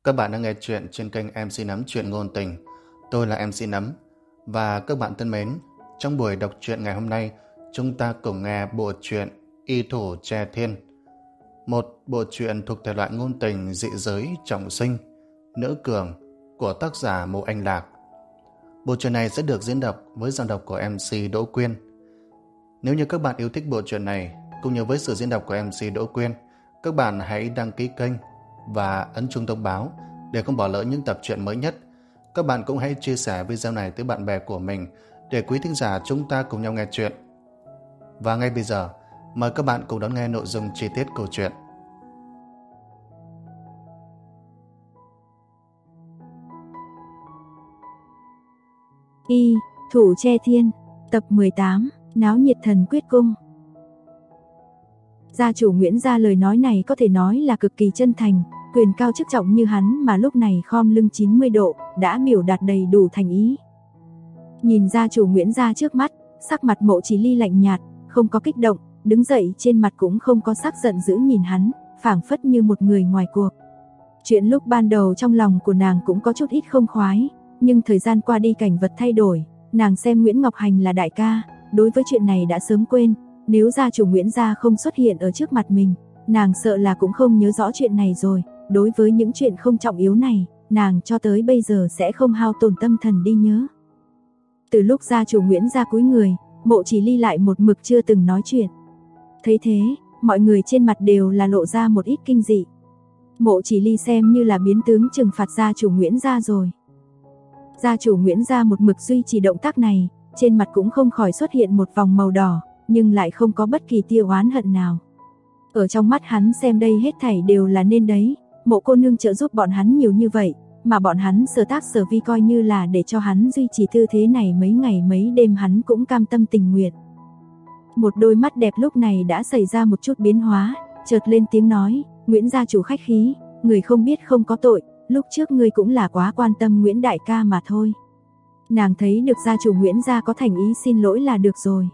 Các bạn đang nghe chuyện trên kênh MC Nấm Chuyện Ngôn Tình. Tôi là MC Nấm. Và các bạn thân mến, trong buổi đọc truyện ngày hôm nay, chúng ta cùng nghe bộ truyện Y Thủ Tre Thiên. Một bộ truyện thuộc thể loại ngôn tình dị giới trọng sinh, nữ cường của tác giả Mộ Anh Lạc. Bộ truyện này sẽ được diễn đọc với giọng đọc của MC Đỗ Quyên. Nếu như các bạn yêu thích bộ truyện này, cũng như với sự diễn đọc của MC Đỗ Quyên, các bạn hãy đăng ký kênh và ấn chuông thông báo để không bỏ lỡ những tập truyện mới nhất. Các bạn cũng hãy chia sẻ video này tới bạn bè của mình để quý thính giả chúng ta cùng nhau nghe chuyện. Và ngay bây giờ, mời các bạn cùng đón nghe nội dung chi tiết câu chuyện. Y Thủ Tre Thiên, tập 18, náo nhiệt Thần Quyết Cung. Gia chủ Nguyễn gia lời nói này có thể nói là cực kỳ chân thành, quyền cao chức trọng như hắn mà lúc này khom lưng 90 độ, đã biểu đạt đầy đủ thành ý. Nhìn gia chủ Nguyễn gia trước mắt, sắc mặt Mộ Chỉ Ly lạnh nhạt, không có kích động, đứng dậy trên mặt cũng không có sắc giận dữ nhìn hắn, phảng phất như một người ngoài cuộc. Chuyện lúc ban đầu trong lòng của nàng cũng có chút ít không khoái, nhưng thời gian qua đi cảnh vật thay đổi, nàng xem Nguyễn Ngọc Hành là đại ca, đối với chuyện này đã sớm quên. Nếu gia chủ Nguyễn gia không xuất hiện ở trước mặt mình, nàng sợ là cũng không nhớ rõ chuyện này rồi. Đối với những chuyện không trọng yếu này, nàng cho tới bây giờ sẽ không hao tổn tâm thần đi nhớ. Từ lúc gia chủ Nguyễn gia cúi người, Mộ Chỉ Ly lại một mực chưa từng nói chuyện. Thấy thế, mọi người trên mặt đều là lộ ra một ít kinh dị. Mộ Chỉ Ly xem như là biến tướng trừng phạt gia chủ Nguyễn gia rồi. Gia chủ Nguyễn gia một mực duy trì động tác này, trên mặt cũng không khỏi xuất hiện một vòng màu đỏ, nhưng lại không có bất kỳ tia oán hận nào. Ở trong mắt hắn xem đây hết thảy đều là nên đấy, Mộ cô nương trợ giúp bọn hắn nhiều như vậy, mà bọn hắn sở tác sở vi coi như là để cho hắn duy trì tư thế này mấy ngày mấy đêm hắn cũng cam tâm tình nguyện. Một đôi mắt đẹp lúc này đã xảy ra một chút biến hóa, chợt lên tiếng nói, Nguyễn gia chủ khách khí, người không biết không có tội, lúc trước ngươi cũng là quá quan tâm Nguyễn đại ca mà thôi. Nàng thấy được gia chủ Nguyễn gia có thành ý xin lỗi là được rồi.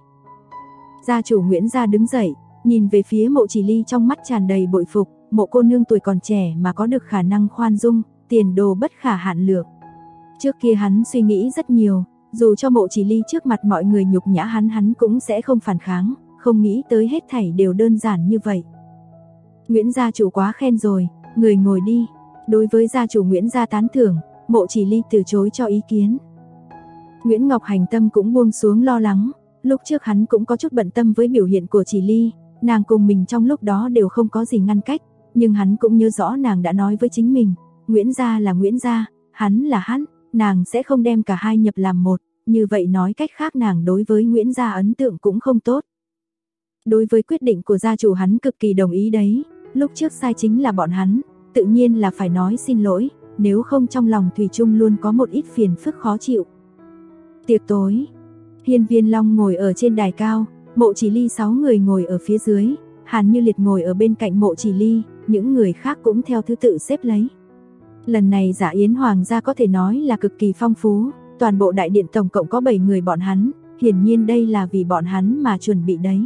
Gia chủ Nguyễn gia đứng dậy, nhìn về phía Mộ Chỉ Ly trong mắt tràn đầy bội phục, Mộ cô nương tuổi còn trẻ mà có được khả năng khoan dung, tiền đồ bất khả hạn lượng. Trước kia hắn suy nghĩ rất nhiều, dù cho Mộ Chỉ Ly trước mặt mọi người nhục nhã hắn cũng sẽ không phản kháng, không nghĩ tới hết thảy đều đơn giản như vậy. Nguyễn gia chủ quá khen rồi, người ngồi đi. Đối với gia chủ Nguyễn gia tán thưởng, Mộ Chỉ Ly từ chối cho ý kiến. Nguyễn Ngọc Hành tâm cũng buông xuống lo lắng, lúc trước hắn cũng có chút bận tâm với biểu hiện của Chỉ Ly, nàng cùng mình trong lúc đó đều không có gì ngăn cách, nhưng hắn cũng nhớ rõ nàng đã nói với chính mình, Nguyễn gia là Nguyễn gia, hắn là hắn, nàng sẽ không đem cả hai nhập làm một, như vậy nói cách khác nàng đối với Nguyễn gia ấn tượng cũng không tốt. Đối với quyết định của gia chủ hắn cực kỳ đồng ý đấy, lúc trước sai chính là bọn hắn, tự nhiên là phải nói xin lỗi, nếu không trong lòng thủy chung luôn có một ít phiền phức khó chịu. Tiệc tối, Hiên Viên Long ngồi ở trên đài cao, Mộ Chỉ Ly 6 người ngồi ở phía dưới, Hàn Như Liệt ngồi ở bên cạnh Mộ Chỉ Ly, những người khác cũng theo thứ tự xếp lấy. Lần này dạ yến hoàng gia có thể nói là cực kỳ phong phú, toàn bộ đại điện tổng cộng có 7 người bọn hắn, hiển nhiên đây là vì bọn hắn mà chuẩn bị đấy.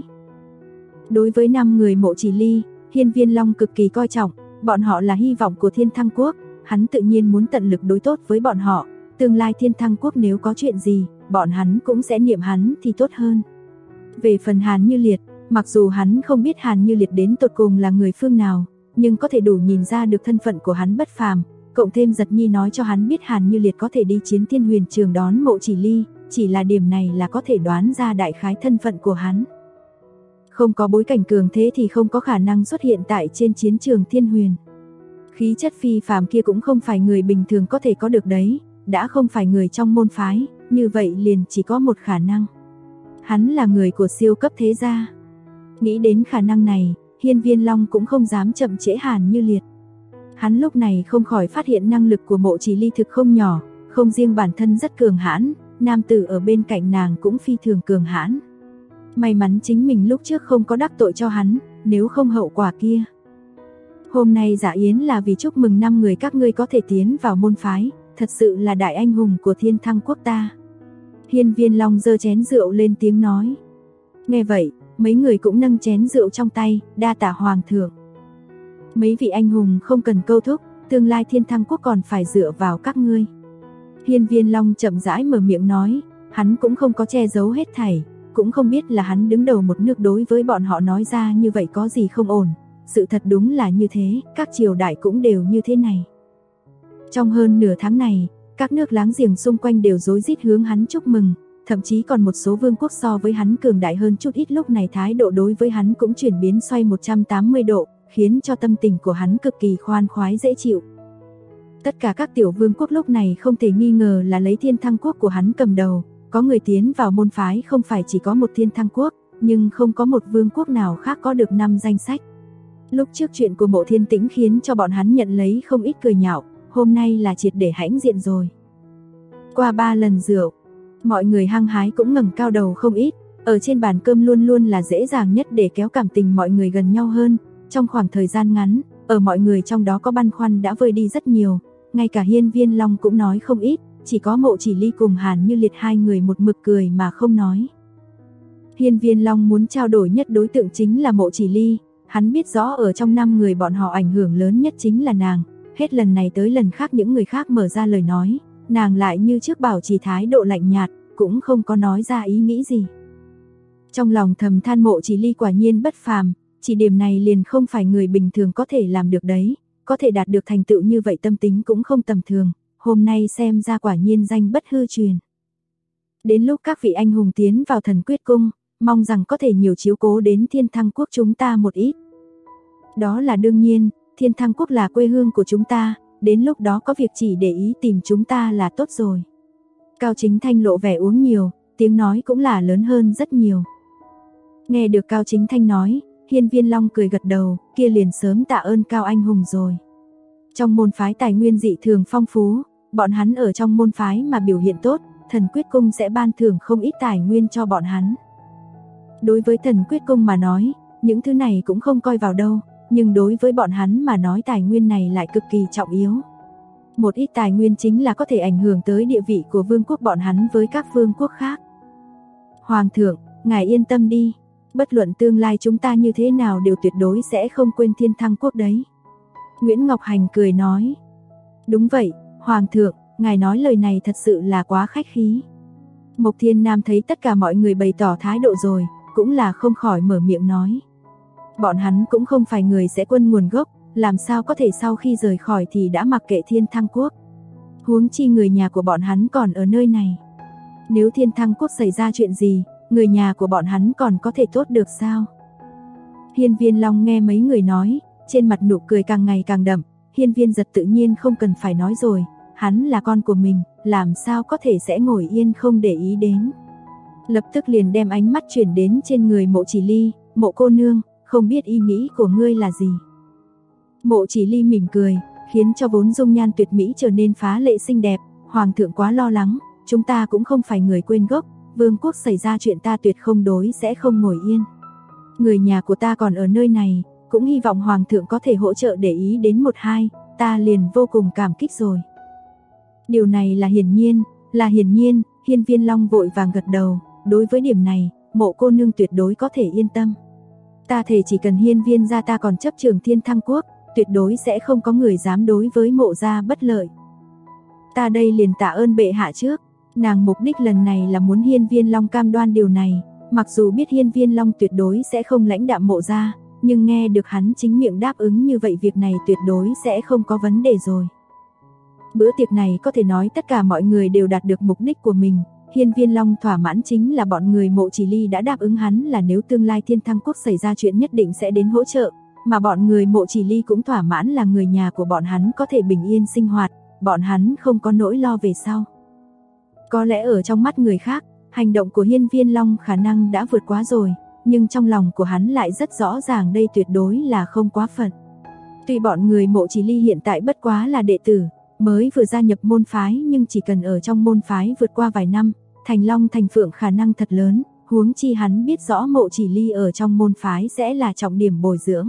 Đối với 5 người Mộ Chỉ Ly, Hiên Viên Long cực kỳ coi trọng, bọn họ là hy vọng của Thiên Thăng Quốc, hắn tự nhiên muốn tận lực đối tốt với bọn họ, tương lai Thiên Thăng Quốc nếu có chuyện gì, bọn hắn cũng sẽ niệm hắn thì tốt hơn. Về phần Hàn Như Liệt, mặc dù hắn không biết Hàn Như Liệt đến tột cùng là người phương nào, nhưng có thể đủ nhìn ra được thân phận của hắn bất phàm, cộng thêm Giật Nhi nói cho hắn biết Hàn Như Liệt có thể đi Chiến Thiên Huyền Trường đón Mộ Chỉ Ly, chỉ là điểm này là có thể đoán ra đại khái thân phận của hắn. Không có bối cảnh cường thế thì không có khả năng xuất hiện tại trên chiến trường Thiên Huyền. Khí chất phi phàm kia cũng không phải người bình thường có thể có được đấy, đã không phải người trong môn phái, như vậy liền chỉ có một khả năng. Hắn là người của siêu cấp thế gia. Nghĩ đến khả năng này, Hiên Viên Long cũng không dám chậm trễ Hàn Như Liệt. Hắn lúc này không khỏi phát hiện năng lực của Mộ Chỉ Ly thực không nhỏ, không riêng bản thân rất cường hãn, nam tử ở bên cạnh nàng cũng phi thường cường hãn. May mắn chính mình lúc trước không có đắc tội cho hắn, nếu không hậu quả kia. Hôm nay dạ yến là vì chúc mừng 5 người các ngươi có thể tiến vào môn phái, thật sự là đại anh hùng của Thiên Thăng Quốc ta. Hiên Viên Long giơ chén rượu lên tiếng nói. Nghe vậy, mấy người cũng nâng chén rượu trong tay, đa tạ hoàng thượng. Mấy vị anh hùng không cần câu thúc, tương lai Thiên Thăng Quốc còn phải dựa vào các ngươi. Hiên Viên Long chậm rãi mở miệng nói, hắn cũng không có che giấu hết thảy, cũng không biết là hắn đứng đầu một nước đối với bọn họ nói ra như vậy có gì không ổn. Sự thật đúng là như thế, các triều đại cũng đều như thế này. Trong hơn nửa tháng này, các nước láng giềng xung quanh đều rối rít hướng hắn chúc mừng, thậm chí còn một số vương quốc so với hắn cường đại hơn chút ít lúc này thái độ đối với hắn cũng chuyển biến xoay 180 độ, khiến cho tâm tình của hắn cực kỳ khoan khoái dễ chịu. Tất cả các tiểu vương quốc lúc này không thể nghi ngờ là lấy Thiên Thăng Quốc của hắn cầm đầu, có người tiến vào môn phái không phải chỉ có một Thiên Thăng Quốc, nhưng không có một vương quốc nào khác có được 5 danh sách. Lúc trước chuyện của Mộ Thiên Tĩnh khiến cho bọn hắn nhận lấy không ít cười nhạo, hôm nay là triệt để hãnh diện rồi. Qua 3 lần rượu, mọi người hăng hái cũng ngẩng cao đầu không ít, ở trên bàn cơm luôn luôn là dễ dàng nhất để kéo cảm tình mọi người gần nhau hơn. Trong khoảng thời gian ngắn, ở mọi người trong đó có băn khoăn đã vơi đi rất nhiều, ngay cả Hiên Viên Long cũng nói không ít, chỉ có Mộ Chỉ Ly cùng Hàn Như Liệt hai người một mực cười mà không nói. Hiên Viên Long muốn trao đổi nhất đối tượng chính là Mộ Chỉ Ly, hắn biết rõ ở trong 5 người bọn họ ảnh hưởng lớn nhất chính là nàng, hết lần này tới lần khác những người khác mở ra lời nói, nàng lại như trước bảo trì thái độ lạnh nhạt, cũng không có nói ra ý nghĩ gì. Trong lòng thầm than Mộ Chỉ Ly quả nhiên bất phàm, chỉ điểm này liền không phải người bình thường có thể làm được đấy, có thể đạt được thành tựu như vậy tâm tính cũng không tầm thường, hôm nay xem ra quả nhiên danh bất hư truyền. Đến lúc các vị anh hùng tiến vào Thần Quyết Cung, mong rằng có thể nhiều chiếu cố đến Thiên Thăng Quốc chúng ta một ít. Đó là đương nhiên, Thiên Thăng Quốc là quê hương của chúng ta, đến lúc đó có việc chỉ để ý tìm chúng ta là tốt rồi. Cao Chính Thanh lộ vẻ uống nhiều, tiếng nói cũng là lớn hơn rất nhiều. Nghe được Cao Chính Thanh nói, Hiên Viên Long cười gật đầu, kia liền sớm tạ ơn Cao anh hùng rồi. Trong môn phái tài nguyên dị thường phong phú, bọn hắn ở trong môn phái mà biểu hiện tốt, Thần Quyết Cung sẽ ban thưởng không ít tài nguyên cho bọn hắn. Đối với Thần Quyết Cung mà nói, những thứ này cũng không coi vào đâu, nhưng đối với bọn hắn mà nói tài nguyên này lại cực kỳ trọng yếu. Một ít tài nguyên chính là có thể ảnh hưởng tới địa vị của vương quốc bọn hắn với các vương quốc khác. Hoàng thượng, ngài yên tâm đi, bất luận tương lai chúng ta như thế nào đều tuyệt đối sẽ không quên Thiên Thăng Quốc đấy. Nguyễn Ngọc Hành cười nói. Đúng vậy, Hoàng thượng, ngài nói lời này thật sự là quá khách khí. Mộc Thiên Nam thấy tất cả mọi người bày tỏ thái độ rồi, cũng là không khỏi mở miệng nói. Bọn hắn cũng không phải người sẽ quân nguồn gốc, làm sao có thể sau khi rời khỏi thì đã mặc kệ Thiên Thăng Quốc. Huống chi người nhà của bọn hắn còn ở nơi này. Nếu Thiên Thăng Quốc xảy ra chuyện gì, người nhà của bọn hắn còn có thể tốt được sao? Hiên Viên Long nghe mấy người nói, trên mặt nụ cười càng ngày càng đậm, Hiên Viên Giật tự nhiên không cần phải nói rồi, hắn là con của mình, làm sao có thể sẽ ngồi yên không để ý đến. Lập tức liền đem ánh mắt chuyển đến trên người Mộ Chỉ Ly, Mộ cô nương, không biết ý nghĩ của ngươi là gì. Mộ Chỉ Ly mỉm cười, khiến cho vốn dung nhan tuyệt mỹ trở nên phá lệ xinh đẹp. Hoàng thượng quá lo lắng, chúng ta cũng không phải người quên gốc, vương quốc xảy ra chuyện ta tuyệt không đối sẽ không ngồi yên. Người nhà của ta còn ở nơi này, cũng hy vọng Hoàng thượng có thể hỗ trợ để ý đến một hai, ta liền vô cùng cảm kích rồi. Điều này là hiển nhiên, Hiên Viên Long vội vàng gật đầu, đối với điểm này, Mộ cô nương tuyệt đối có thể yên tâm. Ta thề chỉ cần Hiên Viên gia ta còn chấp trường Thiên Thăng Quốc, tuyệt đối sẽ không có người dám đối với Mộ gia bất lợi. Ta đây liền tạ ơn bệ hạ trước, nàng mục đích lần này là muốn Hiên Viên Long cam đoan điều này, mặc dù biết Hiên Viên Long tuyệt đối sẽ không lãnh đạm Mộ gia, nhưng nghe được hắn chính miệng đáp ứng như vậy việc này tuyệt đối sẽ không có vấn đề rồi. Bữa tiệc này có thể nói tất cả mọi người đều đạt được mục đích của mình. Hiên Viên Long thỏa mãn chính là bọn người Mộ Chỉ Ly đã đáp ứng hắn là nếu tương lai Thiên Thăng Quốc xảy ra chuyện nhất định sẽ đến hỗ trợ, mà bọn người Mộ Chỉ Ly cũng thỏa mãn là người nhà của bọn hắn có thể bình yên sinh hoạt, bọn hắn không có nỗi lo về sau. Có lẽ ở trong mắt người khác, hành động của Hiên Viên Long khả năng đã vượt quá rồi, nhưng trong lòng của hắn lại rất rõ ràng đây tuyệt đối là không quá phận. Tuy bọn người Mộ Chỉ Ly hiện tại bất quá là đệ tử, mới vừa gia nhập môn phái nhưng chỉ cần ở trong môn phái vượt qua vài năm, thành long thành phượng khả năng thật lớn, huống chi hắn biết rõ Mộ Chỉ Ly ở trong môn phái sẽ là trọng điểm bồi dưỡng.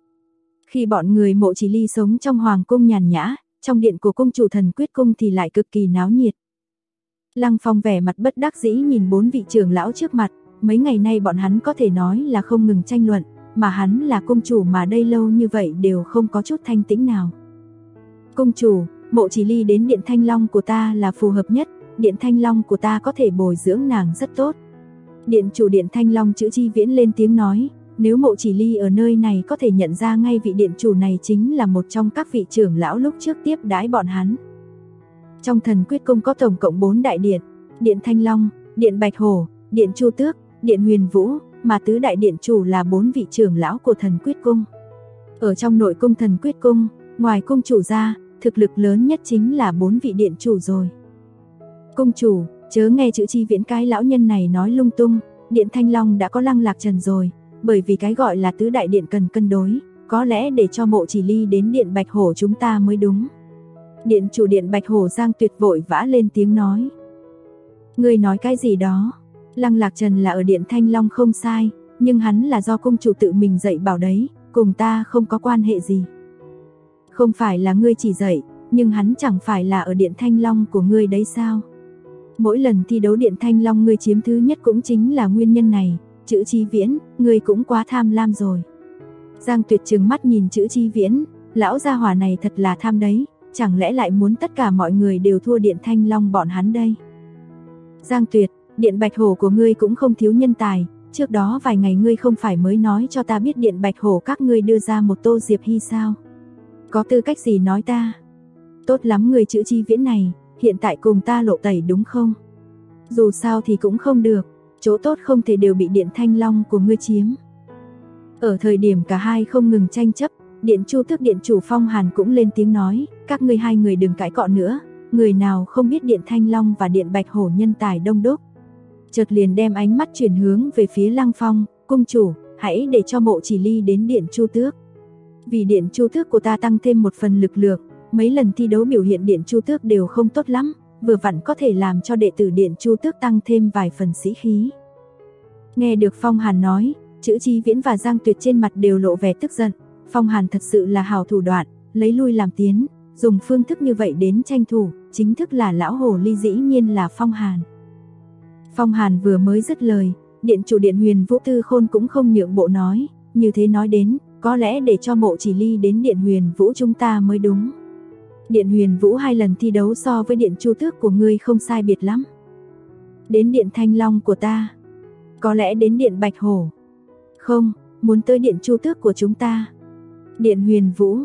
Khi bọn người Mộ Chỉ Ly sống trong hoàng cung nhàn nhã, trong điện của cung chủ Thần Quyết Cung thì lại cực kỳ náo nhiệt. Lăng Phong vẻ mặt bất đắc dĩ nhìn 4 vị trưởng lão trước mặt, mấy ngày nay bọn hắn có thể nói là không ngừng tranh luận, mà hắn là cung chủ mà đây lâu như vậy đều không có chút thanh tĩnh nào. Công chủ, Mộ Chỉ Ly đến Điện Thanh Long của ta là phù hợp nhất, Điện Thanh Long của ta có thể bồi dưỡng nàng rất tốt. Điện chủ Điện Thanh Long Chữ Chi Viễn lên tiếng nói, nếu Mộ Chỉ Ly ở nơi này có thể nhận ra ngay vị điện chủ này chính là một trong các vị trưởng lão lúc trước tiếp đãi bọn hắn. Trong Thần Quyết Cung có tổng cộng 4 đại điện, Điện Thanh Long, Điện Bạch Hổ, Điện Chu Tước, Điện Huyền Vũ, mà tứ đại điện chủ là 4 vị trưởng lão của Thần Quyết Cung. Ở trong nội cung Thần Quyết Cung, ngoài cung chủ ra, thực lực lớn nhất chính là 4 vị điện chủ rồi. Cung chủ, chớ nghe Chữ Chi Viễn cái lão nhân này nói lung tung, Điện Thanh Long đã có Lăng Lạc Trần rồi, bởi vì cái gọi là tứ đại điện cần cân đối, có lẽ để cho Mộ Chỉ Ly đến Điện Bạch Hổ chúng ta mới đúng. Điện chủ Điện Bạch Hổ Giang Tuyệt vội vã lên tiếng nói. Ngươi nói cái gì đó? Lăng Lạc Trần là ở Điện Thanh Long không sai, nhưng hắn là do cung chủ tự mình dạy bảo đấy, cùng ta không có quan hệ gì. Không phải là ngươi chỉ dạy, nhưng hắn chẳng phải là ở Điện Thanh Long của ngươi đấy sao? Mỗi lần thi đấu Điện Thanh Long ngươi chiếm thứ nhất cũng chính là nguyên nhân này. Chữ Chi Viễn, ngươi cũng quá tham lam rồi. Giang Tuyệt trừng mắt nhìn Chữ Chi Viễn, lão gia hỏa này thật là tham đấy, chẳng lẽ lại muốn tất cả mọi người đều thua Điện Thanh Long bọn hắn đây? Giang Tuyệt, Điện Bạch Hổ của ngươi cũng không thiếu nhân tài, trước đó vài ngày ngươi không phải mới nói cho ta biết Điện Bạch Hổ các ngươi đưa ra một Tô Diệp Hy sao? Có tư cách gì nói ta? Tốt lắm người Chữ Chi Viễn này, hiện tại cùng ta lộ tẩy đúng không? Dù sao thì cũng không được, chỗ tốt không thể đều bị Điện Thanh Long của ngươi chiếm. Ở thời điểm cả hai không ngừng tranh chấp, Điện Chu Tước điện chủ Phong Hàn cũng lên tiếng nói, các ngươi hai người đừng cãi cọ nữa, người nào không biết Điện Thanh Long và Điện Bạch Hổ nhân tài đông đúc. Chợt liền đem ánh mắt chuyển hướng về phía Lăng Phong, cung chủ, hãy để cho Mộ Chỉ Ly đến Điện Chu Tước. Vì Điện Chu Tước của ta tăng thêm một phần lực lượng, mấy lần thi đấu biểu hiện Điện Chu Tước đều không tốt lắm, vừa vặn có thể làm cho đệ tử Điện Chu Tước tăng thêm vài phần sĩ khí. Nghe được Phong Hàn nói, Chữ Chi Viễn và Giang Tuyệt trên mặt đều lộ vẻ tức giận. Phong Hàn thật sự là hào thủ đoạn, lấy lui làm tiến, dùng phương thức như vậy đến tranh thủ, chính thức là lão hồ ly dĩ nhiên là Phong Hàn. Phong Hàn vừa mới dứt lời, điện chủ Điện Huyền Vũ Tư Khôn cũng không nhượng bộ nói, như thế nói đến, có lẽ để cho Mộ Chỉ Ly đến Điện Huyền Vũ chúng ta mới đúng. Điện Huyền Vũ 2 lần thi đấu so với Điện Chu Tước của ngươi không sai biệt lắm. Đến Điện Thanh Long của ta, có lẽ đến Điện Bạch Hổ. Không, muốn tới Điện Chu Tước của chúng ta. Điện Huyền Vũ.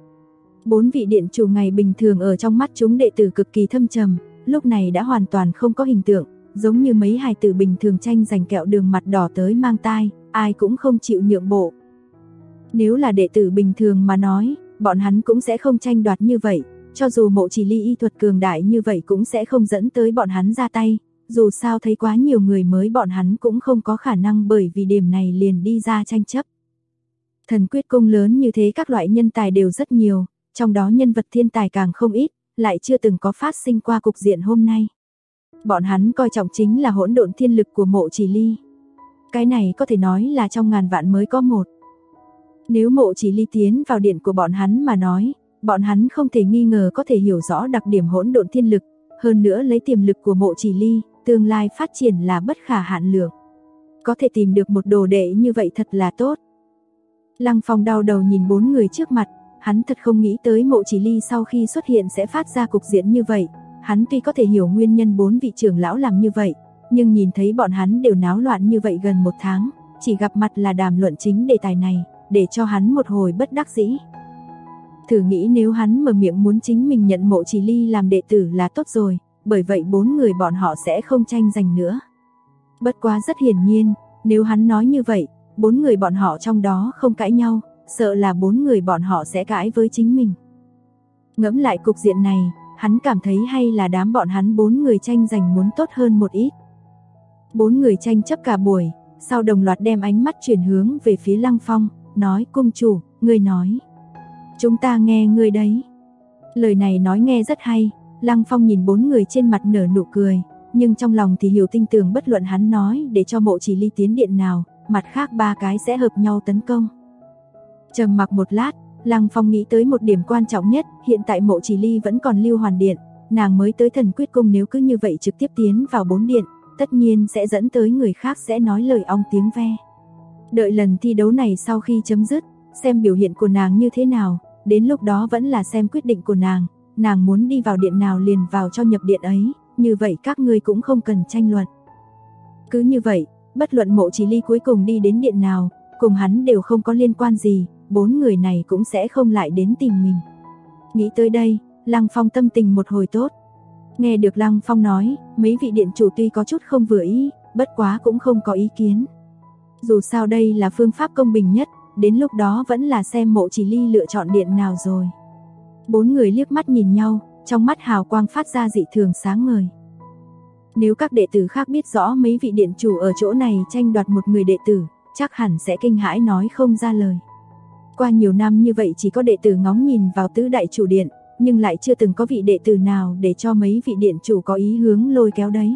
4 vị điện chủ ngày bình thường ở trong mắt chúng đệ tử cực kỳ thâm trầm, lúc này đã hoàn toàn không có hình tượng, giống như mấy hài tử bình thường tranh giành kẹo đường mặt đỏ tới mang tai, ai cũng không chịu nhượng bộ. Nếu là đệ tử bình thường mà nói, bọn hắn cũng sẽ không tranh đoạt như vậy, cho dù Mộ Chỉ Ly y thuật cường đại như vậy cũng sẽ không dẫn tới bọn hắn ra tay, dù sao thấy quá nhiều người mới bọn hắn cũng không có khả năng bởi vì điểm này liền đi ra tranh chấp. Thần Quyết Cung lớn như thế các loại nhân tài đều rất nhiều, trong đó nhân vật thiên tài càng không ít, lại chưa từng có phát sinh qua cục diện hôm nay. Bọn hắn coi trọng chính là hỗn độn thiên lực của Mộ Chỉ Ly. Cái này có thể nói là trong ngàn vạn mới có một. Nếu Mộ Chỉ Ly tiến vào điện của bọn hắn mà nói, bọn hắn không thể nghi ngờ có thể hiểu rõ đặc điểm hỗn độn thiên lực, hơn nữa lấy tiềm lực của Mộ Chỉ Ly, tương lai phát triển là bất khả hạn lượng. Có thể tìm được một đồ đệ như vậy thật là tốt. Lăng Phong đau đầu nhìn 4 người trước mặt, hắn thật không nghĩ tới Mộ Chỉ Ly sau khi xuất hiện sẽ phát ra cục diện như vậy. Hắn tuy có thể hiểu nguyên nhân 4 vị trưởng lão làm như vậy, nhưng nhìn thấy bọn hắn đều náo loạn như vậy gần 1 tháng, chỉ gặp mặt là đàm luận chính đề tài này, để cho hắn một hồi bất đắc dĩ. Thử nghĩ nếu hắn mở miệng muốn chính mình nhận Mộ Chỉ Ly làm đệ tử là tốt rồi, bởi vậy 4 người bọn họ sẽ không tranh giành nữa. Bất quá rất hiển nhiên, nếu hắn nói như vậy, 4 người bọn họ trong đó không cãi nhau, sợ là 4 người bọn họ sẽ cãi với chính mình. Ngẫm lại cục diện này, hắn cảm thấy hay là đám bọn hắn 4 người tranh giành muốn tốt hơn một ít. 4 người tranh chấp cả buổi, sau đồng loạt đem ánh mắt chuyển hướng về phía Lăng Phong, nói cung chủ, ngươi nói. Chúng ta nghe ngươi đấy. Lời này nói nghe rất hay, Lăng Phong nhìn 4 người trên mặt nở nụ cười, nhưng trong lòng thì hiểu tin tưởng bất luận hắn nói để cho Mộ Chỉ Ly tiến điện nào, mặt khác 3 cái sẽ hợp nhau tấn công. Trầm mặc một lát, Lăng Phong nghĩ tới một điểm quan trọng nhất, hiện tại Mộ Chỉ Ly vẫn còn lưu hoàn điện, nàng mới tới Thần Quyết Cung, nếu cứ như vậy trực tiếp tiến vào 4 điện, tất nhiên sẽ dẫn tới người khác sẽ nói lời ong tiếng ve. Đợi lần thi đấu này sau khi chấm dứt, xem biểu hiện của nàng như thế nào, đến lúc đó vẫn là xem quyết định của nàng muốn đi vào điện nào liền vào cho nhập điện ấy, như vậy các ngươi cũng không cần tranh luận. Cứ như vậy, bất luận Mộ Chỉ Ly cuối cùng đi đến điện nào, cùng hắn đều không có liên quan gì, 4 người này cũng sẽ không lại đến tìm mình. Nghĩ tới đây, Lăng Phong tâm tình một hồi tốt. Nghe được Lăng Phong nói, mấy vị điện chủ tuy có chút không vừa ý, bất quá cũng không có ý kiến. Dù sao đây là phương pháp công bình nhất, đến lúc đó vẫn là xem Mộ Chỉ Ly lựa chọn điện nào rồi. 4 người liếc mắt nhìn nhau, trong mắt hào quang phát ra dị thường sáng ngời. Nếu các đệ tử khác biết rõ mấy vị điện chủ ở chỗ này tranh đoạt một người đệ tử, chắc hẳn sẽ kinh hãi nói không ra lời. Qua nhiều năm như vậy chỉ có đệ tử ngóng nhìn vào tứ đại chủ điện, nhưng lại chưa từng có vị đệ tử nào để cho mấy vị điện chủ có ý hướng lôi kéo đấy.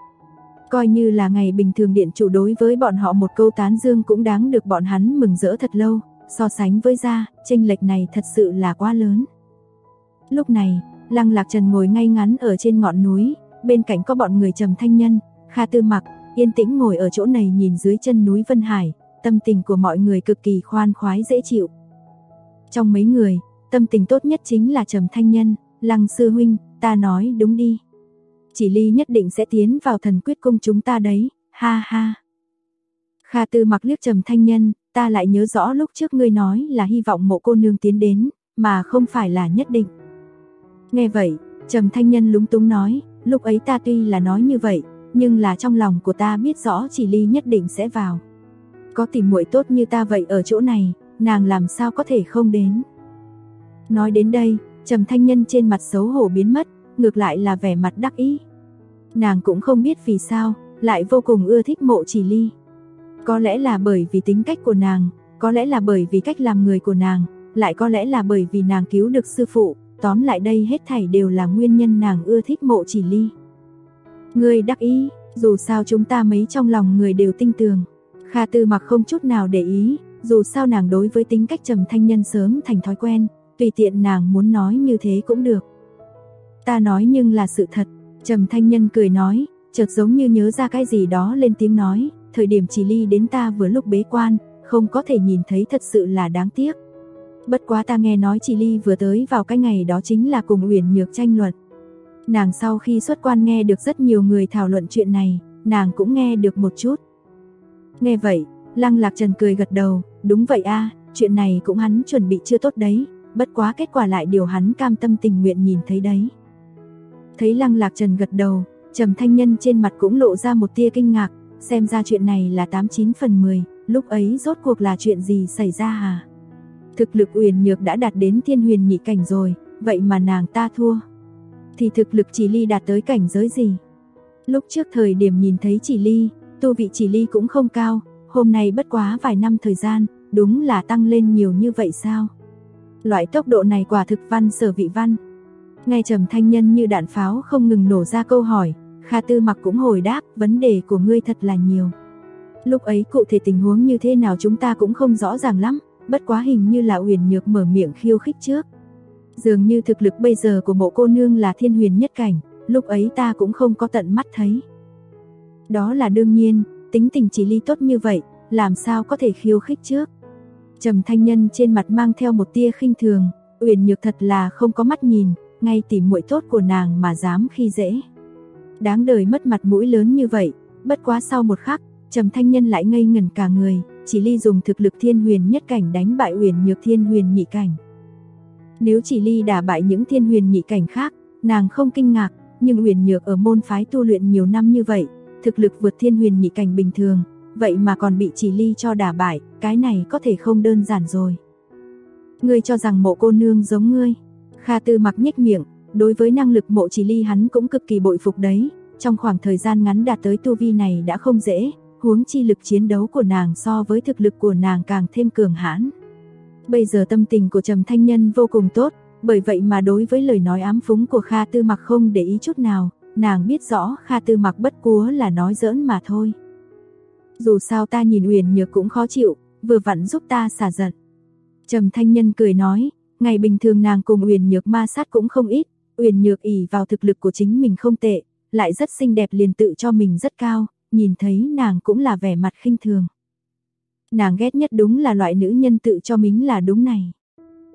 Coi như là ngày bình thường điện chủ đối với bọn họ một câu tán dương cũng đáng được bọn hắn mừng rỡ thật lâu, so sánh với ra, chênh lệch này thật sự là quá lớn. Lúc này, Lăng Lạc Trần ngồi ngay ngắn ở trên ngọn núi, bên cạnh có bọn người Trầm Thanh Nhân, Kha Tư Mặc, yên tĩnh ngồi ở chỗ này nhìn dưới chân núi Vân Hải, tâm tình của mọi người cực kỳ khoan khoái dễ chịu. Trong mấy người, tâm tình tốt nhất chính là Trầm Thanh Nhân, Lăng sư huynh, ta nói đúng đi. Chỉ Ly nhất định sẽ tiến vào Thần Quyết Cung chúng ta đấy, ha ha. Kha Tư Mặc liếc Trầm Thanh Nhân, ta lại nhớ rõ lúc trước ngươi nói là hy vọng Mộ cô nương tiến đến, mà không phải là nhất định. Nghe vậy, Trầm Thanh Nhân lúng túng nói, lúc ấy ta tuy là nói như vậy, nhưng là trong lòng của ta biết rõ Chỉ Ly nhất định sẽ vào. Có tỷ muội tốt như ta vậy ở chỗ này, nàng làm sao có thể không đến. Nói đến đây, Trầm Thanh Nhân trên mặt xấu hổ biến mất, ngược lại là vẻ mặt đắc ý. Nàng cũng không biết vì sao, lại vô cùng ưa thích Mộ Chỉ Ly. Có lẽ là bởi vì tính cách của nàng, có lẽ là bởi vì cách làm người của nàng, lại có lẽ là bởi vì nàng cứu được sư phụ, tóm lại đây hết thảy đều là nguyên nhân nàng ưa thích Mộ Chỉ Ly. Ngươi đắc ý, dù sao chúng ta mấy trong lòng người đều tin tưởng. Kha Tư Mặc không chút nào để ý, dù sao nàng đối với tính cách Trầm Thanh Nhân sớm thành thói quen, tùy tiện nàng muốn nói như thế cũng được. Ta nói nhưng là sự thật, Trầm Thanh Nhân cười nói, chợt giống như nhớ ra cái gì đó lên tiếng nói, thời điểm Chỉ Ly đến ta vừa lúc bế quan, không có thể nhìn thấy thật sự là đáng tiếc. Bất quá ta nghe nói Chỉ Ly vừa tới vào cái ngày đó chính là cùng Uyển Nhược tranh luận. Nàng sau khi xuất quan nghe được rất nhiều người thảo luận chuyện này, nàng cũng nghe được một chút. Nghe vậy, Lăng Lạc Trần cười gật đầu, đúng vậy a, chuyện này cũng hắn chuẩn bị chưa tốt đấy, bất quá kết quả lại điều hắn cam tâm tình nguyện nhìn thấy đấy. Thấy Lăng Lạc Trần gật đầu, Trầm Thanh Nhân trên mặt cũng lộ ra một tia kinh ngạc, xem ra chuyện này là 89 phần 10, lúc ấy rốt cuộc là chuyện gì xảy ra hả? Thực lực Uyển Nhược đã đạt đến Thiên Huyền nhị cảnh rồi, vậy mà nàng ta thua. Thì thực lực Chỉ Ly đạt tới cảnh giới gì? Lúc trước thời điểm nhìn thấy Chỉ Ly, tu vị Chỉ Ly cũng không cao, hôm nay bất quá vài năm thời gian, đúng là tăng lên nhiều như vậy sao? Loại tốc độ này quả thực văn sở vị văn. Nghe Trầm Thanh Nhân như đạn pháo không ngừng nổ ra câu hỏi, Kha Tư Mặc cũng hồi đáp, vấn đề của ngươi thật là nhiều. Lúc ấy cụ thể tình huống như thế nào chúng ta cũng không rõ ràng lắm, bất quá hình như là Uyển Nhược mở miệng khiêu khích trước. Dường như thực lực bây giờ của Mộ cô nương là Thiên Huyền nhất cảnh, lúc ấy ta cũng không có tận mắt thấy. Đó là đương nhiên, tính tình Chỉ Ly tốt như vậy, làm sao có thể khiêu khích trước. Trầm Thanh Nhân trên mặt mang theo một tia khinh thường, Uyển Nhược thật là không có mắt nhìn, ngay tỉ muội tốt của nàng mà dám khi dễ. Đáng đời mất mặt mũi lớn như vậy, bất quá sau một khắc, Trầm Thanh Nhân lại ngây ngẩn cả người, Chỉ Ly dùng thực lực Thiên Huyền nhất cảnh đánh bại Uyển Nhược Thiên Huyền nhị cảnh. Nếu Chỉ Ly đả bại những Thiên Huyền nhị cảnh khác, nàng không kinh ngạc, nhưng Uyển Nhược ở môn phái tu luyện nhiều năm như vậy, thực lực vượt Thiên Huyền nhị cảnh bình thường, vậy mà còn bị Chỉ Ly cho đả bại, cái này có thể không đơn giản rồi. Ngươi cho rằng Mộ cô nương giống ngươi? Kha Tư Mặc nhếch miệng, đối với năng lực Mộ Chỉ Ly hắn cũng cực kỳ bội phục đấy, trong khoảng thời gian ngắn đạt tới tu vi này đã không dễ, huống chi lực chiến đấu của nàng so với thực lực của nàng càng thêm cường hãn. Bây giờ tâm tình của Trầm Thanh Nhân vô cùng tốt, bởi vậy mà đối với lời nói ám phúng của Kha Tư Mặc không để ý chút nào, nàng biết rõ Kha Tư Mặc bất quá là nói giỡn mà thôi. Dù sao ta nhìn Uyển Nhược cũng khó chịu, vừa vặn giúp ta xả giận. Trầm Thanh Nhân cười nói, ngày bình thường nàng cùng Uyển Nhược ma sát cũng không ít, Uyển Nhược ỷ vào thực lực của chính mình không tệ, lại rất xinh đẹp liền tự cho mình rất cao, nhìn thấy nàng cũng là vẻ mặt khinh thường. Nàng ghét nhất đúng là loại nữ nhân tự cho mình là đúng này.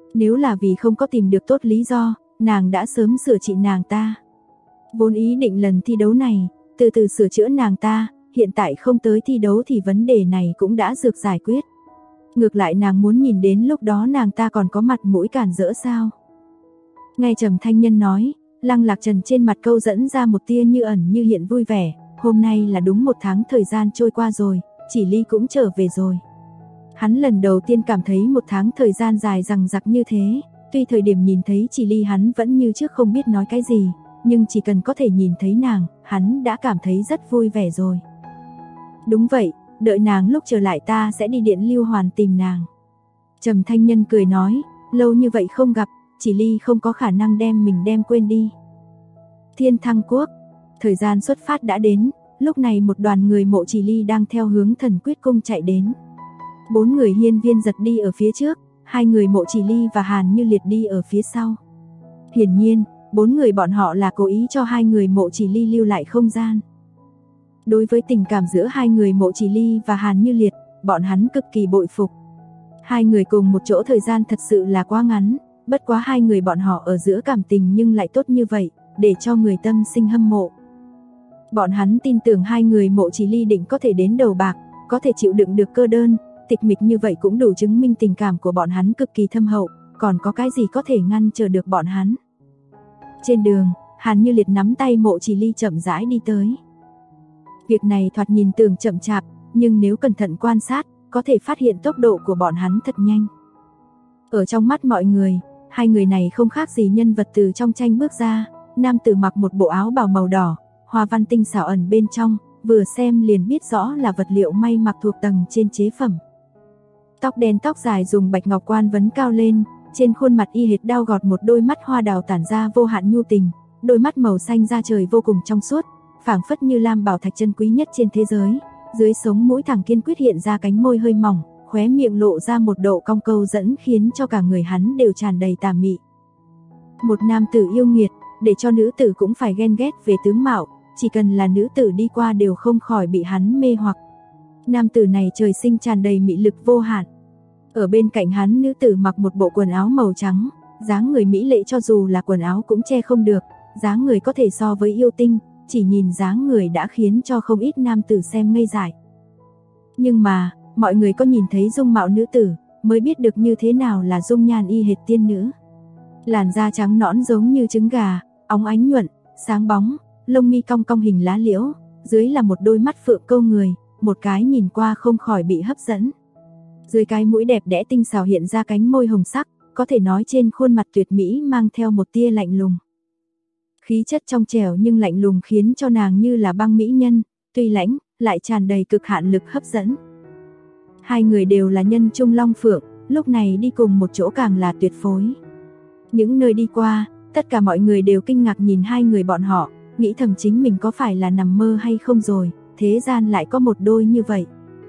Nếu là vì không có tìm được tốt lý do, nàng đã sớm sửa trị nàng ta. Vốn ý định lần thi đấu này, từ từ sửa chữa nàng ta, hiện tại không tới thi đấu thì vấn đề này cũng đã được giải quyết. Ngược lại nàng muốn nhìn đến lúc đó nàng ta còn có mặt mũi cản rỡ sao. Nghe Trầm Thanh Nhân nói, Lăng Lạc Trần trên mặt câu dẫn ra một tia như ẩn như hiện vui vẻ, hôm nay là đúng 1 tháng thời gian trôi qua rồi, Chỉ Ly cũng trở về rồi. Hắn lần đầu tiên cảm thấy 1 tháng thời gian dài dằng dặc như thế, tuy thời điểm nhìn thấy Chỉ Ly hắn vẫn như trước không biết nói cái gì, nhưng chỉ cần có thể nhìn thấy nàng, hắn đã cảm thấy rất vui vẻ rồi. Đúng vậy, đợi nàng lúc trở lại ta sẽ đi Điện Lưu Hoàn tìm nàng. Trầm Thanh Nhân cười nói, lâu như vậy không gặp, Chỉ Ly không có khả năng đem mình đem quên đi. Thiên Thăng Quốc, thời gian xuất phát đã đến, lúc này một đoàn người mộ Chỉ Ly đang theo hướng Thần Quyết Cung chạy đến. 4 người Hiên Viên Giật đi ở phía trước, 2 người mộ Chỉ Ly và Hàn Như Liệt đi ở phía sau. Hiển nhiên, 4 người bọn họ là cố ý cho 2 người mộ Chỉ Ly lưu lại không gian. Đối với tình cảm giữa 2 người mộ Chỉ Ly và Hàn Như Liệt, bọn hắn cực kỳ bội phục. 2 người cùng một chỗ thời gian thật sự là quá ngắn, bất quá 2 người bọn họ ở giữa cảm tình nhưng lại tốt như vậy, để cho người tâm sinh hâm mộ. Bọn hắn tin tưởng 2 người mộ Chỉ Ly định có thể đến đầu bạc, có thể chịu đựng được cơ đơn, tịch mịch như vậy cũng đủ chứng minh tình cảm của bọn hắn cực kỳ thâm hậu, còn có cái gì có thể ngăn trở được bọn hắn. Trên đường, Hàn Như Liệt nắm tay mộ Chỉ Ly chậm rãi đi tới. Việc này thoạt nhìn tưởng chậm chạp, nhưng nếu cẩn thận quan sát, có thể phát hiện tốc độ của bọn hắn thật nhanh. Ở trong mắt mọi người, 2 người này không khác gì nhân vật từ trong tranh bước ra, nam tử mặc một bộ áo bào màu đỏ, hoa văn tinh xảo ẩn bên trong, vừa xem liền biết rõ là vật liệu may mặc thuộc tầng trên chế phẩm. Tóc đen tóc dài dùng bạch ngọc quan vấn cao lên, trên khuôn mặt y hệt đao gọt một đôi mắt hoa đào tản ra vô hạn nhu tình, đôi mắt màu xanh da trời vô cùng trong suốt, phảng phất như lam bảo thạch chân quý nhất trên thế giới. Dưới sống mũi thẳng kiên quyết hiện ra cánh môi hơi mỏng, khóe miệng lộ ra một độ cong câu dẫn khiến cho cả người hắn đều tràn đầy tà mị. Một nam tử yêu nghiệt, để cho nữ tử cũng phải ghen ghét về tướng mạo, chỉ cần là nữ tử đi qua đều không khỏi bị hắn mê hoặc. Nam tử này trời sinh tràn đầy mị lực vô hạn. Ở bên cạnh hắn nữ tử mặc một bộ quần áo màu trắng, dáng người mỹ lệ cho dù là quần áo cũng che không được, dáng người có thể so với yêu tinh, chỉ nhìn dáng người đã khiến cho không ít nam tử xem ngây dại. Nhưng mà, mọi người có nhìn thấy dung mạo nữ tử, mới biết được như thế nào là dung nhan y hệt tiên nữ. Làn da trắng nõn giống như trứng gà, óng ánh nhuận, sáng bóng, lông mi cong cong hình lá liễu, dưới là một đôi mắt phượng câu người, một cái nhìn qua không khỏi bị hấp dẫn. Dưới cái mũi đẹp đẽ tinh xảo hiện ra cánh môi hồng sắc, có thể nói trên khuôn mặt tuyệt mỹ mang theo một tia lạnh lùng. Khí chất trong trẻo nhưng lạnh lùng khiến cho nàng như là băng mỹ nhân, tuy lãnh, lại tràn đầy cực hạn lực hấp dẫn. 2 người đều là nhân trung long phượng, lúc này đi cùng một chỗ càng là tuyệt phối. Những nơi đi qua, tất cả mọi người đều kinh ngạc nhìn 2 người bọn họ, nghĩ thầm chính mình có phải là nằm mơ hay không rồi, thế gian lại có một đôi như vậy.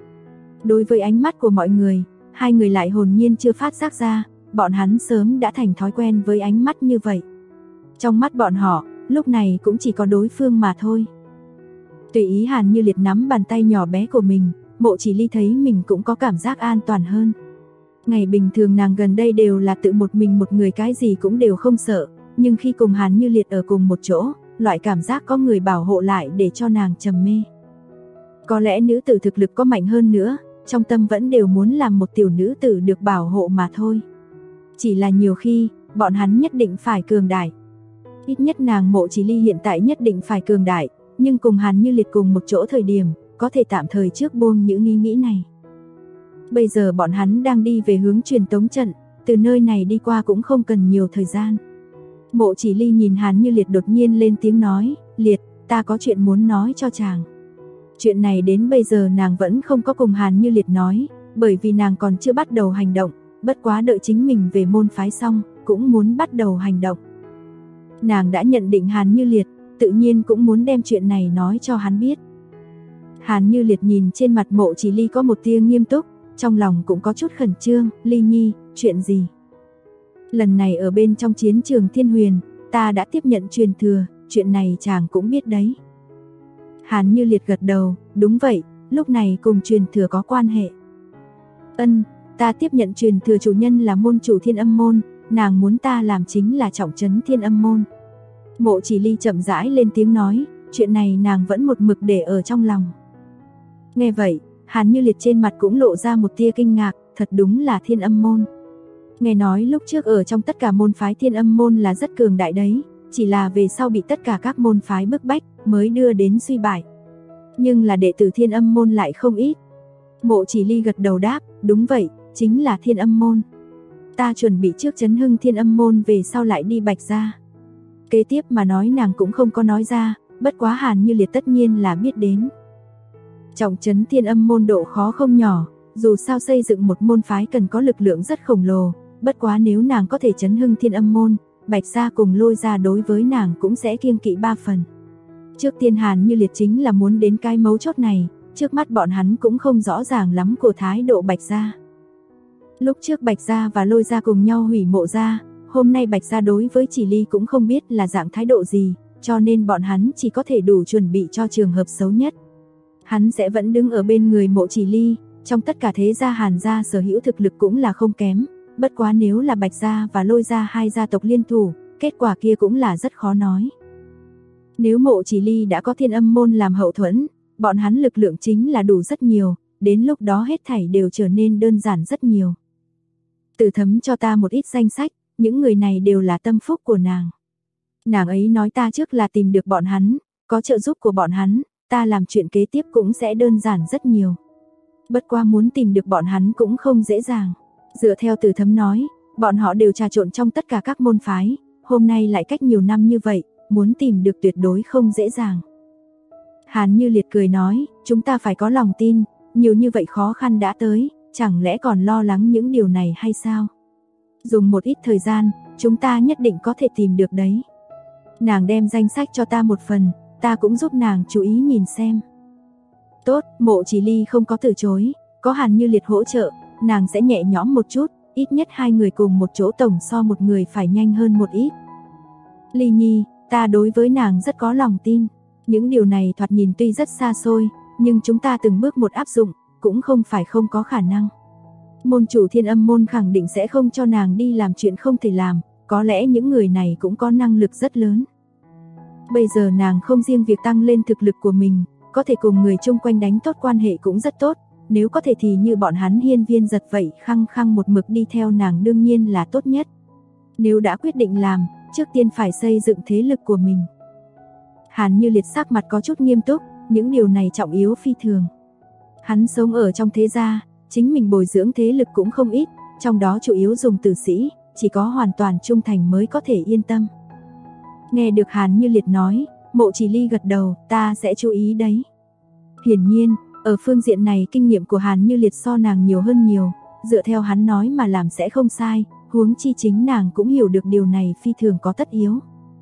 Đối với ánh mắt của mọi người, 2 người lại hồn nhiên chưa phát giác ra, bọn hắn sớm đã thành thói quen với ánh mắt như vậy. Trong mắt bọn họ, lúc này cũng chỉ có đối phương mà thôi. Tùy ý Hàn Như Liệt nắm bàn tay nhỏ bé của mình, mộ Chỉ Ly thấy mình cũng có cảm giác an toàn hơn. Ngày bình thường nàng gần đây đều là tự một mình một người cái gì cũng đều không sợ, nhưng khi cùng Hàn Như Liệt ở cùng một chỗ, loại cảm giác có người bảo hộ lại để cho nàng trầm mê. Có lẽ nữ tử thực lực có mạnh hơn nữa, trong tâm vẫn đều muốn làm một tiểu nữ tử được bảo hộ mà thôi. Chỉ là nhiều khi, bọn hắn nhất định phải cường đại. Ít nhất nàng mộ Chỉ Ly hiện tại nhất định phải cường đại, nhưng cùng Hàn Như Liệt cùng một chỗ thời điểm, có thể tạm thời trước buông những ý nghĩ này. Bây giờ bọn hắn đang đi về hướng truyền tống trận, từ nơi này đi qua cũng không cần nhiều thời gian. Mộ Chỉ Ly nhìn Hàn Như Liệt đột nhiên lên tiếng nói, Liệt, ta có chuyện muốn nói cho chàng. Chuyện này đến bây giờ nàng vẫn không có cùng Hàn Như Liệt nói, bởi vì nàng còn chưa bắt đầu hành động, bất quá đợi chính mình về môn phái xong, cũng muốn bắt đầu hành động. Nàng đã nhận định Hàn Như Liệt, tự nhiên cũng muốn đem chuyện này nói cho hắn biết. Hàn Như Liệt nhìn trên mặt mộ Chỉ Ly có một tia nghiêm túc, trong lòng cũng có chút khẩn trương, Ly Nhi, chuyện gì? Lần này ở bên trong chiến trường Thiên Huyền, ta đã tiếp nhận truyền thừa, chuyện này chàng cũng biết đấy. Hàn Như Liệt gật đầu, đúng vậy, lúc này cùng truyền thừa có quan hệ. Ta tiếp nhận truyền thừa chủ nhân là môn chủ Thiên Âm môn, nàng muốn ta làm chính là trọng trấn Thiên Âm môn. Mộ Chỉ Ly chậm rãi lên tiếng nói, chuyện này nàng vẫn một mực để ở trong lòng. Nghe vậy, Hàn Như Liệt trên mặt cũng lộ ra một tia kinh ngạc, thật đúng là Thiên Âm môn. Nghe nói lúc trước ở trong tất cả môn phái Thiên Âm môn là rất cường đại đấy, chỉ là về sau bị tất cả các môn phái bức bách mới đưa đến suy bại. Nhưng là đệ tử Thiên Âm môn lại không ít. Mộ Chỉ Ly gật đầu đáp, đúng vậy, chính là Thiên Âm môn. Ta chuẩn bị trước chấn hưng Thiên Âm môn về sau lại đi Bạch gia. Kế tiếp mà nói nàng cũng không có nói ra, bất quá Hàn Như Liệt tất nhiên là biết đến. Trọng trấn Thiên Âm môn độ khó không nhỏ, dù sao xây dựng một môn phái cần có lực lượng rất khổng lồ, bất quá nếu nàng có thể chấn hưng Thiên Âm môn, Bạch gia cùng Lôi gia đối với nàng cũng sẽ kiêng kỵ 3 phần. Trước tiên Hàn Như Liệt chính là muốn đến cái mấu chốt này, trước mắt bọn hắn cũng không rõ ràng lắm của thái độ Bạch gia. Lúc trước Bạch gia và Lôi gia cùng nhau hủy Mộ gia, hôm nay Bạch gia đối với Chỉ Ly cũng không biết là dạng thái độ gì, cho nên bọn hắn chỉ có thể đủ chuẩn bị cho trường hợp xấu nhất. Hắn sẽ vẫn đứng ở bên người Mộ Chỉ Ly, trong tất cả thế gia Hàn gia sở hữu thực lực cũng là không kém, bất quá nếu là Bạch gia và Lôi gia hai gia tộc liên thủ, kết quả kia cũng là rất khó nói. Nếu Mộ Chỉ Ly đã có Thiên Âm môn làm hậu thuẫn, bọn hắn lực lượng chính là đủ rất nhiều, đến lúc đó hết thảy đều trở nên đơn giản rất nhiều. Từ Thấm cho ta một ít danh sách, những người này đều là tâm phúc của nàng. Nàng ấy nói ta trước là tìm được bọn hắn, có trợ giúp của bọn hắn, ta làm chuyện kế tiếp cũng sẽ đơn giản rất nhiều. Bất qua muốn tìm được bọn hắn cũng không dễ dàng. Dựa theo Từ Thấm nói, bọn họ đều trà trộn trong tất cả các môn phái, hôm nay lại cách nhiều năm như vậy, muốn tìm được tuyệt đối không dễ dàng. Hàn Như Liệt cười nói, chúng ta phải có lòng tin, nhiều như vậy khó khăn đã tới, chẳng lẽ còn lo lắng những điều này hay sao? Dùng một ít thời gian, chúng ta nhất định có thể tìm được đấy. Nàng đem danh sách cho ta một phần, ta cũng giúp nàng chú ý nhìn xem. Tốt, Mộ Chỉ Ly không có từ chối, có Hàn Như Liệt hỗ trợ, nàng sẽ nhẹ nhõm một chút, ít nhất hai người cùng một chỗ tổng so một người phải nhanh hơn một ít. Ly Nhi, ta đối với nàng rất có lòng tin, những điều này thoạt nhìn tuy rất xa xôi, nhưng chúng ta từng bước một áp dụng, cũng không phải không có khả năng. Môn chủ Thiên Âm môn khẳng định sẽ không cho nàng đi làm chuyện không thể làm, có lẽ những người này cũng có năng lực rất lớn. Bây giờ nàng không riêng việc tăng lên thực lực của mình, có thể cùng người chung quanh đánh tốt quan hệ cũng rất tốt, nếu có thể thì như bọn hắn Hiên Viên Giật vậy khăng khăng một mực đi theo nàng đương nhiên là tốt nhất. Nếu đã quyết định làm, trước tiên phải xây dựng thế lực của mình. Hàn Như Liệt sắc mặt có chút nghiêm túc, những điều này trọng yếu phi thường. Hắn sống ở trong thế gia, chính mình bồi dưỡng thế lực cũng không ít, trong đó chủ yếu dùng tử sĩ, chỉ có hoàn toàn trung thành mới có thể yên tâm. Nghe được Hàn Như Liệt nói, Mộ Chỉ Ly gật đầu, ta sẽ chú ý đấy. Hiển nhiên, ở phương diện này kinh nghiệm của Hàn Như Liệt so nàng nhiều hơn nhiều, dựa theo hắn nói mà làm sẽ không sai, huống chi chính nàng cũng hiểu được điều này phi thường có tất yếu.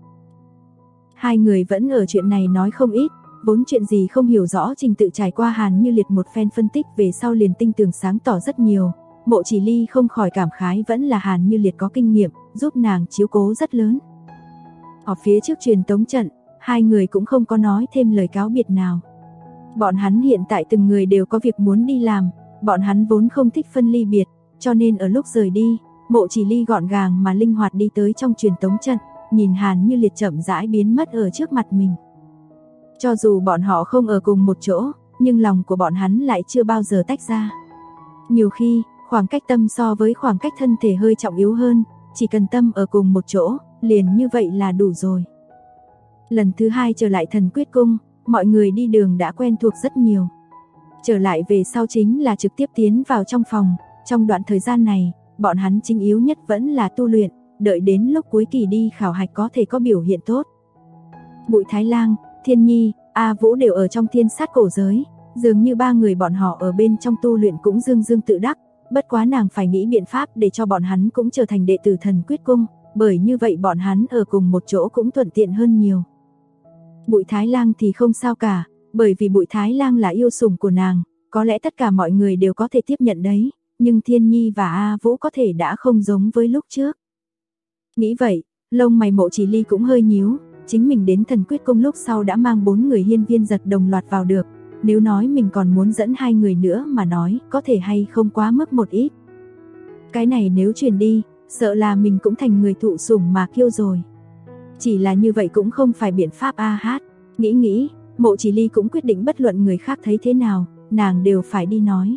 Hai người vẫn ở chuyện này nói không ít, vốn chuyện gì không hiểu rõ trình tự trải qua Hàn Như Liệt một phen phân tích về sau liền tinh tường sáng tỏ rất nhiều. Mộ Chỉ Ly không khỏi cảm khái vẫn là Hàn Như Liệt có kinh nghiệm, giúp nàng chiếu cố rất lớn. Ở phía trước truyền tống trận, hai người cũng không có nói thêm lời cáo biệt nào. Bọn hắn hiện tại từng người đều có việc muốn đi làm, bọn hắn vốn không thích phân ly biệt, cho nên ở lúc rời đi, Mộ Chỉ Ly gọn gàng mà linh hoạt đi tới trong truyền tống trận, nhìn Hàn Như Liệt chậm rãi biến mất ở trước mặt mình. Cho dù bọn họ không ở cùng một chỗ, nhưng lòng của bọn hắn lại chưa bao giờ tách ra. Nhiều khi, khoảng cách tâm so với khoảng cách thân thể hơi trọng yếu hơn, chỉ cần tâm ở cùng một chỗ, liền như vậy là đủ rồi. Lần thứ hai trở lại Thần Quyết Cung, mọi người đi đường đã quen thuộc rất nhiều. Trở lại về sau chính là trực tiếp tiến vào trong phòng, trong đoạn thời gian này, bọn hắn chính yếu nhất vẫn là tu luyện, đợi đến lúc cuối kỳ đi khảo hạch có thể có biểu hiện tốt. Bụi Thái Lang, Thiên Nhi, A Vũ đều ở trong Thiên Sát cổ giới, dường như ba người bọn họ ở bên trong tu luyện cũng dương dương tự đắc, bất quá nàng phải nghĩ biện pháp để cho bọn hắn cũng trở thành đệ tử Thần Quyết Cung, bởi như vậy bọn hắn ở cùng một chỗ cũng thuận tiện hơn nhiều. Bụi Thái Lang thì không sao cả, bởi vì Bụi Thái Lang là yêu sủng của nàng, có lẽ tất cả mọi người đều có thể tiếp nhận đấy, nhưng Thiên Nhi và A Vũ có thể đã không giống với lúc trước. Nghĩ vậy, lông mày Mộ Chỉ Ly cũng hơi nhíu, chính mình đến Thần Quyết Cung lúc sau đã mang 4 người Hiên Viên Giật đồng loạt vào được, nếu nói mình còn muốn dẫn 2 người nữa mà nói, có thể hay không quá mức một ít. Cái này nếu truyền đi, sợ là mình cũng thành người thụ sủng mà kiêu rồi. Chỉ là như vậy cũng không phải biện pháp a hát. Nghĩ, Mộ Chỉ Ly cũng quyết định bất luận người khác thấy thế nào, nàng đều phải đi nói.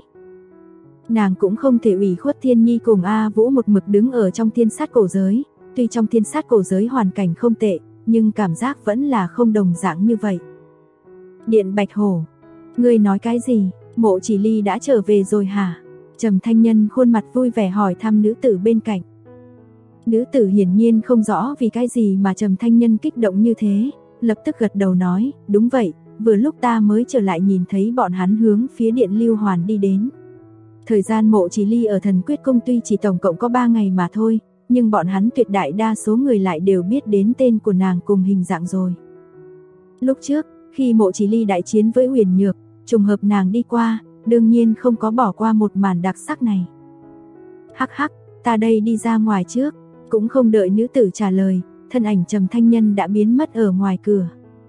Nàng cũng không thể ủy khuất Thiên Nhi cùng A Vũ một mực đứng ở trong thiên sát cổ giới, tuy trong thiên sát cổ giới hoàn cảnh không tệ, nhưng cảm giác vẫn là không đồng dạng như vậy. Điện Bạch Hổ, ngươi nói cái gì? Mộ Chỉ Ly đã trở về rồi hả? Trầm Thanh Nhân khuôn mặt vui vẻ hỏi thăm nữ tử bên cạnh. Nữ tử hiển nhiên không rõ vì cái gì mà Trầm Thanh Nhân kích động như thế, lập tức gật đầu nói, đúng vậy, vừa lúc ta mới trở lại nhìn thấy bọn hắn hướng phía điện Lưu Hoàn đi đến. Thời gian Mộ Chỉ Ly ở Thần Quyết Cung tuy chỉ tổng cộng có 3 ngày mà thôi, nhưng bọn hắn tuyệt đại đa số người lại đều biết đến tên của nàng cùng hình dạng rồi. Lúc trước, khi Mộ Chỉ Ly đại chiến với Uyển Nhược, trùng hợp nàng đi qua, đương nhiên không có bỏ qua một màn đặc sắc này. Hắc hắc, ta đây đi ra ngoài trước, cũng không đợi nữ tử trả lời, thân ảnh Trầm Thanh Nhân đã biến mất ở ngoài cửa.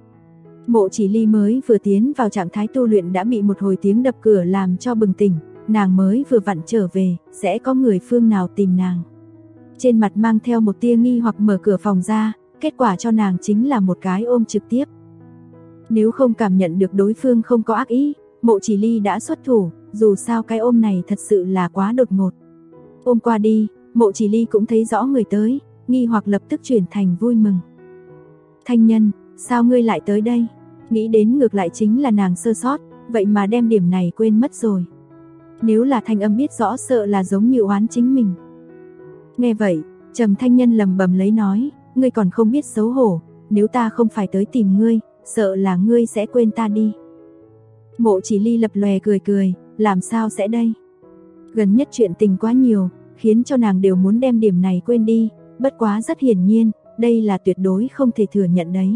Mộ Chỉ Ly mới vừa tiến vào trạng thái tu luyện đã bị một hồi tiếng đập cửa làm cho bừng tỉnh, nàng mới vừa vặn trở về, sẽ có người phương nào tìm nàng. Trên mặt mang theo một tia nghi hoặc mở cửa phòng ra, kết quả cho nàng chính là một cái ôm trực tiếp. Nếu không cảm nhận được đối phương không có ác ý, Mộ Chỉ Ly đã xuất thủ, dù sao cái ôm này thật sự là quá đột ngột. Ôm qua đi, Mộ Chỉ Ly cũng thấy rõ người tới, nghi hoặc lập tức chuyển thành vui mừng. Thanh Nhân, sao ngươi lại tới đây? Nghĩ đến ngược lại chính là nàng sơ sót, vậy mà đem điểm này quên mất rồi. Nếu là thanh âm biết rõ sợ là giống như oán chính mình. Nghe vậy, Trầm Thanh Nhân lầm bầm lấy nói, ngươi còn không biết xấu hổ, nếu ta không phải tới tìm ngươi, sợ là ngươi sẽ quên ta đi. Mộ Chỉ Ly lập lòe cười, làm sao sẽ đây? Gần nhất chuyện tình quá nhiều, khiến cho nàng đều muốn đem điểm này quên đi, bất quá rất hiển nhiên, đây là tuyệt đối không thể thừa nhận đấy.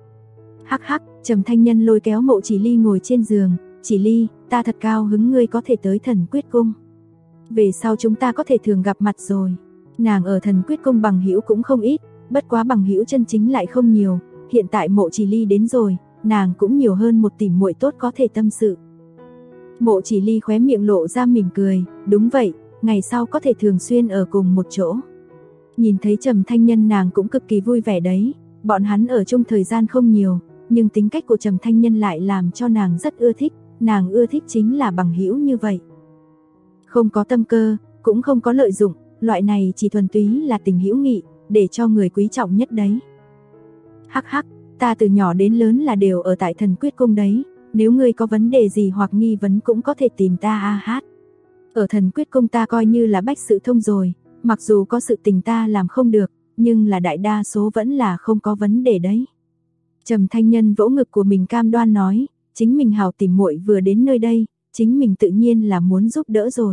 Hắc hắc, Trầm Thanh Nhân lôi kéo Mộ Chỉ Ly ngồi trên giường, Chỉ Ly, ta thật cao hứng ngươi có thể tới Thần Quyết Cung. Về sau chúng ta có thể thường gặp mặt rồi. Nàng ở Thần Quyết Cung bằng hữu cũng không ít, bất quá bằng hữu chân chính lại không nhiều, hiện tại Mộ Chỉ Ly đến rồi, nàng cũng nhiều hơn một tỉ muội tốt có thể tâm sự. Mộ Chỉ Ly khóe miệng lộ ra mỉm cười, đúng vậy, ngày sau có thể thường xuyên ở cùng một chỗ. Nhìn thấy Trầm Thanh Nhân nàng cũng cực kỳ vui vẻ đấy, bọn hắn ở chung thời gian không nhiều, nhưng tính cách của Trầm Thanh Nhân lại làm cho nàng rất ưa thích, nàng ưa thích chính là bằng hữu như vậy. Không có tâm cơ, cũng không có lợi dụng, loại này chỉ thuần túy là tình hữu nghị, để cho người quý trọng nhất đấy. Hắc hắc, ta từ nhỏ đến lớn là đều ở tại Thần Quyết Cung đấy, nếu ngươi có vấn đề gì hoặc nghi vấn cũng có thể tìm ta a hát. Ở Thần Quyết Cung ta coi như là bách sự thông rồi, mặc dù có sự tình ta làm không được, nhưng là đại đa số vẫn là không có vấn đề đấy. Trầm Thanh Nhân vỗ ngực của mình cam đoan nói, chính mình hảo tỉ muội vừa đến nơi đây, chính mình tự nhiên là muốn giúp đỡ rồi.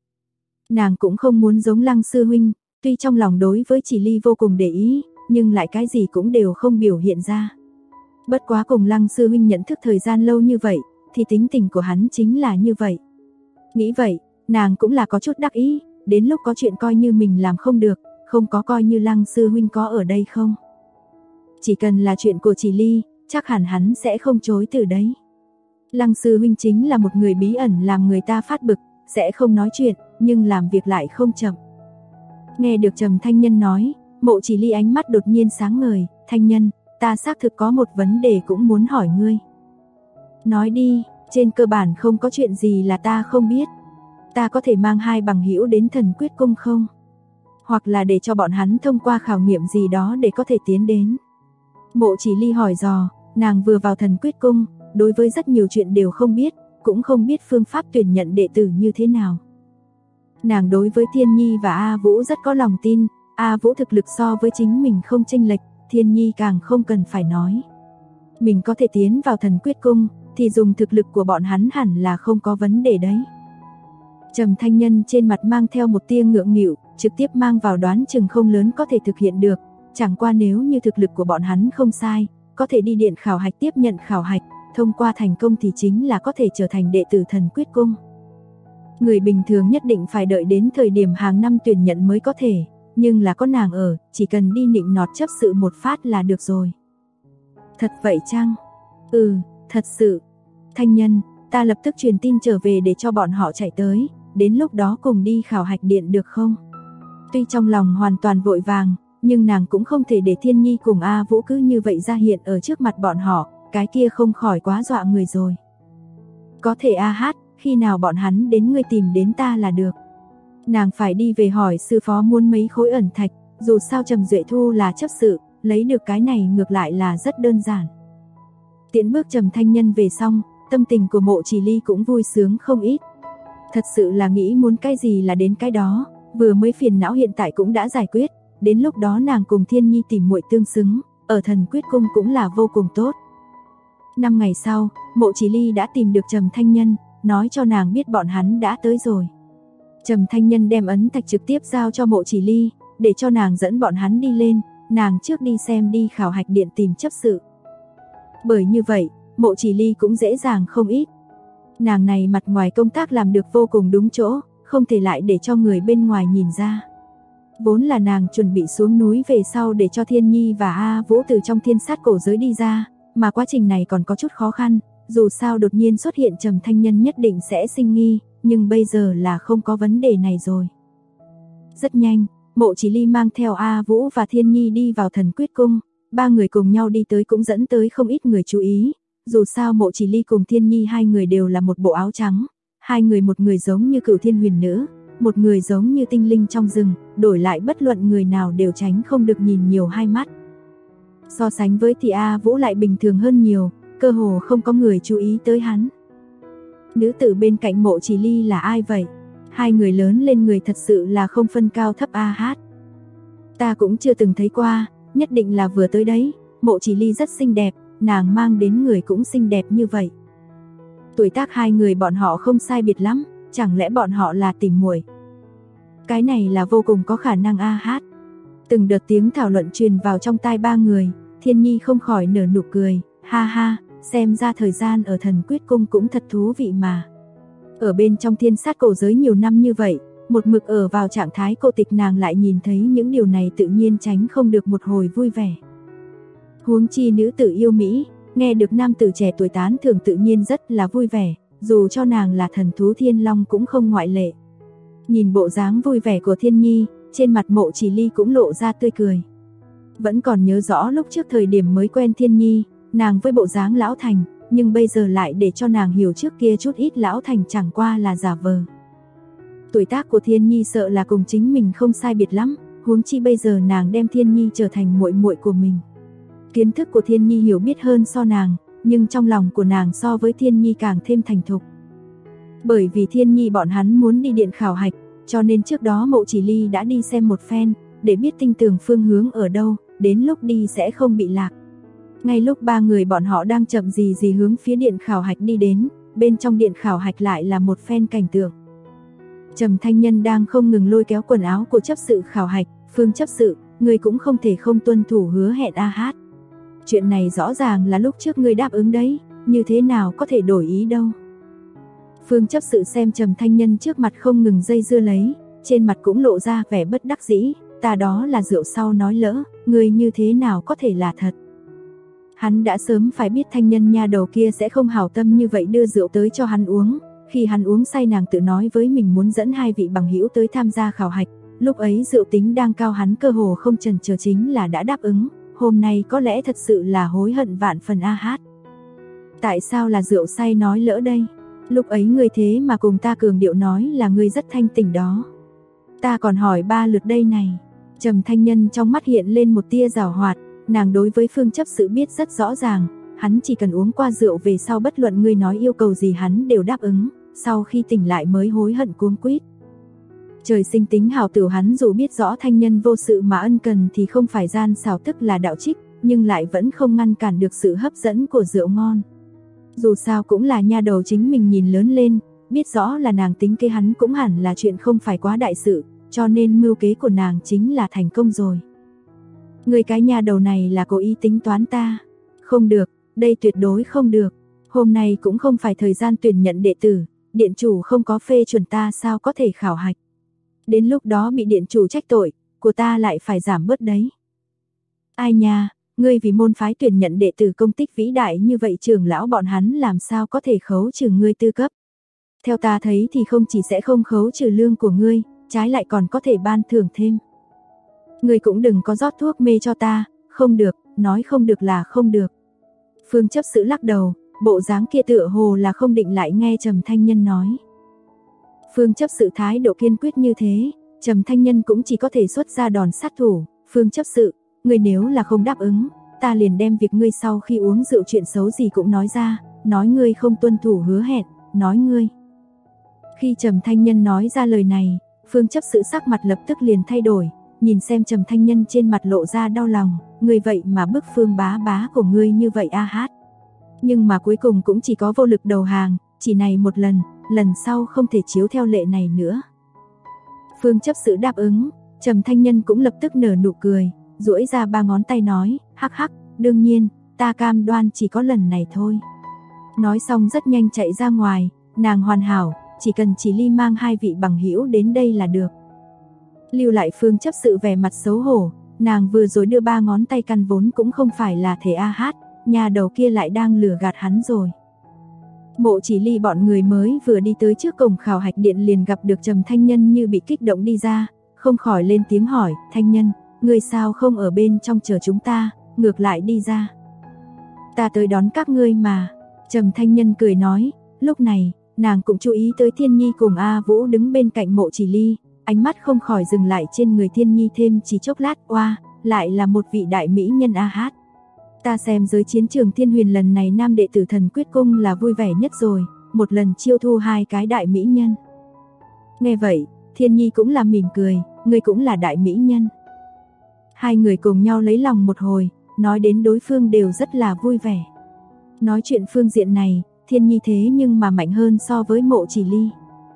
Nàng cũng không muốn giống Lăng sư huynh, tuy trong lòng đối với Chỉ Ly vô cùng để ý, nhưng lại cái gì cũng đều không biểu hiện ra. Bất quá cùng Lăng sư huynh nhận thức thời gian lâu như vậy, thì tính tình của hắn chính là như vậy. Nghĩ vậy, nàng cũng là có chút đắc ý, đến lúc có chuyện coi như mình làm không được, không có coi như Lăng sư huynh có ở đây không. Chỉ cần là chuyện của Chỉ Ly, chắc hẳn hắn sẽ không chối từ đấy. Lăng sư huynh chính là một người bí ẩn làm người ta phát bực, sẽ không nói chuyện, nhưng làm việc lại không chậm. Nghe được Trầm Thanh Nhân nói, Mộ Chỉ Ly ánh mắt đột nhiên sáng ngời, Thanh Nhân, ta xác thực có một vấn đề cũng muốn hỏi ngươi. Nói đi, trên cơ bản không có chuyện gì là ta không biết. Ta có thể mang 2 bằng hữu đến Thần Quyết Cung không? Hoặc là để cho bọn hắn thông qua khảo nghiệm gì đó để có thể tiến đến. Mộ Chỉ Ly hỏi dò, nàng vừa vào Thần Quyết Cung, đối với rất nhiều chuyện đều không biết, cũng không biết phương pháp tuyển nhận đệ tử như thế nào. Nàng đối với Thiên Nhi và A Vũ rất có lòng tin, A Vũ thực lực so với chính mình không chênh lệch, Thiên Nhi càng không cần phải nói. Mình có thể tiến vào Thần Quyết Cung, thì dùng thực lực của bọn hắn hẳn là không có vấn đề đấy. Trầm Thanh Nhân trên mặt mang theo một tia ngượng nghịu, trực tiếp mang vào đoán chừng không lớn có thể thực hiện được, chẳng qua nếu như thực lực của bọn hắn không sai, có thể đi điện khảo hạch tiếp nhận khảo hạch, thông qua thành công thì chính là có thể trở thành đệ tử Thần Quyết Cung. Người bình thường nhất định phải đợi đến thời điểm hàng năm tuyển nhận mới có thể, nhưng là có nàng ở, chỉ cần đi nịnh nọt chấp sự một phát là được rồi. Thật vậy chăng? Ừ, thật sự. Thanh Nhân, ta lập tức truyền tin trở về để cho bọn họ chạy tới, đến lúc đó cùng đi khảo hạch điện được không? Tuy trong lòng hoàn toàn vội vàng, nhưng nàng cũng không thể để Thiên Nhi cùng A Vũ cứ như vậy ra hiện ở trước mặt bọn họ, cái kia không khỏi quá dọa người rồi. Có thể A Hát, khi nào bọn hắn đến ngươi tìm đến ta là được. Nàng phải đi về hỏi sư phó muốn mấy khối ẩn thạch, dù sao Trầm Duệ Thu là chấp sự, lấy được cái này ngược lại là rất đơn giản. Tiễn bước Trầm Thanh Nhân về xong, tâm tình của Mộ Chỉ Ly cũng vui sướng không ít. Thật sự là nghĩ muốn cái gì là đến cái đó, vừa mới phiền não hiện tại cũng đã giải quyết, đến lúc đó nàng cùng Thiên Nhi tìm muội tương xứng, ở Thần Quyết Cung cũng là vô cùng tốt. 5 ngày sau, Mộ Chỉ Ly đã tìm được Trầm Thanh Nhân, nói cho nàng biết bọn hắn đã tới rồi. Trầm Thanh Nhân đem ấn thạch trực tiếp giao cho Mộ Chỉ Ly, để cho nàng dẫn bọn hắn đi lên, nàng trước đi xem đi khảo hạch điện tìm chấp sự. Bởi như vậy, Mộ Chỉ Ly cũng dễ dàng không ít. Nàng này mặt ngoài công tác làm được vô cùng đúng chỗ, không thể lại để cho người bên ngoài nhìn ra. Vốn là nàng chuẩn bị xuống núi về sau để cho Thiên Nhi và A Vũ từ trong thiên sát cổ giới đi ra, mà quá trình này còn có chút khó khăn, dù sao đột nhiên xuất hiện Trầm Thanh Nhân nhất định sẽ sinh nghi, nhưng bây giờ là không có vấn đề này rồi. Rất nhanh, Mộ Chỉ Ly mang theo A Vũ và Thiên Nhi đi vào Thần Quyết Cung, ba người cùng nhau đi tới cũng dẫn tới không ít người chú ý, dù sao Mộ Chỉ Ly cùng Thiên Nhi hai người đều là một bộ áo trắng, hai người một người giống như Cửu Thiên Huyền Nữ, một người giống như tinh linh trong rừng, đổi lại bất luận người nào đều tránh không được nhìn nhiều hai mắt. So sánh với thì A Vũ lại bình thường hơn nhiều, cơ hồ không có người chú ý tới hắn. Nữ tử bên cạnh Mộ Chỉ Ly là ai vậy? Hai người lớn lên người thật sự là không phân cao thấp A Hát. Ta cũng chưa từng thấy qua, nhất định là vừa tới đấy, Mộ Chỉ Ly rất xinh đẹp, nàng mang đến người cũng xinh đẹp như vậy. Tuổi tác hai người bọn họ không sai biệt lắm, chẳng lẽ bọn họ là tỷ muội? Cái này là vô cùng có khả năng A Hát. Từng đợt tiếng thảo luận truyền vào trong tai ba người, Thiên Nhi không khỏi nở nụ cười, ha ha, xem ra thời gian ở Thần Quyết Cung cũng thật thú vị mà. Ở bên trong thiên sát cổ giới nhiều năm như vậy, một mực ở vào trạng thái cô tịch nàng lại nhìn thấy những điều này tự nhiên tránh không được một hồi vui vẻ. Huống chi nữ tử yêu Mỹ, nghe được nam tử trẻ tuổi tán thưởng tự nhiên rất là vui vẻ, dù cho nàng là thần thú thiên long cũng không ngoại lệ. Nhìn bộ dáng vui vẻ của Thiên Nhi, trên mặt Mộ Chỉ Ly cũng lộ ra tươi cười. Vẫn còn nhớ rõ lúc trước thời điểm mới quen Thiên Nhi, nàng với bộ dáng lão thành, nhưng bây giờ lại để cho nàng hiểu trước kia chút ít lão thành chẳng qua là giả vờ. Tuổi tác của Thiên Nhi sợ là cùng chính mình không sai biệt lắm, huống chi bây giờ nàng đem Thiên Nhi trở thành muội muội của mình. Kiến thức của Thiên Nhi hiểu biết hơn so nàng, nhưng trong lòng của nàng so với Thiên Nhi càng thêm thành thục. Bởi vì Thiên Nhi bọn hắn muốn đi điện khảo hạch, cho nên trước đó Mộ Chỉ Ly đã đi xem một phen, để biết tinh tường phương hướng ở đâu, đến lúc đi sẽ không bị lạc. Ngay lúc ba người bọn họ đang chậm gì gì hướng phía điện khảo hạch đi đến, bên trong điện khảo hạch lại là một phen cảnh tượng. Trầm Thanh Nhân đang không ngừng lôi kéo quần áo của chấp sự khảo hạch, Phương chấp sự, ngươi cũng không thể không tuân thủ hứa hẹn A Hát. Chuyện này rõ ràng là lúc trước ngươi đáp ứng đấy, như thế nào có thể đổi ý đâu. Phương chấp sự xem Trầm Thanh Nhân trước mặt không ngừng dây dưa lấy, trên mặt cũng lộ ra vẻ bất đắc dĩ, ta đó là rượu sau nói lỡ, ngươi như thế nào có thể là thật. Hắn đã sớm phải biết Thanh Nhân nha đầu kia sẽ không hảo tâm như vậy đưa rượu tới cho hắn uống, khi hắn uống say nàng tự nói với mình muốn dẫn hai vị bằng hữu tới tham gia khảo hạch, lúc ấy rượu tính đang cao hắn cơ hồ không chần chờ chính là đã đáp ứng, hôm nay có lẽ thật sự là hối hận vạn phần A Hát. Tại sao là rượu say nói lỡ đây? Lúc ấy ngươi thế mà cùng ta cường điệu nói là ngươi rất thanh tỉnh đó. Ta còn hỏi 3 lượt đây này. Trầm Thanh Nhân trong mắt hiện lên một tia giảo hoạt, nàng đối với Phương chấp sự biết rất rõ ràng, hắn chỉ cần uống qua rượu về sau bất luận ngươi nói yêu cầu gì hắn đều đáp ứng, sau khi tỉnh lại mới hối hận cuống quýt. Trời sinh tính hào tử hắn dù biết rõ Thanh Nhân vô sự mà ân cần thì không phải gian xảo tức là đạo trích, nhưng lại vẫn không ngăn cản được sự hấp dẫn của rượu ngon. Dù sao cũng là nha đầu chính mình nhìn lớn lên, biết rõ là nàng tính kế hắn cũng hẳn là chuyện không phải quá đại sự, cho nên mưu kế của nàng chính là thành công rồi. Người cái nha đầu này là cố ý tính toán ta. Không được, đây tuyệt đối không được. Hôm nay cũng không phải thời gian tuyển nhận đệ tử, điện chủ không có phê chuẩn ta sao có thể khảo hạch. Đến lúc đó bị điện chủ trách tội, của ta lại phải giảm bớt đấy. Ai nha, ngươi vì môn phái tuyển nhận đệ tử công tích vĩ đại như vậy trưởng lão bọn hắn làm sao có thể khấu trừ ngươi tư cấp. Theo ta thấy thì không chỉ sẽ không khấu trừ lương của ngươi, trái lại còn có thể ban thưởng thêm. Ngươi cũng đừng có rót thuốc mê cho ta, không được, nói không được là không được. Phương chấp sự lắc đầu, bộ dáng kia tựa hồ là không định lại nghe Trầm Thanh Nhân nói. Phương chấp sự thái độ kiên quyết như thế, Trầm Thanh Nhân cũng chỉ có thể xuất ra đòn sát thủ. Phương chấp sự, ngươi nếu là không đáp ứng, ta liền đem việc ngươi sau khi uống rượu chuyện xấu gì cũng nói ra, nói ngươi không tuân thủ hứa hẹn, nói ngươi. Khi Trầm Thanh Nhân nói ra lời này, Phương chấp sự sắc mặt lập tức liền thay đổi, nhìn xem Trầm Thanh Nhân trên mặt lộ ra đau lòng, ngươi vậy mà bức Phương bá bá của ngươi như vậy a hát. Nhưng mà cuối cùng cũng chỉ có vô lực đầu hàng, chỉ này một lần, lần sau không thể chiếu theo lệ này nữa. Phương chấp sự đáp ứng, Trầm Thanh Nhân cũng lập tức nở nụ cười, duỗi ra 3 ngón tay nói, hắc hắc, đương nhiên, ta cam đoan chỉ có lần này thôi. Nói xong rất nhanh chạy ra ngoài, nàng hoàn hảo, chỉ cần Chỉ Ly mang 2 vị bằng hữu đến đây là được. Lưu lại Phương chấp sự vẻ mặt xấu hổ, nàng vừa rồi đưa 3 ngón tay căn vốn cũng không phải là thể a hát, nhà đầu kia lại đang lừa gạt hắn rồi. Mộ Chỉ Ly bọn người mới vừa đi tới trước cổng khảo hạch điện liền gặp được Trầm Thanh Nhân như bị kích động đi ra, không khỏi lên tiếng hỏi, Thanh Nhân, ngươi sao không ở bên trong chờ chúng ta, ngược lại đi ra. Ta tới đón các ngươi mà. Trầm Thanh Nhân cười nói, lúc này, nàng cũng chú ý tới Thiên Nhi cùng A Vũ đứng bên cạnh Mộ Chỉ Ly, ánh mắt không khỏi dừng lại trên người Thiên Nhi thêm chỉ chốc lát, oa, lại là một vị đại mỹ nhân a hát. Ta xem giới chiến trường Thiên Huyền lần này nam đệ tử Thần Quyết Cung là vui vẻ nhất rồi, một lần chiêu thu 2 cái đại mỹ nhân. Nghe vậy, Thiên Nhi cũng là mỉm cười, ngươi cũng là đại mỹ nhân. Hai người cùng nhau lấy lòng một hồi, nói đến đối phương đều rất là vui vẻ. Nói chuyện phương diện này, Thiên Nhi thế nhưng mà mạnh hơn so với Mộ Chỉ Ly.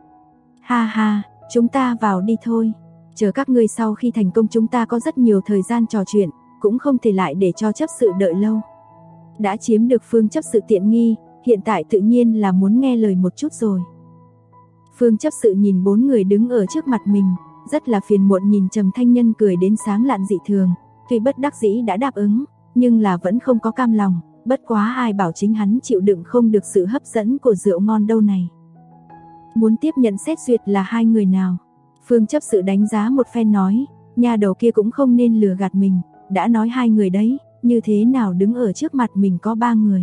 Ha ha, chúng ta vào đi thôi. Chờ các ngươi sau khi thành công chúng ta có rất nhiều thời gian trò chuyện, cũng không thể lại để cho chấp sự đợi lâu. Đã chiếm được Phương chấp sự tiện nghi, hiện tại tự nhiên là muốn nghe lời một chút rồi. Phương chấp sự nhìn 4 người đứng ở trước mặt mình, rất là phiền muộn nhìn Trầm Thanh Nhân cười đến sáng lạn dị thường, tuy bất đắc dĩ đã đáp ứng, nhưng là vẫn không có cam lòng, bất quá ai bảo chính hắn chịu đựng không được sự hấp dẫn của rượu ngon đâu này. Muốn tiếp nhận xét duyệt là 2 người nào? Phương chấp sự đánh giá một phen nói, nhà đầu kia cũng không nên lừa gạt mình, đã nói 2 người đấy, như thế nào đứng ở trước mặt mình có 3 người.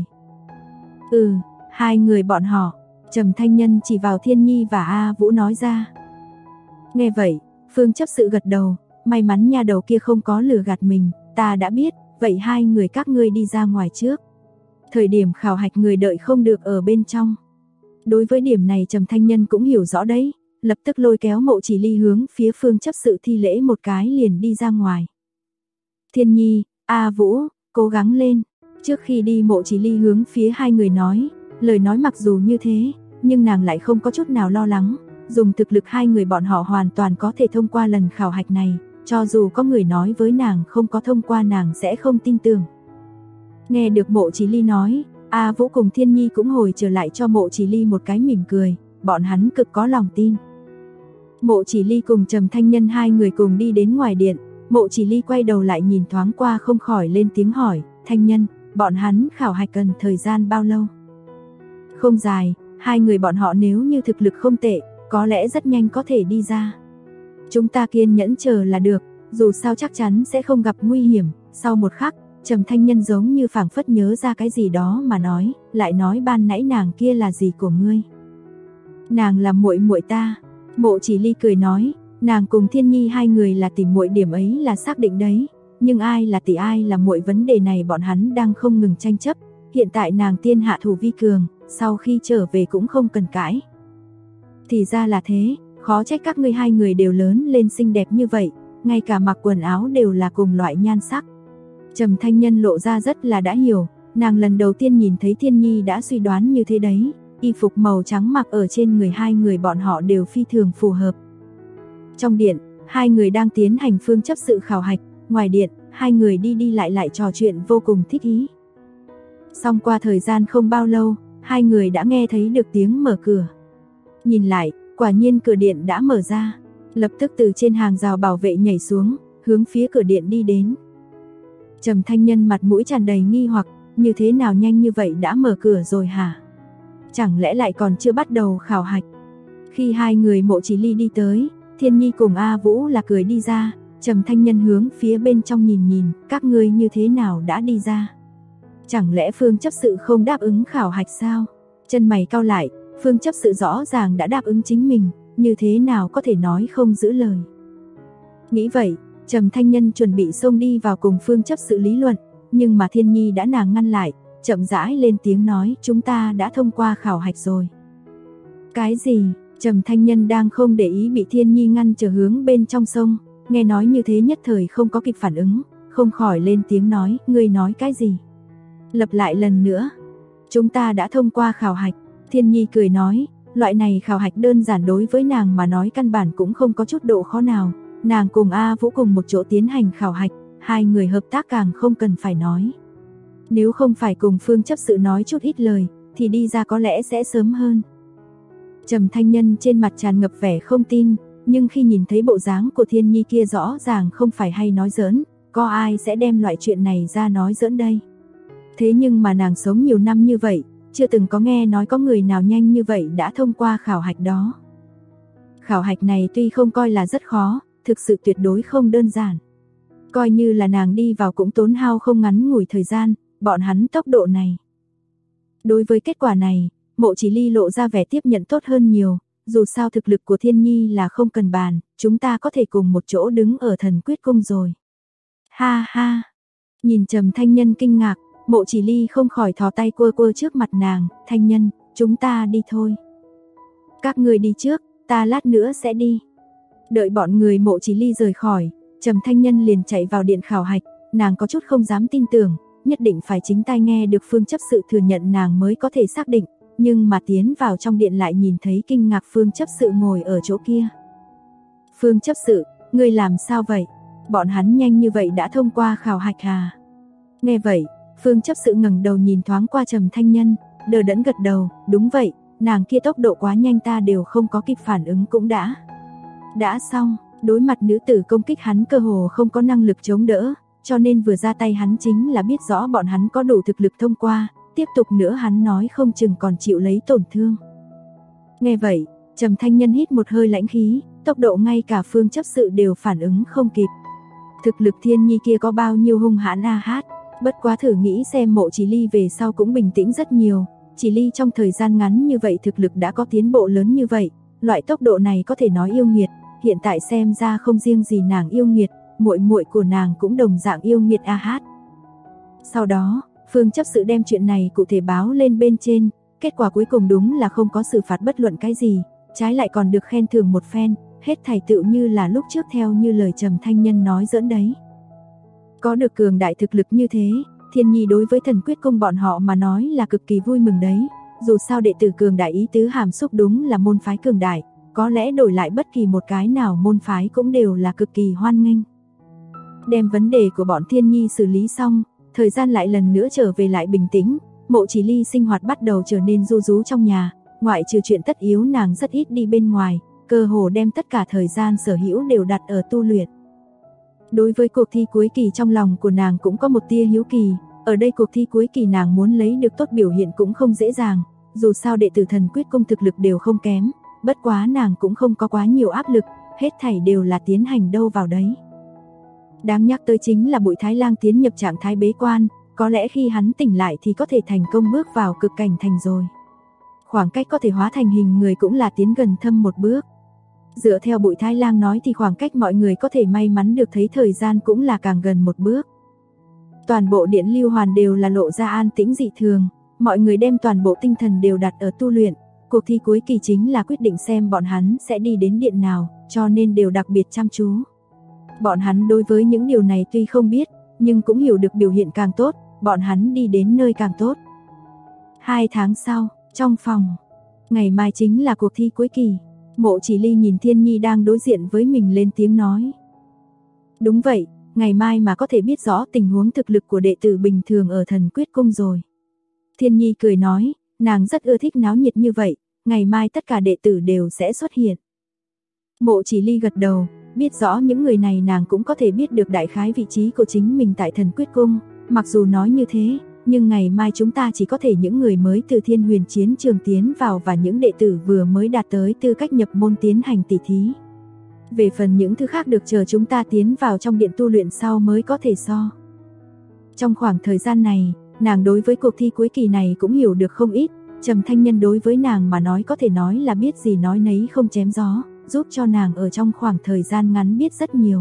2 người bọn họ. Trầm Thanh Nhân chỉ vào Thiên Nhi và A Vũ nói ra. Nghe vậy, Phương chấp sự gật đầu, may mắn nhà đầu kia không có lừa gạt mình, ta đã biết, vậy 2 người các ngươi đi ra ngoài trước. Thời điểm khảo hạch người đợi không được ở bên trong. Đối với điểm này Trầm Thanh Nhân cũng hiểu rõ đấy, lập tức lôi kéo Mộ Chỉ Ly hướng phía Phương chấp sự thi lễ một cái liền đi ra ngoài. Thiên Nhi, A Vũ, cố gắng lên. Trước khi đi Mộ Chỉ Ly hướng phía 2 người nói, lời nói mặc dù như thế, nhưng nàng lại không có chút nào lo lắng, dùng thực lực 2 người bọn họ hoàn toàn có thể thông qua lần khảo hạch này, cho dù có người nói với nàng không có thông qua nàng sẽ không tin tưởng. Nghe được Mộ Chỉ Ly nói, A Vũ cùng Thiên Nhi cũng hồi trở lại cho Mộ Chỉ Ly một cái mỉm cười, bọn hắn cực có lòng tin. Mộ Chỉ Ly cùng Trầm Thanh Nhân 2 người cùng đi đến ngoài điện, Mộ Chỉ Ly quay đầu lại nhìn thoáng qua không khỏi lên tiếng hỏi, Thanh Nhân, bọn hắn khảo hạch cần thời gian bao lâu? Không dài, 2 người bọn họ nếu như thực lực không tệ, có lẽ rất nhanh có thể đi ra. Chúng ta kiên nhẫn chờ là được, dù sao chắc chắn sẽ không gặp nguy hiểm. Sau một khắc, Trầm Thanh Nhân giống như phảng phất nhớ ra cái gì đó mà nói, lại nói ban nãy nàng kia là gì của ngươi? Nàng là muội muội ta. Mộ Chỉ Ly cười nói, nàng cùng Thiên Nhi 2 người là tỷ muội, điểm ấy là xác định đấy, nhưng ai là tỷ ai là muội vấn đề này bọn hắn đang không ngừng tranh chấp, hiện tại nàng tiên hạ thủ vi cường, sau khi trở về cũng không cần cãi. Thì ra là thế, khó trách các ngươi 2 người đều lớn lên xinh đẹp như vậy, ngay cả mặc quần áo đều là cùng loại nhan sắc. Trầm Thanh Nhân lộ ra rất là đã hiểu, nàng lần đầu tiên nhìn thấy Thiên Nhi đã suy đoán như thế đấy, y phục màu trắng mặc ở trên người 2 người bọn họ đều phi thường phù hợp. Trong điện, 2 người đang tiến hành phương chấp sự khảo hạch, ngoài điện, 2 người đi đi lại trò chuyện vô cùng thích ý. Xong qua thời gian không bao lâu, 2 người đã nghe thấy được tiếng mở cửa. Nhìn lại, quả nhiên cửa điện đã mở ra, lập tức từ trên hàng rào bảo vệ nhảy xuống, hướng phía cửa điện đi đến. Trầm Thanh Nhân mặt mũi tràn đầy nghi hoặc, như thế nào nhanh như vậy đã mở cửa rồi hả? Chẳng lẽ lại còn chưa bắt đầu khảo hạch? Khi 2 người Mộ Chỉ Ly đi tới, Thiên Nhi cùng A Vũ là cười đi ra, Trầm Thanh Nhân hướng phía bên trong nhìn nhìn, các ngươi như thế nào đã đi ra? Chẳng lẽ Phương chấp sự không đáp ứng khảo hạch sao? Chân mày cau lại, Phương chấp sự rõ ràng đã đáp ứng chính mình, như thế nào có thể nói không giữ lời. Nghĩ vậy, Trầm Thanh Nhân chuẩn bị xông đi vào cùng Phương chấp sự lý luận, nhưng mà Thiên Nhi đã nàng ngăn lại, chậm rãi lên tiếng nói, chúng ta đã thông qua khảo hạch rồi. Cái gì? Trầm Thanh Nhân đang không để ý bị Thiên Nhi ngăn trở hướng bên trong sông, nghe nói như thế nhất thời không có kịp phản ứng, không khỏi lên tiếng nói, ngươi nói cái gì? Lặp lại lần nữa. Chúng ta đã thông qua khảo hạch. Thiên Nhi cười nói, loại này khảo hạch đơn giản đối với nàng mà nói căn bản cũng không có chút độ khó nào. Nàng cùng A Vũ cùng một chỗ tiến hành khảo hạch, hai người hợp tác càng không cần phải nói. Nếu không phải cùng Phương chấp sự nói chút ít lời, thì đi ra có lẽ sẽ sớm hơn. Trầm Thanh Nhân trên mặt tràn ngập vẻ không tin, nhưng khi nhìn thấy bộ dáng của Thiên Nhi kia rõ ràng không phải hay nói giỡn, có ai sẽ đem loại chuyện này ra nói giỡn đây. Thế nhưng mà nàng sống nhiều năm như vậy, chưa từng có nghe nói có người nào nhanh như vậy đã thông qua khảo hạch đó. Khảo hạch này tuy không coi là rất khó, thực sự tuyệt đối không đơn giản. Coi như là nàng đi vào cũng tốn hao không ngắn ngủi thời gian, bọn hắn tốc độ này. Đối với kết quả này, Mộ Chỉ Ly lộ ra vẻ tiếp nhận tốt hơn nhiều, dù sao thực lực của Thiên Nhi là không cần bàn, chúng ta có thể cùng một chỗ đứng ở Thần Quyết Cung rồi. Ha ha, nhìn Trầm Thanh Nhân kinh ngạc, Mộ Chỉ Ly không khỏi thò tay quơ quơ trước mặt nàng, Thanh Nhân, chúng ta đi thôi. Các người đi trước, ta lát nữa sẽ đi. Đợi bọn người Mộ Chỉ Ly rời khỏi, Trầm Thanh Nhân liền chạy vào điện khảo hạch, nàng có chút không dám tin tưởng, nhất định phải chính tai nghe được Phương chấp sự thừa nhận nàng mới có thể xác định, nhưng mà tiến vào trong điện lại nhìn thấy kinh ngạc Phương chấp sự ngồi ở chỗ kia. Phương chấp sự, ngươi làm sao vậy? Bọn hắn nhanh như vậy đã thông qua khảo hạch à? Nghe vậy, Phương chấp sự ngẩng đầu nhìn thoáng qua Trầm Thanh Nhân, đờ đẫn gật đầu, đúng vậy, nàng kia tốc độ quá nhanh ta đều không có kịp phản ứng cũng đã xong. Đối mặt nữ tử công kích hắn cơ hồ không có năng lực chống đỡ, cho nên vừa ra tay hắn chính là biết rõ bọn hắn có đủ thực lực thông qua, tiếp tục nữa hắn nói không chừng còn chịu lấy tổn thương. Nghe vậy, Trầm Thanh Nhân hít một hơi lãnh khí, tốc độ ngay cả Phương chấp sự đều phản ứng không kịp. Thực lực Thiên Nhi kia có bao nhiêu hung hãn a hát, bất quá thử nghĩ xem Mộ Chỉ Ly về sau cũng bình tĩnh rất nhiều, Chỉ Ly trong thời gian ngắn như vậy thực lực đã có tiến bộ lớn như vậy, loại tốc độ này có thể nói yêu nghiệt. Hiện tại xem ra không riêng gì nàng yêu nghiệt, muội muội của nàng cũng đồng dạng yêu nghiệt a hát. Sau đó, Phương chấp sự đem chuyện này cụ thể báo lên bên trên, kết quả cuối cùng đúng là không có xử phạt bất luận cái gì, trái lại còn được khen thưởng một phen, hết thảy tựu như là lúc trước theo như lời Trầm Thanh Nhân nói giỡn đấy. Có được cường đại thực lực như thế, Thiên Nhi đối với Thần Quyết Cung bọn họ mà nói là cực kỳ vui mừng đấy, dù sao đệ tử cường đại ý tứ hàm xúc đúng là môn phái cường đại. Có lẽ đổi lại bất kỳ một cái nào môn phái cũng đều là cực kỳ hoan nghênh. Đem vấn đề của bọn Thiên Nhi xử lý xong, thời gian lại lần nữa trở về lại bình tĩnh, Mộ Chỉ Ly sinh hoạt bắt đầu trở nên ru rú trong nhà, ngoại trừ chuyện tất yếu nàng rất ít đi bên ngoài, cơ hồ đem tất cả thời gian sở hữu đều đặt ở tu luyện. Đối với cuộc thi cuối kỳ trong lòng của nàng cũng có một tia hiếu kỳ, ở đây cuộc thi cuối kỳ nàng muốn lấy được tốt biểu hiện cũng không dễ dàng, dù sao đệ tử Thần Quyết Cung thực lực đều không kém. Bất quá nàng cũng không có quá nhiều áp lực, hết thảy đều là tiến hành đâu vào đấy. Đáng nhắc tới chính là Bụi Thái Lang tiến nhập trạng thái bế quan, có lẽ khi hắn tỉnh lại thì có thể thành công bước vào cực cảnh thành rồi. Khoảng cách có thể hóa thành hình người cũng là tiến gần thâm một bước. Dựa theo Bụi Thái Lang nói thì khoảng cách mọi người có thể may mắn được thấy thời gian cũng là càng gần một bước. Toàn bộ điện lưu hoàn đều là lộ ra an tĩnh dị thường, mọi người đem toàn bộ tinh thần đều đặt ở tu luyện. Cuộc thi cuối kỳ chính là quyết định xem bọn hắn sẽ đi đến điện nào, cho nên đều đặc biệt chăm chú. Bọn hắn đối với những điều này tuy không biết, nhưng cũng hiểu được biểu hiện càng tốt, bọn hắn đi đến nơi càng tốt. 2 tháng sau, trong phòng, ngày mai chính là cuộc thi cuối kỳ. Mộ Chỉ Ly nhìn Thiên Nhi đang đối diện với mình lên tiếng nói. Đúng vậy, ngày mai mà có thể biết rõ tình huống thực lực của đệ tử bình thường ở Thần Quyết Cung rồi. Thiên Nhi cười nói, nàng rất ưa thích náo nhiệt như vậy, ngày mai tất cả đệ tử đều sẽ xuất hiện. Mộ Chỉ Ly gật đầu, biết rõ những người này nàng cũng có thể biết được đại khái vị trí của chính mình tại Thần Quyết Cung, mặc dù nói như thế, nhưng ngày mai chúng ta chỉ có thể những người mới từ Thiên Huyền Chiến Trường tiến vào và những đệ tử vừa mới đạt tới tư cách nhập môn tiến hành tỷ thí. Về phần những thứ khác được chờ chúng ta tiến vào trong điện tu luyện sau mới có thể so. Trong khoảng thời gian này, nàng đối với cuộc thi cuối kỳ này cũng hiểu được không ít. Trầm Thanh Nhân đối với nàng mà nói có thể nói là biết gì nói nấy không chém gió, giúp cho nàng ở trong khoảng thời gian ngắn biết rất nhiều.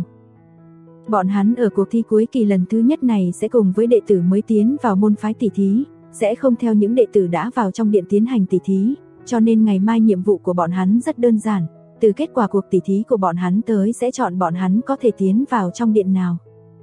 Bọn hắn ở cuộc thi cuối kỳ lần thứ nhất này sẽ cùng với đệ tử mới tiến vào môn phái tỷ thí, sẽ không theo những đệ tử đã vào trong điện tiến hành tỷ thí, cho nên ngày mai nhiệm vụ của bọn hắn rất đơn giản, từ kết quả cuộc tỷ thí của bọn hắn tới sẽ chọn bọn hắn có thể tiến vào trong điện nào.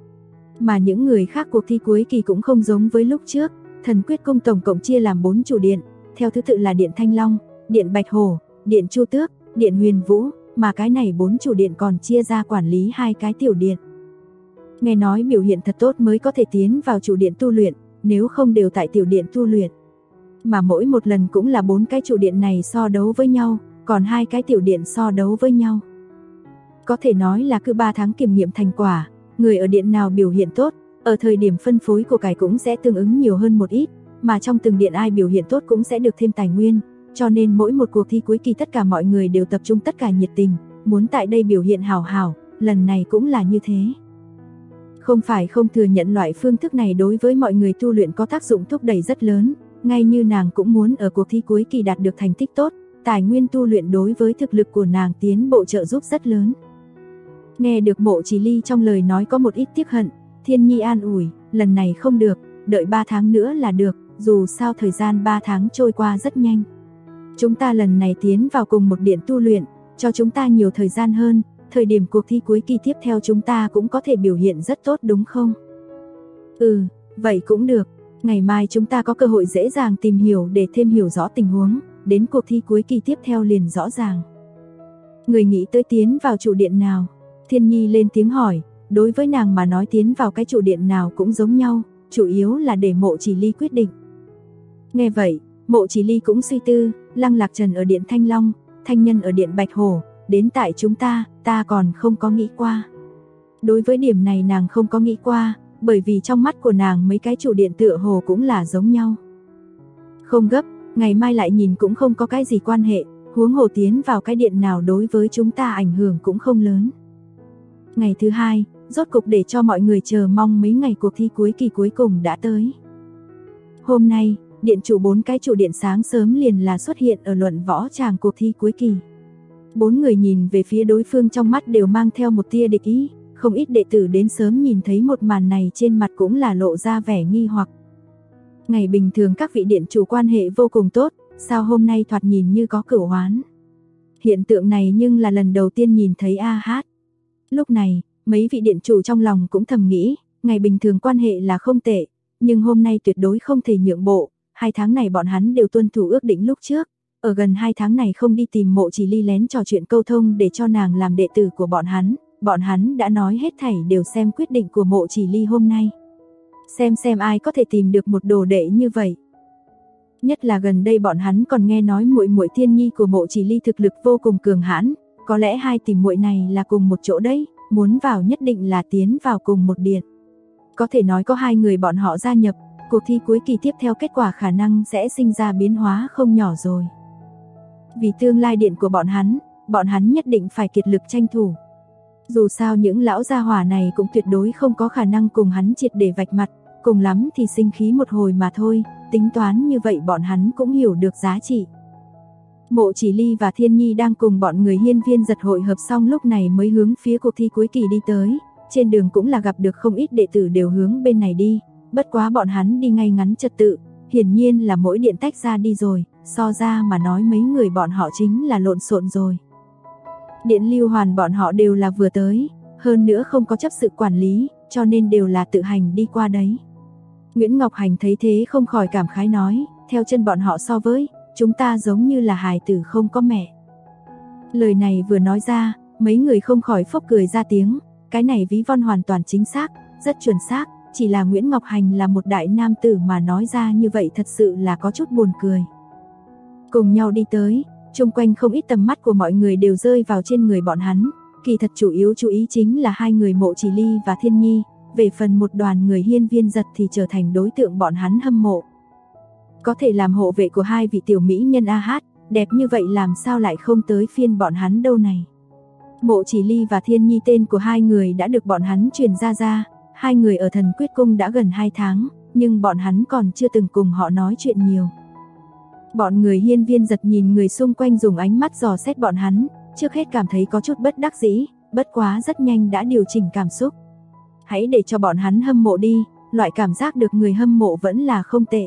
Mà những người khác cuộc thi cuối kỳ cũng không giống với lúc trước, Thần Quyết Cung tổng cộng chia làm 4 chủ điện, theo thứ tự là điện Thanh Long, điện Bạch Hổ, điện Chu Tước, điện Huyền Vũ, mà cái này 4 chủ điện còn chia ra quản lý 2 cái tiểu điện. Nghe nói biểu hiện thật tốt mới có thể tiến vào chủ điện tu luyện, nếu không đều tại tiểu điện tu luyện. Mà mỗi một lần cũng là 4 cái chủ điện này so đấu với nhau, còn 2 cái tiểu điện so đấu với nhau. Có thể nói là cứ 3 tháng kiểm nghiệm thành quả, người ở điện nào biểu hiện tốt, ở thời điểm phân phối của cải cũng sẽ tương ứng nhiều hơn một ít, mà trong từng điện ai biểu hiện tốt cũng sẽ được thêm tài nguyên, cho nên mỗi một cuộc thi cuối kỳ tất cả mọi người đều tập trung tất cả nhiệt tình, muốn tại đây biểu hiện hảo hảo, lần này cũng là như thế. Không phải không thừa nhận loại phương thức này đối với mọi người tu luyện có tác dụng thúc đẩy rất lớn, ngay như nàng cũng muốn ở cuộc thi cuối kỳ đạt được thành tích tốt, tài nguyên tu luyện đối với thực lực của nàng tiến bộ trợ giúp rất lớn. Nghe được Mộ Chỉ Ly trong lời nói có một ít tiếc hận, Thiên Nhi an ủi, lần này không được, đợi 3 tháng nữa là được, dù sao thời gian 3 tháng trôi qua rất nhanh. Chúng ta lần này tiến vào cùng một điện tu luyện, cho chúng ta nhiều thời gian hơn, thời điểm cuộc thi cuối kỳ tiếp theo chúng ta cũng có thể biểu hiện rất tốt đúng không? Ừ, vậy cũng được, ngày mai chúng ta có cơ hội dễ dàng tìm hiểu để thêm hiểu rõ tình huống, đến cuộc thi cuối kỳ tiếp theo liền rõ ràng. Người nghĩ tới tiến vào chủ điện nào? Thiên Nhi lên tiếng hỏi, đối với nàng mà nói tiến vào cái chủ điện nào cũng giống nhau, chủ yếu là để Mộ Chỉ Ly quyết định. Nghe vậy, Mộ Chỉ Ly cũng suy tư, Lăng Lạc Trần ở điện Thanh Long, Thanh Nhân ở điện Bạch Hổ, đến tại chúng ta còn không có nghĩ qua. Đối với điểm này nàng không có nghĩ qua, bởi vì trong mắt của nàng mấy cái chủ điện tựa hồ cũng là giống nhau. Không gấp, ngày mai lại nhìn cũng không có cái gì quan hệ, huống hồ tiến vào cái điện nào đối với chúng ta ảnh hưởng cũng không lớn. Ngày thứ hai, rốt cục để cho mọi người chờ mong mấy ngày cuộc thi cuối kỳ cuối cùng đã tới. Hôm nay, điện chủ 4 cái chủ điện sáng sớm liền là xuất hiện ở luận võ tràng cuộc thi cuối kỳ. 4 người nhìn về phía đối phương trong mắt đều mang theo một tia địch ý, không ít đệ tử đến sớm nhìn thấy một màn này trên mặt cũng là lộ ra vẻ nghi hoặc. Ngày bình thường các vị điện chủ quan hệ vô cùng tốt, sao hôm nay thoạt nhìn như có cửu oán. Hiện tượng này nhưng là lần đầu tiên nhìn thấy hát. Lúc này, mấy vị điện chủ trong lòng cũng thầm nghĩ, ngày bình thường quan hệ là không tệ, nhưng hôm nay tuyệt đối không thể nhượng bộ, 2 tháng này bọn hắn đều tuân thủ ước định lúc trước, ở gần 2 tháng này không đi tìm Mộ Chỉ Ly lén trò chuyện câu thông để cho nàng làm đệ tử của bọn hắn đã nói hết thảy đều xem quyết định của Mộ Chỉ Ly hôm nay. Xem ai có thể tìm được một đồ đệ như vậy. Nhất là gần đây bọn hắn còn nghe nói muội muội Thiên Nhi của Mộ Chỉ Ly thực lực vô cùng cường hãn, có lẽ hai tìm muội này là cùng một chỗ đấy, muốn vào nhất định là tiến vào cùng một điện. Có thể nói có 2 người bọn họ gia nhập, cuộc thi cuối kỳ tiếp theo kết quả khả năng sẽ sinh ra biến hóa không nhỏ rồi. Vì tương lai điện của bọn hắn nhất định phải kiệt lực tranh thủ. Dù sao những lão gia hỏa này cũng tuyệt đối không có khả năng cùng hắn triệt để vạch mặt, cùng lắm thì sinh khí một hồi mà thôi, tính toán như vậy bọn hắn cũng hiểu được giá trị. Mộ Chỉ Ly và Thiên Nhi đang cùng bọn người hiên viên giật hội hợp xong lúc này mới hướng phía cuộc thi cuối kỳ đi tới, trên đường cũng là gặp được không ít đệ tử đều hướng bên này đi, bất quá bọn hắn đi ngay ngắn trật tự, hiển nhiên là mỗi điện tách ra đi rồi, so ra mà nói mấy người bọn họ chính là lộn xộn rồi. Điện Lưu Hoàn bọn họ đều là vừa tới, hơn nữa không có chấp sự quản lý, cho nên đều là tự hành đi qua đấy. Nguyễn Ngọc Hành thấy thế không khỏi cảm khái nói, theo chân bọn họ so với, chúng ta giống như là hài tử không có mẹ. Lời này vừa nói ra, mấy người không khỏi phốc cười ra tiếng, cái này ví von hoàn toàn chính xác, rất chuẩn xác, chỉ là Nguyễn Ngọc Hành là một đại nam tử mà nói ra như vậy thật sự là có chút buồn cười. Cùng nhau đi tới, chung quanh không ít tầm mắt của mọi người đều rơi vào trên người bọn hắn, kỳ thật chủ yếu chú ý chính là 2 người Mộ Chỉ Ly và Thiên Nhi, về phần một đoàn người hiên viên giật thì trở thành đối tượng bọn hắn hâm mộ. Có thể làm hộ vệ của 2 vị tiểu mỹ nhân đẹp như vậy làm sao lại không tới phiên bọn hắn đâu này. Mộ Chỉ Ly và Thiên Nhi tên của hai người đã được bọn hắn truyền ra, hai người ở Thần Quyết Cung đã gần 2 tháng, nhưng bọn hắn còn chưa từng cùng họ nói chuyện nhiều. Bọn người Hiên Viên Giật nhìn người xung quanh dùng ánh mắt dò xét bọn hắn, trước hết cảm thấy có chút bất đắc dĩ, bất quá rất nhanh đã điều chỉnh cảm xúc. Hãy để cho bọn hắn hâm mộ đi, loại cảm giác được người hâm mộ vẫn là không tệ.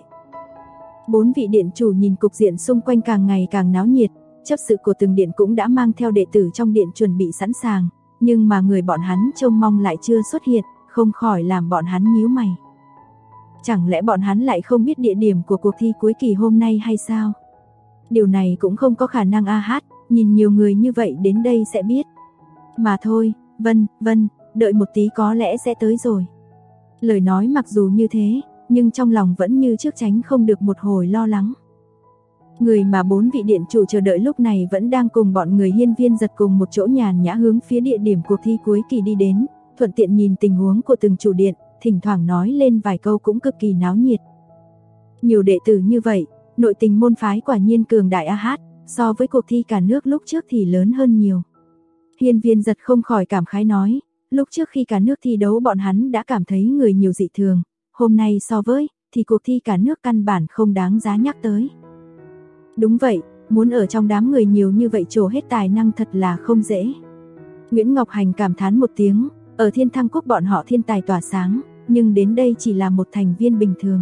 4 vị điện chủ nhìn cục diện xung quanh càng ngày càng náo nhiệt, chấp sự của từng điện cũng đã mang theo đệ tử trong điện chuẩn bị sẵn sàng, nhưng mà người bọn hắn trông mong lại chưa xuất hiện, không khỏi làm bọn hắn nhíu mày. Chẳng lẽ bọn hắn lại không biết địa điểm của cuộc thi cuối kỳ hôm nay hay sao? Điều này cũng không có khả năng nhìn nhiều người như vậy đến đây sẽ biết. Mà thôi, vân, đợi một tí có lẽ sẽ tới rồi. Lời nói mặc dù như thế, nhưng trong lòng vẫn như trước tránh không được một hồi lo lắng. Người mà 4 vị điện chủ chờ đợi lúc này vẫn đang cùng bọn người Hiên Viên Giật cùng một chỗ nhàn nhã hướng phía địa điểm cuộc thi cuối kỳ đi đến, thuận tiện nhìn tình huống của từng chủ điện, thỉnh thoảng nói lên vài câu cũng cực kỳ náo nhiệt. Nhiều đệ tử như vậy, nội tình môn phái quả nhiên cường đại so với cuộc thi cả nước lúc trước thì lớn hơn nhiều. Hiên Viên Giật không khỏi cảm khái nói, lúc trước khi cả nước thi đấu bọn hắn đã cảm thấy người nhiều dị thường, hôm nay so với thì cuộc thi cả nước căn bản không đáng giá nhắc tới. Đúng vậy, muốn ở trong đám người nhiều như vậy trổ hết tài năng thật là không dễ. Nguyễn Ngọc Hành cảm thán một tiếng, ở Thiên Thăng Quốc bọn họ thiên tài tỏa sáng, nhưng đến đây chỉ là một thành viên bình thường.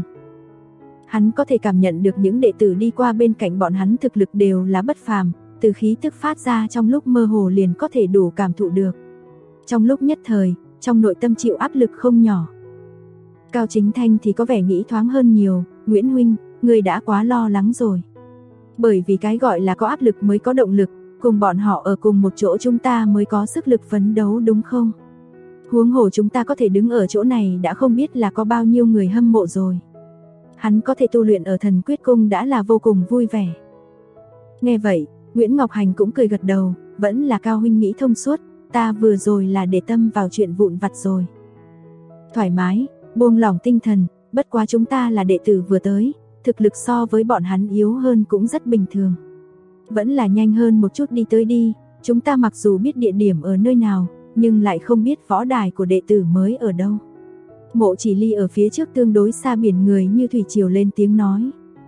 Hắn có thể cảm nhận được những đệ tử đi qua bên cạnh bọn hắn thực lực đều là bất phàm, từ khí tức phát ra trong lúc mơ hồ liền có thể đủ cảm thụ được. Trong lúc nhất thời, trong nội tâm chịu áp lực không nhỏ. Cao Chính Thanh thì có vẻ nghĩ thoáng hơn nhiều, Nguyễn huynh, người đã quá lo lắng rồi. Bởi vì cái gọi là có áp lực mới có động lực, cùng bọn họ ở cùng một chỗ chúng ta mới có sức lực phấn đấu đúng không? Huống hồ chúng ta có thể đứng ở chỗ này đã không biết là có bao nhiêu người hâm mộ rồi. Hắn có thể tu luyện ở Thần Quyết Cung đã là vô cùng vui vẻ. Nghe vậy, Nguyễn Ngọc Hành cũng cười gật đầu, vẫn là Cao huynh nghĩ thông suốt, ta vừa rồi là để tâm vào chuyện vụn vặt rồi. Thoải mái, buông lỏng tinh thần, bất quá chúng ta là đệ tử vừa tới, thực lực so với bọn hắn yếu hơn cũng rất bình thường. Vẫn là nhanh hơn một chút đi tới đi, chúng ta mặc dù biết địa điểm ở nơi nào, nhưng lại không biết võ đài của đệ tử mới ở đâu. Mộ Chỉ Ly ở phía trước tương đối xa biển người như thủy triều lên tiếng nói.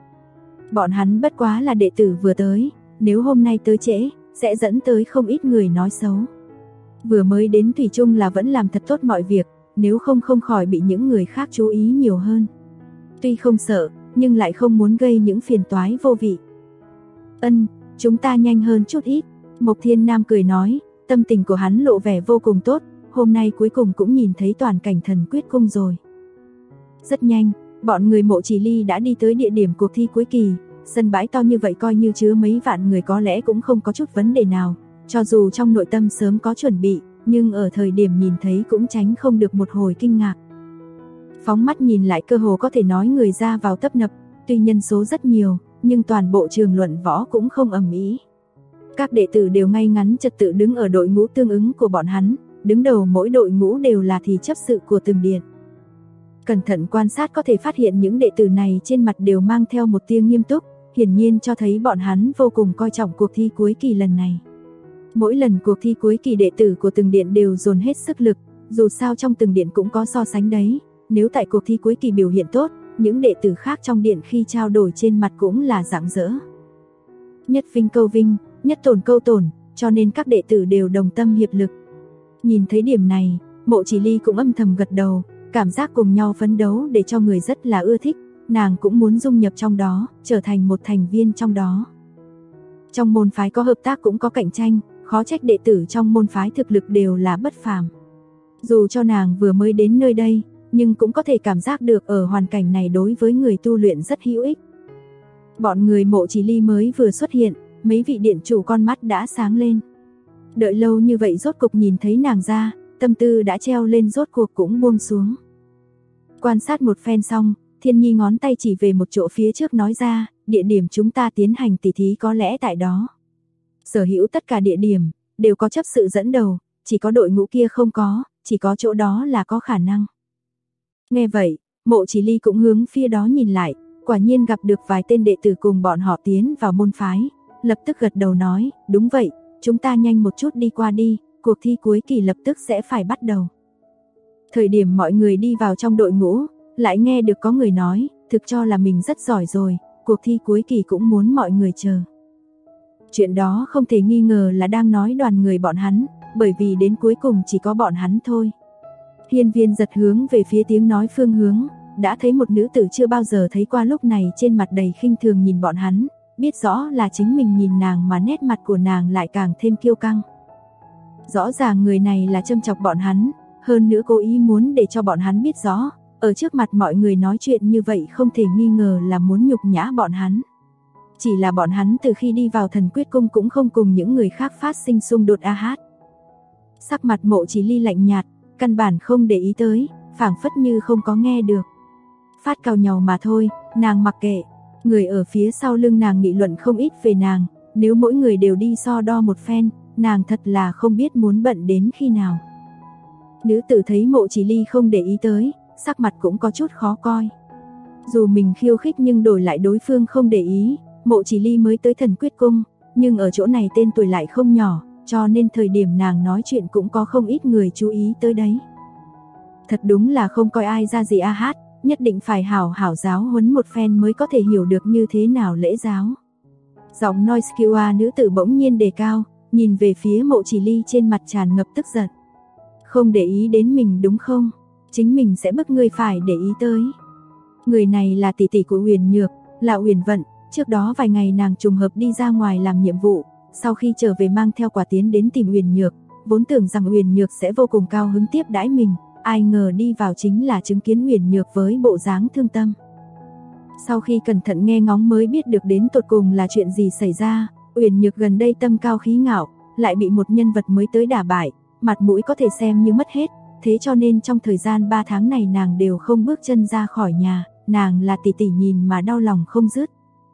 Bọn hắn bất quá là đệ tử vừa tới, nếu hôm nay tới trễ, sẽ dẫn tới không ít người nói xấu. Vừa mới đến thủy chung là vẫn làm thật tốt mọi việc, nếu không khỏi bị những người khác chú ý nhiều hơn. Tuy không sợ, nhưng lại không muốn gây những phiền toái vô vị. Chúng ta nhanh hơn chút ít. Mộc Thiên Nam cười nói, tâm tình của hắn lộ vẻ vô cùng tốt, hôm nay cuối cùng cũng nhìn thấy toàn cảnh Thần Quyết Cung rồi. Rất nhanh, bọn người Mộ Chỉ Ly đã đi tới địa điểm cuộc thi cuối kỳ, sân bãi to như vậy coi như chứa mấy vạn người có lẽ cũng không có chút vấn đề nào, cho dù trong nội tâm sớm có chuẩn bị, nhưng ở thời điểm nhìn thấy cũng tránh không được một hồi kinh ngạc. Phóng mắt nhìn lại cơ hồ có thể nói người ra vào tấp nập, tuy nhân số rất nhiều, nhưng toàn bộ trường luận võ cũng không ầm ĩ. Các đệ tử đều ngay ngắn trật tự đứng ở đội ngũ tương ứng của bọn hắn, đứng đầu mỗi đội ngũ đều là thì chấp sự của từng điện. Cẩn thận quan sát có thể phát hiện những đệ tử này trên mặt đều mang theo một tia nghiêm túc, hiển nhiên cho thấy bọn hắn vô cùng coi trọng cuộc thi cuối kỳ lần này. Mỗi lần cuộc thi cuối kỳ đệ tử của từng điện đều dồn hết sức lực, dù sao trong từng điện cũng có so sánh đấy, nếu tại cuộc thi cuối kỳ biểu hiện tốt, những đệ tử khác trong điện khi trao đổi trên mặt cũng là rạng rỡ. Nhất vinh câu vinh, nhất tổn câu tổn, cho nên các đệ tử đều đồng tâm hiệp lực. Nhìn thấy điểm này, Mộ Chỉ Ly cũng âm thầm gật đầu, cảm giác cùng nhau phấn đấu để cho người rất là ưa thích, nàng cũng muốn dung nhập trong đó, trở thành một thành viên trong đó. Trong môn phái có hợp tác cũng có cạnh tranh, khó trách đệ tử trong môn phái thực lực đều là bất phàm. Dù cho nàng vừa mới đến nơi đây, nhưng cũng có thể cảm giác được ở hoàn cảnh này đối với người tu luyện rất hữu ích. Bọn người Mộ Chỉ Ly mới vừa xuất hiện, mấy vị điện chủ con mắt đã sáng lên. Đợi lâu như vậy rốt cục nhìn thấy nàng ra, tâm tư đã treo lên rốt cuộc cũng buông xuống. Quan sát một phen xong, Thiên Nhi ngón tay chỉ về một chỗ phía trước nói ra, địa điểm chúng ta tiến hành tỉ thí có lẽ tại đó. Sở hữu tất cả địa điểm, đều có chấp sự dẫn đầu, chỉ có đội ngũ kia không có, chỉ có chỗ đó là có khả năng. Nghe vậy, Mộ Chỉ Ly cũng hướng phía đó nhìn lại, quả nhiên gặp được vài tên đệ tử cùng bọn họ tiến vào môn phái, lập tức gật đầu nói, đúng vậy, chúng ta nhanh một chút đi qua đi, cuộc thi cuối kỳ lập tức sẽ phải bắt đầu. Thời điểm mọi người đi vào trong đội ngũ, lại nghe được có người nói, thực cho là mình rất giỏi rồi, cuộc thi cuối kỳ cũng muốn mọi người chờ. Chuyện đó không thể nghi ngờ là đang nói đoàn người bọn hắn, bởi vì đến cuối cùng chỉ có bọn hắn thôi. Hiên Viên giật hướng về phía tiếng nói phương hướng, đã thấy một nữ tử chưa bao giờ thấy qua lúc này trên mặt đầy khinh thường nhìn bọn hắn, biết rõ là chính mình nhìn nàng mà nét mặt của nàng lại càng thêm kiêu căng. Rõ ràng người này là châm chọc bọn hắn, hơn nữa cố ý muốn để cho bọn hắn biết rõ, ở trước mặt mọi người nói chuyện như vậy không thể nghi ngờ là muốn nhục nhã bọn hắn. Chỉ là bọn hắn từ khi đi vào Thần Quyết Cung cũng không cùng những người khác phát sinh xung đột hát. Sắc mặt Mộ Chỉ Ly lạnh nhạt, căn bản không để ý tới, phảng phất như không có nghe được. Phát cào nhau mà thôi, nàng mặc kệ. Người ở phía sau lưng nàng nghị luận không ít về nàng, nếu mỗi người đều đi so đo một phen, nàng thật là không biết muốn bận đến khi nào. Nữ tử thấy Mộ Chỉ Ly không để ý tới, sắc mặt cũng có chút khó coi. Dù mình khiêu khích nhưng đổi lại đối phương không để ý, Mộ Chỉ Ly mới tới Thần Quyết Cung, nhưng ở chỗ này tên tuổi lại không nhỏ, cho nên thời điểm nàng nói chuyện cũng có không ít người chú ý tới đấy. Thật đúng là không coi ai ra gì hát, nhất định phải hảo hảo giáo huấn một phen mới có thể hiểu được như thế nào lễ giáo. Giọng Noiskiwa nữ tử bỗng nhiên đề cao, nhìn về phía Mộ Chỉ Ly trên mặt tràn ngập tức giận. Không để ý đến mình đúng không? Chính mình sẽ bức ngươi phải để ý tới. Người này là tỷ tỷ của Uyển Nhược, là Uyển Vận, trước đó vài ngày nàng trùng hợp đi ra ngoài làm nhiệm vụ, sau khi trở về mang theo quà tiến đến tìm Uyển Nhược, vốn tưởng rằng Uyển Nhược sẽ vô cùng cao hứng tiếp đãi mình, ai ngờ đi vào chính là chứng kiến Uyển Nhược với bộ dáng thương tâm. Sau khi cẩn thận nghe ngóng mới biết được đến tột cùng là chuyện gì xảy ra, Uyển Nhược gần đây tâm cao khí ngạo, lại bị một nhân vật mới tới đả bại, mặt mũi có thể xem như mất hết, thế cho nên trong thời gian 3 tháng này nàng đều không bước chân ra khỏi nhà, nàng là tỷ tỷ nhìn mà đau lòng không dứt.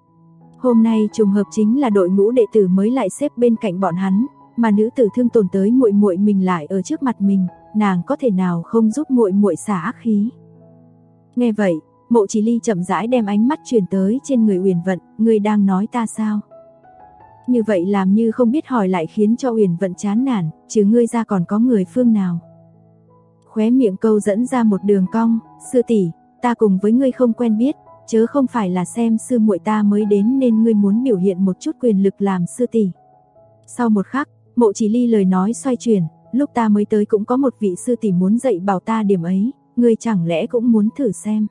Hôm nay trùng hợp chính là đội ngũ đệ tử mới lại xếp bên cạnh bọn hắn, mà nữ tử thương tổn tới muội muội mình lại ở trước mặt mình, nàng có thể nào không giúp muội muội xả ác khí. Nghe vậy, Mộ Chỉ Ly chậm rãi đem ánh mắt chuyển tới trên người Uyển Vận, ngươi đang nói ta sao? Như vậy làm như không biết hỏi lại khiến cho Uyển Vận chán nản, chứ ngươi ra còn có người phương nào? Khóe miệng câu dẫn ra một đường cong, sư tỷ, ta cùng với ngươi không quen biết, chớ không phải là xem sư muội ta mới đến nên ngươi muốn biểu hiện một chút quyền lực làm sư tỷ. Sau một khắc, Mộ Chỉ Ly lời nói xoay chuyển, lúc ta mới tới cũng có một vị sư tỷ muốn dạy bảo ta điểm ấy, ngươi chẳng lẽ cũng muốn thử xem.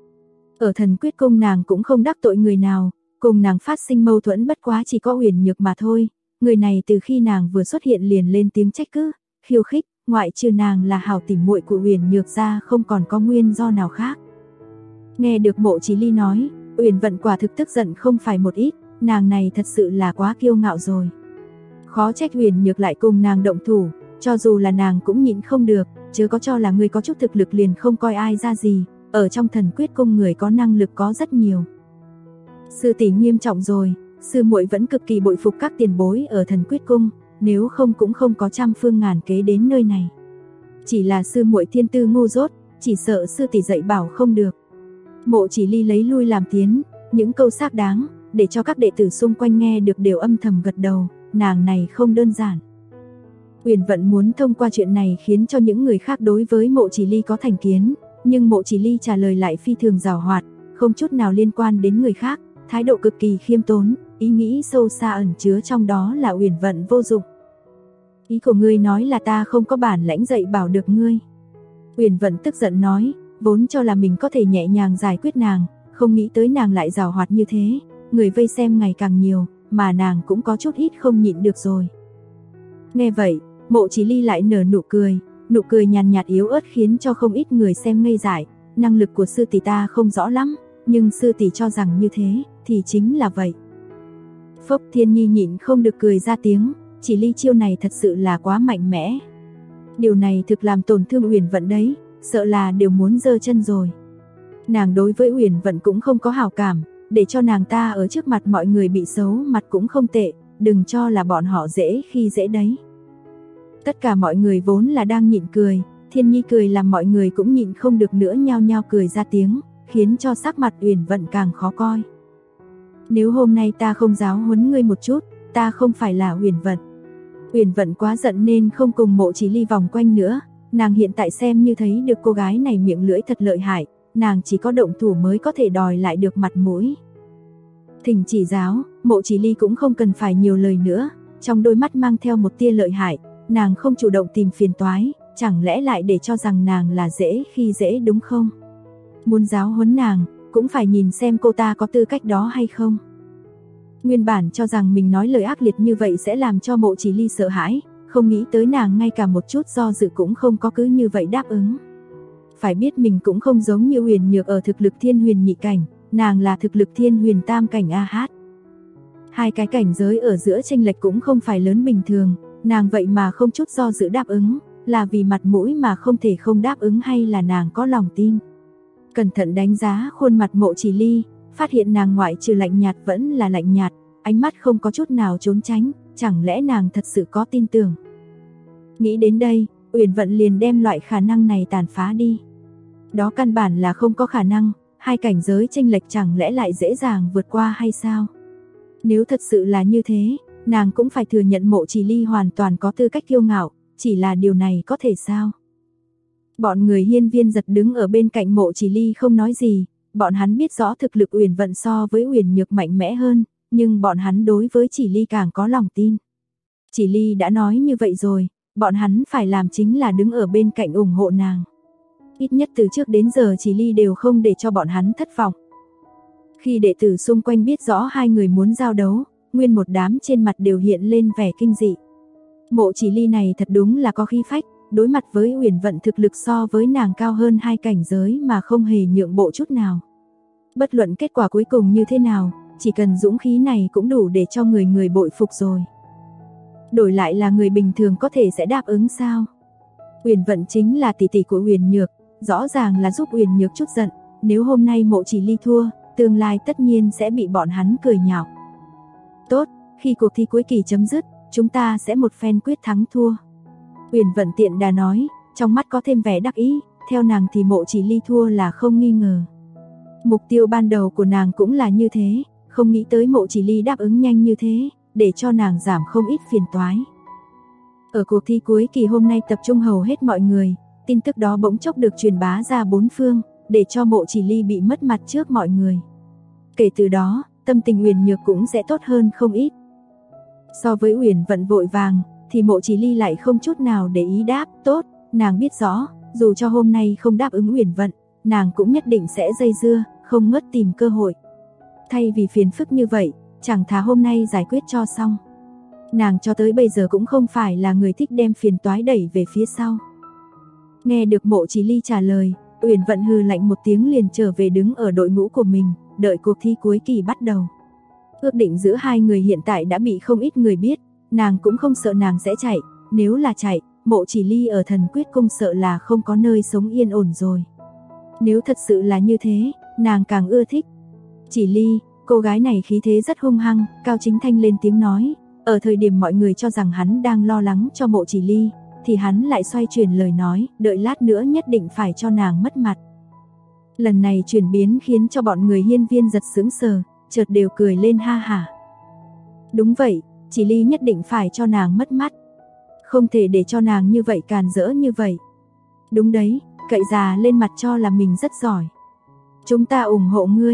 Ở Thần Quyết Cung nàng cũng không đắc tội người nào, cùng nàng phát sinh mâu thuẫn bất quá chỉ có Uyển Nhược mà thôi, người này từ khi nàng vừa xuất hiện liền lên tiếng trách cứ, khiêu khích, ngoại trừ nàng là hảo tỉ muội của Uyển Nhược ra không còn có nguyên do nào khác. Nghe được Mộ Chỉ Ly nói, Uyển Vận quả thực tức giận không phải một ít, nàng này thật sự là quá kiêu ngạo rồi. Khó trách Uyển Nhược lại cùng nàng động thủ, cho dù là nàng cũng nhịn không được, chứ có cho là người có chút thực lực liền không coi ai ra gì, ở trong Thần Quyết Cung người có năng lực có rất nhiều. Sư tỷ nghiêm trọng rồi, sư muội vẫn cực kỳ bội phục các tiền bối ở Thần Quyết Cung, nếu không cũng không có trăm phương ngàn kế đến nơi này. Chỉ là sư muội thiên tư ngu dốt, chỉ sợ sư tỷ dạy bảo không được. Mộ Chỉ Ly lấy lui làm tiến, những câu xác đáng, để cho các đệ tử xung quanh nghe được đều âm thầm gật đầu, nàng này không đơn giản. Uyển Vận muốn thông qua chuyện này khiến cho những người khác đối với Mộ Chỉ Ly có thành kiến, nhưng Mộ Chỉ Ly trả lời lại phi thường giàu hoạt, không chút nào liên quan đến người khác, thái độ cực kỳ khiêm tốn, ý nghĩ sâu xa ẩn chứa trong đó là Uyển Vận vô dụng. Ý của ngươi nói là ta không có bản lãnh dạy bảo được ngươi. Uyển Vận tức giận nói, vốn cho là mình có thể nhẹ nhàng giải quyết nàng, không nghĩ tới nàng lại giàu hoạt như thế, người vây xem ngày càng nhiều, mà nàng cũng có chút ít không nhịn được rồi. Nghe vậy, Mộ Chỉ Ly lại nở nụ cười nhàn nhạt yếu ớt khiến cho không ít người xem ngây dại, năng lực của sư tỷ ta không rõ lắm, nhưng sư tỷ cho rằng như thế, thì chính là vậy. Phốc Thiên Nhi nhịn không được cười ra tiếng, Chỉ Ly chiêu này thật sự là quá mạnh mẽ. Điều này thực làm tổn thương Uyển Vận đấy, sợ là đều muốn giơ chân rồi. Nàng đối với Uyển Vận cũng không có hảo cảm, để cho nàng ta ở trước mặt mọi người bị xấu mặt cũng không tệ, đừng cho là bọn họ dễ khi dễ đấy. Tất cả mọi người vốn là đang nhịn cười, Thiên Nhi cười làm mọi người cũng nhịn không được nữa nhao nhao cười ra tiếng, khiến cho sắc mặt Uyển Vận càng khó coi. Nếu hôm nay ta không giáo huấn ngươi một chút, ta không phải là Uyển Vận. Uyển Vận quá giận nên không cùng Mộ Chỉ Ly vòng quanh nữa, nàng hiện tại xem như thấy được cô gái này miệng lưỡi thật lợi hại, nàng chỉ có động thủ mới có thể đòi lại được mặt mũi. Thỉnh chỉ giáo, Mộ Chỉ Ly cũng không cần phải nhiều lời nữa, trong đôi mắt mang theo một tia lợi hại, nàng không chủ động tìm phiền toái, chẳng lẽ lại để cho rằng nàng là dễ khi dễ đúng không? Muốn giáo huấn nàng, cũng phải nhìn xem cô ta có tư cách đó hay không. Nguyên bản cho rằng mình nói lời ác liệt như vậy sẽ làm cho Mộ Chỉ Ly sợ hãi, không nghĩ tới nàng ngay cả một chút do dự cũng không có, cứ như vậy đáp ứng. Phải biết mình cũng không giống như Huyền Nhược ở thực lực Thiên Huyền nhị cảnh, nàng là thực lực Thiên Huyền tam cảnh AH. Hai cái cảnh giới ở giữa chênh lệch cũng không phải lớn bình thường, nàng vậy mà không chút do dự đáp ứng, là vì mặt mũi mà không thể không đáp ứng hay là nàng có lòng tin. Cẩn thận đánh giá khuôn mặt Mộ Chỉ Ly, phát hiện nàng ngoại trừ lạnh nhạt vẫn là lạnh nhạt, ánh mắt không có chút nào trốn tránh, chẳng lẽ nàng thật sự có tin tưởng. Nghĩ đến đây, Uyển Vận liền đem loại khả năng này tàn phá đi. Đó căn bản là không có khả năng, hai cảnh giới chênh lệch chẳng lẽ lại dễ dàng vượt qua hay sao? Nếu thật sự là như thế, nàng cũng phải thừa nhận Mộ Chỉ Ly hoàn toàn có tư cách kiêu ngạo, chỉ là điều này có thể sao? Bọn người hiên viên giật đứng ở bên cạnh Mộ Chỉ Ly không nói gì, bọn hắn biết rõ thực lực Uyển Vận so với Uyển Nhược mạnh mẽ hơn, nhưng bọn hắn đối với Chỉ Ly càng có lòng tin. Chỉ Ly đã nói như vậy rồi, bọn hắn phải làm chính là đứng ở bên cạnh ủng hộ nàng. Ít nhất từ trước đến giờ Chỉ Ly đều không để cho bọn hắn thất vọng. Khi đệ tử xung quanh biết rõ hai người muốn giao đấu, nguyên một đám trên mặt đều hiện lên vẻ kinh dị. Mộ Chỉ Ly này thật đúng là có khí phách, đối mặt với Uyển Vận thực lực so với nàng cao hơn hai cảnh giới mà không hề nhượng bộ chút nào. Bất luận kết quả cuối cùng như thế nào, chỉ cần dũng khí này cũng đủ để cho người bội phục rồi. Đổi lại là người bình thường có thể sẽ đáp ứng sao? Uyển Vận chính là tỷ tỷ của Uyển Nhược, rõ ràng là giúp Uyển Nhược chút giận, nếu hôm nay Mộ Chỉ Ly thua, tương lai tất nhiên sẽ bị bọn hắn cười nhạo. Tốt, khi cuộc thi cuối kỳ chấm dứt, chúng ta sẽ một phen quyết thắng thua. Uyển Vận tiện đà nói, trong mắt có thêm vẻ đắc ý, theo nàng thì Mộ Chỉ Ly thua là không nghi ngờ. Mục tiêu ban đầu của nàng cũng là như thế, không nghĩ tới Mộ Chỉ Ly đáp ứng nhanh như thế, để cho nàng giảm không ít phiền toái. Ở cuộc thi cuối kỳ hôm nay tập trung hầu hết mọi người, tin tức đó bỗng chốc được truyền bá ra bốn phương, để cho Mộ Chỉ Ly bị mất mặt trước mọi người. Kể từ đó, tâm tình Uyển Nhược cũng sẽ tốt hơn không ít. So với Uyển Vận vội vàng, thì Mộ Chỉ Ly lại không chút nào để ý đáp, tốt, nàng biết rõ, dù cho hôm nay không đáp ứng Uyển Vận, nàng cũng nhất định sẽ dây dưa, không ngớt tìm cơ hội. Thay vì phiền phức như vậy, chẳng thà hôm nay giải quyết cho xong. Nàng cho tới bây giờ cũng không phải là người thích đem phiền toái đẩy về phía sau. Nghe được Mộ Chỉ Ly trả lời, Uyển Vận hừ lạnh một tiếng liền trở về đứng ở đội ngũ của mình, đợi cuộc thi cuối kỳ bắt đầu. Ước định giữa hai người hiện tại đã bị không ít người biết, nàng cũng không sợ nàng sẽ chạy, nếu là chạy, Mộ Chỉ Ly ở Thần Quyết Cung sợ là không có nơi sống yên ổn rồi. Nếu thật sự là như thế, nàng càng ưa thích. Chỉ Ly, cô gái này khí thế rất hung hăng, Cao Chính Thanh lên tiếng nói, ở thời điểm mọi người cho rằng hắn đang lo lắng cho Mộ Chỉ Ly, thì hắn lại xoay chuyển lời nói, đợi lát nữa nhất định phải cho nàng mất mặt. Lần này chuyển biến khiến cho bọn người hiên viên giật sững sờ, chợt đều cười lên ha hả. Đúng vậy, Chỉ Ly nhất định phải cho nàng mất mắt. Không thể để cho nàng như vậy càn rỡ như vậy. Đúng đấy, cậy già lên mặt cho là mình rất giỏi. Chúng ta ủng hộ ngươi.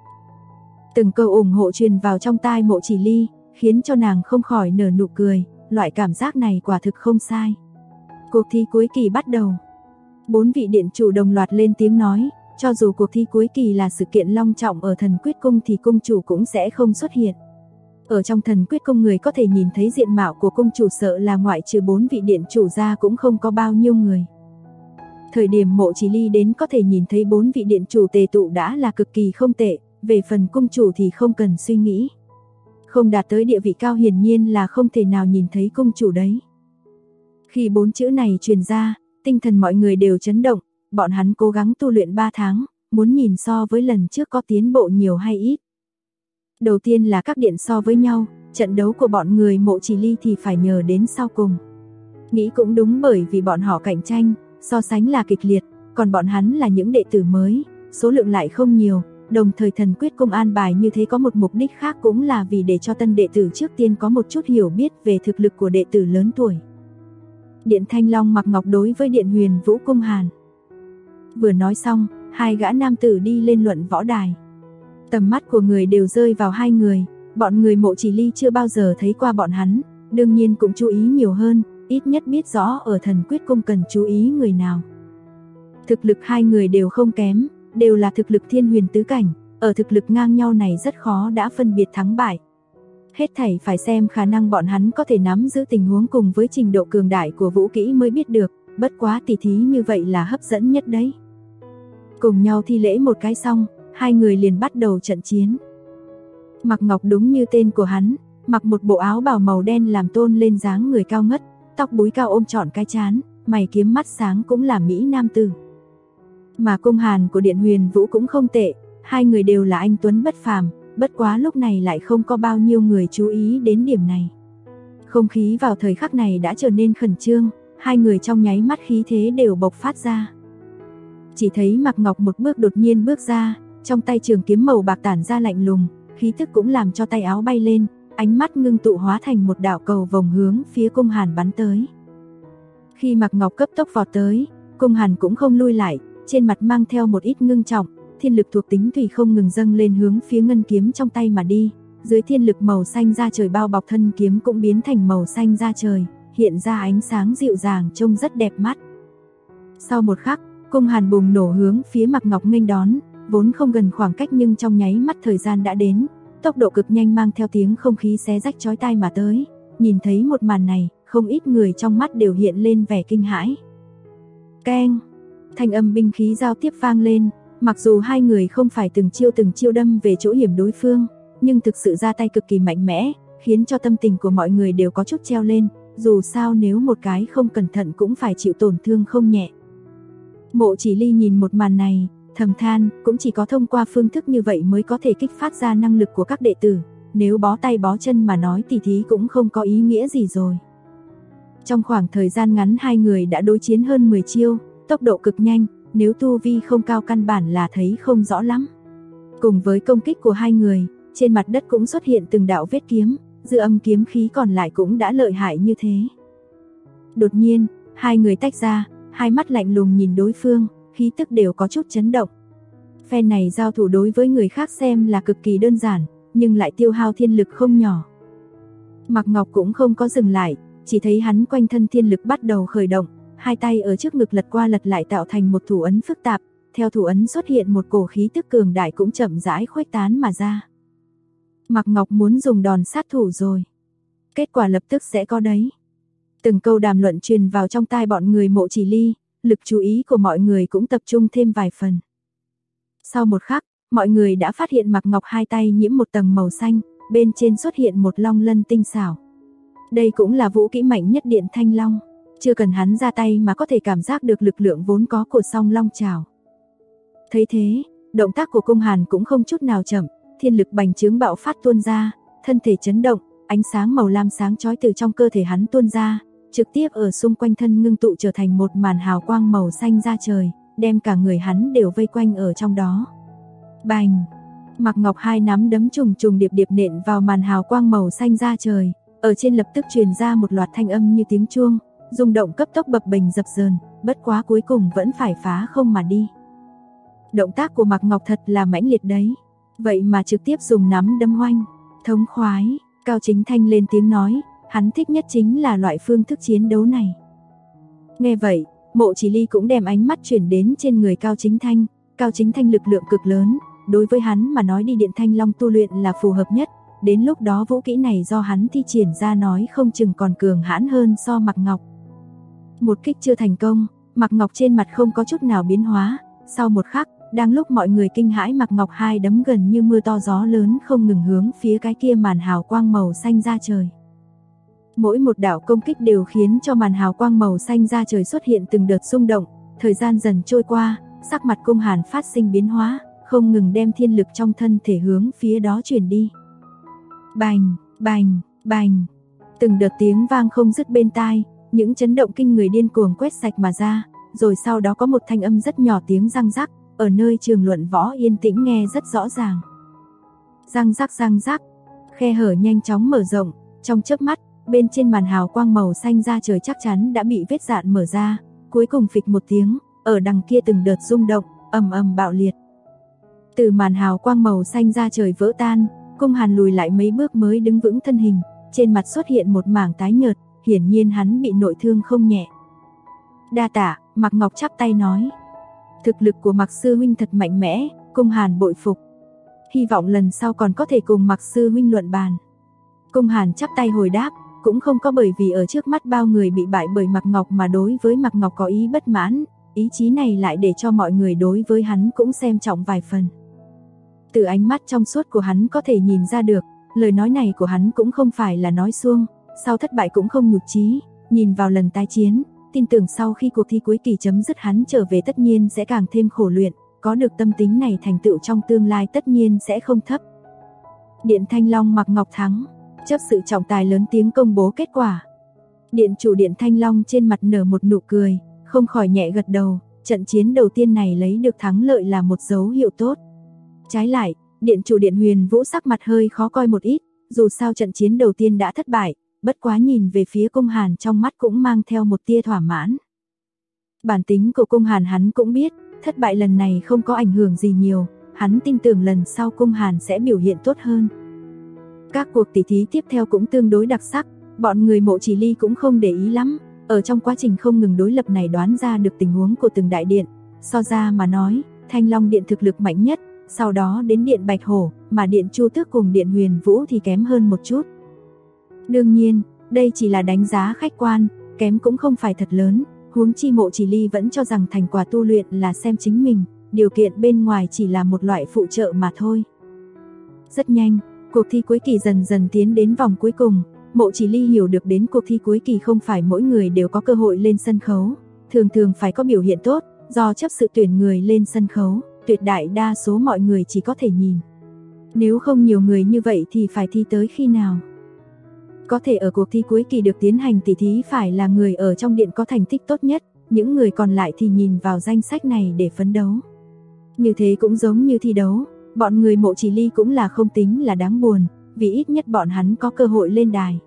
Từng câu ủng hộ truyền vào trong tai Mộ Chỉ Ly, khiến cho nàng không khỏi nở nụ cười, loại cảm giác này quả thực không sai. Cuộc thi cuối kỳ bắt đầu. 4 vị điện chủ đồng loạt lên tiếng nói, cho dù cuộc thi cuối kỳ là sự kiện long trọng ở Thần Quyết Cung thì cung chủ cũng sẽ không xuất hiện. Ở trong Thần Quyết Cung người có thể nhìn thấy diện mạo của cung chủ sợ là ngoại trừ 4 vị điện chủ ra cũng không có bao nhiêu người. Thời điểm Mộ Chỉ Ly đến có thể nhìn thấy 4 vị điện chủ tề tụ đã là cực kỳ không tệ, về phần cung chủ thì không cần suy nghĩ. Không đạt tới địa vị cao hiển nhiên là không thể nào nhìn thấy cung chủ đấy. Khi 4 chữ này truyền ra, tinh thần mọi người đều chấn động, bọn hắn cố gắng tu luyện 3 tháng, muốn nhìn so với lần trước có tiến bộ nhiều hay ít. Đầu tiên là các điện so với nhau, trận đấu của bọn người Mộ Chỉ Ly thì phải nhờ đến sau cùng. Nghĩ cũng đúng, bởi vì bọn họ cạnh tranh, so sánh là kịch liệt, còn bọn hắn là những đệ tử mới, số lượng lại không nhiều, đồng thời thần quyết cung an bài như thế có một mục đích khác, cũng là vì để cho tân đệ tử trước tiên có một chút hiểu biết về thực lực của đệ tử lớn tuổi. Điện Thanh Long Mạc Ngọc đối với Điện Huyền Vũ Cung Hàn. Vừa nói xong, hai gã nam tử đi lên luận võ đài. Tầm mắt của người đều rơi vào hai người, bọn người Mộ Chỉ Ly chưa bao giờ thấy qua bọn hắn, đương nhiên cũng chú ý nhiều hơn, ít nhất biết rõ ở thần quyết cung cần chú ý người nào. Thực lực hai người đều không kém, đều là thực lực thiên huyền tứ cảnh, ở thực lực ngang nhau này rất khó đã phân biệt thắng bại. Hết thảy phải xem khả năng bọn hắn có thể nắm giữ tình huống cùng với trình độ cường đại của vũ kỹ mới biết được, bất quá tỉ thí như vậy là hấp dẫn nhất đấy. Cùng nhau thi lễ một cái xong, hai người liền bắt đầu trận chiến. Mạc Ngọc đúng như tên của hắn, mặc một bộ áo bào màu đen làm tôn lên dáng người cao ngất, tóc búi cao ôm trọn cái trán, mày kiếm mắt sáng cũng là mỹ nam tử. Mà Cung Hàn của Điện Huyền Vũ cũng không tệ, hai người đều là anh tuấn bất phàm, bất quá lúc này lại không có bao nhiêu người chú ý đến điểm này. Không khí vào thời khắc này đã trở nên khẩn trương, hai người trong nháy mắt khí thế đều bộc phát ra. Chỉ thấy Mạc Ngọc một bước đột nhiên bước ra, trong tay trường kiếm màu bạc tản ra lạnh lùng, khí tức cũng làm cho tay áo bay lên, ánh mắt ngưng tụ hóa thành một đạo cầu vồng hướng phía Cung Hàn bắn tới. Khi Mạc Ngọc cấp tốc vọt tới, Cung Hàn cũng không lui lại, trên mặt mang theo một ít ngưng trọng, thiên lực thuộc tính thủy không ngừng dâng lên hướng phía ngân kiếm trong tay mà đi, dưới thiên lực màu xanh da trời bao bọc thân kiếm cũng biến thành màu xanh da trời, hiện ra ánh sáng dịu dàng trông rất đẹp mắt. Sau một khắc, Cung Hàn bùng nổ hướng phía Mạc Ngọc nghênh đón, vốn không gần khoảng cách nhưng trong nháy mắt thời gian đã đến, tốc độ cực nhanh mang theo tiếng không khí xé rách chói tai mà tới. Nhìn thấy một màn này, không ít người trong mắt đều hiện lên vẻ kinh hãi. Keng, thanh âm binh khí giao tiếp vang lên, mặc dù hai người không phải từng chiêu đâm về chỗ hiểm đối phương, nhưng thực sự ra tay cực kỳ mạnh mẽ, khiến cho tâm tình của mọi người đều có chút treo lên, dù sao nếu một cái không cẩn thận cũng phải chịu tổn thương không nhẹ. Mộ Chỉ Ly nhìn một màn này, thầm than, cũng chỉ có thông qua phương thức như vậy mới có thể kích phát ra năng lực của các đệ tử, nếu bó tay bó chân mà nói tỉ thí cũng không có ý nghĩa gì rồi. Trong khoảng thời gian ngắn hai người đã đối chiến hơn 10 chiêu, tốc độ cực nhanh, nếu tu vi không cao căn bản là thấy không rõ lắm. Cùng với công kích của hai người, trên mặt đất cũng xuất hiện từng đạo vết kiếm, dư âm kiếm khí còn lại cũng đã lợi hại như thế. Đột nhiên, hai người tách ra, hai mắt lạnh lùng nhìn đối phương, khí tức đều có chút chấn động. Phen này giao thủ đối với người khác xem là cực kỳ đơn giản, nhưng lại tiêu hao thiên lực không nhỏ. Mạc Ngọc cũng không có dừng lại, chỉ thấy hắn quanh thân thiên lực bắt đầu khởi động, hai tay ở trước ngực lật qua lật lại tạo thành một thủ ấn phức tạp, theo thủ ấn xuất hiện một cổ khí tức cường đại cũng chậm rãi khuếch tán mà ra. Mạc Ngọc muốn dùng đòn sát thủ rồi. Kết quả lập tức sẽ có đấy. Từng câu đàm luận truyền vào trong tai bọn người Mộ Chỉ Ly, lực chú ý của mọi người cũng tập trung thêm vài phần. Sau một khắc, mọi người đã phát hiện Mạc Ngọc hai tay nhiễm một tầng màu xanh, bên trên xuất hiện một long lân tinh xảo. Đây cũng là vũ kỹ mạnh nhất Điện Thanh Long, chưa cần hắn ra tay mà có thể cảm giác được lực lượng vốn có của song long trảo. Thấy thế, động tác của Cung Hàn cũng không chút nào chậm, thiên lực bành trướng bạo phát tuôn ra, thân thể chấn động, ánh sáng màu lam sáng chói từ trong cơ thể hắn tuôn ra, trực tiếp ở xung quanh thân ngưng tụ trở thành một màn hào quang màu xanh da trời, đem cả người hắn đều vây quanh ở trong đó. Bành! Mạc Ngọc hai nắm đấm trùng trùng điệp điệp nện vào màn hào quang màu xanh da trời, ở trên lập tức truyền ra một loạt thanh âm như tiếng chuông, rung động cấp tốc bập bềnh dập dờn, bất quá cuối cùng vẫn phải phá không mà đi. Động tác của Mạc Ngọc thật là mãnh liệt đấy, vậy mà trực tiếp dùng nắm đấm oanh, thống khoái. Cao Chính Thanh lên tiếng nói, hắn thích nhất chính là loại phương thức chiến đấu này. Nghe vậy, Mộ Chỉ Ly cũng đem ánh mắt chuyển đến trên người Cao Chính Thanh. Cao Chính Thanh lực lượng cực lớn, đối với hắn mà nói đi Điện Thanh Long tu luyện là phù hợp nhất, đến lúc đó vũ kỹ này do hắn thi triển ra nói không chừng còn cường hãn hơn so Mạc Ngọc. Một kích chưa thành công, Mạc Ngọc trên mặt không có chút nào biến hóa, sau một khắc, đang lúc mọi người kinh hãi Mạc Ngọc hai đấm gần như mưa to gió lớn không ngừng hướng phía cái kia màn hào quang màu xanh da trời. Mỗi một đạo công kích đều khiến cho màn hào quang màu xanh da trời xuất hiện từng đợt rung động, thời gian dần trôi qua, sắc mặt Cung Hàn phát sinh biến hóa, không ngừng đem thiên lực trong thân thể hướng phía đó truyền đi. Bành, bành, bành, từng đợt tiếng vang không dứt bên tai, những chấn động kinh người điên cuồng quét sạch mà ra, rồi sau đó có một thanh âm rất nhỏ tiếng răng rắc, ở nơi trường luận võ yên tĩnh nghe rất rõ ràng. Răng rắc, khe hở nhanh chóng mở rộng, trong chớp mắt, bên trên màn hào quang màu xanh da trời chắc chắn đã bị vết dạn mở ra, cuối cùng phịch một tiếng, ở đằng kia từng đợt rung động, ầm ầm bạo liệt. Từ màn hào quang màu xanh da trời vỡ tan, Cung Hàn lùi lại mấy bước mới đứng vững thân hình, trên mặt xuất hiện một mảng tái nhợt, hiển nhiên hắn bị nội thương không nhẹ. Đa tạ, Mạc Ngọc chắp tay nói. Thực lực của Mạc sư huynh thật mạnh mẽ, Cung Hàn bội phục. Hy vọng lần sau còn có thể cùng Mạc sư huynh luận bàn. Cung Hàn chắp tay hồi đáp, cũng không có bởi vì ở trước mắt bao người bị bại bởi Mạc Ngọc mà đối với Mạc Ngọc có ý bất mãn, ý chí này lại để cho mọi người đối với hắn cũng xem trọng vài phần. Từ ánh mắt trong suốt của hắn có thể nhìn ra được, lời nói này của hắn cũng không phải là nói suông, sau thất bại cũng không nhụt chí, nhìn vào lần tái chiến, tin tưởng sau khi cuộc thi cuối kỳ chấm dứt hắn trở về tất nhiên sẽ càng thêm khổ luyện, có được tâm tính này thành tựu trong tương lai tất nhiên sẽ không thấp. Điện Thanh Long Mạc Ngọc thắng, chấp sự trọng tài lớn tiếng công bố kết quả. Điện chủ Điện Thanh Long trên mặt nở một nụ cười, không khỏi nhẹ gật đầu, trận chiến đầu tiên này lấy được thắng lợi là một dấu hiệu tốt. Trái lại, Điện chủ Điện Huyền Vũ sắc mặt hơi khó coi một ít, dù sao trận chiến đầu tiên đã thất bại, bất quá nhìn về phía Cung Hàn trong mắt cũng mang theo một tia thỏa mãn. Bản tính của Cung Hàn hắn cũng biết, thất bại lần này không có ảnh hưởng gì nhiều, hắn tin tưởng lần sau Cung Hàn sẽ biểu hiện tốt hơn. Các cuộc tỉ thí tiếp theo cũng tương đối đặc sắc, bọn người Mộ Chỉ Ly cũng không để ý lắm, ở trong quá trình không ngừng đối lập này đoán ra được tình huống của từng đại điện, so ra mà nói, Thanh Long Điện thực lực mạnh nhất, sau đó đến Điện Bạch Hổ, mà Điện Chu Tước cùng Điện Huyền Vũ thì kém hơn một chút. Đương nhiên, đây chỉ là đánh giá khách quan, kém cũng không phải thật lớn, huống chi Mộ Chỉ Ly vẫn cho rằng thành quả tu luyện là xem chính mình, điều kiện bên ngoài chỉ là một loại phụ trợ mà thôi. Rất nhanh, cuộc thi cuối kỳ dần dần tiến đến vòng cuối cùng, Mộ Chỉ Ly hiểu được đến cuộc thi cuối kỳ không phải mỗi người đều có cơ hội lên sân khấu, thường phải có biểu hiện tốt, do chấp sự tuyển người lên sân khấu, tuyệt đại đa số mọi người chỉ có thể nhìn. Nếu không nhiều người như vậy thì phải thi tới khi nào? Có thể ở cuộc thi cuối kỳ được tiến hành tỉ thí phải là người ở trong điện có thành tích tốt nhất, những người còn lại thì nhìn vào danh sách này để phấn đấu. Như thế cũng giống như thi đấu, bọn người Mộ Chỉ Ly cũng là không tính là đáng buồn, vì ít nhất bọn hắn có cơ hội lên đài.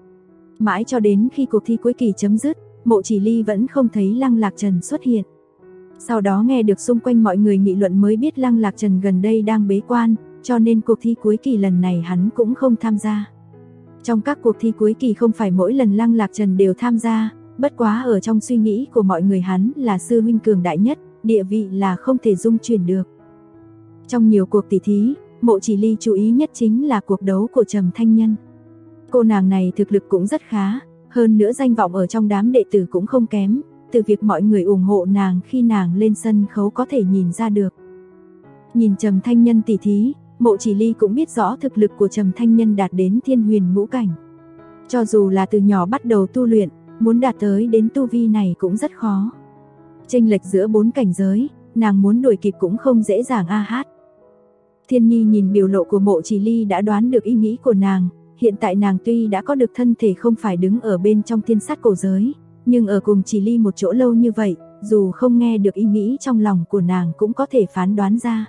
Mãi cho đến khi cuộc thi cuối kỳ chấm dứt, Mộ Chỉ Ly vẫn không thấy Lăng Lạc Trần xuất hiện. Sau đó nghe được xung quanh mọi người nghị luận mới biết Lăng Lạc Trần gần đây đang bế quan, cho nên cuộc thi cuối kỳ lần này hắn cũng không tham gia. Trong các cuộc thi cuối kỳ không phải mỗi lần Lăng Lạc Trần đều tham gia, bất quá ở trong suy nghĩ của mọi người hắn là sư huynh cường đại nhất, địa vị là không thể dung chuyển được. Trong nhiều cuộc tỉ thí, Mộ Chỉ Ly chú ý nhất chính là cuộc đấu của Trầm Thanh Nhân. Cô nàng này thực lực cũng rất khá, hơn nữa danh vọng ở trong đám đệ tử cũng không kém, từ việc mọi người ủng hộ nàng khi nàng lên sân khấu có thể nhìn ra được. Nhìn Trầm Thanh Nhân tỉ thí, Mộ Chỉ Ly cũng biết rõ thực lực của Trầm Thanh Nhân đạt đến thiên huyền ngũ cảnh. Cho dù là từ nhỏ bắt đầu tu luyện, muốn đạt tới đến tu vi này cũng rất khó. Chênh lệch giữa 4 cảnh giới, nàng muốn đuổi kịp cũng không dễ dàng a hát. Thiên Nhi nhìn biểu lộ của Mộ Chỉ Ly đã đoán được ý nghĩ của nàng, hiện tại nàng tuy đã có được thân thể không phải đứng ở bên trong thiên sát cổ giới, nhưng ở cùng Chỉ Ly một chỗ lâu như vậy, dù không nghe được ý nghĩ trong lòng của nàng cũng có thể phán đoán ra.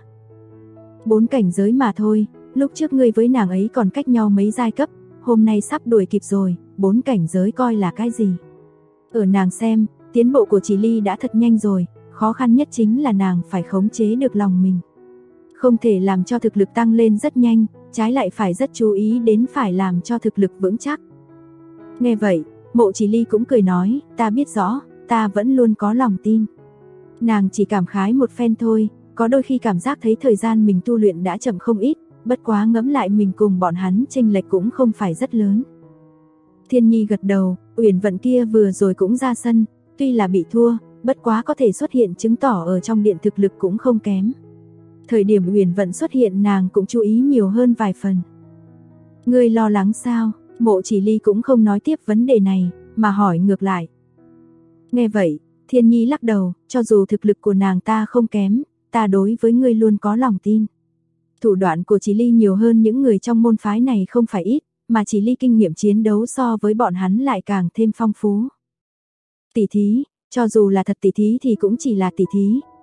4 cảnh giới mà thôi, lúc trước ngươi với nàng ấy còn cách nhau mấy giai cấp, hôm nay sắp đuổi kịp rồi, 4 cảnh giới coi là cái gì? Ở nàng xem, tiến bộ của Chỉ Ly đã thật nhanh rồi, khó khăn nhất chính là nàng phải khống chế được lòng mình. Không thể làm cho thực lực tăng lên rất nhanh, trái lại phải rất chú ý đến phải làm cho thực lực vững chắc. Nghe vậy, Mộ Chỉ Ly cũng cười nói, ta biết rõ, ta vẫn luôn có lòng tin. Nàng chỉ cảm khái một phen thôi, có đôi khi cảm giác thấy thời gian mình tu luyện đã chậm không ít, bất quá ngẫm lại mình cùng bọn hắn chênh lệch cũng không phải rất lớn. Thiên Nhi gật đầu, Uyển Vận kia vừa rồi cũng ra sân, tuy là bị thua, bất quá có thể xuất hiện chứng tỏ ở trong điện thực lực cũng không kém. Thời điểm Uyển Vận xuất hiện nàng cũng chú ý nhiều hơn vài phần. Ngươi lo lắng sao? Mộ Chỉ Ly cũng không nói tiếp vấn đề này, mà hỏi ngược lại. Nghe vậy, Thiên Nhi lắc đầu, cho dù thực lực của nàng ta không kém, ta đối với ngươi luôn có lòng tin. Thủ đoạn của Chỉ Ly nhiều hơn những người trong môn phái này không phải ít, mà Chỉ Ly kinh nghiệm chiến đấu so với bọn hắn lại càng thêm phong phú. Tỷ thí, cho dù là thật tỷ thí thì cũng chỉ là tỷ thí,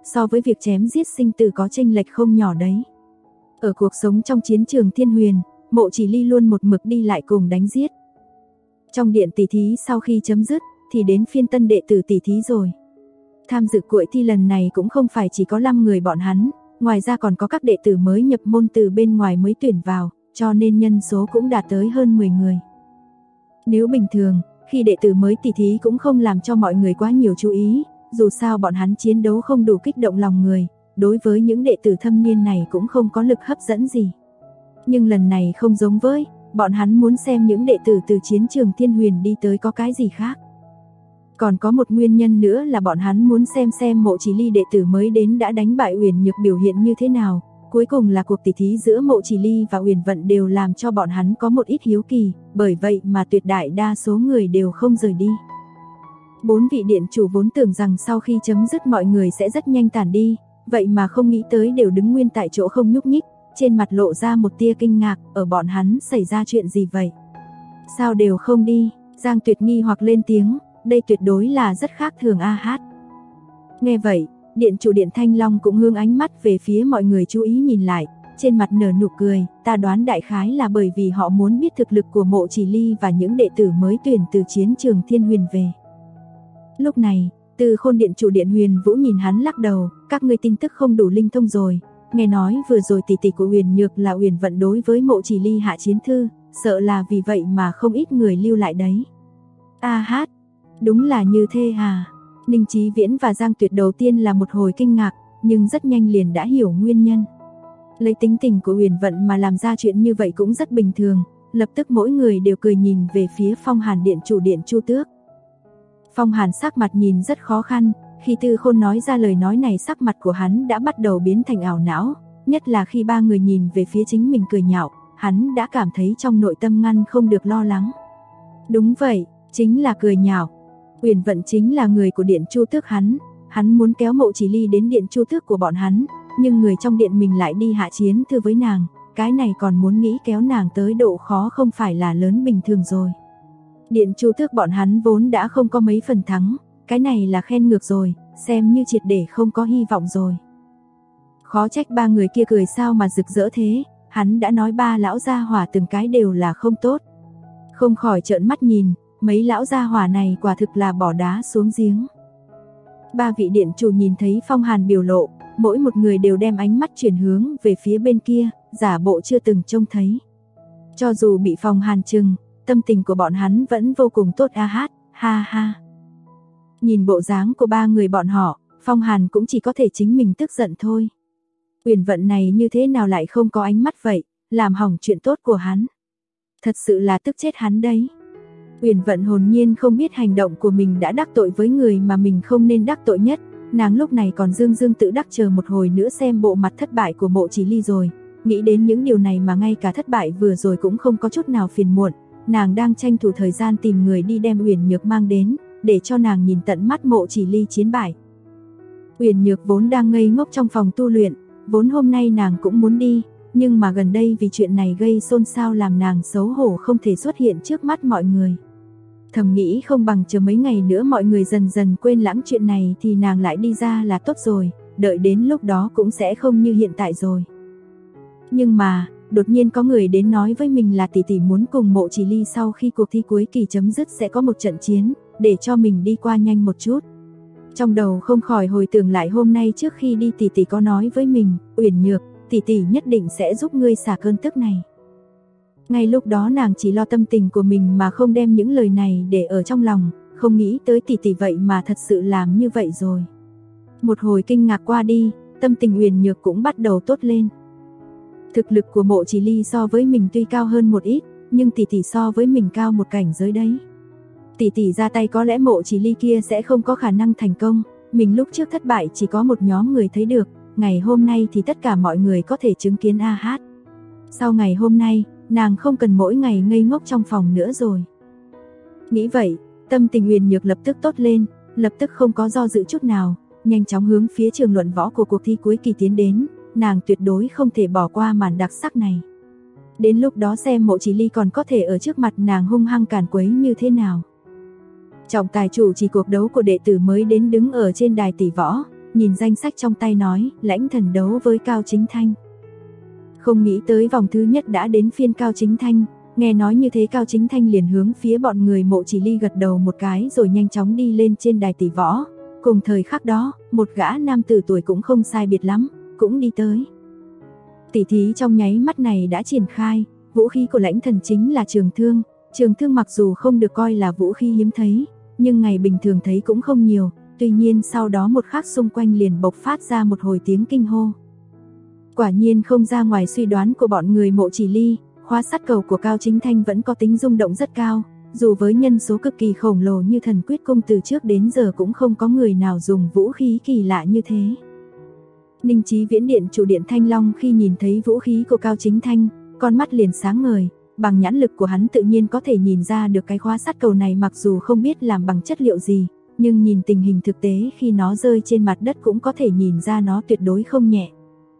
so với việc chém giết sinh tử có chênh lệch không nhỏ đấy. Ở cuộc sống trong chiến trường Thiên Huyền, Mộ Chỉ Ly luôn một mực đi lại cùng đánh giết. Trong điện tỷ thí sau khi chấm dứt, thì đến phiên tân đệ tử tỷ thí rồi. Tham dự cuộc thi lần này cũng không phải chỉ có 5 người bọn hắn, ngoài ra còn có các đệ tử mới nhập môn từ bên ngoài mới tuyển vào, cho nên nhân số cũng đạt tới hơn 10 người. Nếu bình thường, khi đệ tử mới tỷ thí cũng không làm cho mọi người quá nhiều chú ý, dù sao bọn hắn chiến đấu không đủ kích động lòng người, đối với những đệ tử thâm niên này cũng không có lực hấp dẫn gì. Nhưng lần này không giống với, bọn hắn muốn xem những đệ tử từ chiến trường Thiên Huyền đi tới có cái gì khác. Còn có một nguyên nhân nữa là bọn hắn muốn xem Mộ Chỉ Ly đệ tử mới đến đã đánh bại Uyển Nhược biểu hiện như thế nào. Cuối cùng là cuộc tỷ thí giữa Mộ Chỉ Ly và Uyển Vận đều làm cho bọn hắn có một ít hiếu kỳ, bởi vậy mà tuyệt đại đa số người đều không rời đi. 4 vị điện chủ vốn tưởng rằng sau khi chấm dứt mọi người sẽ rất nhanh tản đi, vậy mà không nghĩ tới đều đứng nguyên tại chỗ không nhúc nhích, trên mặt lộ ra một tia kinh ngạc, ở bọn hắn xảy ra chuyện gì vậy? Sao đều không đi? Giang Tuyệt nghi hoặc lên tiếng, đây tuyệt đối là rất khác thường a hát. Nghe vậy, điện chủ điện Thanh Long cũng hướng ánh mắt về phía mọi người chú ý nhìn lại, trên mặt nở nụ cười, ta đoán đại khái là bởi vì họ muốn biết thực lực của Mộ Chỉ Ly và những đệ tử mới tuyển từ chiến trường Thiên Huyền về. Lúc này, Từ Khôn điện chủ điện Huyền Vũ nhìn hắn lắc đầu, các ngươi tin tức không đủ linh thông rồi, nghe nói vừa rồi tỷ tỷ của Uyển Nhược là Uyển Vận đối với Mộ Chỉ Ly hạ chiến thư, sợ là vì vậy mà không ít người lưu lại đấy. A hát, đúng là như thế à? Ninh Chí Viễn và Giang Tuyệt đầu tiên là một hồi kinh ngạc, nhưng rất nhanh liền đã hiểu nguyên nhân. Lấy tính tình của Uyển Vận mà làm ra chuyện như vậy cũng rất bình thường, lập tức mỗi người đều cười nhìn về phía Phong Hàn điện chủ điện Chu Tước. Phong Hàn sắc mặt nhìn rất khó khăn, khi Tư Khôn nói ra lời nói này sắc mặt của hắn đã bắt đầu biến thành ảo não, nhất là khi ba người nhìn về phía chính mình cười nhạo, hắn đã cảm thấy trong nội tâm ngăn không được lo lắng. Đúng vậy, chính là cười nhạo. Uyển Vận chính là người của điện Chu Tước hắn muốn kéo Mộ Chỉ Ly đến điện Chu Tước của bọn hắn, nhưng người trong điện mình lại đi hạ chiến thư với nàng, cái này còn muốn nghĩ kéo nàng tới độ khó không phải là lớn bình thường rồi. Điện Chu Tước bọn hắn vốn đã không có mấy phần thắng, cái này là khen ngược rồi, xem như triệt để không có hy vọng rồi. Khó trách ba người kia cười sao mà rực rỡ thế, hắn đã nói ba lão gia hỏa từng cái đều là không tốt. Không khỏi trợn mắt nhìn, mấy lão gia hỏa này quả thực là bỏ đá xuống giếng. Ba vị điện chủ nhìn thấy Phong Hàn biểu lộ, mỗi một người đều đem ánh mắt chuyển hướng về phía bên kia, giả bộ chưa từng trông thấy. Cho dù bị Phong Hàn trừng, tâm tình của bọn hắn vẫn vô cùng tốt a hát, ha ha. Nhìn bộ dáng của ba người bọn họ, Phong Hàn cũng chỉ có thể chính mình tức giận thôi. Uyển Vận này như thế nào lại không có ánh mắt vậy, làm hỏng chuyện tốt của hắn. Thật sự là tức chết hắn đấy. Uyển Vận hồn nhiên không biết hành động của mình đã đắc tội với người mà mình không nên đắc tội nhất, nàng lúc này còn dương dương tự đắc chờ một hồi nữa xem bộ mặt thất bại của Mộ Chỉ Ly rồi, nghĩ đến những điều này mà ngay cả thất bại vừa rồi cũng không có chút nào phiền muộn, nàng đang tranh thủ thời gian tìm người đi đem Uyển Nhược mang đến, để cho nàng nhìn tận mắt Mộ Chỉ Ly chiến bại. Uyển Nhược vốn đang ngây ngốc trong phòng tu luyện, vốn hôm nay nàng cũng muốn đi, nhưng mà gần đây vì chuyện này gây xôn xao làm nàng xấu hổ không thể xuất hiện trước mắt mọi người. Thầm nghĩ không bằng chờ mấy ngày nữa mọi người dần dần quên lãng chuyện này thì nàng lại đi ra là tốt rồi, đợi đến lúc đó cũng sẽ không như hiện tại rồi. Nhưng mà, đột nhiên có người đến nói với mình là tỷ tỷ muốn cùng Mộ Chỉ Ly sau khi cuộc thi cuối kỳ chấm dứt sẽ có một trận chiến, để cho mình đi qua nhanh một chút. Trong đầu không khỏi hồi tưởng lại hôm nay trước khi đi tỷ tỷ có nói với mình, Uyển Nhược, tỷ tỷ nhất định sẽ giúp ngươi xả cơn tức này. Ngay lúc đó nàng chỉ lo tâm tình của mình mà không đem những lời này để ở trong lòng, không nghĩ tới tỷ tỷ vậy mà thật sự làm như vậy rồi. Một hồi kinh ngạc qua đi, tâm tình Uyển Nhược cũng bắt đầu tốt lên. Thực lực của Mộ Chỉ Ly so với mình tuy cao hơn một ít, nhưng tỷ tỷ so với mình cao một cảnh giới đấy. Tỷ tỷ ra tay có lẽ Mộ Chỉ Ly kia sẽ không có khả năng thành công, mình lúc trước thất bại chỉ có một nhóm người thấy được, ngày hôm nay thì tất cả mọi người có thể chứng kiến a hát. Sau ngày hôm nay, nàng không cần mỗi ngày ngây ngốc trong phòng nữa rồi. Nghĩ vậy, tâm tình Uyển Nhược lập tức tốt lên, lập tức không có do dự chút nào, nhanh chóng hướng phía trường luận võ của cuộc thi cuối kỳ tiến đến, nàng tuyệt đối không thể bỏ qua màn đặc sắc này. Đến lúc đó xem Mộ Chỉ Ly còn có thể ở trước mặt nàng hung hăng càn quấy như thế nào. Trọng tài chủ trì cuộc đấu của đệ tử mới đến đứng ở trên đài tỷ võ, nhìn danh sách trong tay nói, Lãnh Thần đấu với Cao Chính Thanh. Không nghĩ tới vòng thứ nhất đã đến phiên Cao Chính Thanh, nghe nói như thế Cao Chính Thanh liền hướng phía bọn người Mộ Chỉ Ly gật đầu một cái rồi nhanh chóng đi lên trên đài tỷ võ. Cùng thời khắc đó, một gã nam tử tuổi cũng không sai biệt lắm, cũng đi tới. Tỷ thí trong nháy mắt này đã triển khai, vũ khí của Lãnh Thần chính là trường thương. Trường thương mặc dù không được coi là vũ khí hiếm thấy, nhưng ngày bình thường thấy cũng không nhiều, tuy nhiên sau đó một khắc xung quanh liền bộc phát ra một hồi tiếng kinh hô. Quả nhiên không ra ngoài suy đoán của bọn người Mộ Chỉ Ly, khóa sắt cầu của Cao Chính Thanh vẫn có tính rung động rất cao, dù với nhân số cực kỳ khổng lồ như Thần Quyết Cung từ trước đến giờ cũng không có người nào dùng vũ khí kỳ lạ như thế. Ninh Chí Viễn Điện chủ điện Thanh Long khi nhìn thấy vũ khí của Cao Chính Thanh, con mắt liền sáng ngời, bằng nhãn lực của hắn tự nhiên có thể nhìn ra được cái khóa sắt cầu này mặc dù không biết làm bằng chất liệu gì, nhưng nhìn tình hình thực tế khi nó rơi trên mặt đất cũng có thể nhìn ra nó tuyệt đối không nhẹ.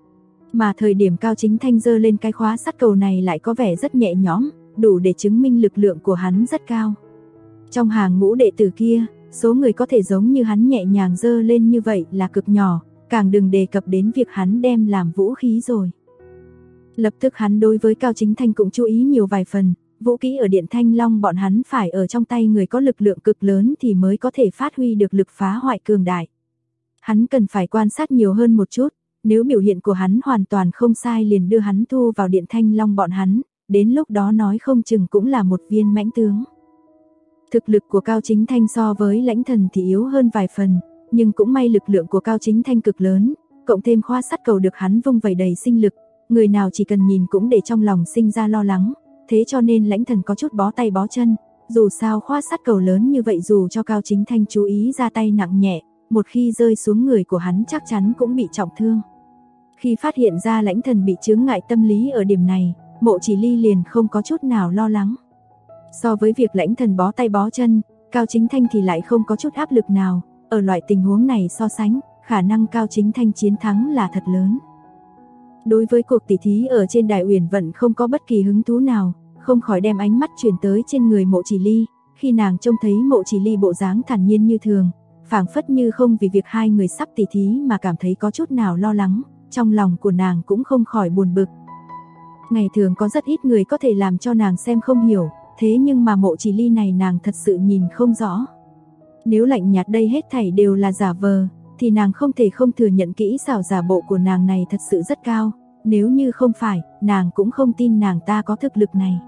Mà thời điểm Cao Chính Thanh giơ lên cái khóa sắt cầu này lại có vẻ rất nhẹ nhõm, đủ để chứng minh lực lượng của hắn rất cao. Trong hàng ngũ đệ tử kia, số người có thể giống như hắn nhẹ nhàng giơ lên như vậy là cực nhỏ, càng đừng đề cập đến việc hắn đem làm vũ khí rồi. Lập tức hắn đối với Cao Chính Thanh cũng chú ý nhiều vài phần, vũ khí ở Điện Thanh Long bọn hắn phải ở trong tay người có lực lượng cực lớn thì mới có thể phát huy được lực phá hoại cường đại. Hắn cần phải quan sát nhiều hơn một chút, nếu biểu hiện của hắn hoàn toàn không sai liền đưa hắn thu vào Điện Thanh Long bọn hắn, đến lúc đó nói không chừng cũng là một viên mãnh tướng. Thực lực của Cao Chính Thanh so với Lãnh Thần thì yếu hơn vài phần, nhưng cũng may lực lượng của Cao Chính Thanh cực lớn, cộng thêm khóa sắt cầu được hắn vung vẩy đầy sinh lực, người nào chỉ cần nhìn cũng để trong lòng sinh ra lo lắng, thế cho nên Lãnh Thần có chút bó tay bó chân, dù sao khóa sắt cầu lớn như vậy dù cho Cao Chính Thanh chú ý ra tay nặng nhẹ, một khi rơi xuống người của hắn chắc chắn cũng bị trọng thương. Khi phát hiện ra Lãnh Thần bị chướng ngại tâm lý ở điểm này, Mộ Chỉ Ly liền không có chút nào lo lắng. So với việc Lãnh Thần bó tay bó chân, Cao Chính Thanh thì lại không có chút áp lực nào, ở loại tình huống này so sánh, khả năng Cao Chính Thanh chiến thắng là thật lớn. Đối với cuộc tỷ thí ở trên đài Uyển Vận không có bất kỳ hứng thú nào, không khỏi đem ánh mắt chuyển tới trên người Mộ Chỉ Ly, khi nàng trông thấy Mộ Chỉ Ly bộ dáng thản nhiên như thường, phảng phất như không vì việc hai người sắp tỷ thí mà cảm thấy có chút nào lo lắng, trong lòng của nàng cũng không khỏi buồn bực. Ngày thường có rất ít người có thể làm cho nàng xem không hiểu, thế nhưng mà Mộ Chỉ Ly này nàng thật sự nhìn không rõ. Nếu lạnh nhạt đây hết thảy đều là giả vờ, thì nàng không thể không thừa nhận kỹ xảo giả bộ của nàng này thật sự rất cao, nếu như không phải, nàng cũng không tin nàng ta có thực lực này.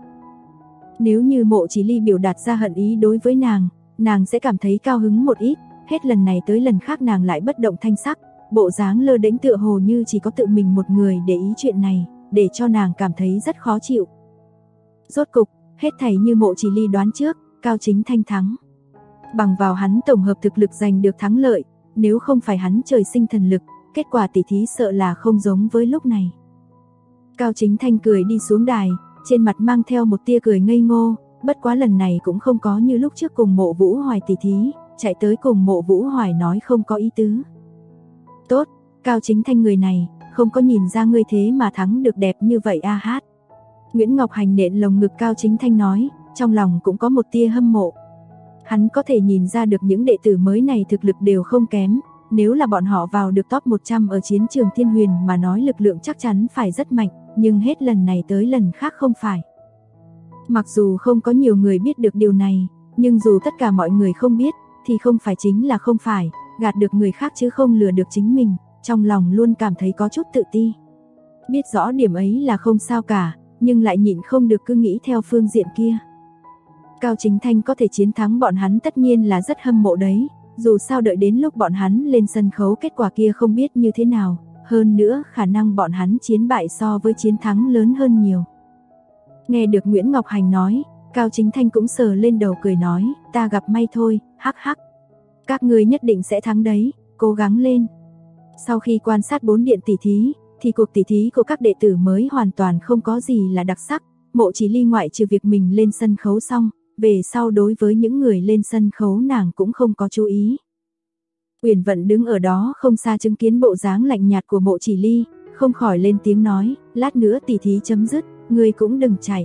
Nếu như Mộ Chỉ Ly biểu đạt ra hận ý đối với nàng sẽ cảm thấy cao hứng một ít, hết lần này tới lần khác nàng lại bất động thanh sắc, bộ dáng lơ đễnh tựa hồ như chỉ có tự mình một người để ý chuyện này, để cho nàng cảm thấy rất khó chịu. Rốt cục, hết thảy như Mộ Chỉ Ly đoán trước, Cao Chính Thanh thắng. Bằng vào hắn tổng hợp thực lực giành được thắng lợi, nếu không phải hắn trời sinh thần lực, kết quả tỷ thí sợ là không giống với lúc này. Cao Chính Thanh cười đi xuống đài, trên mặt mang theo một tia cười ngây ngô, bất quá lần này cũng không có như lúc trước cùng Mộ Vũ Hoài tỷ thí, chạy tới cùng Mộ Vũ Hoài nói không có ý tứ. Tốt, Cao Chính Thanh người này, không có nhìn ra ngươi thế mà thắng được đẹp như vậy a hát. Nguyễn Ngọc Hành nện lồng ngực Cao Chính Thanh nói, trong lòng cũng có một tia hâm mộ. Hắn có thể nhìn ra được những đệ tử mới này thực lực đều không kém, nếu là bọn họ vào được top 100 ở chiến trường Thiên Huyền mà nói lực lượng chắc chắn phải rất mạnh, nhưng hết lần này tới lần khác không phải. Mặc dù không có nhiều người biết được điều này, nhưng dù tất cả mọi người không biết, thì không phải chính là không phải, gạt được người khác chứ không lừa được chính mình, trong lòng luôn cảm thấy có chút tự ti. Biết rõ điểm ấy là không sao cả, nhưng lại nhịn không được cứ nghĩ theo phương diện kia. Cao Chính Thanh có thể chiến thắng bọn hắn tất nhiên là rất hâm mộ đấy, dù sao đợi đến lúc bọn hắn lên sân khấu kết quả kia không biết như thế nào, hơn nữa khả năng bọn hắn chiến bại so với chiến thắng lớn hơn nhiều. Nghe được Nguyễn Ngọc Hành nói, Cao Chính Thanh cũng sờ lên đầu cười nói, ta gặp may thôi, hắc hắc. Các ngươi nhất định sẽ thắng đấy, cố gắng lên. Sau khi quan sát 4 điện tỷ thí, thì cuộc tỷ thí của các đệ tử mới hoàn toàn không có gì là đặc sắc, Mộ Chỉ Ly ngoại trừ việc mình lên sân khấu xong, về sau đối với những người lên sân khấu nàng cũng không có chú ý. Uyển Vận đứng ở đó không xa chứng kiến bộ dáng lạnh nhạt của Mộ Chỉ Ly, không khỏi lên tiếng nói, lát nữa tỷ thí chấm dứt, ngươi cũng đừng chạy.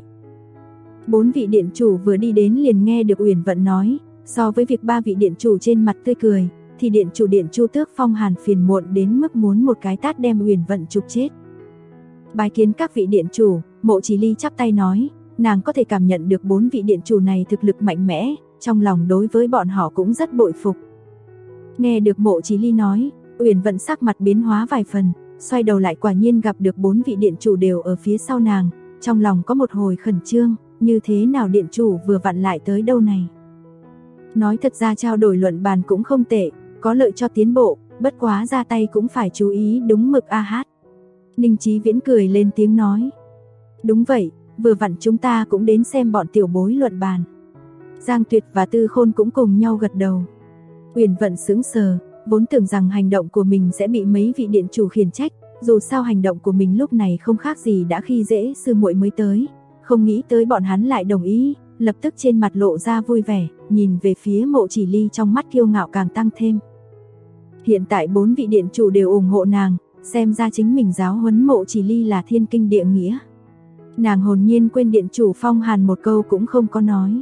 4 vị điện chủ vừa đi đến liền nghe được Uyển Vận nói, so với việc 3 vị điện chủ trên mặt tươi cười, thì điện chủ tước Phong Hàn phiền muộn đến mức muốn một cái tát đem Uyển Vận chụp chết. Bái kiến các vị điện chủ, Mộ Chỉ Ly chắp tay nói, nàng có thể cảm nhận được 4 vị điện chủ này thực lực mạnh mẽ, trong lòng đối với bọn họ cũng rất bội phục. Nghe được Mộ Chỉ Ly nói, Uyển Vận sắc mặt biến hóa vài phần, xoay đầu lại quả nhiên gặp được 4 vị điện chủ đều ở phía sau nàng, trong lòng có một hồi khẩn trương, như thế nào điện chủ vừa vặn lại tới đâu này. Nói thật ra trao đổi luận bàn cũng không tệ, có lợi cho tiến bộ, bất quá ra tay cũng phải chú ý đúng mực a hát. Ninh Chí Viễn cười lên tiếng nói. Đúng vậy, vừa vặn chúng ta cũng đến xem bọn tiểu bối luận bàn. Giang Tuyệt và Tư Khôn cũng cùng nhau gật đầu. Uyển Vận sững sờ, vốn tưởng rằng hành động của mình sẽ bị mấy vị điện chủ khiển trách, dù sao hành động của mình lúc này không khác gì đã khi dễ sư muội mới tới, không nghĩ tới bọn hắn lại đồng ý, lập tức trên mặt lộ ra vui vẻ, nhìn về phía Mộ Chỉ Ly trong mắt kiêu ngạo càng tăng thêm. Hiện tại 4 vị điện chủ đều ủng hộ nàng, xem ra chính mình giáo huấn Mộ Chỉ Ly là thiên kinh địa nghĩa. Nàng hồn nhiên quên điện chủ Phong Hàn một câu cũng không có nói.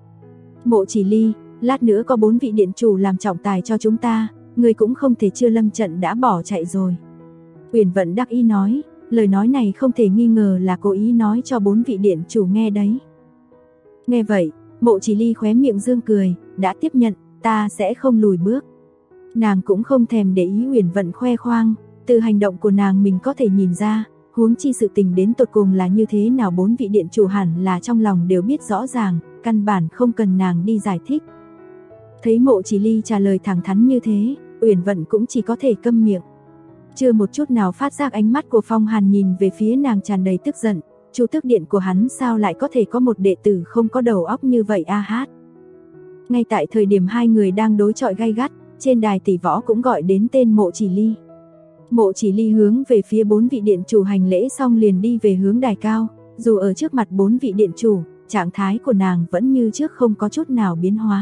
Mộ Chỉ Ly, lát nữa có 4 vị điện chủ làm trọng tài cho chúng ta, người cũng không thể chưa lâm trận đã bỏ chạy rồi. Uyển Vận đắc ý nói, lời nói này không thể nghi ngờ là cố ý nói cho 4 vị điện chủ nghe đấy. Nghe vậy, Mộ Chỉ Ly khóe miệng dương cười, đã tiếp nhận, ta sẽ không lùi bước. Nàng cũng không thèm để ý Uyển Vận khoe khoang, từ hành động của nàng mình có thể nhìn ra, huống chi sự tình đến tột cùng là như thế nào 4 vị điện chủ hẳn là trong lòng đều biết rõ ràng, căn bản không cần nàng đi giải thích. Thấy Mộ Chỉ Ly trả lời thẳng thắn như thế, Uyển Vận cũng chỉ có thể câm miệng. Chưa một chút nào phát giác ánh mắt của Phong Hàn nhìn về phía nàng tràn đầy tức giận, Chu Tước Điện của hắn sao lại có thể có một đệ tử không có đầu óc như vậy a hát. Ngay tại thời điểm hai người đang đối chọi gay gắt, trên đài tỷ võ cũng gọi đến tên Mộ Chỉ Ly. Mộ Chỉ Ly hướng về phía 4 vị điện chủ hành lễ xong liền đi về hướng đài cao, dù ở trước mặt 4 vị điện chủ, trạng thái của nàng vẫn như trước không có chút nào biến hóa.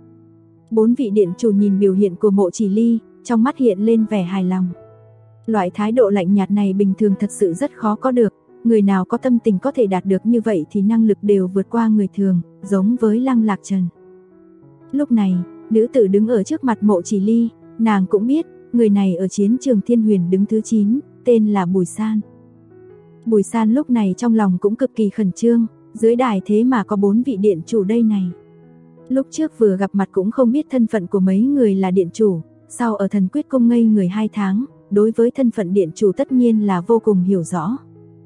4 vị điện chủ nhìn biểu hiện của Mộ Chỉ Ly, trong mắt hiện lên vẻ hài lòng. Loại thái độ lạnh nhạt này bình thường thật sự rất khó có được, người nào có tâm tình có thể đạt được như vậy thì năng lực đều vượt qua người thường, giống với Lăng Lạc Trần. Lúc này, nữ tử đứng ở trước mặt Mộ Chỉ Ly, nàng cũng biết, người này ở chiến trường Thiên Huyền đứng thứ 9, tên là Bùi San. Bùi San lúc này trong lòng cũng cực kỳ khẩn trương, dưới đài thế mà có 4 vị điện chủ đây này. Lúc trước vừa gặp mặt cũng không biết thân phận của mấy người là điện chủ, sau ở Thần Quyết Cung ngây người 2 tháng, đối với thân phận điện chủ tất nhiên là vô cùng hiểu rõ.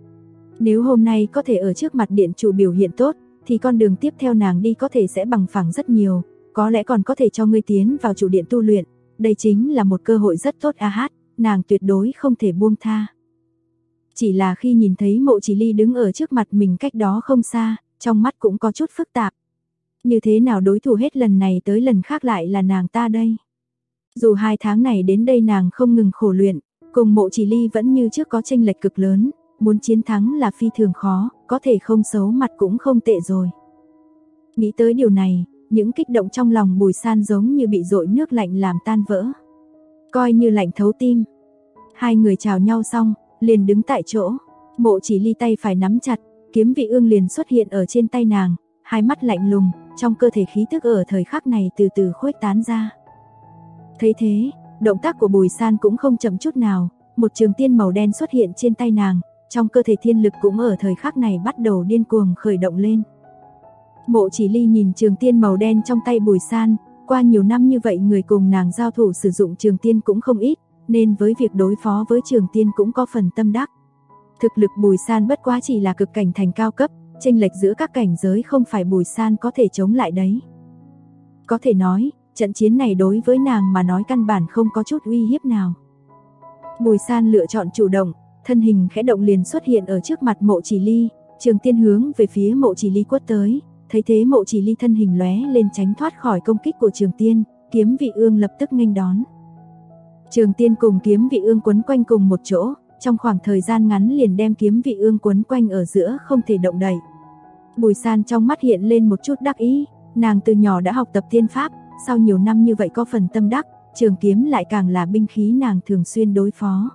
Nếu hôm nay có thể ở trước mặt điện chủ biểu hiện tốt, thì con đường tiếp theo nàng đi có thể sẽ bằng phẳng rất nhiều, có lẽ còn có thể cho ngươi tiến vào chủ điện tu luyện, đây chính là một cơ hội rất tốt a hát, nàng tuyệt đối không thể buông tha. Chỉ là khi nhìn thấy Mộ Chỉ Ly đứng ở trước mặt mình cách đó không xa, trong mắt cũng có chút phức tạp. Như thế nào đối thủ hết lần này tới lần khác lại là nàng ta đây? Dù 2 tháng này đến đây nàng không ngừng khổ luyện, cùng Mộ Chỉ Ly vẫn như trước có chênh lệch cực lớn, muốn chiến thắng là phi thường khó, có thể không xấu mặt cũng không tệ rồi. Nghĩ tới điều này, những kích động trong lòng Bùi San giống như bị dội nước lạnh làm tan vỡ. Coi như lạnh thấu tim. Hai người chào nhau xong, liền đứng tại chỗ. Mộ Chỉ Ly tay phải nắm chặt, kiếm vị ương liền xuất hiện ở trên tay nàng, hai mắt lạnh lùng, trong cơ thể khí tức ở thời khắc này từ từ khuếch tán ra. Thấy thế, động tác của Bùi San cũng không chậm chút nào, một trường tiên màu đen xuất hiện trên tay nàng, trong cơ thể thiên lực cũng ở thời khắc này bắt đầu điên cuồng khởi động lên. Mộ Chỉ Ly nhìn trường tiên màu đen trong tay Bùi San, qua nhiều năm như vậy người cùng nàng giao thủ sử dụng trường tiên cũng không ít, nên với việc đối phó với trường tiên cũng có phần tâm đắc. Thực lực Bùi San bất quá chỉ là cực cảnh thành cao cấp, chênh lệch giữa các cảnh giới không phải Bùi San có thể chống lại đấy. Có thể nói, trận chiến này đối với nàng mà nói căn bản không có chút uy hiếp nào. Bùi San lựa chọn chủ động, thân hình khẽ động liền xuất hiện ở trước mặt Mộ Chỉ Ly, trường tiên hướng về phía Mộ Chỉ Ly quất tới. Thấy thế Mộ Chỉ Ly thân hình lóe lên tránh thoát khỏi công kích của trường tiên, kiếm vị ương lập tức nghênh đón. Trường tiên cùng kiếm vị ương quấn quanh cùng một chỗ, trong khoảng thời gian ngắn liền đem kiếm vị ương quấn quanh ở giữa không thể động đậy. Bùi San trong mắt hiện lên một chút đắc ý, nàng từ nhỏ đã học tập thiên pháp, sau nhiều năm như vậy có phần tâm đắc, trường kiếm lại càng là binh khí nàng thường xuyên đối phó.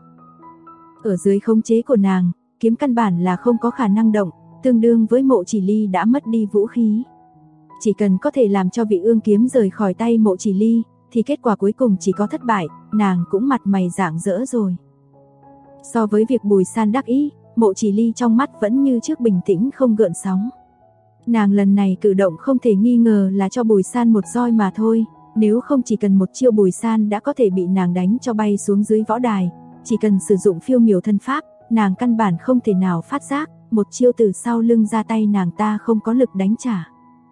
Ở dưới khống chế của nàng, kiếm căn bản là không có khả năng động, tương đương với Mộ Chỉ Ly đã mất đi vũ khí. Chỉ cần có thể làm cho vị ương kiếm rời khỏi tay Mộ Chỉ Ly, thì kết quả cuối cùng chỉ có thất bại, nàng cũng mặt mày rạng rỡ rồi. So với việc Bùi San đắc ý, Mộ Chỉ Ly trong mắt vẫn như trước bình tĩnh không gợn sóng. Nàng lần này cử động không thể nghi ngờ là cho Bùi San một roi mà thôi, nếu không chỉ cần một chiêu Bùi San đã có thể bị nàng đánh cho bay xuống dưới võ đài, chỉ cần sử dụng phiêu miểu thân pháp, nàng căn bản không thể nào phát giác, một chiêu từ sau lưng ra tay nàng ta không có lực đánh trả.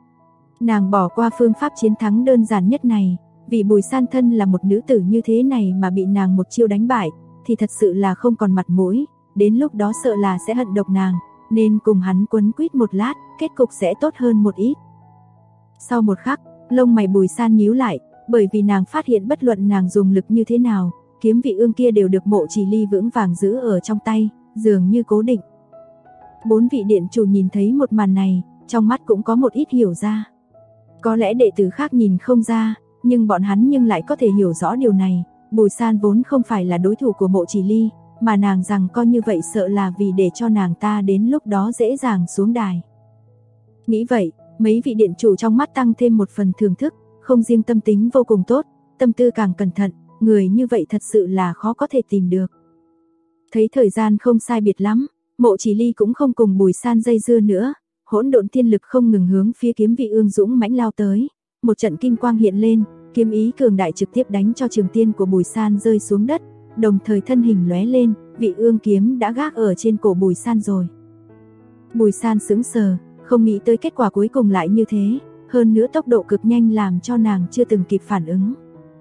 Nàng bỏ qua phương pháp chiến thắng đơn giản nhất này, vì Bùi San thân là một nữ tử như thế này mà bị nàng một chiêu đánh bại, thì thật sự là không còn mặt mũi, đến lúc đó sợ là sẽ hận độc nàng, nên cùng hắn quấn quýt một lát, kết cục sẽ tốt hơn một ít. Sau một khắc, lông mày Bùi San nhíu lại, bởi vì nàng phát hiện bất luận nàng dùng lực như thế nào, kiếm vị ương kia đều được Mộ Chỉ Ly vững vàng giữ ở trong tay, dường như cố định. 4 vị điện chủ nhìn thấy một màn này, trong mắt cũng có một ít hiểu ra. Có lẽ đệ tử khác nhìn không ra, nhưng bọn hắn lại có thể hiểu rõ điều này. Bùi San vốn không phải là đối thủ của Mộ Chỉ Ly, mà nàng rằng coi như vậy sợ là vì để cho nàng ta đến lúc đó dễ dàng xuống đài. Nghĩ vậy, mấy vị điện chủ trong mắt tăng thêm một phần thưởng thức, không riêng tâm tính vô cùng tốt, tâm tư càng cẩn thận, người như vậy thật sự là khó có thể tìm được. Thấy thời gian không sai biệt lắm, Mộ Chỉ Ly cũng không cùng Bùi San dây dưa nữa, hỗn độn thiên lực không ngừng hướng phía kiếm vị ương dũng mãnh lao tới, một trận kim quang hiện lên, kiếm ý cường đại trực tiếp đánh cho trường tiên của Bùi San rơi xuống đất, đồng thời thân hình lóe lên, vị ương kiếm đã gác ở trên cổ Bùi San rồi. Bùi San sững sờ, không nghĩ tới kết quả cuối cùng lại như thế, hơn nữa tốc độ cực nhanh làm cho nàng chưa từng kịp phản ứng.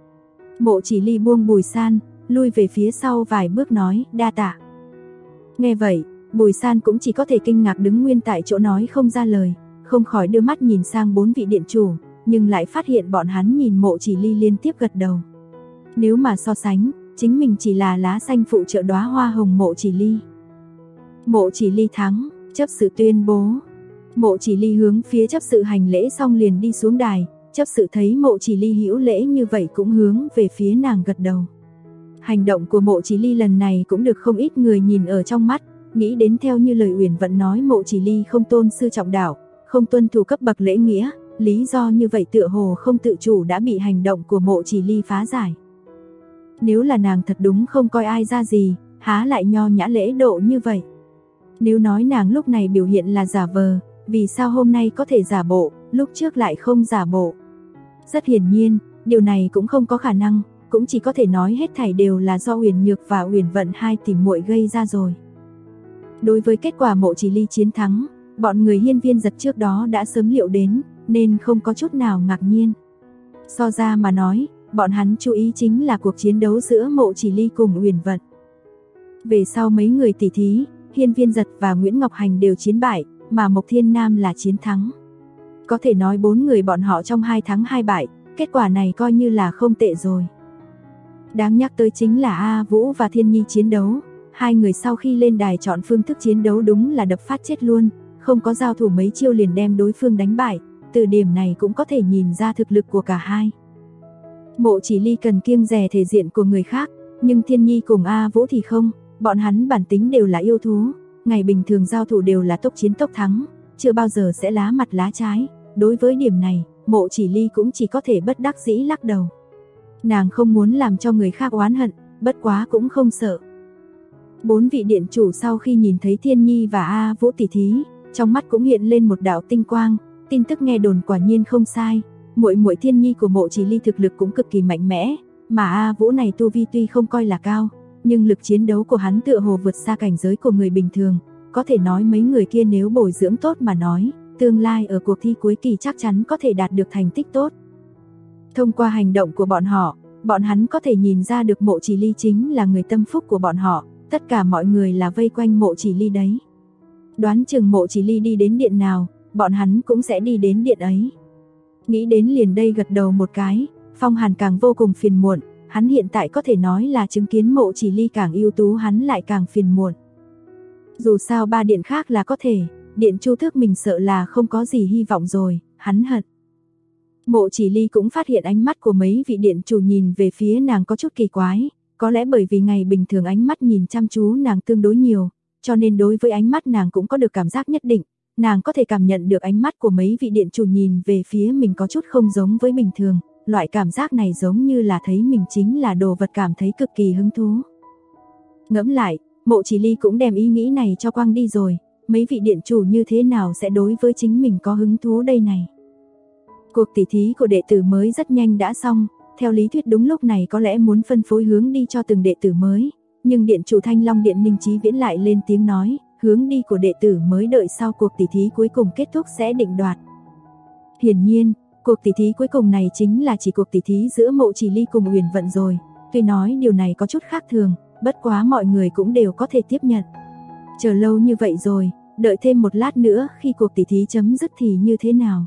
Mộ Chỉ Ly buông Bùi San, lui về phía sau vài bước nói, đa tạ. Nghe vậy, Bùi San cũng chỉ có thể kinh ngạc đứng nguyên tại chỗ nói không ra lời, không khỏi đưa mắt nhìn sang 4 vị điện chủ, nhưng lại phát hiện bọn hắn nhìn Mộ Chỉ Ly liên tiếp gật đầu. Nếu mà so sánh, chính mình chỉ là lá xanh phụ trợ đóa hoa hồng Mộ Chỉ Ly. Mộ Chỉ Ly thắng, chấp sự tuyên bố. Mộ Chỉ Ly hướng phía chấp sự hành lễ xong liền đi xuống đài, chấp sự thấy Mộ Chỉ Ly hữu lễ như vậy cũng hướng về phía nàng gật đầu. Hành động của Mộ Chỉ Ly lần này cũng được không ít người nhìn ở trong mắt, nghĩ đến theo như lời Uyển Vận nói Mộ Chỉ Ly không tôn sư trọng đạo, không tuân thủ cấp bậc lễ nghĩa, lý do như vậy tựa hồ không tự chủ đã bị hành động của Mộ Chỉ Ly phá giải. Nếu là nàng thật đúng không coi ai ra gì, há lại nho nhã lễ độ như vậy. Nếu nói nàng lúc này biểu hiện là giả vờ, vì sao hôm nay có thể giả bộ, lúc trước lại không giả bộ? Rất hiển nhiên, điều này cũng không có khả năng, cũng chỉ có thể nói hết thảy đều là do Uyển Nhược và Uyển Vận hai tỷ muội gây ra rồi. Đối với kết quả Mộ Chỉ Ly chiến thắng, bọn người Hiên Viên Giật trước đó đã sớm liệu đến, nên không có chút nào ngạc nhiên. So ra mà nói, bọn hắn chú ý chính là cuộc chiến đấu giữa Mộ Chỉ Ly cùng Uyển Vận. Về sau mấy người tỷ thí, Hiên Viên Giật và Nguyễn Ngọc Hành đều chiến bại, mà Mộc Thiên Nam là chiến thắng. Có thể nói 4 người bọn họ trong 2 thắng 2 bại, kết quả này coi như là không tệ rồi. Đáng nhắc tới chính là A Vũ và Thiên Nhi chiến đấu, hai người sau khi lên đài chọn phương thức chiến đấu đúng là đập phát chết luôn, không có giao thủ mấy chiêu liền đem đối phương đánh bại, từ điểm này cũng có thể nhìn ra thực lực của cả hai. Mộ Chỉ Ly cần kiêng dè thể diện của người khác, nhưng Thiên Nhi cùng A Vũ thì không, bọn hắn bản tính đều là yêu thú, ngày bình thường giao thủ đều là tốc chiến tốc thắng, chưa bao giờ sẽ lá mặt lá trái, đối với điểm này, Mộ Chỉ Ly cũng chỉ có thể bất đắc dĩ lắc đầu. Nàng không muốn làm cho người khác oán hận, bất quá cũng không sợ. 4 vị điện chủ sau khi nhìn thấy Thiên Nhi và A Vũ tỷ thí, trong mắt cũng hiện lên một đạo tinh quang, tin tức nghe đồn quả nhiên không sai, muội muội Thiên Nhi của Mộ Chỉ Ly thực lực cũng cực kỳ mạnh mẽ, mà A Vũ này tu vi tuy không coi là cao, nhưng lực chiến đấu của hắn tựa hồ vượt xa cảnh giới của người bình thường, có thể nói mấy người kia nếu bồi dưỡng tốt mà nói, tương lai ở cuộc thi cuối kỳ chắc chắn có thể đạt được thành tích tốt. Thông qua hành động của bọn hắn có thể nhìn ra được Mộ Chỉ Ly chính là người tâm phúc của bọn họ, tất cả mọi người là vây quanh Mộ Chỉ Ly đấy. Đoán chừng Mộ Chỉ Ly đi đến điện nào, bọn hắn cũng sẽ đi đến điện ấy. Nghĩ đến liền đây gật đầu một cái, Phong Hàn càng vô cùng phiền muộn, hắn hiện tại có thể nói là chứng kiến Mộ Chỉ Ly càng ưu tú hắn lại càng phiền muộn. Dù sao 3 điện khác là có thể, điện Chu Tước mình sợ là không có gì hy vọng rồi, hắn hận. Mộ Chỉ Ly cũng phát hiện ánh mắt của mấy vị điện chủ nhìn về phía nàng có chút kỳ quái, có lẽ bởi vì ngày bình thường ánh mắt nhìn chăm chú nàng tương đối nhiều, cho nên đối với ánh mắt nàng cũng có được cảm giác nhất định, nàng có thể cảm nhận được ánh mắt của mấy vị điện chủ nhìn về phía mình có chút không giống với bình thường, loại cảm giác này giống như là thấy mình chính là đồ vật, cảm thấy cực kỳ hứng thú. Ngẫm lại, Mộ Chỉ Ly cũng đem ý nghĩ này cho quăng đi rồi, mấy vị điện chủ như thế nào sẽ đối với chính mình có hứng thú đây này. Cuộc tỉ thí của đệ tử mới rất nhanh đã xong, theo lý thuyết đúng lúc này có lẽ muốn phân phối hướng đi cho từng đệ tử mới, nhưng điện chủ Thanh Long Điện Ninh Chí Viễn lại lên tiếng nói, hướng đi của đệ tử mới đợi sau cuộc tỉ thí cuối cùng kết thúc sẽ định đoạt. Hiển nhiên, cuộc tỉ thí cuối cùng này chính là chỉ cuộc tỉ thí giữa Mộ Chỉ Ly cùng Uyển Vận rồi, tuy nói điều này có chút khác thường, bất quá mọi người cũng đều có thể tiếp nhận. Chờ lâu như vậy rồi, đợi thêm một lát nữa khi cuộc tỉ thí chấm dứt thì như thế nào?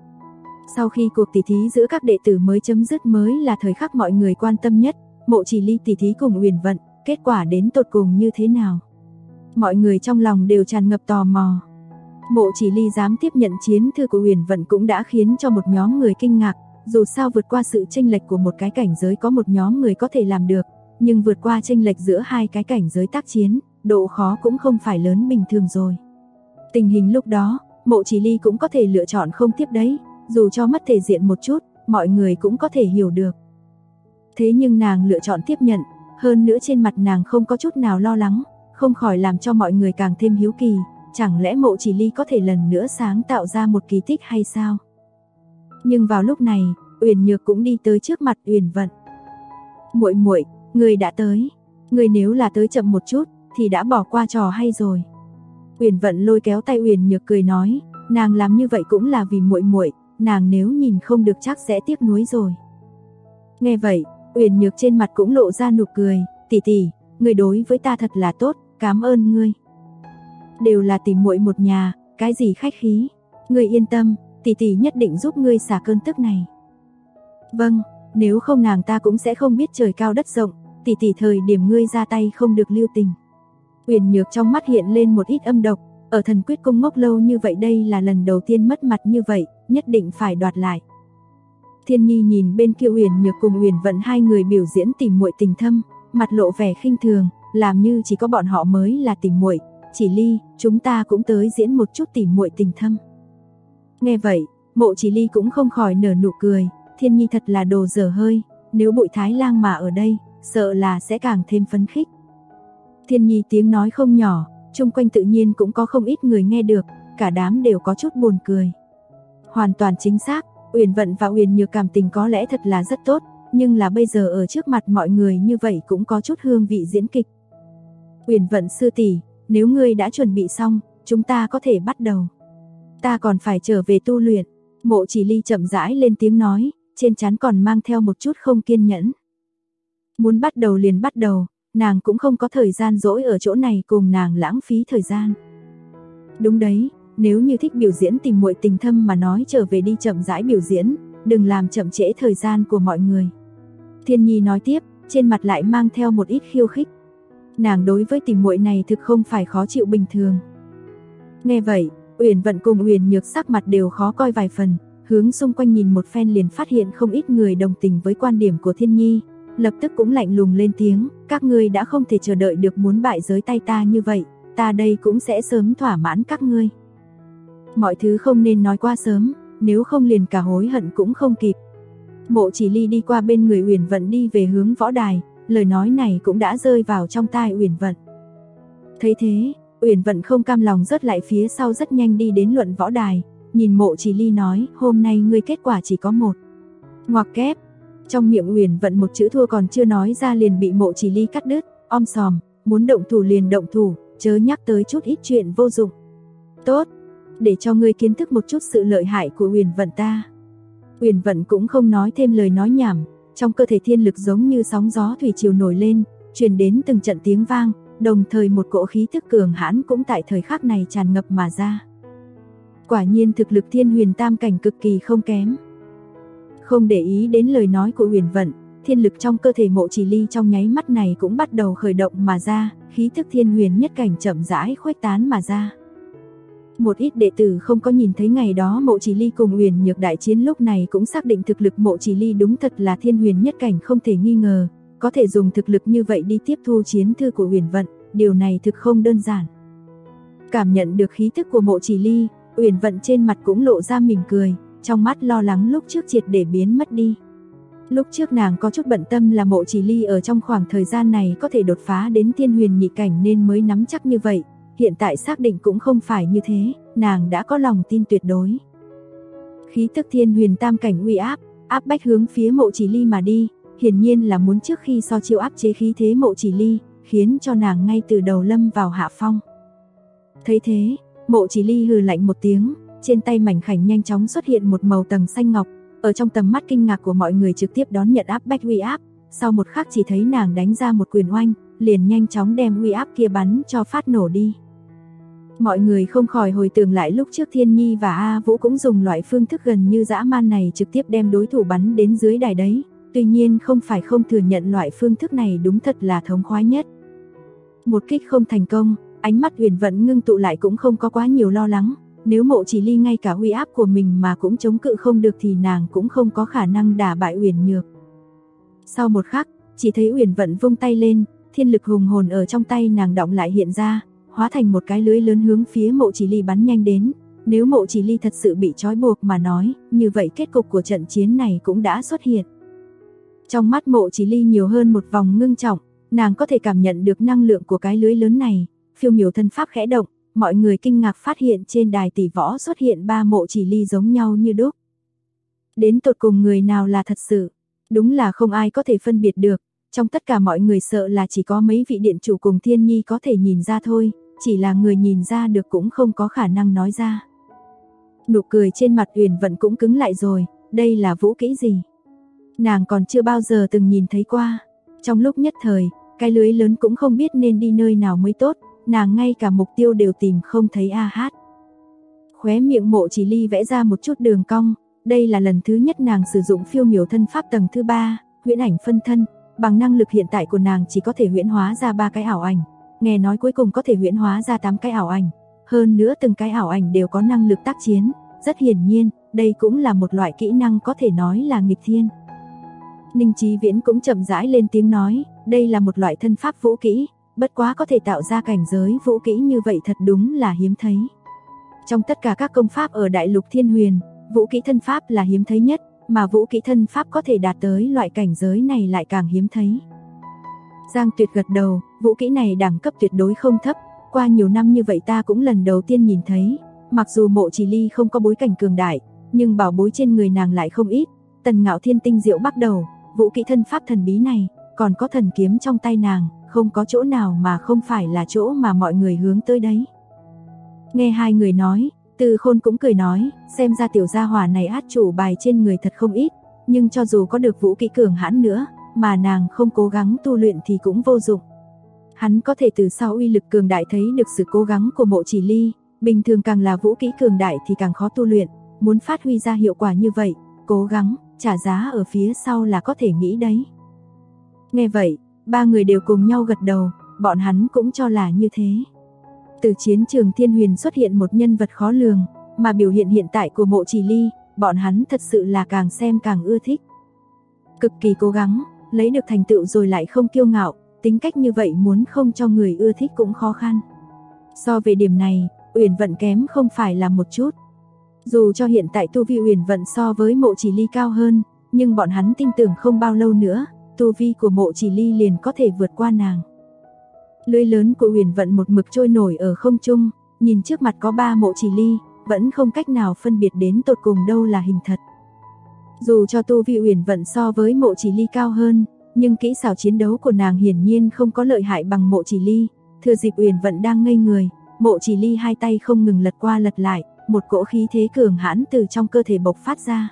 Sau khi cuộc tỉ thí giữa các đệ tử mới chấm dứt mới là thời khắc mọi người quan tâm nhất, Mộ Chỉ Ly tỉ thí cùng Uyển Vận, kết quả đến tột cùng như thế nào? Mọi người trong lòng đều tràn ngập tò mò. Mộ Chỉ Ly dám tiếp nhận chiến thư của Uyển Vận cũng đã khiến cho một nhóm người kinh ngạc, dù sao vượt qua sự chênh lệch của một cái cảnh giới có một nhóm người có thể làm được, nhưng vượt qua chênh lệch giữa hai cái cảnh giới tác chiến, độ khó cũng không phải lớn bình thường rồi. Tình hình lúc đó, Mộ Chỉ Ly cũng có thể lựa chọn không tiếp đấy, dù cho mất thể diện một chút, mọi người cũng có thể hiểu được. Thế nhưng nàng lựa chọn tiếp nhận, hơn nữa trên mặt nàng không có chút nào lo lắng, không khỏi làm cho mọi người càng thêm hiếu kỳ, chẳng lẽ Mộ Chỉ Ly có thể lần nữa sáng tạo ra một kỳ tích hay sao? Nhưng vào lúc này, Uyển Nhược cũng đi tới trước mặt Uyển Vận. "Muội muội, ngươi đã tới, ngươi nếu là tới chậm một chút thì đã bỏ qua trò hay rồi." Uyển Vận lôi kéo tay Uyển Nhược cười nói, nàng làm như vậy cũng là vì muội muội, nàng nếu nhìn không được chắc sẽ tiếc nuối rồi. Nghe vậy, Uyển Nhược trên mặt cũng lộ ra nụ cười, "Tỷ tỷ, ngươi đối với ta thật là tốt, cảm ơn ngươi. Đều là tỷ muội một nhà, cái gì khách khí, ngươi yên tâm, tỷ tỷ nhất định giúp ngươi xả cơn tức này." "Vâng, nếu không nàng ta cũng sẽ không biết trời cao đất rộng, tỷ tỷ thời điểm ngươi ra tay không được lưu tình." Uyển Nhược trong mắt hiện lên một ít âm độc, ở Thần Quyết Cung ngốc lâu như vậy đây là lần đầu tiên mất mặt như vậy, nhất định phải đoạt lại. Thiên Nhi nhìn bên kia Uyển Nhược cùng Uyển Vận hai người biểu diễn tỉ muội tình thâm, mặt lộ vẻ khinh thường, làm như chỉ có bọn họ mới là tỉ muội. "Chỉ Ly, chúng ta cũng tới diễn một chút tỉ muội tình thâm." Nghe vậy, Mộ Chỉ Ly cũng không khỏi nở nụ cười, Thiên Nhi thật là đồ dở hơi, nếu Bụi Thái Lang mà ở đây, sợ là sẽ càng thêm phấn khích. Thiên Nhi tiếng nói không nhỏ, chung quanh tự nhiên cũng có không ít người nghe được, cả đám đều có chút buồn cười. Hoàn toàn chính xác, Uyển Vận và Uyển Nhược cảm tình có lẽ thật là rất tốt, nhưng là bây giờ ở trước mặt mọi người như vậy cũng có chút hương vị diễn kịch. "Uyển Vận sư tỷ, nếu ngươi đã chuẩn bị xong, chúng ta có thể bắt đầu. Ta còn phải trở về tu luyện." Mộ Chỉ Ly chậm rãi lên tiếng nói, trên trán còn mang theo một chút không kiên nhẫn. Muốn bắt đầu liền bắt đầu, nàng cũng không có thời gian dỗi ở chỗ này cùng nàng lãng phí thời gian. "Đúng đấy, nếu như thích biểu diễn tìm muội tình thâm mà nói trở về đi chậm rãi biểu diễn, đừng làm chậm trễ thời gian của mọi người." Thiên Nhi nói tiếp, trên mặt lại mang theo một ít khiêu khích. Nàng đối với tìm muội này thực không phải khó chịu bình thường. Nghe vậy, Uyển Vận cùng Uyển Nhược sắc mặt đều khó coi vài phần, hướng xung quanh nhìn một phen liền phát hiện không ít người đồng tình với quan điểm của Thiên Nhi, lập tức cũng lạnh lùng lên tiếng, "Các ngươi đã không thể chờ đợi được muốn bại dưới tay ta như vậy, ta đây cũng sẽ sớm thỏa mãn các ngươi. Mọi thứ không nên nói quá sớm, nếu không liền cả hối hận cũng không kịp." Mộ Chỉ Ly đi qua bên người Uyển Vận đi về hướng võ đài, lời nói này cũng đã rơi vào trong tai Uyển Vận. Thấy thế, Uyển Vận không cam lòng rớt lại phía sau rất nhanh đi đến luận võ đài, nhìn Mộ Chỉ Ly nói, "Hôm nay ngươi kết quả chỉ có một." Ngoặc kép, trong miệng Uyển Vận một chữ thua còn chưa nói ra liền bị Mộ Chỉ Ly cắt đứt, "Om sòm, muốn động thủ liền động thủ, chớ nhắc tới chút ít chuyện vô dụng." "Tốt, để cho ngươi kiến thức một chút sự lợi hại của Uyển Vận ta." Uyển Vận cũng không nói thêm lời nói nhảm, trong cơ thể thiên lực giống như sóng gió thủy triều nổi lên, truyền đến từng trận tiếng vang, đồng thời một cỗ khí tức cường hãn cũng tại thời khắc này tràn ngập mà ra. Quả nhiên thực lực Thiên Huyền Tam cảnh cực kỳ không kém. Không để ý đến lời nói của Uyển Vận, thiên lực trong cơ thể Mộ Chỉ Ly trong nháy mắt này cũng bắt đầu khởi động mà ra, khí tức Thiên Huyền nhất cảnh chậm rãi khuếch tán mà ra. Một ít đệ tử không có nhìn thấy ngày đó Mộ Chỉ Ly cùng Uyển Nhược đại chiến lúc này cũng xác định thực lực Mộ Chỉ Ly đúng thật là Thiên Huyền nhất cảnh không thể nghi ngờ, có thể dùng thực lực như vậy đi tiếp thu chiến thư của Uyển Vận, điều này thực không đơn giản. Cảm nhận được khí tức của Mộ Chỉ Ly, Uyển Vận trên mặt cũng lộ ra mỉm cười, trong mắt lo lắng lúc trước triệt để biến mất đi. Lúc trước nàng có chút bận tâm là Mộ Chỉ Ly ở trong khoảng thời gian này có thể đột phá đến Thiên Huyền nhị cảnh nên mới nắm chắc như vậy, hiện tại xác định cũng không phải như thế, nàng đã có lòng tin tuyệt đối. Khí tức Thiên Huyền tam cảnh uy áp bách hướng phía Mộ Chỉ Ly mà đi, hiển nhiên là muốn trước khi so chiêu áp chế khí thế Mộ Chỉ Ly, khiến cho nàng ngay từ đầu lâm vào hạ phong. Thấy thế, Mộ Chỉ Ly hừ lạnh một tiếng, trên tay mảnh khảnh nhanh chóng xuất hiện một màu tầng xanh ngọc, ở trong tầm mắt kinh ngạc của mọi người trực tiếp đón nhận áp bách uy áp, sau một khắc chỉ thấy nàng đánh ra một quyền oanh, liền nhanh chóng đem uy áp kia bắn cho phát nổ đi. Mọi người không khỏi hồi tưởng lại lúc trước Thiên Nhi và A Vũ cũng dùng loại phương thức gần như dã man này trực tiếp đem đối thủ bắn đến dưới đài đấy, tuy nhiên không phải không thừa nhận loại phương thức này đúng thật là thống khoái nhất. Một kích không thành công, ánh mắt Uyển Vận ngưng tụ lại cũng không có quá nhiều lo lắng, nếu Mộ Chỉ Ly ngay cả uy áp của mình mà cũng chống cự không được thì nàng cũng không có khả năng đả bại Uyển Nhược. Sau một khắc, chỉ thấy Uyển Vận vung tay lên, thiên lực hùng hồn ở trong tay nàng động lại hiện ra, hóa thành một cái lưới lớn hướng phía Mộ Chỉ Ly bắn nhanh đến. Nếu Mộ Chỉ Ly thật sự bị trói buộc mà nói, như vậy kết cục của trận chiến này cũng đã xuất hiện. Trong mắt Mộ Chỉ Ly nhiều hơn một vòng ngưng trọng, nàng có thể cảm nhận được năng lượng của cái lưới lớn này, phiêu miểu thân pháp khẽ động, mọi người kinh ngạc phát hiện trên đài tỷ võ xuất hiện 3 Mộ Chỉ Ly giống nhau như đúc. Đến tột cùng người nào là thật sự, đúng là không ai có thể phân biệt được, trong tất cả mọi người sợ là chỉ có mấy vị điện chủ cùng Thiên Nhi có thể nhìn ra thôi, chỉ là người nhìn ra được cũng không có khả năng nói ra. Nụ cười trên mặt Uyển Vận cũng cứng lại rồi, đây là vũ kỹ gì? Nàng còn chưa bao giờ từng nhìn thấy qua. Trong lúc nhất thời, cái lưới lớn cũng không biết nên đi nơi nào mới tốt, nàng ngay cả mục tiêu đều tìm không thấy a hát. Khóe miệng Mộ Chỉ Ly vẽ ra một chút đường cong, đây là lần thứ nhất nàng sử dụng phiêu miểu thân pháp tầng thứ 3, huyễn ảnh phân thân, bằng năng lực hiện tại của nàng chỉ có thể huyễn hóa ra 3 cái ảo ảnh, nghe nói cuối cùng có thể huyễn hóa ra 8 cái ảo ảnh, hơn nữa từng cái ảo ảnh đều có năng lực tác chiến, rất hiển nhiên, đây cũng là một loại kỹ năng có thể nói là nghịch thiên. Ninh Chí Viễn cũng chậm rãi lên tiếng nói, đây là một loại thân pháp vũ kỹ, bất quá có thể tạo ra cảnh giới vũ kỹ như vậy thật đúng là hiếm thấy. Trong tất cả các công pháp ở Đại Lục Thiên Huyền, vũ kỹ thân pháp là hiếm thấy nhất, mà vũ kỹ thân pháp có thể đạt tới loại cảnh giới này lại càng hiếm thấy. Giang Tuyệt gật đầu, vũ kỹ này đẳng cấp tuyệt đối không thấp, qua nhiều năm như vậy ta cũng lần đầu tiên nhìn thấy, mặc dù Mộ Chỉ Ly không có bối cảnh cường đại, nhưng bảo bối trên người nàng lại không ít, Tần Ngạo Thiên tinh diệu bắt đầu, vũ kỹ thân pháp thần bí này, còn có thần kiếm trong tay nàng, không có chỗ nào mà không phải là chỗ mà mọi người hướng tới đấy. Nghe hai người nói, Từ Khôn cũng cười nói, xem ra tiểu gia hỏa này át chủ bài trên người thật không ít, nhưng cho dù có được vũ kỹ cường hãn nữa, mà nàng không cố gắng tu luyện thì cũng vô dụng. Hắn có thể từ sau uy lực cường đại thấy được sự cố gắng của Mộ Chỉ Ly, bình thường càng là vũ kỹ cường đại thì càng khó tu luyện, muốn phát huy ra hiệu quả như vậy, cố gắng, trả giá ở phía sau là có thể nghĩ đấy. Nghe vậy, ba người đều cùng nhau gật đầu, bọn hắn cũng cho là như thế. Từ chiến trường Thiên Huyền xuất hiện một nhân vật khó lường, mà biểu hiện hiện tại của Mộ Chỉ Ly, bọn hắn thật sự là càng xem càng ưa thích. Cực kỳ cố gắng, lấy được thành tựu rồi lại không kiêu ngạo, tính cách như vậy muốn không cho người ưa thích cũng khó khăn. So về điểm này, Uyển Vận kém không phải là một chút. Dù cho hiện tại tu vi Uyển Vận so với Mộ Chỉ Ly cao hơn, nhưng bọn hắn tin tưởng không bao lâu nữa, tu vi của Mộ Chỉ Ly liền có thể vượt qua nàng. Lưới lớn của Uyển Vận một mực trôi nổi ở không trung, nhìn trước mặt có 3 Mộ Chỉ Ly, vẫn không cách nào phân biệt đến tột cùng đâu là hình thật. Dù cho tu vi Uyển Vận so với Mộ Chỉ Ly cao hơn, nhưng kỹ xảo chiến đấu của nàng hiển nhiên không có lợi hại bằng Mộ Chỉ Ly. Thừa dịp Uyển Vận đang ngây người, Mộ Chỉ Ly hai tay không ngừng lật qua lật lại, một cỗ khí thế cường hãn từ trong cơ thể bộc phát ra.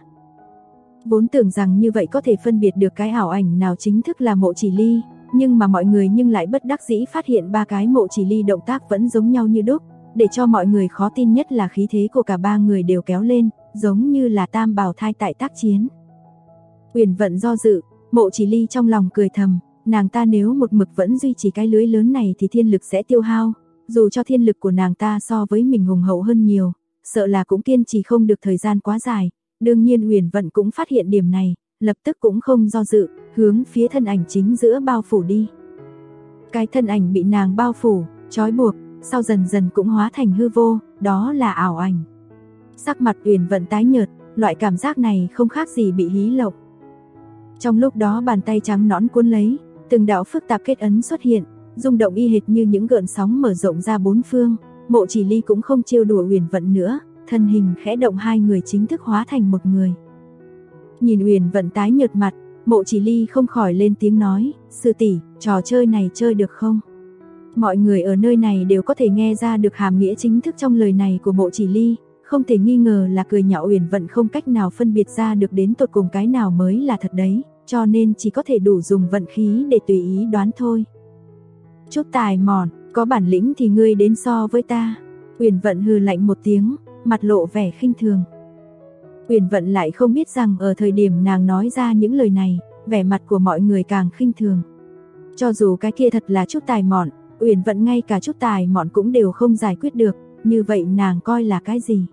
Vốn tưởng rằng như vậy có thể phân biệt được cái ảo ảnh nào chính thức là Mộ Chỉ Ly, nhưng mà mọi người lại bất đắc dĩ phát hiện 3 cái Mộ Chỉ Ly động tác vẫn giống nhau như đúc, để cho mọi người khó tin nhất là khí thế của cả 3 người đều kéo lên, giống như là tam bào thai tại tác chiến. Uyển Vận do dự, Mộ Chỉ Ly trong lòng cười thầm, nàng ta nếu một mực vẫn duy trì cái lưới lớn này thì thiên lực sẽ tiêu hao, dù cho thiên lực của nàng ta so với mình hùng hậu hơn nhiều, sợ là cũng kiên trì không được thời gian quá dài. Đương nhiên Uyển Vận cũng phát hiện điểm này, lập tức cũng không do dự, hướng phía thân ảnh chính giữa bao phủ đi. Cái thân ảnh bị nàng bao phủ, trói buộc, sau dần dần cũng hóa thành hư vô, đó là ảo ảnh. Sắc mặt Uyển Vận tái nhợt, loại cảm giác này không khác gì bị hí lộng. Trong lúc đó bàn tay trắng nõn cuốn lấy, từng đạo phức tạp kết ấn xuất hiện, rung động y hệt như những gợn sóng mở rộng ra bốn phương. Mộ Chỉ Ly cũng không trêu đùa Uyển Vận nữa, thân hình khẽ động, hai người chính thức hóa thành một người. Nhìn Uyển Vận tái nhợt mặt, Mộ Chỉ Ly không khỏi lên tiếng nói, sư tỷ, trò chơi này chơi được không? Mọi người ở nơi này đều có thể nghe ra được hàm nghĩa chính thức trong lời này của Mộ Chỉ Ly, không thể nghi ngờ là cười nhạo Uyển Vận không cách nào phân biệt ra được đến tột cùng cái nào mới là thật đấy, cho nên chỉ có thể đủ dùng vận khí để tùy ý đoán thôi. Trúc Tài Mọn, có bản lĩnh thì ngươi đến so với ta. Uyển Vận hừ lạnh một tiếng, mặt lộ vẻ khinh thường. Uyển Vận lại không biết rằng ở thời điểm nàng nói ra những lời này, vẻ mặt của mọi người càng khinh thường. Cho dù cái kia thật là Trúc Tài Mọn, Uyển Vận ngay cả Trúc Tài Mọn cũng đều không giải quyết được, như vậy nàng coi là cái gì?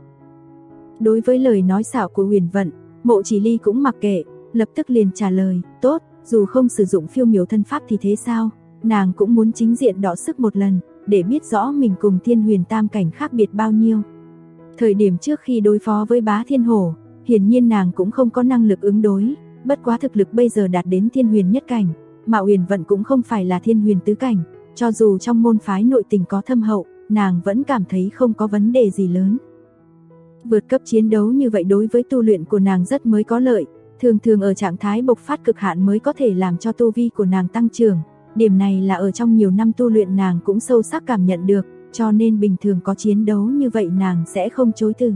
Đối với lời nói xạo của Uyển Vận, Mộ Chỉ Ly cũng mặc kệ, lập tức liền trả lời, tốt, dù không sử dụng phiêu miểu thân pháp thì thế sao? Nàng cũng muốn chính diện đọ sức một lần, để biết rõ mình cùng Thiên Huyền Tam Cảnh khác biệt bao nhiêu. Thời điểm trước khi đối phó với Bá Thiên Hổ, hiển nhiên nàng cũng không có năng lực ứng đối, bất quá thực lực bây giờ đạt đến Thiên Huyền nhất cảnh, mà Uyển Vận cũng không phải là Thiên Huyền tứ cảnh, cho dù trong môn phái nội tình có thâm hậu, nàng vẫn cảm thấy không có vấn đề gì lớn. Vượt cấp chiến đấu như vậy đối với tu luyện của nàng rất mới có lợi, thường thường ở trạng thái bộc phát cực hạn mới có thể làm cho tu vi của nàng tăng trưởng. Điểm này là ở trong nhiều năm tu luyện nàng cũng sâu sắc cảm nhận được, cho nên bình thường có chiến đấu như vậy nàng sẽ không chối từ.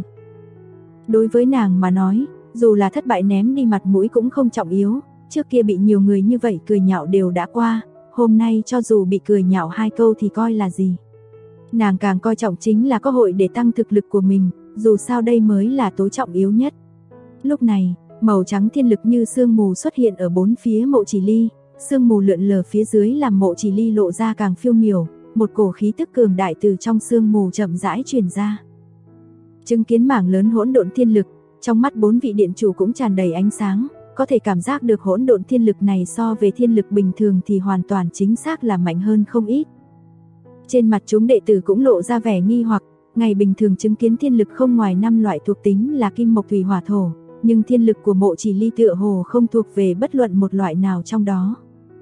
Đối với nàng mà nói, dù là thất bại ném đi mặt mũi cũng không trọng yếu, trước kia bị nhiều người như vậy cười nhạo đều đã qua, hôm nay cho dù bị cười nhạo hai câu thì coi là gì. Nàng càng coi trọng chính là cơ hội để tăng thực lực của mình, dù sao đây mới là tối trọng yếu nhất. Lúc này, màu trắng thiên lực như sương mù xuất hiện ở bốn phía Mộ Chỉ Ly, sương mù lượn lờ phía dưới làm Mộ Chỉ Ly lộ ra càng phiêu miểu, một cổ khí tức cường đại từ trong sương mù chậm rãi truyền ra. Chứng kiến mảng lớn hỗn độn thiên lực, trong mắt bốn vị điện chủ cũng tràn đầy ánh sáng, có thể cảm giác được hỗn độn thiên lực này so về thiên lực bình thường thì hoàn toàn chính xác là mạnh hơn không ít. Trên mặt chúng đệ tử cũng lộ ra vẻ nghi hoặc, ngày bình thường chứng kiến thiên lực không ngoài 5 loại thuộc tính là kim mộc thủy hỏa thổ, nhưng thiên lực của Mộ Chỉ Ly tựa hồ không thuộc về bất luận một loại nào trong đó.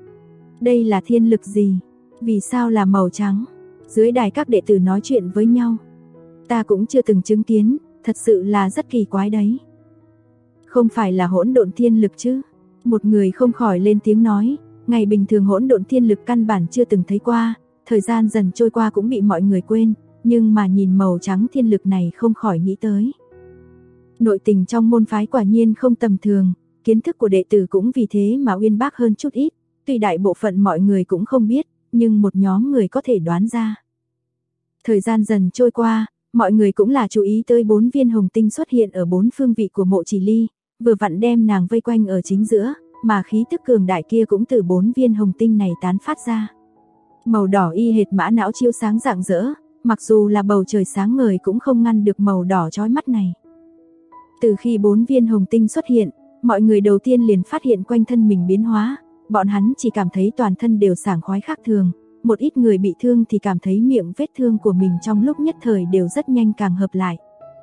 Đây là thiên lực gì? Vì sao là màu trắng? Dưới đài các đệ tử nói chuyện với nhau. Ta cũng chưa từng chứng kiến, thật sự là rất kỳ quái đấy. Không phải là hỗn độn thiên lực chứ? Một người không khỏi lên tiếng nói, ngày bình thường hỗn độn thiên lực căn bản chưa từng thấy qua, thời gian dần trôi qua cũng bị mọi người quên, nhưng mà nhìn màu trắng thiên lực này không khỏi nghĩ tới. Nội tình trong môn phái quả nhiên không tầm thường, kiến thức của đệ tử cũng vì thế mà uyên bác hơn chút ít, tuy đại bộ phận mọi người cũng không biết, nhưng một nhóm người có thể đoán ra. Thời gian dần trôi qua, mọi người cũng là chú ý tới 4 viên hồng tinh xuất hiện ở 4 phương vị của Mộ Chỉ Ly, vừa vặn đem nàng vây quanh ở chính giữa, mà khí tức cường đại kia cũng từ 4 viên hồng tinh này tán phát ra. Màu đỏ y hệt mã não chiếu sáng rạng rỡ, mặc dù là bầu trời sáng ngời cũng không ngăn được màu đỏ chói mắt này. Từ khi 4 viên hồng tinh xuất hiện, mọi người đầu tiên liền phát hiện quanh thân mình biến hóa, bọn hắn chỉ cảm thấy toàn thân đều sảng khoái khác thường, một ít người bị thương thì cảm thấy miệng vết thương của mình trong lúc nhất thời đều rất nhanh càng hợp lại.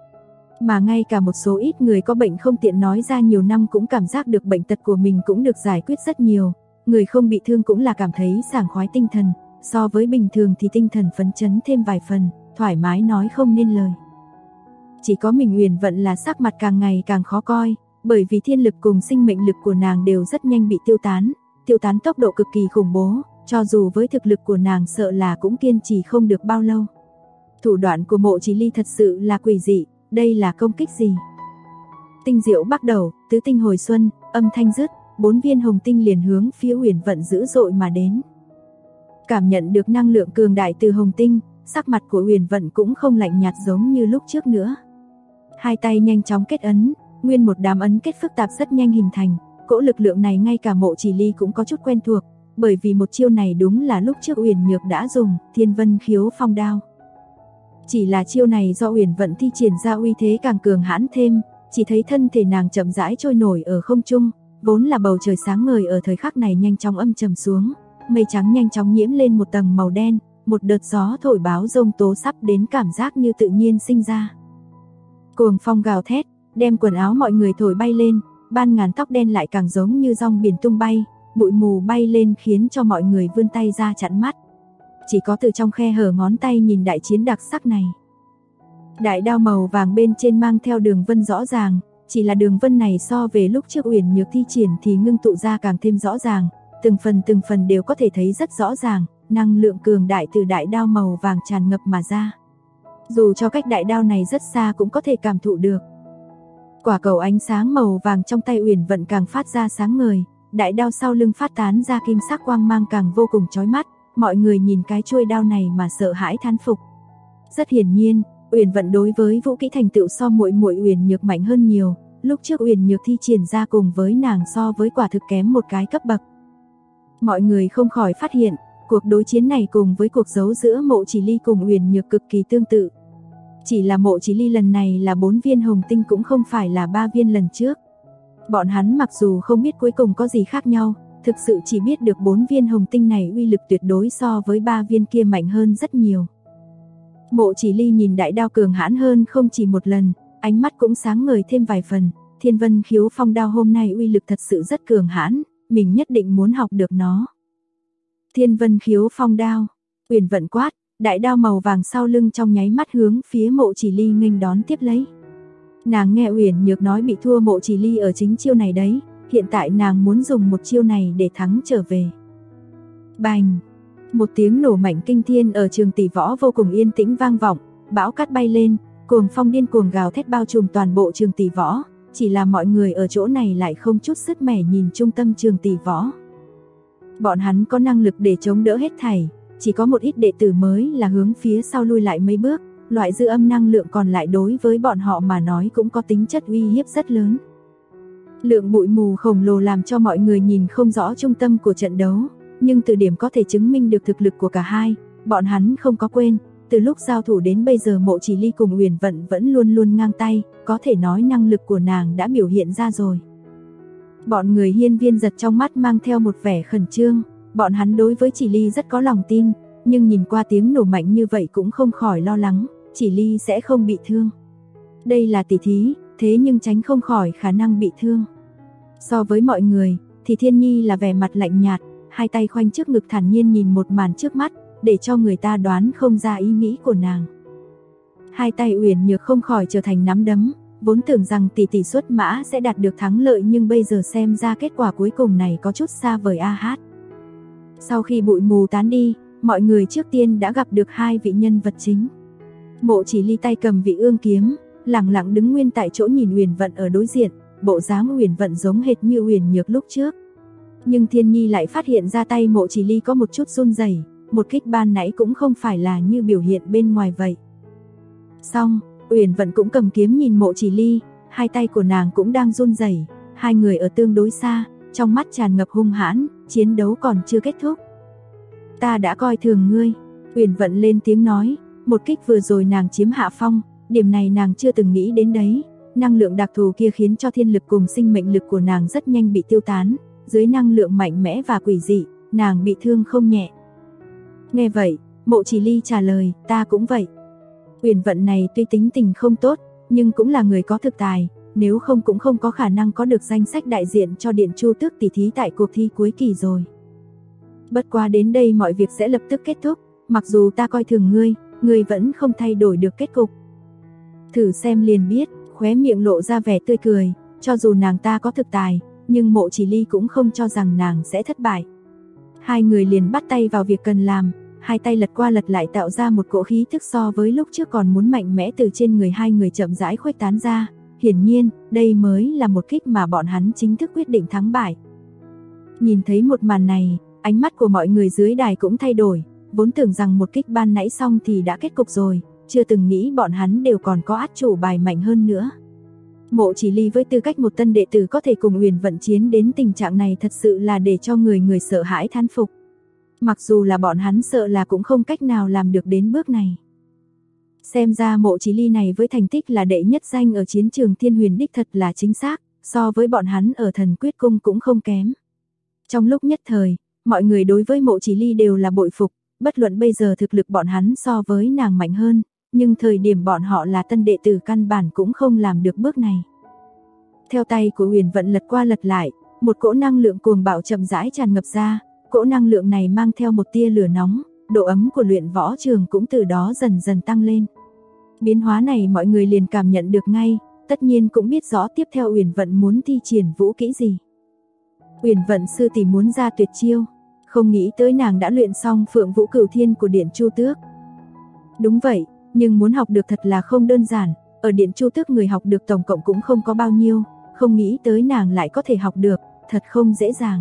Mà ngay cả một số ít người có bệnh không tiện nói ra nhiều năm cũng cảm giác được bệnh tật của mình cũng được giải quyết rất nhiều, người không bị thương cũng là cảm thấy sảng khoái tinh thần, so với bình thường thì tinh thần phấn chấn thêm vài phần, thoải mái nói không nên lời. Chỉ có mình Uyển Vận là sắc mặt càng ngày càng khó coi, bởi vì thiên lực cùng sinh mệnh lực của nàng đều rất nhanh bị tiêu tán tốc độ cực kỳ khủng bố, cho dù với thực lực của nàng sợ là cũng kiên trì không được bao lâu. Thủ đoạn của Mộ Chỉ Ly thật sự là quỷ dị, đây là công kích gì? Tinh diệu bắt đầu, tứ tinh hồi xuân, âm thanh dứt, 4 viên hồng tinh liền hướng phía Uyển Vận dữ dội mà đến. Cảm nhận được năng lượng cường đại từ hồng tinh, sắc mặt của Uyển Vận cũng không lạnh nhạt giống như lúc trước nữa. Hai tay nhanh chóng kết ấn, nguyên một đám ấn kết phức tạp rất nhanh hình thành, cỗ lực lượng này ngay cả Mộ Chỉ Ly cũng có chút quen thuộc, bởi vì một chiêu này đúng là lúc trước Uyển Nhược đã dùng, Thiên Vân Khiếu Phong Đao. Chỉ là chiêu này do Uyển Vận thi triển ra uy thế càng cường hãn thêm, chỉ thấy thân thể nàng chậm rãi trôi nổi ở không trung, vốn là bầu trời sáng ngời ở thời khắc này nhanh chóng âm trầm xuống, mây trắng nhanh chóng nhiễm lên một tầng màu đen, một đợt gió thổi báo giông tố sắp đến cảm giác như tự nhiên sinh ra. Cuồng phong gào thét, đem quần áo mọi người thổi bay lên, ban ngàn tóc đen lại càng giống như dòng biển tung bay, bụi mù bay lên khiến cho mọi người vươn tay ra chặn mắt. Chỉ có từ trong khe hở ngón tay nhìn đại chiến đặc sắc này. Đại đao màu vàng bên trên mang theo đường vân rõ ràng, chỉ là đường vân này so về lúc trước Uyển Nhược thi triển thì ngưng tụ ra càng thêm rõ ràng, từng phần đều có thể thấy rất rõ ràng, năng lượng cường đại từ đại đao màu vàng tràn ngập mà ra. Dù cho cách đại đao này rất xa cũng có thể cảm thụ được. Quả cầu ánh sáng màu vàng trong tay Uyển Vận càng phát ra sáng ngời, đại đao sau lưng phát tán ra kim sắc quang mang càng vô cùng chói mắt, mọi người nhìn cái chuôi đao này mà sợ hãi thán phục. Rất hiển nhiên, Uyển Vận đối với vũ kỹ thành tựu so muội muội Uyển Nhược mạnh hơn nhiều, lúc trước Uyển Nhược thi triển ra cùng với nàng so với quả thực kém một cái cấp bậc. Mọi người không khỏi phát hiện, cuộc đối chiến này cùng với cuộc đấu giữa Mộ Chỉ Ly cùng Uyển Nhược cực kỳ tương tự. Chỉ là Mộ Chỉ Ly lần này là 4 viên hồng tinh cũng không phải là 3 viên lần trước. Bọn hắn mặc dù không biết cuối cùng có gì khác nhau, thực sự chỉ biết được 4 viên hồng tinh này uy lực tuyệt đối so với 3 viên kia mạnh hơn rất nhiều. Mộ Chỉ Ly nhìn đại đao cường hãn hơn không chỉ một lần, ánh mắt cũng sáng ngời thêm vài phần, Thiên Vân Khiếu Phong đao hôm nay uy lực thật sự rất cường hãn, mình nhất định muốn học được nó. Thiên Vân Khiếu Phong đao, Uyển Vận quát, đại đao màu vàng sau lưng trong nháy mắt hướng phía Mộ Chỉ Ly nghênh đón tiếp lấy. Nàng nghe Uyển Nhược nói bị thua Mộ Chỉ Ly ở chính chiêu này đấy, hiện tại nàng muốn dùng một chiêu này để thắng trở về. Bành! Một tiếng nổ mạnh kinh thiên ở trường tỷ võ vô cùng yên tĩnh vang vọng, bão cát bay lên, cuồng phong điên cuồng gào thét bao trùm toàn bộ trường tỷ võ, chỉ là mọi người ở chỗ này lại không chút sứt mẻ nhìn trung tâm trường tỷ võ. Bọn hắn có năng lực để chống đỡ hết thảy, chỉ có một ít đệ tử mới là hướng phía sau lui lại mấy bước, loại dư âm năng lượng còn lại đối với bọn họ mà nói cũng có tính chất uy hiếp rất lớn. Lượng bụi mù khổng lồ làm cho mọi người nhìn không rõ trung tâm của trận đấu, nhưng từ điểm có thể chứng minh được thực lực của cả hai, bọn hắn không có quên, từ lúc giao thủ đến bây giờ Mộ Chỉ Ly cùng Uyển Vận vẫn luôn luôn ngang tay, có thể nói năng lực của nàng đã biểu hiện ra rồi. Bọn người hiên viên giật trong mắt mang theo một vẻ khẩn trương, bọn hắn đối với Chỉ Ly rất có lòng tin, nhưng nhìn qua tiếng nổ mạnh như vậy cũng không khỏi lo lắng, Chỉ Ly sẽ không bị thương. Đây là tỷ thí, thế nhưng tránh không khỏi khả năng bị thương. So với mọi người, thì Thiên Nhi là vẻ mặt lạnh nhạt, hai tay khoanh trước ngực thản nhiên nhìn một màn trước mắt, để cho người ta đoán không ra ý nghĩ của nàng. Hai tay Uyển Nhược không khỏi trở thành nắm đấm, vốn tưởng rằng tỷ tỷ xuất mã sẽ đạt được thắng lợi nhưng bây giờ xem ra kết quả cuối cùng này có chút xa vời a hát. Sau khi bụi mù tán đi, mọi người trước tiên đã gặp được hai vị nhân vật chính. Mộ Chỉ Ly tay cầm vị ương kiếm, lặng lặng đứng nguyên tại chỗ nhìn Uyển Vận ở đối diện, bộ dáng Uyển Vận giống hệt như Uyển Nhược lúc trước. Nhưng Thiên Nhi lại phát hiện ra tay Mộ Chỉ Ly có một chút run rẩy, một kích ban nãy cũng không phải là như biểu hiện bên ngoài vậy. Xong, Uyển Vận cũng cầm kiếm nhìn Mộ Chỉ Ly, hai tay của nàng cũng đang run rẩy, hai người ở tương đối xa, trong mắt tràn ngập hung hãn, chiến đấu còn chưa kết thúc. Ta đã coi thường ngươi, Uyển Vận lên tiếng nói, một kích vừa rồi nàng chiếm hạ phong, điểm này nàng chưa từng nghĩ đến đấy, năng lượng đặc thù kia khiến cho thiên lực cùng sinh mệnh lực của nàng rất nhanh bị tiêu tán, dưới năng lượng mạnh mẽ và quỷ dị, nàng bị thương không nhẹ. Nghe vậy, Mộ Chỉ Ly trả lời, ta cũng vậy. Uyển Vận này tuy tính tình không tốt, nhưng cũng là người có thực tài, nếu không cũng không có khả năng có được danh sách đại diện cho Điện Chu Tước tỷ thí tại cuộc thi cuối kỳ rồi. Bất quá đến đây mọi việc sẽ lập tức kết thúc, mặc dù ta coi thường ngươi, ngươi vẫn không thay đổi được kết cục. Thử xem liền biết, khóe miệng lộ ra vẻ tươi cười, cho dù nàng ta có thực tài, nhưng Mộ Chỉ Ly cũng không cho rằng nàng sẽ thất bại. Hai người liền bắt tay vào việc cần làm, hai tay lật qua lật lại tạo ra một cỗ khí thức so với lúc trước còn muốn mạnh mẽ từ trên người hai người chậm rãi khuếch tán ra. Hiển nhiên, đây mới là một kích mà bọn hắn chính thức quyết định thắng bại. Nhìn thấy một màn này, ánh mắt của mọi người dưới đài cũng thay đổi, vốn tưởng rằng một kích ban nãy xong thì đã kết cục rồi, chưa từng nghĩ bọn hắn đều còn có át chủ bài mạnh hơn nữa. Mộ Chỉ Ly với tư cách một tân đệ tử có thể cùng Uyển Vận chiến đến tình trạng này thật sự là để cho người sợ hãi thán phục. Mặc dù là bọn hắn sợ là cũng không cách nào làm được đến bước này. Xem ra Mộ Chỉ Ly này với thành tích là đệ nhất danh ở chiến trường Thiên Huyền đích thật là chính xác, so với bọn hắn ở Thần Quyết Cung cũng không kém. Trong lúc nhất thời, mọi người đối với Mộ Chỉ Ly đều là bội phục, bất luận bây giờ thực lực bọn hắn so với nàng mạnh hơn, nhưng thời điểm bọn họ là tân đệ tử căn bản cũng không làm được bước này. Theo tay của Uyển Vận lật qua lật lại, một cỗ năng lượng cuồng bạo chậm rãi tràn ngập ra, cỗ năng lượng này mang theo một tia lửa nóng, độ ấm của luyện võ trường cũng từ đó dần dần tăng lên. Biến hóa này mọi người liền cảm nhận được ngay, tất nhiên cũng biết rõ tiếp theo Uyển Vận muốn thi triển vũ kỹ gì. Uyển Vận sư tỷ muốn ra tuyệt chiêu, không nghĩ tới nàng đã luyện xong Phượng Vũ Cửu Thiên của Điện Chu Tước. Đúng vậy, nhưng muốn học được thật là không đơn giản, ở Điện Chu Tước người học được tổng cộng cũng không có bao nhiêu, không nghĩ tới nàng lại có thể học được, thật không dễ dàng.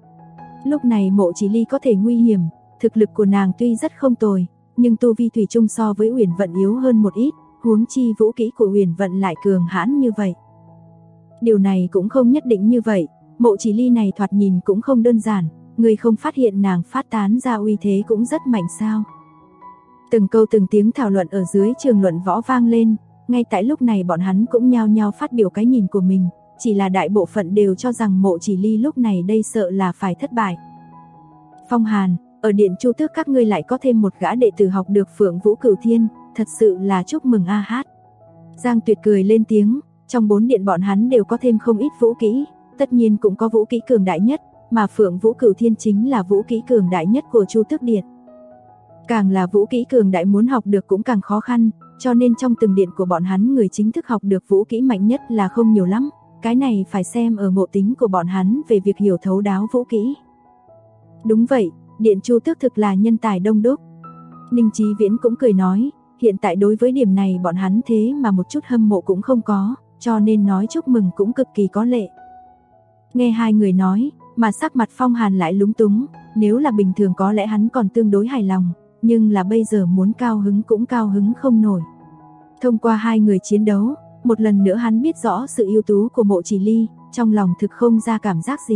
Lúc này Mộ Chỉ Ly có thể nguy hiểm, thực lực của nàng tuy rất không tồi, nhưng tu vi thủy chung so với Uyển Vận yếu hơn một ít, huống chi vũ kỹ của Uyển Vận lại cường hãn như vậy. Điều này cũng không nhất định như vậy, Mộ Chỉ Ly này thoạt nhìn cũng không đơn giản, người không phát hiện nàng phát tán ra uy thế cũng rất mạnh sao? Từng câu từng tiếng thảo luận ở dưới trường luận võ vang lên, ngay tại lúc này bọn hắn cũng nhao nhao phát biểu cái nhìn của mình, chỉ là đại bộ phận đều cho rằng Mộ Chỉ Ly lúc này đây sợ là phải thất bại. Phong Hàn, ở Điện Chu Tước các ngươi lại có thêm một gã đệ tử học được Phượng Vũ Cửu Thiên, thật sự là chúc mừng a hát. Giang Tuyệt cười lên tiếng, trong 4 điện bọn hắn đều có thêm không ít vũ kỹ, tất nhiên cũng có vũ kỹ cường đại nhất, mà Phượng Vũ Cửu Thiên chính là vũ kỹ cường đại nhất của Chu Tước Điện. Càng là vũ kỹ cường đại muốn học được cũng càng khó khăn, cho nên trong từng điện của bọn hắn người chính thức học được vũ kỹ mạnh nhất là không nhiều lắm, cái này phải xem ở ngộ tính của bọn hắn về việc hiểu thấu đáo vũ kỹ. Đúng vậy, Điện Chu Tước thực là nhân tài đông đúc. Ninh Chí Viễn cũng cười nói, hiện tại đối với điểm này bọn hắn thế mà một chút hâm mộ cũng không có, cho nên nói chúc mừng cũng cực kỳ có lệ. Nghe hai người nói, mà sắc mặt Phong Hàn lại lúng túng, nếu là bình thường có lẽ hắn còn tương đối hài lòng, nhưng là bây giờ muốn cao hứng cũng cao hứng không nổi. Thông qua hai người chiến đấu, một lần nữa hắn biết rõ sự ưu tú của Mộ Chỉ Ly, trong lòng thực không ra cảm giác gì.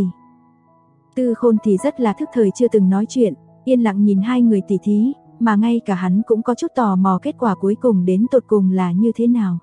Tư Khôn thì rất là thức thời chưa từng nói chuyện, yên lặng nhìn hai người tỉ thí, mà ngay cả hắn cũng có chút tò mò kết quả cuối cùng đến tột cùng là như thế nào.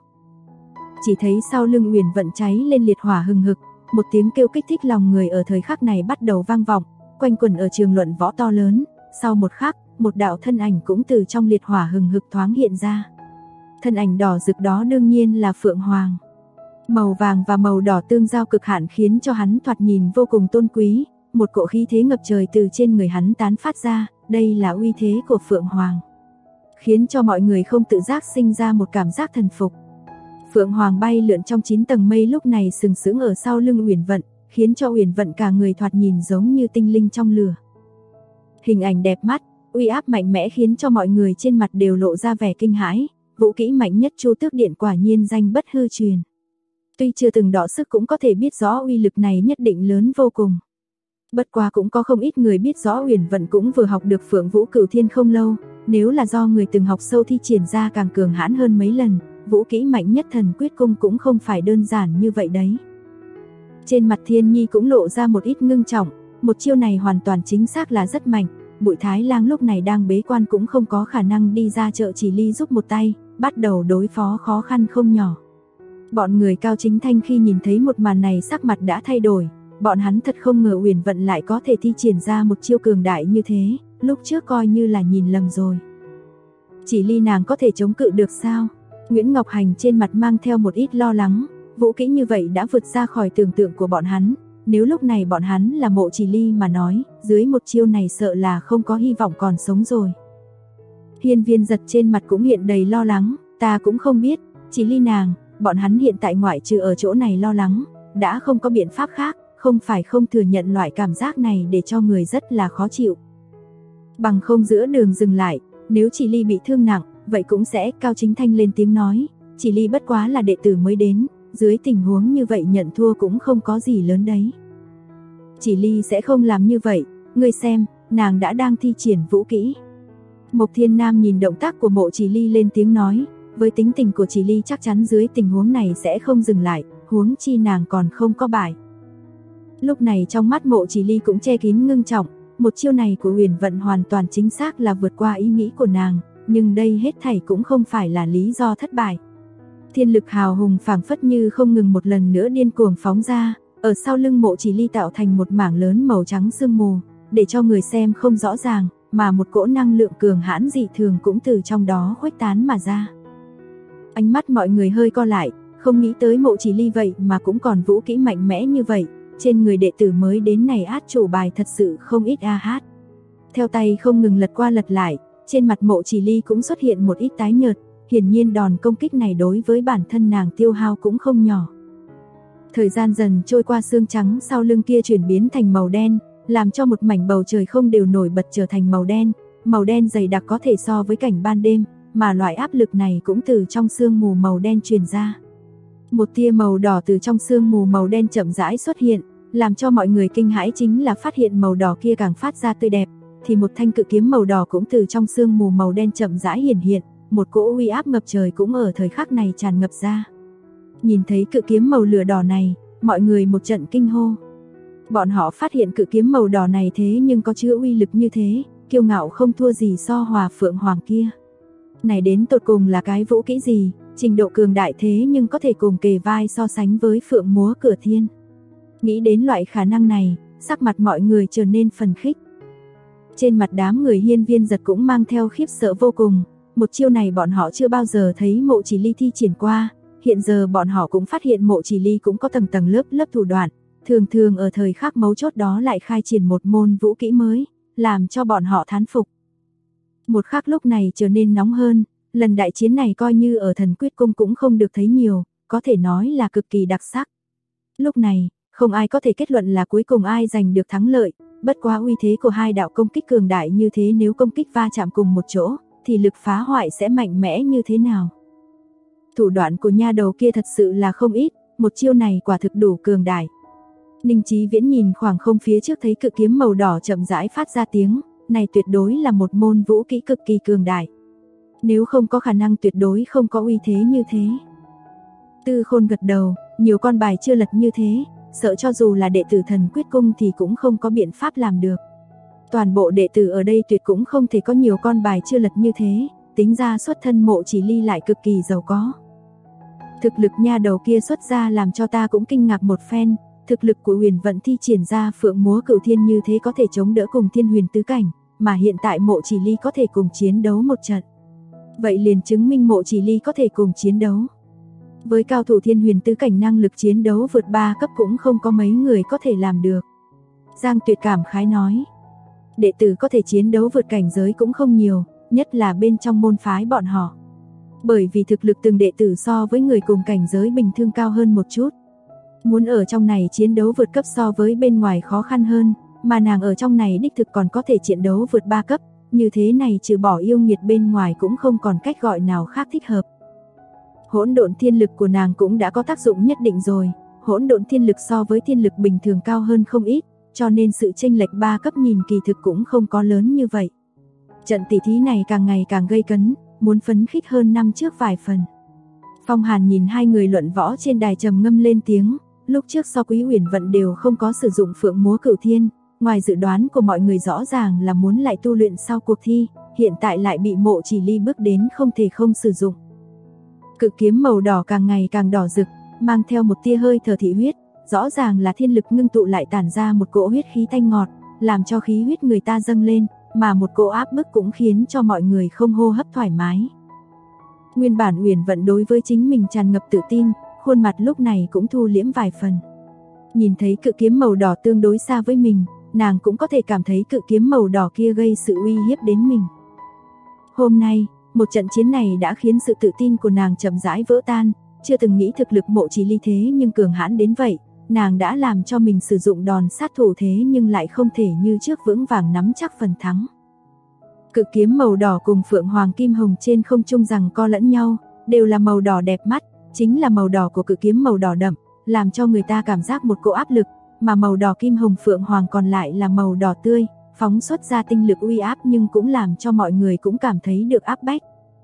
Chỉ thấy sau lưng Uyển Vận cháy lên liệt hỏa hừng hực, một tiếng kêu kích thích lòng người ở thời khắc này bắt đầu vang vọng, quanh quẩn ở trường luận võ to lớn, sau một khắc, một đạo thân ảnh cũng từ trong liệt hỏa hừng hực thoáng hiện ra. Thân ảnh đỏ rực đó đương nhiên là Phượng Hoàng. Màu vàng và màu đỏ tương giao cực hạn khiến cho hắn thoạt nhìn vô cùng tôn quý, một cỗ khí thế ngập trời từ trên người hắn tán phát ra, đây là uy thế của Phượng Hoàng. Khiến cho mọi người không tự giác sinh ra một cảm giác thần phục. Phượng Hoàng bay lượn trong 9 tầng mây lúc này sừng sững ở sau lưng Uyển Vận, khiến cho Uyển Vận cả người thoạt nhìn giống như tinh linh trong lửa. Hình ảnh đẹp mắt, uy áp mạnh mẽ khiến cho mọi người trên mặt đều lộ ra vẻ kinh hãi, vũ kỹ mạnh nhất Chu Tước Điện quả nhiên danh bất hư truyền. Tuy chưa từng đọ sức cũng có thể biết rõ uy lực này nhất định lớn vô cùng. Bất quá cũng có không ít người biết rõ Uyển Vận cũng vừa học được Phượng Vũ Cửu Thiên không lâu, nếu là do người từng học sâu thi triển ra càng cường hãn hơn mấy lần, vũ kỹ mạnh nhất Thần Quyết Cung cũng không phải đơn giản như vậy đấy. Trên mặt Thiên Nhi cũng lộ ra một ít ngưng trọng, một chiêu này hoàn toàn chính xác là rất mạnh, Bụi Thái Lang lúc này đang bế quan cũng không có khả năng đi ra chợ Chỉ Ly giúp một tay, bắt đầu đối phó khó khăn không nhỏ. Bọn người Cao Chính Thanh khi nhìn thấy một màn này sắc mặt đã thay đổi, bọn hắn thật không ngờ Uyển Vận lại có thể thi triển ra một chiêu cường đại như thế, lúc trước coi như là nhìn lầm rồi. Chỉ Ly nàng có thể chống cự được sao? Nguyễn Ngọc Hành trên mặt mang theo một ít lo lắng, vũ kỹ như vậy đã vượt ra khỏi tưởng tượng của bọn hắn, nếu lúc này bọn hắn là Mộ Chỉ Ly mà nói, dưới một chiêu này sợ là không có hy vọng còn sống rồi. Hiên Viên Giật trên mặt cũng hiện đầy lo lắng, ta cũng không biết, Chỉ Ly nàng, bọn hắn hiện tại ngoại trừ ở chỗ này lo lắng, đã không có biện pháp khác, không phải không thừa nhận loại cảm giác này để cho người rất là khó chịu. Bằng không giữa đường dừng lại, nếu Chỉ Ly bị thương nặng, vậy cũng sẽ. Cao Chính Thanh lên tiếng nói, Chỉ Ly bất quá là đệ tử mới đến, dưới tình huống như vậy nhận thua cũng không có gì lớn đấy. Chỉ Ly sẽ không làm như vậy, ngươi xem, nàng đã đang thi triển vũ kỹ. Mộc Thiên Nam nhìn động tác của Mộ Chỉ Ly lên tiếng nói, với tính tình của Chỉ Ly chắc chắn dưới tình huống này sẽ không dừng lại, huống chi nàng còn không có bài. Lúc này trong mắt Mộ Chỉ Ly cũng che kín ngưng trọng, một chiêu này của Uyển Vận hoàn toàn chính xác là vượt qua ý nghĩ của nàng, nhưng đây hết thảy cũng không phải là lý do thất bại. Thiên lực hào hùng phảng phất như không ngừng một lần nữa điên cuồng phóng ra, ở sau lưng Mộ Chỉ Ly tạo thành một mảng lớn màu trắng sương mù, để cho người xem không rõ ràng, mà một cỗ năng lượng cường hãn dị thường cũng từ trong đó khuếch tán mà ra. Ánh mắt mọi người hơi co lại, Không nghĩ tới Mộ Chỉ Ly vậy mà cũng còn vũ kỹ mạnh mẽ như vậy, trên người đệ tử mới đến này át chủ bài thật sự không ít a hát. Theo tay không ngừng lật qua lật lại, trên mặt Mộ Chỉ Ly cũng xuất hiện một ít tái nhợt, hiển nhiên đòn công kích này đối với bản thân nàng tiêu hao cũng không nhỏ. Thời gian dần trôi qua, xương trắng sau lưng kia chuyển biến thành màu đen, làm cho một mảnh bầu trời không đều nổi bật trở thành màu đen dày đặc có thể so với cảnh ban đêm, mà loại áp lực này cũng từ trong sương mù màu đen truyền ra. Một tia màu đỏ từ trong sương mù màu đen chậm rãi xuất hiện, làm cho mọi người kinh hãi chính là phát hiện màu đỏ kia càng phát ra tươi đẹp, thì một thanh cự kiếm màu đỏ cũng từ trong sương mù màu đen chậm rãi hiển hiện, một cỗ uy áp ngập trời cũng ở thời khắc này tràn ngập ra. Nhìn thấy cự kiếm màu lửa đỏ này, mọi người một trận kinh hô. Bọn họ phát hiện cự kiếm màu đỏ này thế nhưng có chứa uy lực như thế, kiêu ngạo không thua gì so Hòa Phượng Hoàng kia. Này đến tột cùng là cái vũ kỹ gì, trình độ cường đại thế nhưng có thể cùng kề vai so sánh với Phượng múa Cửa Thiên. Nghĩ đến loại khả năng này, sắc mặt mọi người trở nên phấn khích. Trên mặt đám người Hiên Viên Giật cũng mang theo khiếp sợ vô cùng, một chiêu này bọn họ chưa bao giờ thấy Mộ Chỉ Ly thi triển qua, hiện giờ bọn họ cũng phát hiện Mộ Chỉ Ly cũng có tầng tầng lớp lớp thủ đoạn, thường ở thời khắc mấu chốt đó lại khai triển một môn vũ kỹ mới, làm cho bọn họ thán phục. Một khắc lúc này trở nên nóng hơn, lần đại chiến này coi như ở Thần Quyết Cung cũng không được thấy nhiều, có thể nói là cực kỳ đặc sắc. Lúc này, không ai có thể kết luận là cuối cùng ai giành được thắng lợi, bất quá uy thế của hai đạo công kích cường đại như thế nếu công kích va chạm cùng một chỗ, thì lực phá hoại sẽ mạnh mẽ như thế nào. Thủ đoạn của nha đầu kia thật sự là không ít, một chiêu này quả thực đủ cường đại. Ninh Chí Viễn nhìn khoảng không phía trước thấy cự kiếm màu đỏ chậm rãi phát ra tiếng, này tuyệt đối là một môn vũ kỹ cực kỳ cường đại. Nếu không có khả năng tuyệt đối không có uy thế như thế. Tư Khôn gật đầu, nhiều con bài chưa lật như thế, sợ cho dù là đệ tử Thần Quyết Cung thì cũng không có biện pháp làm được. Toàn bộ đệ tử ở đây tuyệt cũng không thể có nhiều con bài chưa lật như thế, tính ra xuất thân Mộ Chỉ Ly lại cực kỳ giàu có. Thực lực nha đầu kia xuất ra làm cho ta cũng kinh ngạc một phen, thực lực của Huyền Vận thi triển ra Phượng múa Cửu Thiên như thế có thể chống đỡ cùng Thiên Huyền tứ cảnh, mà hiện tại Mộ Chỉ Ly có thể cùng chiến đấu một trận. Vậy liền chứng minh Mộ Chỉ Ly có thể cùng chiến đấu. Với cao thủ Thiên Huyền tứ cảnh năng lực chiến đấu vượt 3 cấp cũng không có mấy người có thể làm được. Giang Tuyệt cảm khái nói, đệ tử có thể chiến đấu vượt cảnh giới cũng không nhiều, nhất là bên trong môn phái bọn họ. Bởi vì thực lực từng đệ tử so với người cùng cảnh giới bình thường cao hơn một chút. Muốn ở trong này chiến đấu vượt cấp so với bên ngoài khó khăn hơn, mà nàng ở trong này đích thực còn có thể chiến đấu vượt 3 cấp, như thế này trừ bỏ yêu nghiệt bên ngoài cũng không còn cách gọi nào khác thích hợp. Hỗn độn thiên lực của nàng cũng đã có tác dụng nhất định rồi, hỗn độn thiên lực so với thiên lực bình thường cao hơn không ít, cho nên sự chênh lệch 3 cấp nhìn kỳ thực cũng không có lớn như vậy. Trận tỷ thí này càng ngày càng gây cấn, muốn phấn khích hơn năm trước vài phần. Phong Hàn nhìn hai người luận võ trên đài trầm ngâm lên tiếng, lúc trước so Quý Huyền Vận đều không có sử dụng Phượng múa Cửu Thiên, ngoài dự đoán của mọi người rõ ràng là muốn lại tu luyện sau cuộc thi, hiện tại lại bị Mộ Chỉ Ly bước đến không thể không sử dụng. Cự kiếm màu đỏ càng ngày càng đỏ rực, mang theo một tia hơi thở thị huyết, rõ ràng là thiên lực ngưng tụ lại tản ra một cỗ huyết khí thanh ngọt, làm cho khí huyết người ta dâng lên, mà một cỗ áp bức cũng khiến cho mọi người không hô hấp thoải mái. Nguyên bản Uyển Vận đối với chính mình tràn ngập tự tin, khuôn mặt lúc này cũng thu liễm vài phần. Nhìn thấy cự kiếm màu đỏ tương đối xa với mình, nàng cũng có thể cảm thấy cự kiếm màu đỏ kia gây sự uy hiếp đến mình. Hôm nay, một trận chiến này đã khiến sự tự tin của nàng chậm rãi vỡ tan, chưa từng nghĩ thực lực Mộ Chỉ Ly thế nhưng cường hãn đến vậy, nàng đã làm cho mình sử dụng đòn sát thủ thế nhưng lại không thể như trước vững vàng nắm chắc phần thắng. Cự kiếm màu đỏ cùng Phượng Hoàng Kim Hồng trên không trung giằng co lẫn nhau, đều là màu đỏ đẹp mắt, chính là màu đỏ của cự kiếm màu đỏ đậm, làm cho người ta cảm giác một cỗ áp lực, mà màu đỏ Kim Hồng Phượng Hoàng còn lại là màu đỏ tươi, phóng xuất ra tinh lực uy áp nhưng cũng làm cho mọi người cũng cảm thấy được áp bách.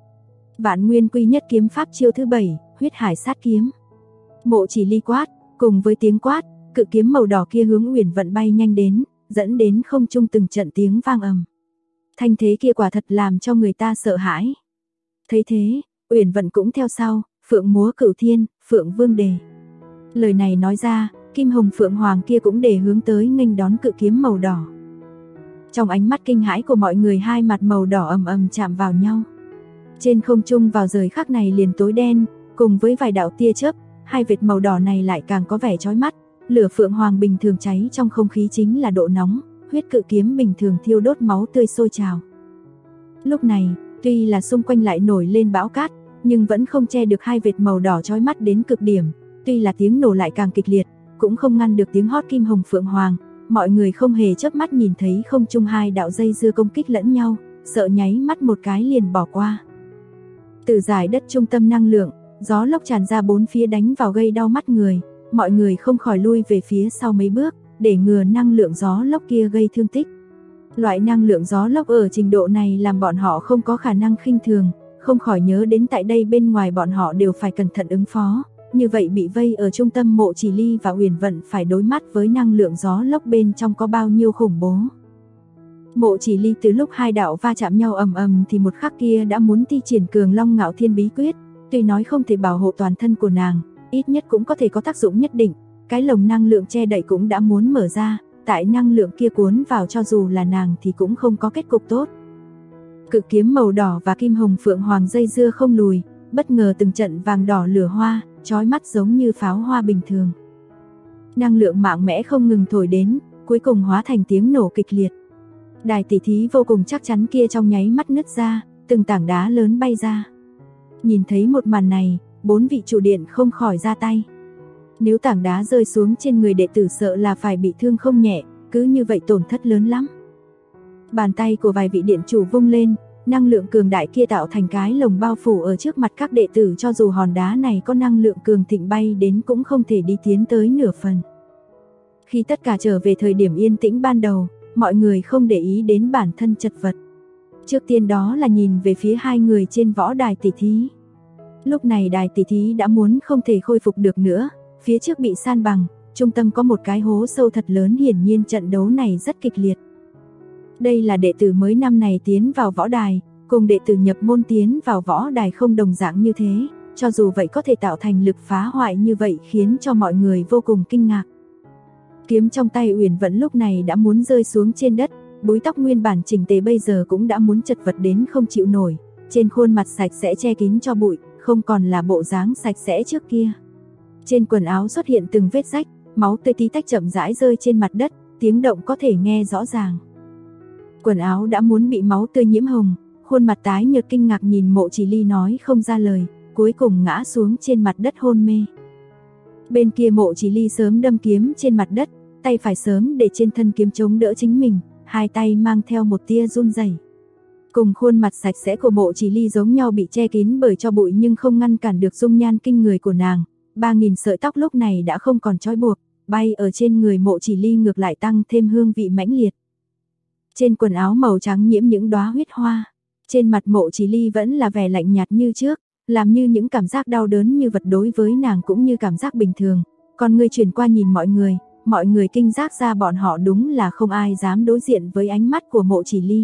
Vạn Nguyên Quy Nhất kiếm pháp chiêu thứ 7, Huyết Hải Sát kiếm. Mộ Chỉ Ly quát, cùng với tiếng quát, cự kiếm màu đỏ kia hướng Uyển Vận bay nhanh đến, dẫn đến không trung từng trận tiếng vang ầm. Thanh thế kia quả thật làm cho người ta sợ hãi. Thấy thế, Uyển Vận cũng theo sau, Phượng múa Cửu Thiên, Phượng Vương đề. Lời này nói ra, Kim Hồng Phượng Hoàng kia cũng để hướng tới nghênh đón cự kiếm màu đỏ. Trong ánh mắt kinh hãi của mọi người, hai mặt màu đỏ ầm ầm chạm vào nhau. Trên không trung vào giờ khắc này liền tối đen, cùng với vài đạo tia chớp, hai vệt màu đỏ này lại càng có vẻ chói mắt. Lửa phượng hoàng bình thường cháy trong không khí chính là độ nóng, huyết cự kiếm bình thường thiêu đốt máu tươi sôi trào. Lúc này, tuy là xung quanh lại nổi lên bão cát, nhưng vẫn không che được hai vệt màu đỏ chói mắt đến cực điểm. Tuy là tiếng nổ lại càng kịch liệt, cũng không ngăn được tiếng hót kim hồng phượng hoàng. Mọi người không hề chớp mắt nhìn thấy không trung hai đạo dây dưa công kích lẫn nhau, sợ nháy mắt một cái liền bỏ qua. Từ giải đất trung tâm năng lượng, gió lốc tràn ra bốn phía đánh vào gây đau mắt người. Mọi người không khỏi lui về phía sau mấy bước, để ngừa năng lượng gió lốc kia gây thương tích. Loại năng lượng gió lốc ở trình độ này làm bọn họ không có khả năng khinh thường, không khỏi nhớ đến tại đây bên ngoài bọn họ đều phải cẩn thận ứng phó. Như vậy bị vây ở trung tâm Mộ Chỉ Ly và Uyển Vận phải đối mặt với năng lượng gió lốc bên trong có bao nhiêu khủng bố. Mộ Chỉ Ly từ lúc hai đạo va chạm nhau ầm ầm thì một khắc kia đã muốn thi triển Cường Long Ngạo Thiên bí quyết, tuy nói không thể bảo hộ toàn thân của nàng, ít nhất cũng có thể có tác dụng nhất định. Cái lồng năng lượng che đậy cũng đã muốn mở ra, tại năng lượng kia cuốn vào cho dù là nàng thì cũng không có kết cục tốt. Cự kiếm màu đỏ và kim hồng phượng hoàng dây dưa không lùi, bất ngờ từng trận vàng đỏ lửa hoa, chói mắt giống như pháo hoa bình thường. Năng lượng mạnh mẽ không ngừng thổi đến, cuối cùng hóa thành tiếng nổ kịch liệt. Đài tỉ thí vô cùng chắc chắn kia trong nháy mắt nứt ra, từng tảng đá lớn bay ra. Nhìn thấy một màn này, 4 vị chủ điện không khỏi ra tay. Nếu tảng đá rơi xuống trên người đệ tử sợ là phải bị thương không nhẹ, cứ như vậy tổn thất lớn lắm. Bàn tay của vài vị điện chủ vung lên, năng lượng cường đại kia tạo thành cái lồng bao phủ ở trước mặt các đệ tử, cho dù hòn đá này có năng lượng cường thịnh bay đến cũng không thể đi tiến tới nửa phần. Khi tất cả trở về thời điểm yên tĩnh ban đầu, mọi người không để ý đến bản thân chật vật. Trước tiên đó là nhìn về phía hai người trên võ đài tỷ thí. Lúc này đài tỷ thí đã muốn không thể khôi phục được nữa, phía trước bị san bằng, trung tâm có một cái hố sâu thật lớn, hiển nhiên trận đấu này rất kịch liệt. Đây là đệ tử mới năm này tiến vào võ đài, cùng đệ tử nhập môn tiến vào võ đài không đồng dạng như thế, cho dù vậy có thể tạo thành lực phá hoại như vậy khiến cho mọi người vô cùng kinh ngạc. Kiếm trong tay Uyển Vận lúc này đã muốn rơi xuống trên đất, búi tóc nguyên bản chỉnh tề bây giờ cũng đã muốn chật vật đến không chịu nổi, trên khuôn mặt sạch sẽ che kín cho bụi, không còn là bộ dáng sạch sẽ trước kia. Trên quần áo xuất hiện từng vết rách, máu tươi tí tách chậm rãi rơi trên mặt đất, tiếng động có thể nghe rõ ràng. Quần áo đã muốn bị máu tươi nhiễm hồng, khuôn mặt tái nhợt kinh ngạc nhìn Mộ Chỉ Ly nói không ra lời, cuối cùng ngã xuống trên mặt đất hôn mê. Bên kia Mộ Chỉ Ly sớm đâm kiếm trên mặt đất, tay phải sớm để trên thân kiếm chống đỡ chính mình, hai tay mang theo một tia run rẩy. Cùng khuôn mặt sạch sẽ của Mộ Chỉ Ly giống nhau bị che kín bởi tro bụi nhưng không ngăn cản được dung nhan kinh người của nàng. 3.000 sợi tóc lúc này đã không còn trói buộc, bay ở trên người Mộ Chỉ Ly ngược lại tăng thêm hương vị mãnh liệt. Trên quần áo màu trắng nhiễm những đóa huyết hoa, trên mặt Mộ Chỉ Ly vẫn là vẻ lạnh nhạt như trước, làm như những cảm giác đau đớn như vật đối với nàng cũng như cảm giác bình thường. Còn người chuyển qua nhìn mọi người kinh giác ra bọn họ đúng là không ai dám đối diện với ánh mắt của Mộ Chỉ Ly.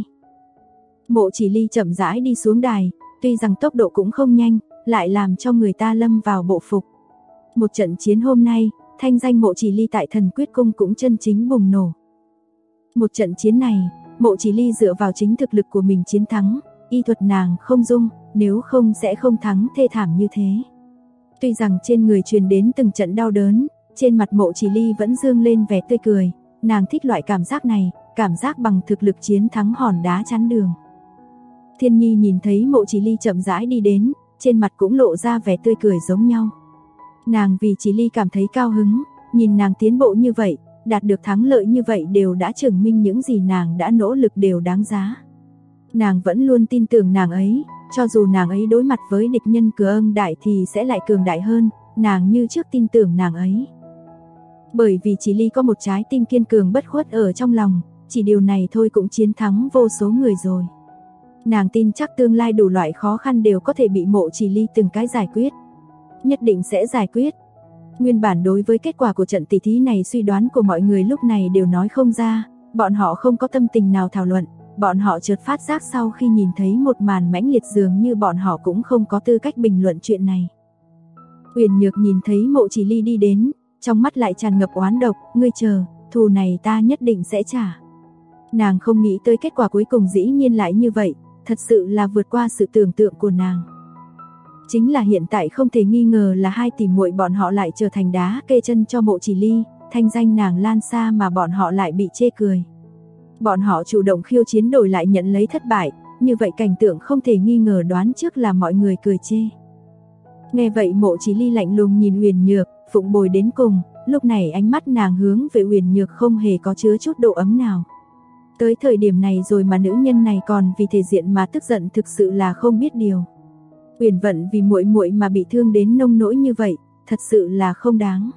Mộ Chỉ Ly chậm rãi đi xuống đài, tuy rằng tốc độ cũng không nhanh, lại làm cho người ta lâm vào bộ phục. Một trận chiến hôm nay, thanh danh Mộ Chỉ Ly tại Thần Quyết Cung cũng chân chính bùng nổ. Một trận chiến này, Mộ Chỉ Ly dựa vào chính thực lực của mình chiến thắng, y thuật nàng không dung, nếu không sẽ không thắng thê thảm như thế. Tuy rằng trên người truyền đến từng trận đau đớn, trên mặt Mộ Chỉ Ly vẫn dương lên vẻ tươi cười, nàng thích loại cảm giác này, cảm giác bằng thực lực chiến thắng hòn đá chắn đường. Thiên Nhi nhìn thấy Mộ Chỉ Ly chậm rãi đi đến, trên mặt cũng lộ ra vẻ tươi cười giống nhau. Nàng vì Chỉ Ly cảm thấy cao hứng, nhìn nàng tiến bộ như vậy, đạt được thắng lợi như vậy đều đã chứng minh những gì nàng đã nỗ lực đều đáng giá. Nàng vẫn luôn tin tưởng nàng ấy, cho dù nàng ấy đối mặt với địch nhân cường đại thì sẽ lại cường đại hơn, nàng như trước tin tưởng nàng ấy. Bởi vì Chỉ Ly có một trái tim kiên cường bất khuất ở trong lòng, chỉ điều này thôi cũng chiến thắng vô số người rồi. Nàng tin chắc tương lai đủ loại khó khăn đều có thể bị Mộ Chỉ Ly từng cái giải quyết. Nhất định sẽ giải quyết. Nguyên bản đối với kết quả của trận tỷ thí này suy đoán của mọi người lúc này đều nói không ra, bọn họ không có tâm tình nào thảo luận, bọn họ chợt phát giác sau khi nhìn thấy một màn mãnh liệt dường như bọn họ cũng không có tư cách bình luận chuyện này. Uyển Nhược nhìn thấy Mộ Chỉ Ly đi đến, trong mắt lại tràn ngập oán độc, ngươi chờ, thù này ta nhất định sẽ trả. Nàng không nghĩ tới kết quả cuối cùng dĩ nhiên lại như vậy, thật sự là vượt qua sự tưởng tượng của nàng. Chính là hiện tại không thể nghi ngờ là hai tỷ muội bọn họ lại trở thành đá kê chân cho Mộ Chỉ Ly, thanh danh nàng lan xa mà bọn họ lại bị chê cười. Bọn họ chủ động khiêu chiến đổi lại nhận lấy thất bại, như vậy cảnh tượng không thể nghi ngờ đoán trước là mọi người cười chê. Nghe vậy Mộ Chỉ Ly lạnh lùng nhìn Uyển Nhược, phụng bồi đến cùng, lúc này ánh mắt nàng hướng về Uyển Nhược không hề có chứa chút độ ấm nào. Tới thời điểm này rồi mà nữ nhân này còn vì thể diện mà tức giận thực sự là không biết điều. Uyển Vận vì muội muội mà bị thương đến nông nỗi như vậy, thật sự là không đáng.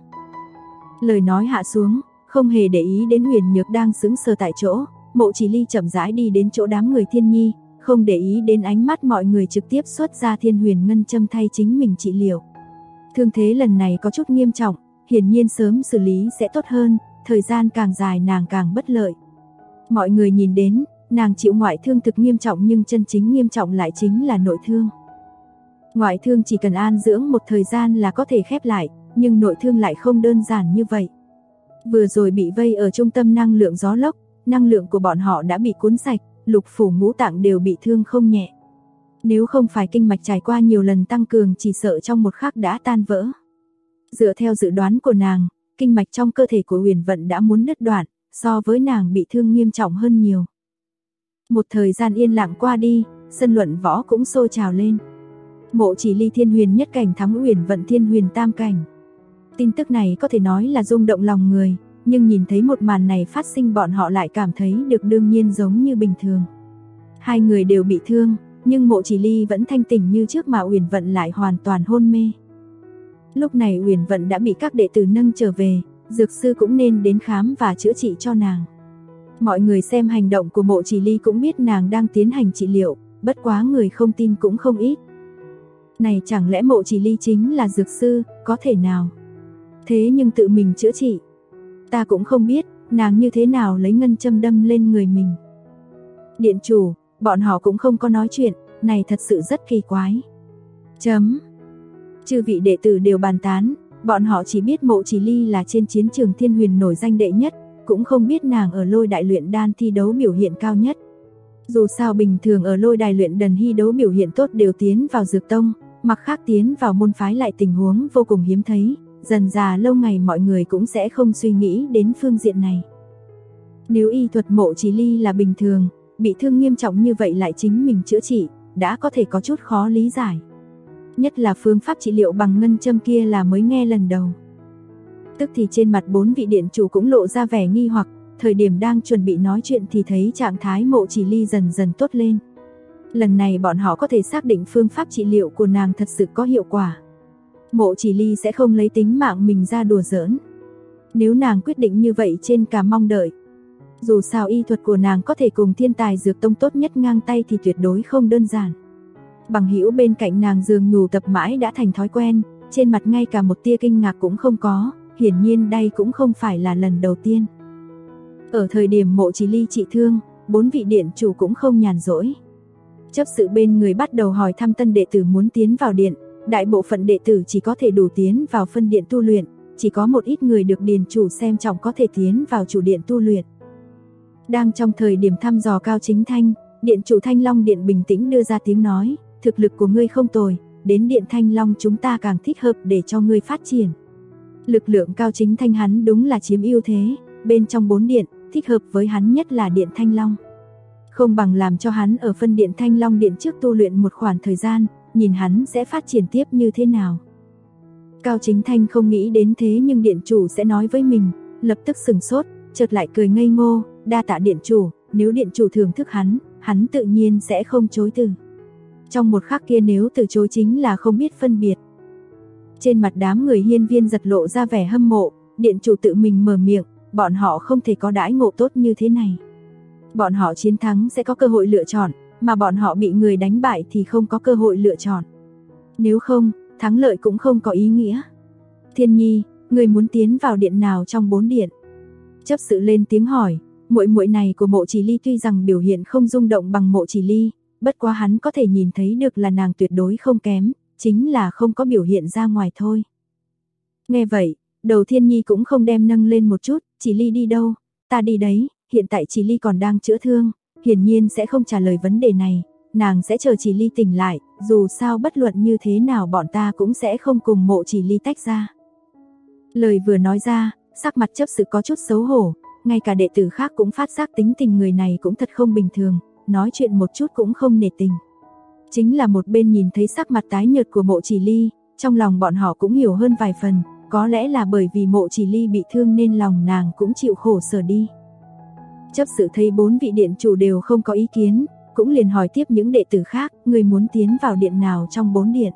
Lời nói hạ xuống, không hề để ý đến Uyển Nhược đang sững sờ tại chỗ, Mộ Chỉ Ly chậm rãi đi đến chỗ đám người Thiên Nhi, không để ý đến ánh mắt mọi người trực tiếp xuất ra Thiên Huyền Ngân châm thay chính mình trị liệu. Thương thế lần này có chút nghiêm trọng, hiển nhiên sớm xử lý sẽ tốt hơn, thời gian càng dài nàng càng bất lợi. Mọi người nhìn đến, nàng chịu ngoại thương thực nghiêm trọng nhưng chân chính nghiêm trọng lại chính là nội thương. Ngoại thương chỉ cần an dưỡng một thời gian là có thể khép lại, nhưng nội thương lại không đơn giản như vậy. Vừa rồi bị vây ở trung tâm năng lượng gió lốc, năng lượng của bọn họ đã bị cuốn sạch, lục phủ ngũ tạng đều bị thương không nhẹ. Nếu không phải kinh mạch trải qua nhiều lần tăng cường chỉ sợ trong một khắc đã tan vỡ. Dựa theo dự đoán của nàng, kinh mạch trong cơ thể của Uyển Vận đã muốn đứt đoạn, so với nàng bị thương nghiêm trọng hơn nhiều. Một thời gian yên lặng qua đi, sân luận võ cũng sôi trào lên. Mộ Chỉ Ly Thiên Huyền nhất cảnh thắng Uyển Vận Thiên Huyền tam cảnh. Tin tức này có thể nói là rung động lòng người, nhưng nhìn thấy một màn này phát sinh bọn họ lại cảm thấy được đương nhiên giống như bình thường. Hai người đều bị thương, nhưng Mộ Chỉ Ly vẫn thanh tỉnh như trước mà Uyển Vận lại hoàn toàn hôn mê. Lúc này Uyển Vận đã bị các đệ tử nâng trở về, dược sư cũng nên đến khám và chữa trị cho nàng. Mọi người xem hành động của Mộ Chỉ Ly cũng biết nàng đang tiến hành trị liệu, bất quá người không tin cũng không ít. Này chẳng lẽ Mộ Chỉ Ly chính là dược sư, có thể nào? Thế nhưng tự mình chữa trị. Ta cũng không biết, nàng như thế nào lấy ngân châm đâm lên người mình. Điện chủ, bọn họ cũng không có nói chuyện, này thật sự rất kỳ quái. Chư vị đệ tử đều bàn tán, bọn họ chỉ biết Mộ Chỉ Ly là trên chiến trường Thiên Huyền nổi danh đệ nhất, cũng không biết nàng ở lôi đại luyện đan thi đấu biểu hiện cao nhất. Dù sao bình thường ở lôi đài luyện đần thi đấu biểu hiện tốt đều tiến vào dược tông, mặc khác tiến vào môn phái lại tình huống vô cùng hiếm thấy, dần dà lâu ngày mọi người cũng sẽ không suy nghĩ đến phương diện này. Nếu y thuật Mộ Chỉ Ly là bình thường, bị thương nghiêm trọng như vậy lại chính mình chữa trị, đã có thể có chút khó lý giải. Nhất là phương pháp trị liệu bằng ngân châm kia là mới nghe lần đầu. Tức thì trên mặt 4 vị điện chủ cũng lộ ra vẻ nghi hoặc, thời điểm đang chuẩn bị nói chuyện thì thấy trạng thái Mộ Chỉ Ly dần dần tốt lên. Lần này bọn họ có thể xác định phương pháp trị liệu của nàng thật sự có hiệu quả. Mộ Chỉ Ly sẽ không lấy tính mạng mình ra đùa giỡn. Nếu nàng quyết định như vậy trên cả mong đợi. Dù sao y thuật của nàng có thể cùng thiên tài dược tông tốt nhất ngang tay thì tuyệt đối không đơn giản. Bằng hữu bên cạnh nàng dường nhủ tập mãi đã thành thói quen, trên mặt ngay cả một tia kinh ngạc cũng không có, hiển nhiên đây cũng không phải là lần đầu tiên. Ở thời điểm Mộ Chỉ Ly trị thương, 4 vị điện chủ cũng không nhàn rỗi. Chấp sự bên người bắt đầu hỏi thăm tân đệ tử muốn tiến vào điện, đại bộ phận đệ tử chỉ có thể đủ tiến vào phân điện tu luyện, chỉ có một ít người được điền chủ xem trọng có thể tiến vào chủ điện tu luyện. Đang trong thời điểm thăm dò Cao Chính Thanh, điện chủ Thanh Long Điện bình tĩnh đưa ra tiếng nói, thực lực của ngươi không tồi, đến điện Thanh Long chúng ta càng thích hợp để cho ngươi phát triển. Lực lượng Cao Chính Thanh hắn đúng là chiếm ưu thế, bên trong 4 điện, thích hợp với hắn nhất là điện Thanh Long. Không bằng làm cho hắn ở phân điện Thanh Long Điện trước tu luyện một khoảng thời gian, nhìn hắn sẽ phát triển tiếp như thế nào. Cao Chính Thanh không nghĩ đến thế nhưng điện chủ sẽ nói với mình, lập tức sừng sốt, chợt lại cười ngây ngô, đa tạ điện chủ, nếu điện chủ thưởng thức hắn tự nhiên sẽ không chối từ. Trong một khắc kia nếu từ chối chính là không biết phân biệt. Trên mặt đám người hiên viên giật lộ ra vẻ hâm mộ, điện chủ tự mình mở miệng, bọn họ không thể có đãi ngộ tốt như thế này. Bọn họ chiến thắng sẽ có cơ hội lựa chọn, mà bọn họ bị người đánh bại thì không có cơ hội lựa chọn. Nếu không, thắng lợi cũng không có ý nghĩa. Thiên Nhi, người muốn tiến vào điện nào trong 4 điện? Chấp sự lên tiếng hỏi, muội muội này của Mộ Chỉ Ly tuy rằng biểu hiện không rung động bằng Mộ Chỉ Ly, bất quá hắn có thể nhìn thấy được là nàng tuyệt đối không kém, chính là không có biểu hiện ra ngoài thôi. Nghe vậy, đầu Thiên Nhi cũng không đem nâng lên một chút, Chỉ Ly đi đâu? Ta đi đấy, hiện tại Chỉ Ly còn đang chữa thương, hiển nhiên sẽ không trả lời vấn đề này, nàng sẽ chờ Chỉ Ly tỉnh lại, dù sao bất luận như thế nào bọn ta cũng sẽ không cùng Mộ Chỉ Ly tách ra. Lời vừa nói ra, sắc mặt chấp sự có chút xấu hổ, ngay cả đệ tử khác cũng phát giác tính tình người này cũng thật không bình thường, nói chuyện một chút cũng không nể tình. Chính là một bên nhìn thấy sắc mặt tái nhợt của Mộ Chỉ Ly, trong lòng bọn họ cũng hiểu hơn vài phần, có lẽ là bởi vì Mộ Chỉ Ly bị thương nên lòng nàng cũng chịu khổ sở đi. Chấp sự thấy 4 vị điện chủ đều không có ý kiến, cũng liền hỏi tiếp những đệ tử khác, người muốn tiến vào điện nào trong 4 điện.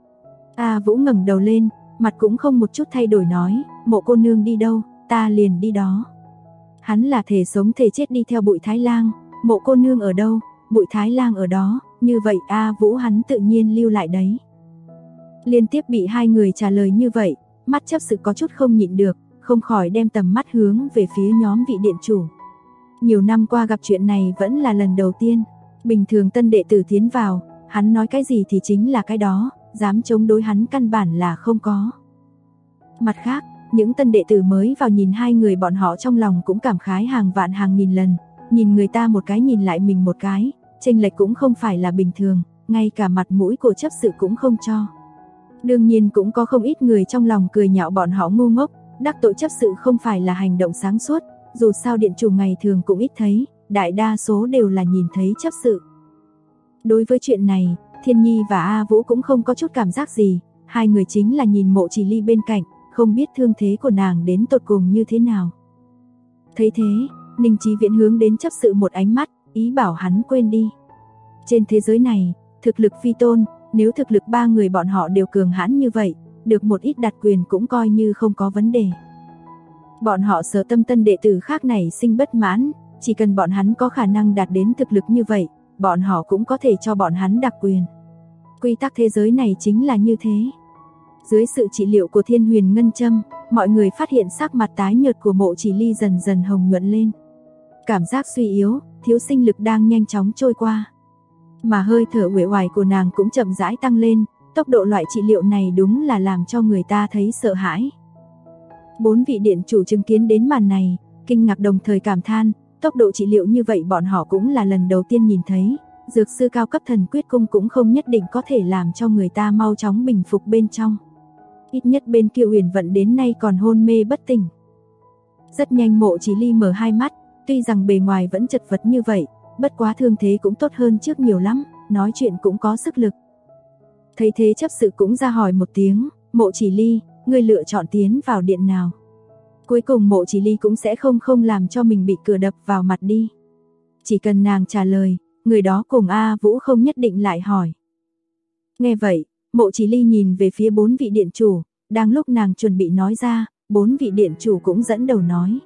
A Vũ ngẩng đầu lên, mặt cũng không một chút thay đổi nói, Mộ cô nương đi đâu, ta liền đi đó. Hắn là thể sống thể chết đi theo Bụi Thái Lang, Mộ cô nương ở đâu, Bụi Thái Lang ở đó, như vậy A Vũ hắn tự nhiên lưu lại đấy. Liên tiếp bị hai người trả lời như vậy, mắt chấp sự có chút không nhịn được, không khỏi đem tầm mắt hướng về phía nhóm vị điện chủ. Nhiều năm qua gặp chuyện này vẫn là lần đầu tiên, bình thường tân đệ tử tiến vào, hắn nói cái gì thì chính là cái đó, dám chống đối hắn căn bản là không có. Mặt khác, những tân đệ tử mới vào nhìn hai người bọn họ trong lòng cũng cảm khái hàng vạn hàng nghìn lần, nhìn người ta một cái nhìn lại mình một cái, chênh lệch cũng không phải là bình thường, ngay cả mặt mũi của chấp sự cũng không cho. Đương nhiên cũng có không ít người trong lòng cười nhạo bọn họ ngu ngốc, đắc tội chấp sự không phải là hành động sáng suốt, dù sao điện chủ ngày thường cũng ít thấy, đại đa số đều là nhìn thấy chấp sự. Đối với chuyện này, Thiên Nhi và A Vũ cũng không có chút cảm giác gì, hai người chính là nhìn Mộ Chỉ Ly bên cạnh, không biết thương thế của nàng đến tột cùng như thế nào. Thấy thế, Ninh Chí Viễn hướng đến chấp sự một ánh mắt, ý bảo hắn quên đi. Trên thế giới này, thực lực phi tôn, nếu thực lực ba người bọn họ đều cường hãn như vậy, được một ít đặc quyền cũng coi như không có vấn đề. Bọn họ sợ tâm tân đệ tử khác này sinh bất mãn, chỉ cần bọn hắn có khả năng đạt đến thực lực như vậy, bọn họ cũng có thể cho bọn hắn đặc quyền. Quy tắc thế giới này chính là như thế. Dưới sự trị liệu của Thiên Huyền Ngân Châm, mọi người phát hiện sắc mặt tái nhợt của Mộ Chỉ Ly dần dần hồng nhuận lên. Cảm giác suy yếu, thiếu sinh lực đang nhanh chóng trôi qua. Mà hơi thở uể oải của nàng cũng chậm rãi tăng lên, tốc độ loại trị liệu này đúng là làm cho người ta thấy sợ hãi. 4 vị điện chủ chứng kiến đến màn này, kinh ngạc đồng thời cảm than, tốc độ trị liệu như vậy bọn họ cũng là lần đầu tiên nhìn thấy, dược sư cao cấp thần quyết cung cũng không nhất định có thể làm cho người ta mau chóng bình phục bên trong. Ít nhất bên kia Uyển Vận đến nay còn hôn mê bất tỉnh. Rất nhanh Mộ Chỉ Ly mở hai mắt, tuy rằng bề ngoài vẫn chật vật như vậy, bất quá thương thế cũng tốt hơn trước nhiều lắm, nói chuyện cũng có sức lực. Thấy thế chấp sự cũng ra hỏi một tiếng, Mộ Chỉ Ly, ngươi lựa chọn tiến vào điện nào? Cuối cùng Mộ Chỉ Ly cũng sẽ không làm cho mình bị cửa đập vào mặt đi. Chỉ cần nàng trả lời, người đó cùng A Vũ không nhất định lại hỏi. Nghe vậy, Mộ Chỉ Ly nhìn về phía 4 vị điện chủ, đang lúc nàng chuẩn bị nói ra, 4 vị điện chủ cũng dẫn đầu nói.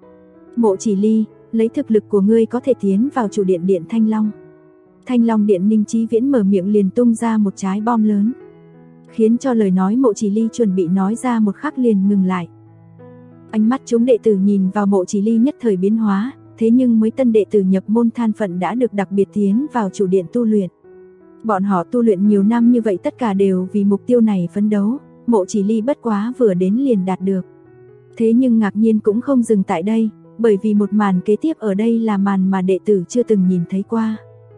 Mộ Chỉ Ly, lấy thực lực của ngươi có thể tiến vào chủ điện điện Thanh Long. Thanh Long điện Ninh Chí Viễn mở miệng liền tung ra một trái bom lớn, khiến cho lời nói Mộ Chỉ Ly chuẩn bị nói ra một khắc liền ngừng lại. Ánh mắt chúng đệ tử nhìn vào Mộ Chỉ Ly nhất thời biến hóa, thế nhưng mấy tân đệ tử nhập môn than phận đã được đặc biệt tiến vào chủ điện tu luyện. Bọn họ tu luyện nhiều năm như vậy tất cả đều vì mục tiêu này phấn đấu, Mộ Chỉ Ly bất quá vừa đến liền đạt được. Thế nhưng ngạc nhiên cũng không dừng tại đây, bởi vì một màn kế tiếp ở đây là màn mà đệ tử chưa từng nhìn thấy qua.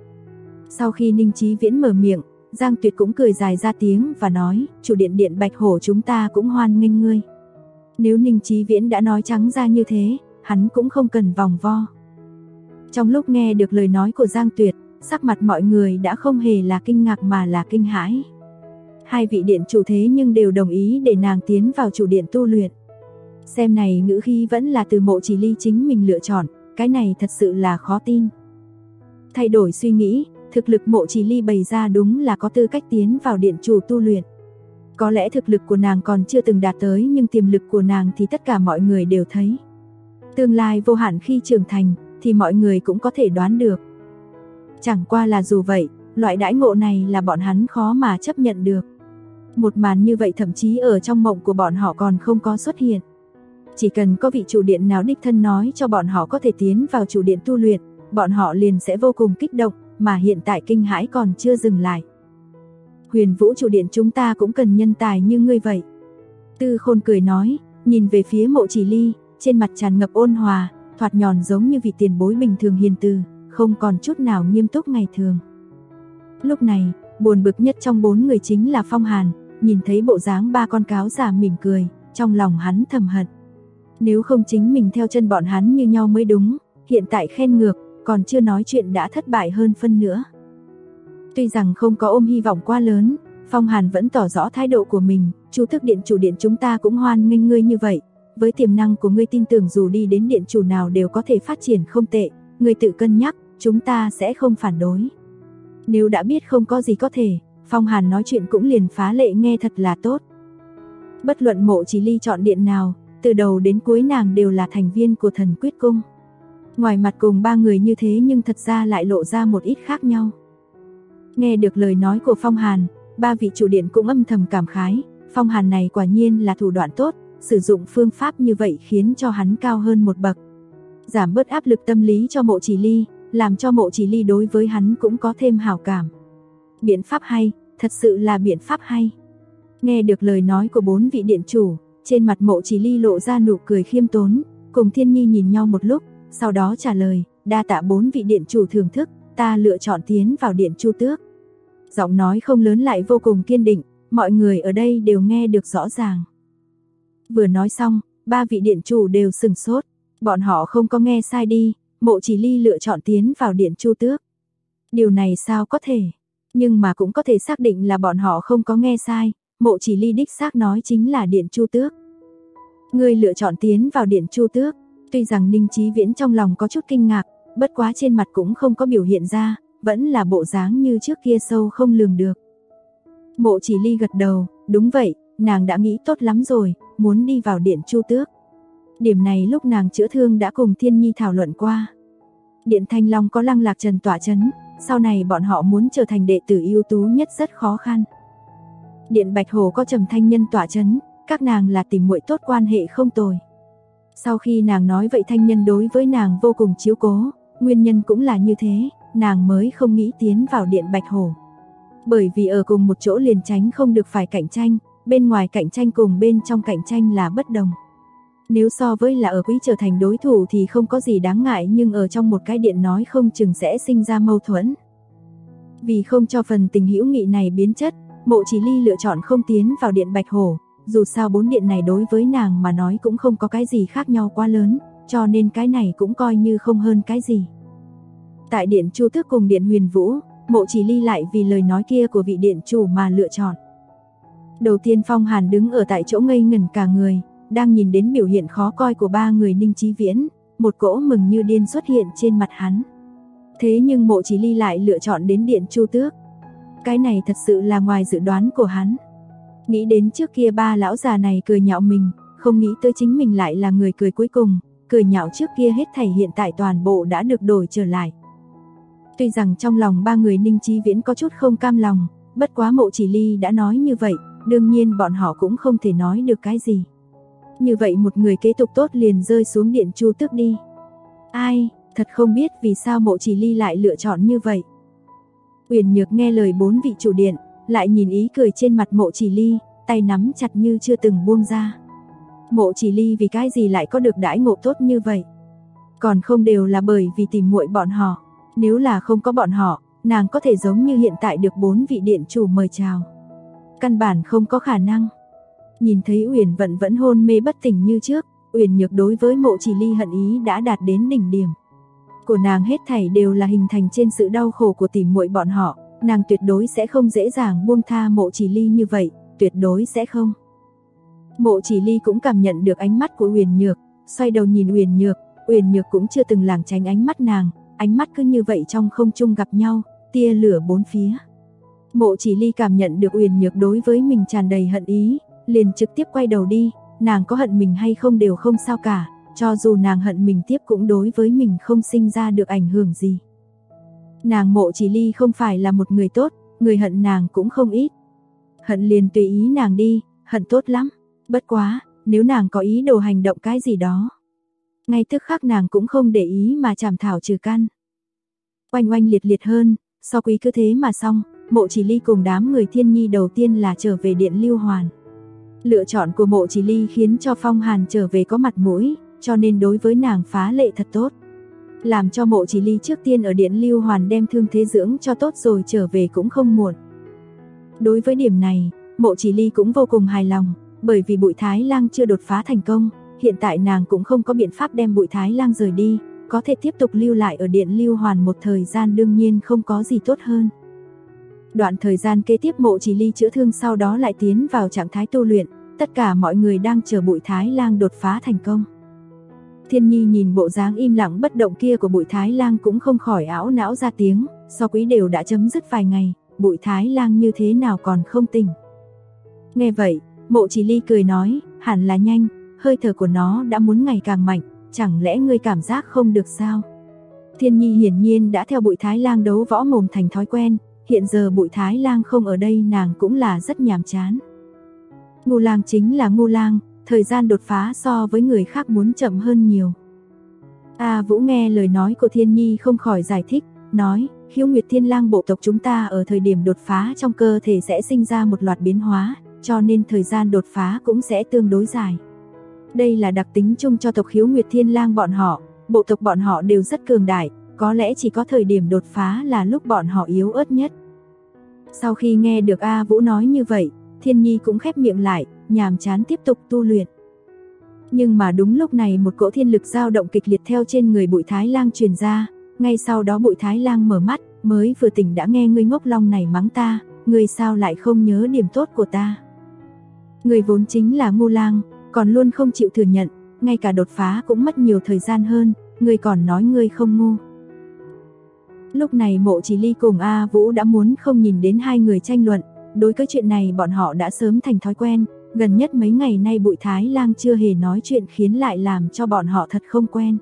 Sau khi Ninh Chí Viễn mở miệng, Giang Tuyệt cũng cười dài ra tiếng và nói, chủ điện điện Bạch Hổ chúng ta cũng hoan nghênh ngươi. Nếu Ninh Chí Viễn đã nói trắng ra như thế, hắn cũng không cần vòng vo. Trong lúc nghe được lời nói của Giang Tuyệt, sắc mặt mọi người đã không hề là kinh ngạc mà là kinh hãi. Hai vị điện chủ thế nhưng đều đồng ý để nàng tiến vào chủ điện tu luyện. Xem này ngữ khí vẫn là từ Mộ Chỉ Ly chính mình lựa chọn, cái này thật sự là khó tin. Thay đổi suy nghĩ, thực lực Mộ Chỉ Ly bày ra đúng là có tư cách tiến vào điện chủ tu luyện. Có lẽ thực lực của nàng còn chưa từng đạt tới nhưng tiềm lực của nàng thì tất cả mọi người đều thấy. Tương lai vô hạn khi trưởng thành thì mọi người cũng có thể đoán được. Chẳng qua là dù vậy, loại đãi ngộ này là bọn hắn khó mà chấp nhận được. Một màn như vậy thậm chí ở trong mộng của bọn họ còn không có xuất hiện. Chỉ cần có vị chủ điện nào đích thân nói cho bọn họ có thể tiến vào chủ điện tu luyện, bọn họ liền sẽ vô cùng kích động, mà hiện tại kinh hãi còn chưa dừng lại. Huyền Vũ chủ điện chúng ta cũng cần nhân tài như ngươi vậy. Tư Khôn cười nói, nhìn về phía Mộ Chỉ Ly, trên mặt tràn ngập ôn hòa, thoạt nhòn giống như vị tiền bối bình thường hiền từ, không còn chút nào nghiêm túc ngày thường. Lúc này, buồn bực nhất trong 4 người chính là Phong Hàn, nhìn thấy bộ dáng ba con cáo già mỉm cười, trong lòng hắn thầm hận. Nếu không chính mình theo chân bọn hắn như nhau mới đúng, hiện tại khen ngược, còn chưa nói chuyện đã thất bại hơn phân nữa. Tuy rằng không có ôm hy vọng quá lớn, Phong Hàn vẫn tỏ rõ thái độ của mình, Chu Thức Điện chủ điện chúng ta cũng hoan nghênh ngươi như vậy, với tiềm năng của ngươi tin tưởng dù đi đến điện chủ nào đều có thể phát triển không tệ, ngươi tự cân nhắc, chúng ta sẽ không phản đối. Nếu đã biết không có gì có thể, Phong Hàn nói chuyện cũng liền phá lệ nghe thật là tốt. Bất luận Mộ Chỉ Ly chọn điện nào, từ đầu đến cuối nàng đều là thành viên của Thần Quyết Cung. Ngoài mặt cùng ba người như thế nhưng thật ra lại lộ ra một ít khác nhau. Nghe được lời nói của Phong Hàn, ba vị chủ điện cũng âm thầm cảm khái, Phong Hàn này quả nhiên là thủ đoạn tốt, sử dụng phương pháp như vậy khiến cho hắn cao hơn một bậc. Giảm bớt áp lực tâm lý cho Mộ Chỉ Ly, làm cho Mộ Chỉ Ly đối với hắn cũng có thêm hảo cảm. Biện pháp hay, thật sự là biện pháp hay. Nghe được lời nói của 4 vị điện chủ, trên mặt Mộ Chỉ Ly lộ ra nụ cười khiêm tốn, cùng Thiên Nhi nhìn nhau một lúc, sau đó trả lời, đa tạ 4 vị điện chủ thưởng thức, ta lựa chọn tiến vào điện Chu Tước. Giọng nói không lớn lại vô cùng kiên định, mọi người ở đây đều nghe được rõ ràng. Vừa nói xong, 3 vị điện chủ đều sừng sốt, bọn họ không có nghe sai đi, Mộ Chỉ Ly lựa chọn tiến vào điện Chu Tước. Điều này sao có thể? Nhưng mà cũng có thể xác định là bọn họ không có nghe sai, Mộ Chỉ Ly đích xác nói chính là điện Chu Tước. Người lựa chọn tiến vào điện Chu Tước, tuy rằng Ninh Chí Viễn trong lòng có chút kinh ngạc, bất quá trên mặt cũng không có biểu hiện ra, vẫn là bộ dáng như trước kia sâu không lường được. Mộ Chỉ Ly gật đầu, đúng vậy, nàng đã nghĩ tốt lắm rồi, muốn đi vào điện Chu Tước. Điểm này lúc nàng chữa thương đã cùng Thiên Nhi thảo luận qua. Điện Thanh Long có Lăng Lạc Trần tỏa chấn, sau này bọn họ muốn trở thành đệ tử ưu tú nhất rất khó khăn. Điện Bạch Hồ có Trầm Thanh Nhân tỏa chấn, các nàng là tỷ muội tốt quan hệ không tồi. Sau khi nàng nói vậy Thanh Nhân đối với nàng vô cùng chiếu cố, nguyên nhân cũng là như thế, nàng mới không nghĩ tiến vào điện Bạch Hồ. Bởi vì ở cùng một chỗ liền tránh không được phải cạnh tranh, bên ngoài cạnh tranh cùng bên trong cạnh tranh là bất đồng. Nếu so với là ở quý trở thành đối thủ thì không có gì đáng ngại, nhưng ở trong một cái điện nói không chừng sẽ sinh ra mâu thuẫn. Vì không cho phần tình hữu nghị này biến chất, Mộ Chỉ Ly lựa chọn không tiến vào điện Bạch Hổ, dù sao 4 điện này đối với nàng mà nói cũng không có cái gì khác nhau quá lớn, cho nên cái này cũng coi như không hơn cái gì. Tại điện Chu Tước cùng điện Huyền Vũ, Mộ Chỉ Ly lại vì lời nói kia của vị điện chủ mà lựa chọn. Đầu tiên Phong Hàn đứng ở tại chỗ ngây ngẩn cả người, đang nhìn đến biểu hiện khó coi của ba người Ninh Chí Viễn, một cỗ mừng như điên xuất hiện trên mặt hắn. Thế nhưng Mộ Chỉ Ly lại lựa chọn đến điện Chu Tước. Cái này thật sự là ngoài dự đoán của hắn. Nghĩ đến trước kia ba lão già này cười nhạo mình, không nghĩ tới chính mình lại là người cười cuối cùng, cười nhạo trước kia hết thảy hiện tại toàn bộ đã được đổi trở lại. Tuy rằng trong lòng ba người Ninh Chí Viễn có chút không cam lòng, bất quá Mộ Chỉ Ly đã nói như vậy, đương nhiên bọn họ cũng không thể nói được cái gì. Như vậy một người kế tục tốt liền rơi xuống điện Chu Tước đi. Ai, thật không biết vì sao Mộ Chỉ Ly lại lựa chọn như vậy. Uyển Nhược nghe lời 4 vị chủ điện, lại nhìn ý cười trên mặt Mộ Chỉ Ly, tay nắm chặt như chưa từng buông ra. Mộ Chỉ Ly vì cái gì lại có được đãi ngộ tốt như vậy? Còn không đều là bởi vì tìm muội bọn họ. Nếu là không có bọn họ, nàng có thể giống như hiện tại được 4 vị điện chủ mời chào. Căn bản không có khả năng. Nhìn thấy Uyển Vận vẫn hôn mê bất tỉnh như trước, Uyển Nhược đối với Mộ Chỉ Ly hận ý đã đạt đến đỉnh điểm. Của nàng hết thảy đều là hình thành trên sự đau khổ của tỷ muội bọn họ, nàng tuyệt đối sẽ không dễ dàng buông tha Mộ Chỉ Ly như vậy, tuyệt đối sẽ không. Mộ Chỉ Ly cũng cảm nhận được ánh mắt của Uyển Nhược, xoay đầu nhìn Uyển Nhược cũng chưa từng lảng tránh ánh mắt nàng, ánh mắt cứ như vậy trong không trung gặp nhau, tia lửa bốn phía. Mộ Chỉ Ly cảm nhận được Uyển Nhược đối với mình tràn đầy hận ý, liền trực tiếp quay đầu đi, nàng có hận mình hay không đều không sao cả, cho dù nàng hận mình tiếp cũng đối với mình không sinh ra được ảnh hưởng gì. Nàng Mộ Chỉ Ly không phải là một người tốt, người hận nàng cũng không ít. Hận liền tùy ý nàng đi, hận tốt lắm, bất quá, nếu nàng có ý đồ hành động cái gì đó, ngay tức khắc nàng cũng không để ý mà chảm thảo trừ căn. Oanh oanh liệt liệt hơn, so quý cứ thế mà xong, Mộ Chỉ Ly cùng đám người Thiên Nhi đầu tiên là trở về điện Lưu Hoàn. Lựa chọn của Mộ Chỉ Ly khiến cho Phong Hàn trở về có mặt mũi, cho nên đối với nàng phá lệ thật tốt. Làm cho Mộ Chỉ Ly trước tiên ở Điện Lưu Hoàn đem thương thế dưỡng cho tốt rồi trở về cũng không muộn. Đối với điểm này, Mộ Chỉ Ly cũng vô cùng hài lòng, bởi vì Bụi Thái Lang chưa đột phá thành công, hiện tại nàng cũng không có biện pháp đem Bụi Thái Lang rời đi, có thể tiếp tục lưu lại ở Điện Lưu Hoàn một thời gian đương nhiên không có gì tốt hơn. Đoạn thời gian kế tiếp Mộ Chỉ Ly chữa thương sau đó lại tiến vào trạng thái tu luyện, tất cả mọi người đang chờ Bụi Thái Lang đột phá thành công. Thiên Nhi nhìn bộ dáng im lặng bất động kia của Bụi Thái Lang cũng không khỏi ảo não ra tiếng, so quý đều đã chấm dứt vài ngày, Bụi Thái Lang như thế nào còn không tỉnh. Nghe vậy, Mộ Chỉ Ly cười nói, hẳn là nhanh, hơi thở của nó đã muốn ngày càng mạnh, chẳng lẽ ngươi cảm giác không được sao? Thiên Nhi hiển nhiên đã theo Bụi Thái Lang đấu võ mồm thành thói quen, hiện giờ Bụi Thái Lang không ở đây nàng cũng là rất nhàm chán. Ngu Lang chính là Ngu Lang, thời gian đột phá so với người khác muốn chậm hơn nhiều. A Vũ nghe lời nói của Thiên Nhi không khỏi giải thích, nói, Khiếu Nguyệt Thiên Lang bộ tộc chúng ta ở thời điểm đột phá trong cơ thể sẽ sinh ra một loạt biến hóa, cho nên thời gian đột phá cũng sẽ tương đối dài. Đây là đặc tính chung cho tộc Khiếu Nguyệt Thiên Lang bọn họ, bộ tộc bọn họ đều rất cường đại, có lẽ chỉ có thời điểm đột phá là lúc bọn họ yếu ớt nhất. Sau khi nghe được A Vũ nói như vậy, Thiên Nhi cũng khép miệng lại, nhàm chán tiếp tục tu luyện. Nhưng mà đúng lúc này một cỗ thiên lực dao động kịch liệt theo trên người Bụi Thái Lang truyền ra, ngay sau đó Bụi Thái Lang mở mắt, mới vừa tỉnh đã nghe ngươi ngốc long này mắng ta, ngươi sao lại không nhớ điểm tốt của ta. Ngươi vốn chính là Ngu Lang, còn luôn không chịu thừa nhận, ngay cả đột phá cũng mất nhiều thời gian hơn, ngươi còn nói ngươi không ngu. Lúc này Mộ Chỉ Ly cùng A Vũ đã muốn không nhìn đến hai người tranh luận, đối với chuyện này bọn họ đã sớm thành thói quen, gần nhất mấy ngày nay Bụi Thái Lang chưa hề nói chuyện khiến lại làm cho bọn họ thật không quen.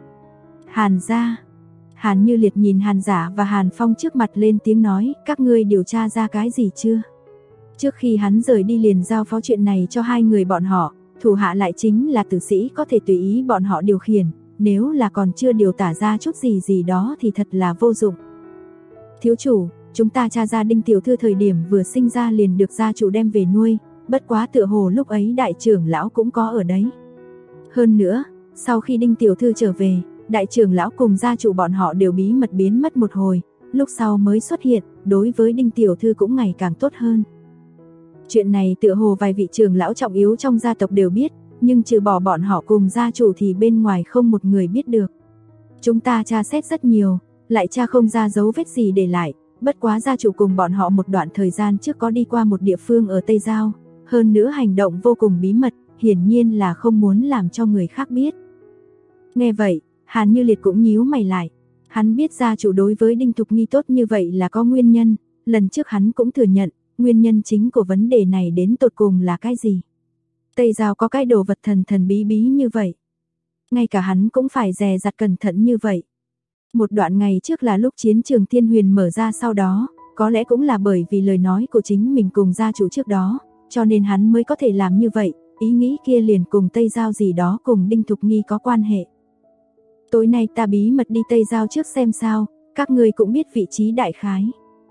Hàn gia. Hàn Như Liệt nhìn Hàn Giả và Hàn Phong trước mặt lên tiếng nói, các ngươi điều tra ra cái gì chưa? Trước khi hắn rời đi liền giao phó chuyện này cho hai người bọn họ, thủ hạ lại chính là tử sĩ có thể tùy ý bọn họ điều khiển, nếu là còn chưa điều tả ra chút gì đó thì thật là vô dụng. Thiếu chủ, chúng ta tra ra Đinh tiểu thư thời điểm vừa sinh ra liền được gia chủ đem về nuôi, bất quá tựa hồ lúc ấy đại trưởng lão cũng có ở đấy. Hơn nữa, sau khi Đinh tiểu thư trở về, đại trưởng lão cùng gia chủ bọn họ đều bí mật biến mất một hồi, lúc sau mới xuất hiện, đối với Đinh tiểu thư cũng ngày càng tốt hơn. Chuyện này tựa hồ vài vị trưởng lão trọng yếu trong gia tộc đều biết, nhưng trừ bỏ bọn họ cùng gia chủ thì bên ngoài không một người biết được. Chúng ta tra xét rất nhiều, lại tra không ra dấu vết gì để lại, bất quá gia chủ cùng bọn họ một đoạn thời gian trước có đi qua một địa phương ở Tây Giao, hơn nữa hành động vô cùng bí mật, hiển nhiên là không muốn làm cho người khác biết. Nghe vậy, Hàn Như Liệt cũng nhíu mày lại, hắn biết gia chủ đối với Đinh Thục Nghi tốt như vậy là có nguyên nhân, lần trước hắn cũng thừa nhận, nguyên nhân chính của vấn đề này đến tột cùng là cái gì. Tây Giao có cái đồ vật thần thần bí bí như vậy, ngay cả hắn cũng phải dè dặt cẩn thận như vậy. Một đoạn ngày trước là lúc chiến trường Thiên Huyền mở ra sau đó, có lẽ cũng là bởi vì lời nói của chính mình cùng gia chủ trước đó, cho nên hắn mới có thể làm như vậy, ý nghĩ kia liền cùng Tây Giao gì đó cùng Đinh Thục Nghi có quan hệ. Tối nay ta bí mật đi Tây Giao trước xem sao, các ngươi cũng biết vị trí đại khái.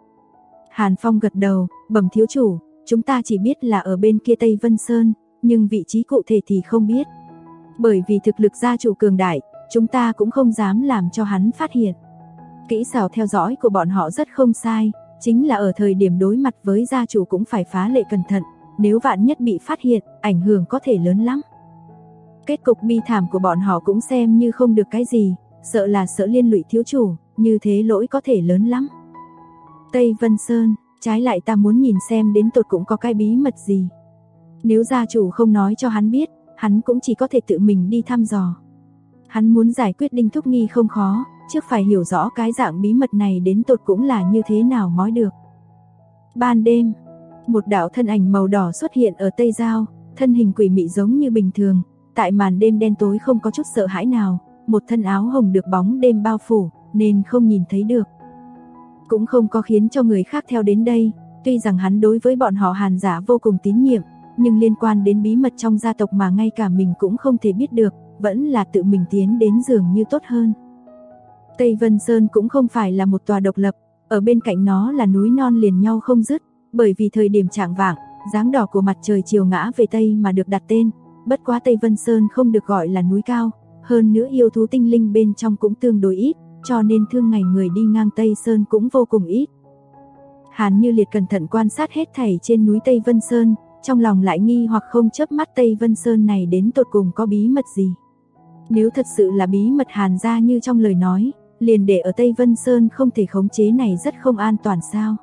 Hàn Phong gật đầu, bẩm thiếu chủ, chúng ta chỉ biết là ở bên kia Tây Vân Sơn, nhưng vị trí cụ thể thì không biết. Bởi vì thực lực gia chủ cường đại, chúng ta cũng không dám làm cho hắn phát hiện. Kỹ xảo theo dõi của bọn họ rất không sai, chính là ở thời điểm đối mặt với gia chủ cũng phải phá lệ cẩn thận, nếu vạn nhất bị phát hiện, ảnh hưởng có thể lớn lắm. Kết cục bi thảm của bọn họ cũng xem như không được cái gì, sợ là sợ liên lụy thiếu chủ, như thế lỗi có thể lớn lắm. Tây Vân Sơn, trái lại ta muốn nhìn xem đến tột cũng có cái bí mật gì. Nếu gia chủ không nói cho hắn biết, hắn cũng chỉ có thể tự mình đi thăm dò. Hắn muốn giải quyết Đinh Thúc Nghi không khó, trước phải hiểu rõ cái dạng bí mật này đến tột cũng là như thế nào mới được. Ban đêm, một đạo thân ảnh màu đỏ xuất hiện ở Tây Giao, thân hình quỷ mị giống như bình thường, tại màn đêm đen tối không có chút sợ hãi nào, một thân áo hồng được bóng đêm bao phủ, nên không nhìn thấy được. Cũng không có khiến cho người khác theo đến đây, tuy rằng hắn đối với bọn họ Hàn Giả vô cùng tín nhiệm, nhưng liên quan đến bí mật trong gia tộc mà ngay cả mình cũng không thể biết được, vẫn là tự mình tiến đến dường như tốt hơn. Tây Vân Sơn cũng không phải là một tòa độc lập, ở bên cạnh nó là núi non liền nhau không dứt, bởi vì thời điểm chạng vạng, dáng đỏ của mặt trời chiều ngã về Tây mà được đặt tên, bất quá Tây Vân Sơn không được gọi là núi cao, hơn nữa yêu thú tinh linh bên trong cũng tương đối ít, cho nên thương ngày người đi ngang Tây Sơn cũng vô cùng ít. Hàn Như Liệt cẩn thận quan sát hết thảy trên núi Tây Vân Sơn, trong lòng lại nghi hoặc không chớp mắt Tây Vân Sơn này đến tột cùng có bí mật gì. Nếu thật sự là bí mật Hàn gia như trong lời nói, liền để ở Tây Vân Sơn không thể khống chế này rất không an toàn sao.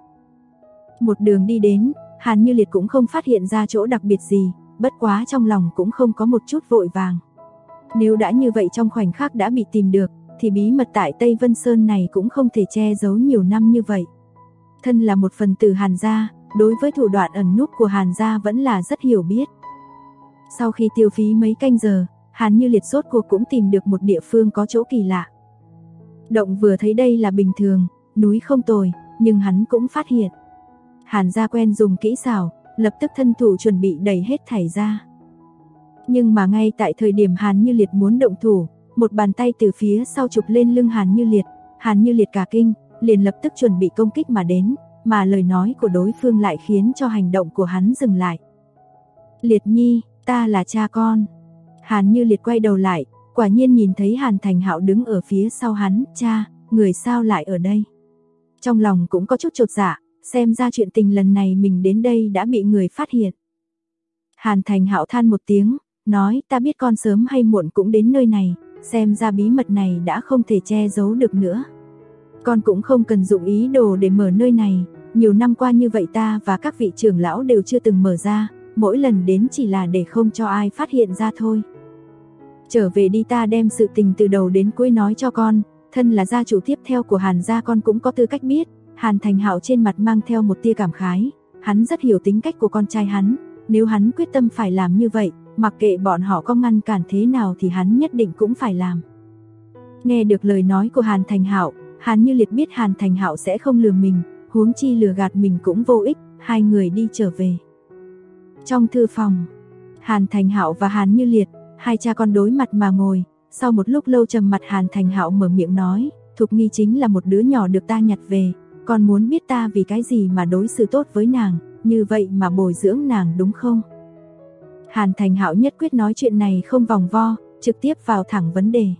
Một đường đi đến, Hàn Như Liệt cũng không phát hiện ra chỗ đặc biệt gì, bất quá trong lòng cũng không có một chút vội vàng. Nếu đã như vậy trong khoảnh khắc đã bị tìm được, thì bí mật tại Tây Vân Sơn này cũng không thể che giấu nhiều năm như vậy. Thân là một phần tử Hàn gia, đối với thủ đoạn ẩn núp của Hàn gia vẫn là rất hiểu biết. Sau khi tiêu phí mấy canh giờ, Hàn Như Liệt rốt cuộc cũng tìm được một địa phương có chỗ kỳ lạ. Động vừa thấy đây là bình thường, núi không tồi, nhưng hắn cũng phát hiện. Hàn gia quen dùng kỹ xảo, lập tức thân thủ chuẩn bị đẩy hết thảy ra. Nhưng mà ngay tại thời điểm Hàn Như Liệt muốn động thủ, một bàn tay từ phía sau chụp lên lưng Hàn Như Liệt cả kinh, liền lập tức chuẩn bị công kích mà đến, mà lời nói của đối phương lại khiến cho hành động của hắn dừng lại. Liệt Nhi, ta là cha con. Hàn Như Liệt quay đầu lại, quả nhiên nhìn thấy Hàn Thành Hạo đứng ở phía sau hắn, cha, người sao lại ở đây? Trong lòng cũng có chút chột dạ, xem ra chuyện tình lần này mình đến đây đã bị người phát hiện. Hàn Thành Hạo than một tiếng, nói ta biết con sớm hay muộn cũng đến nơi này, xem ra bí mật này đã không thể che giấu được nữa. Con cũng không cần dụng ý đồ để mở nơi này, nhiều năm qua như vậy ta và các vị trưởng lão đều chưa từng mở ra, mỗi lần đến chỉ là để không cho ai phát hiện ra thôi. Trở về đi, ta đem sự tình từ đầu đến cuối nói cho con, thân là gia chủ tiếp theo của Hàn gia con cũng có tư cách biết. Hàn Thành Hạo trên mặt mang theo một tia cảm khái, hắn rất hiểu tính cách của con trai hắn, nếu hắn quyết tâm phải làm như vậy, mặc kệ bọn họ có ngăn cản thế nào thì hắn nhất định cũng phải làm. Nghe được lời nói của Hàn Thành Hạo, Hàn Như Liệt biết Hàn Thành Hạo sẽ không lừa mình, huống chi lừa gạt mình cũng vô ích, hai người đi trở về. Trong thư phòng, Hàn Thành Hạo và Hàn Như Liệt, hai cha con đối mặt mà ngồi, sau một lúc lâu trầm mặt Hàn Thành Hạo mở miệng nói, Thục Nghi chính là một đứa nhỏ được ta nhặt về, con muốn biết ta vì cái gì mà đối xử tốt với nàng, như vậy mà bồi dưỡng nàng đúng không? Hàn Thành Hạo nhất quyết nói chuyện này không vòng vo, trực tiếp vào thẳng vấn đề.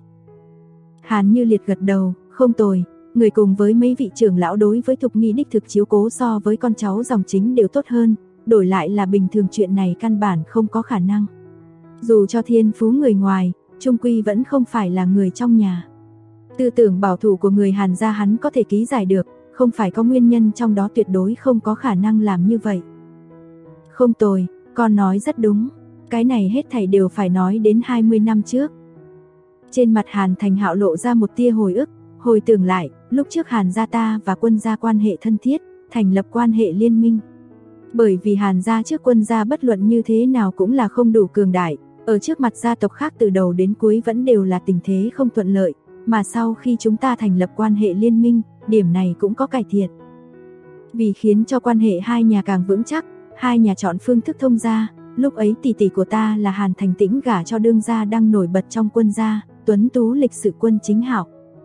Hàn Như Liệt gật đầu, không tồi, người cùng với mấy vị trưởng lão đối với Thục Nghi đích thực chiếu cố so với con cháu dòng chính đều tốt hơn, đổi lại là bình thường chuyện này căn bản không có khả năng. Dù cho thiên phú người ngoài, chung quy vẫn không phải là người trong nhà. Tư tưởng bảo thủ của người Hàn gia hắn có thể ký giải được, không phải có nguyên nhân trong đó, tuyệt đối không có khả năng làm như vậy. Không tồi, con nói rất đúng, cái này hết thảy đều phải nói đến 20 năm trước. Trên mặt Hàn Thành Hạo lộ ra một tia hồi ức, hồi tưởng lại, lúc trước Hàn gia ta và Quân gia quan hệ thân thiết, thành lập quan hệ liên minh. Bởi vì Hàn gia trước Quân gia bất luận như thế nào cũng là không đủ cường đại, ở trước mặt gia tộc khác từ đầu đến cuối vẫn đều là tình thế không thuận lợi, mà sau khi chúng ta thành lập quan hệ liên minh, điểm này cũng có cải thiện. Vì khiến cho quan hệ hai nhà càng vững chắc, hai nhà chọn phương thức thông gia, lúc ấy tỷ tỷ của ta là Hàn Thành Tĩnh gả cho đương gia đang nổi bật trong Quân gia, tuấn tú lịch sự Quân Chính Hạo.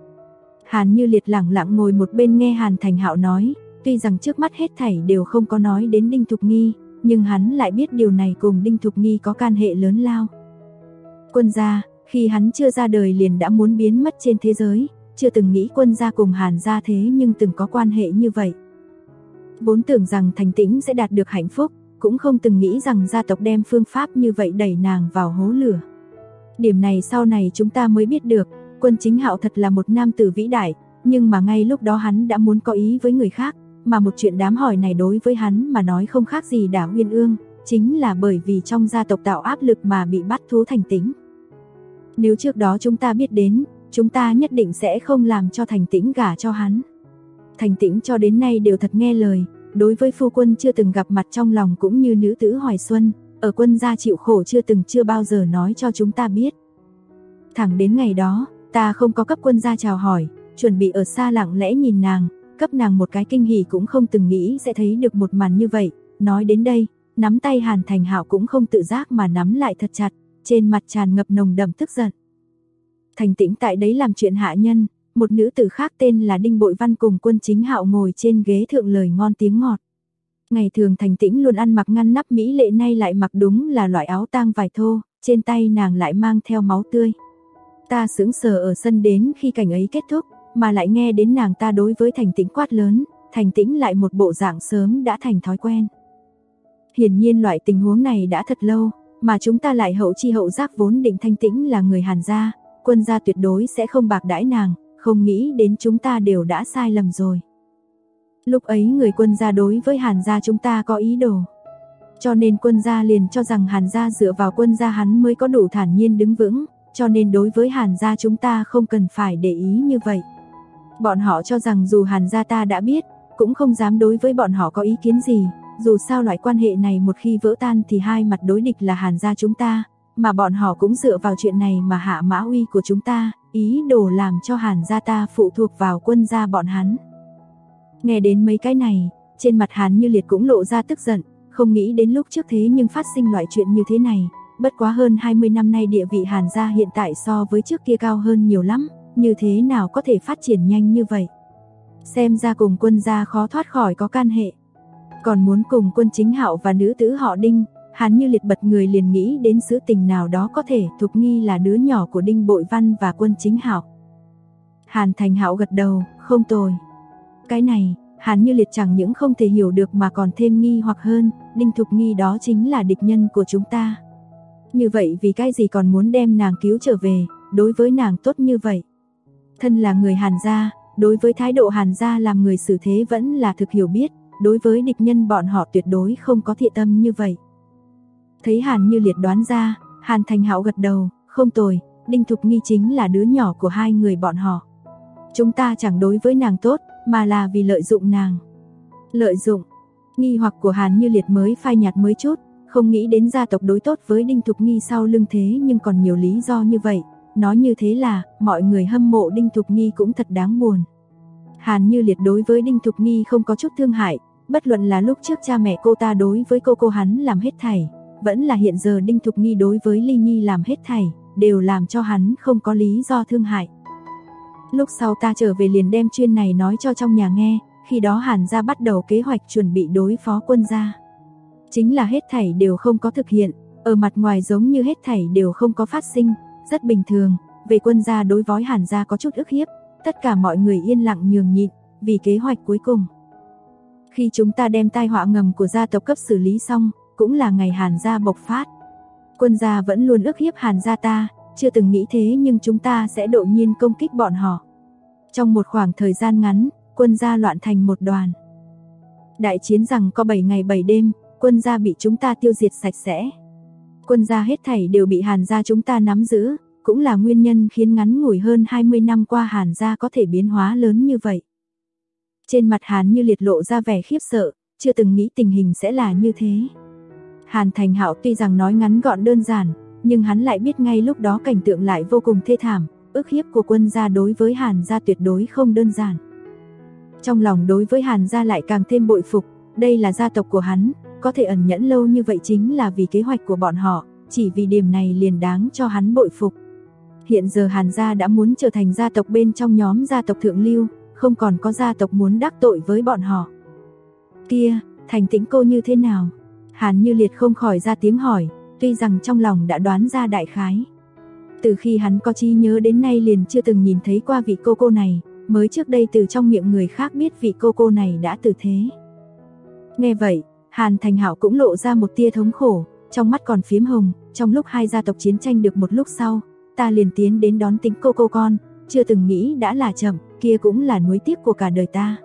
Hàn Như Liệt lẳng lặng ngồi một bên nghe Hàn Thành Hạo nói, tuy rằng trước mắt hết thảy đều không có nói đến Đinh Thục Nghi, nhưng hắn lại biết điều này cùng Đinh Thục Nghi có can hệ lớn lao. Quân gia, khi hắn chưa ra đời liền đã muốn biến mất trên thế giới, chưa từng nghĩ Quân gia cùng Hàn gia thế nhưng từng có quan hệ như vậy. Vốn tưởng rằng Thành Tĩnh sẽ đạt được hạnh phúc, cũng không từng nghĩ rằng gia tộc đem phương pháp như vậy đẩy nàng vào hố lửa. Điểm này sau này chúng ta mới biết được, Quân Chính Hạo thật là một nam tử vĩ đại, nhưng mà ngay lúc đó hắn đã muốn có ý với người khác, mà một chuyện đám hỏi này đối với hắn mà nói không khác gì đả uyên ương, chính là bởi vì trong gia tộc tạo áp lực mà bị bắt thú Thành Tĩnh. Nếu trước đó chúng ta biết đến, chúng ta nhất định sẽ không làm cho Thành Tĩnh gả cho hắn. Thành Tĩnh cho đến nay đều thật nghe lời, đối với phu quân chưa từng gặp mặt trong lòng cũng như nữ tử Hoài Xuân, ở Quân gia chịu khổ chưa bao giờ nói cho chúng ta biết. Thẳng đến ngày đó, ta không có cấp Quân gia chào hỏi, chuẩn bị ở xa lặng lẽ nhìn nàng, cấp nàng một cái kinh hỉ cũng không từng nghĩ sẽ thấy được một màn như vậy. Nói đến đây, nắm tay Hàn Thành Hạo cũng không tự giác mà nắm lại thật chặt, trên mặt tràn ngập nồng đậm tức giận. Thành Tĩnh tại đấy làm chuyện hạ nhân, một nữ tử khác tên là Đinh Bội Văn cùng Quân Chính Hạo ngồi trên ghế thượng lời ngon tiếng ngọt. Ngày thường Thành Tĩnh luôn ăn mặc ngăn nắp mỹ lệ, nay lại mặc đúng là loại áo tang vải thô, trên tay nàng lại mang theo máu tươi. Ta sững sờ ở sân đến khi cảnh ấy kết thúc, mà lại nghe đến nàng ta đối với Thành Tĩnh quát lớn, Thành Tĩnh lại một bộ dạng sớm đã thành thói quen. Hiển nhiên loại tình huống này đã thật lâu, mà chúng ta lại hậu chi hậu giác vốn định Thành Tĩnh là người Hàn gia, Quân gia tuyệt đối sẽ không bạc đãi nàng, không nghĩ đến chúng ta đều đã sai lầm rồi. Lúc ấy người Quân gia đối với Hàn gia chúng ta có ý đồ, cho nên Quân gia liền cho rằng Hàn gia dựa vào Quân gia hắn mới có đủ thản nhiên đứng vững, cho nên đối với Hàn gia chúng ta không cần phải để ý như vậy. Bọn họ cho rằng dù Hàn gia ta đã biết, cũng không dám đối với bọn họ có ý kiến gì, dù sao loại quan hệ này một khi vỡ tan thì hai mặt đối địch là Hàn gia chúng ta, mà bọn họ cũng dựa vào chuyện này mà hạ mã uy của chúng ta, ý đồ làm cho Hàn gia ta phụ thuộc vào Quân gia bọn hắn. Nghe đến mấy cái này, trên mặt Hàn Như Liệt cũng lộ ra tức giận, không nghĩ đến lúc trước thế nhưng phát sinh loại chuyện như thế này, bất quá hơn 20 năm nay địa vị Hàn gia hiện tại so với trước kia cao hơn nhiều lắm, như thế nào có thể phát triển nhanh như vậy. Xem ra cùng Quân gia khó thoát khỏi có can hệ. Còn muốn cùng Quân Chính Hạo và nữ tử họ Đinh, Hàn Như Liệt bật người liền nghĩ đến sự tình nào đó có thể Thục Nghi là đứa nhỏ của Đinh Bội Văn và Quân Chính Hạo. Hàn Thành Hạo gật đầu, không tồi. Cái này, Hàn Như Liệt chẳng những không thể hiểu được mà còn thêm nghi hoặc hơn, Đinh Thục Nghi đó chính là địch nhân của chúng ta. Như vậy vì cái gì còn muốn đem nàng cứu trở về, đối với nàng tốt như vậy. Thân là người Hàn gia, đối với thái độ Hàn gia làm người xử thế vẫn là thực hiểu biết, đối với địch nhân bọn họ tuyệt đối không có thiện tâm như vậy. Thấy Hàn Như Liệt đoán ra, Hàn Thành Hạo gật đầu, không tồi, Đinh Thục Nghi chính là đứa nhỏ của hai người bọn họ. Chúng ta chẳng đối với nàng tốt, mà là vì lợi dụng nàng. Lợi dụng? Nghi hoặc của Hàn Như Liệt mới phai nhạt mới chút, không nghĩ đến gia tộc đối tốt với Đinh Thục Nghi sau lưng thế nhưng còn nhiều lý do như vậy. Nói như thế là, mọi người hâm mộ Đinh Thục Nghi cũng thật đáng buồn. Hàn Như Liệt đối với Đinh Thục Nghi không có chút thương hại, bất luận là lúc trước cha mẹ cô ta đối với cô hắn làm hết thảy, vẫn là hiện giờ Đinh Thục Nghi đối với Ly Nhi làm hết thảy, đều làm cho hắn không có lý do thương hại. Lúc sau ta trở về liền đem chuyện này nói cho trong nhà nghe, khi đó Hàn gia bắt đầu kế hoạch chuẩn bị đối phó Quân gia. Chính là hết thảy đều không có thực hiện, ở mặt ngoài giống như hết thảy đều không có phát sinh, rất bình thường, về Quân gia đối với Hàn gia có chút ức hiếp, tất cả mọi người yên lặng nhường nhịn, vì kế hoạch cuối cùng. Khi chúng ta đem tai họa ngầm của gia tộc cấp xử lý xong, cũng là ngày Hàn gia bộc phát. Quân gia vẫn luôn ức hiếp Hàn gia ta, chưa từng nghĩ thế nhưng chúng ta sẽ đột nhiên công kích bọn họ. Trong một khoảng thời gian ngắn, Quân gia loạn thành một đoàn. Đại chiến rằng có 7 ngày 7 đêm, Quân gia bị chúng ta tiêu diệt sạch sẽ. Quân gia hết thảy đều bị Hàn gia chúng ta nắm giữ, cũng là nguyên nhân khiến ngắn ngủi hơn 20 năm qua Hàn gia có thể biến hóa lớn như vậy. Trên mặt Hàn Như Liệt lộ ra vẻ khiếp sợ, chưa từng nghĩ tình hình sẽ là như thế. Hàn Thành Hạo tuy rằng nói ngắn gọn đơn giản, nhưng hắn lại biết ngay lúc đó cảnh tượng lại vô cùng thê thảm, ức hiếp của Quân gia đối với Hàn gia tuyệt đối không đơn giản. Trong lòng đối với Hàn gia lại càng thêm bội phục, đây là gia tộc của hắn, có thể ẩn nhẫn lâu như vậy chính là vì kế hoạch của bọn họ, chỉ vì điểm này liền đáng cho hắn bội phục. Hiện giờ Hàn gia đã muốn trở thành gia tộc bên trong nhóm gia tộc thượng lưu, không còn có gia tộc muốn đắc tội với bọn họ. Kia, Thành Tĩnh cô như thế nào? Hàn Như Liệt không khỏi ra tiếng hỏi, tuy rằng trong lòng đã đoán ra đại khái. Từ khi hắn có trí nhớ đến nay liền chưa từng nhìn thấy qua vị cô này, mới trước đây từ trong miệng người khác biết vị cô này đã từ thế. Nghe vậy, Hàn Thành Hạo cũng lộ ra một tia thống khổ, trong mắt còn phiếm hồng, trong lúc hai gia tộc chiến tranh được một lúc sau, ta liền tiến đến đón Tĩnh cô con, chưa từng nghĩ đã là chậm, kia cũng là nuối tiếc của cả đời ta.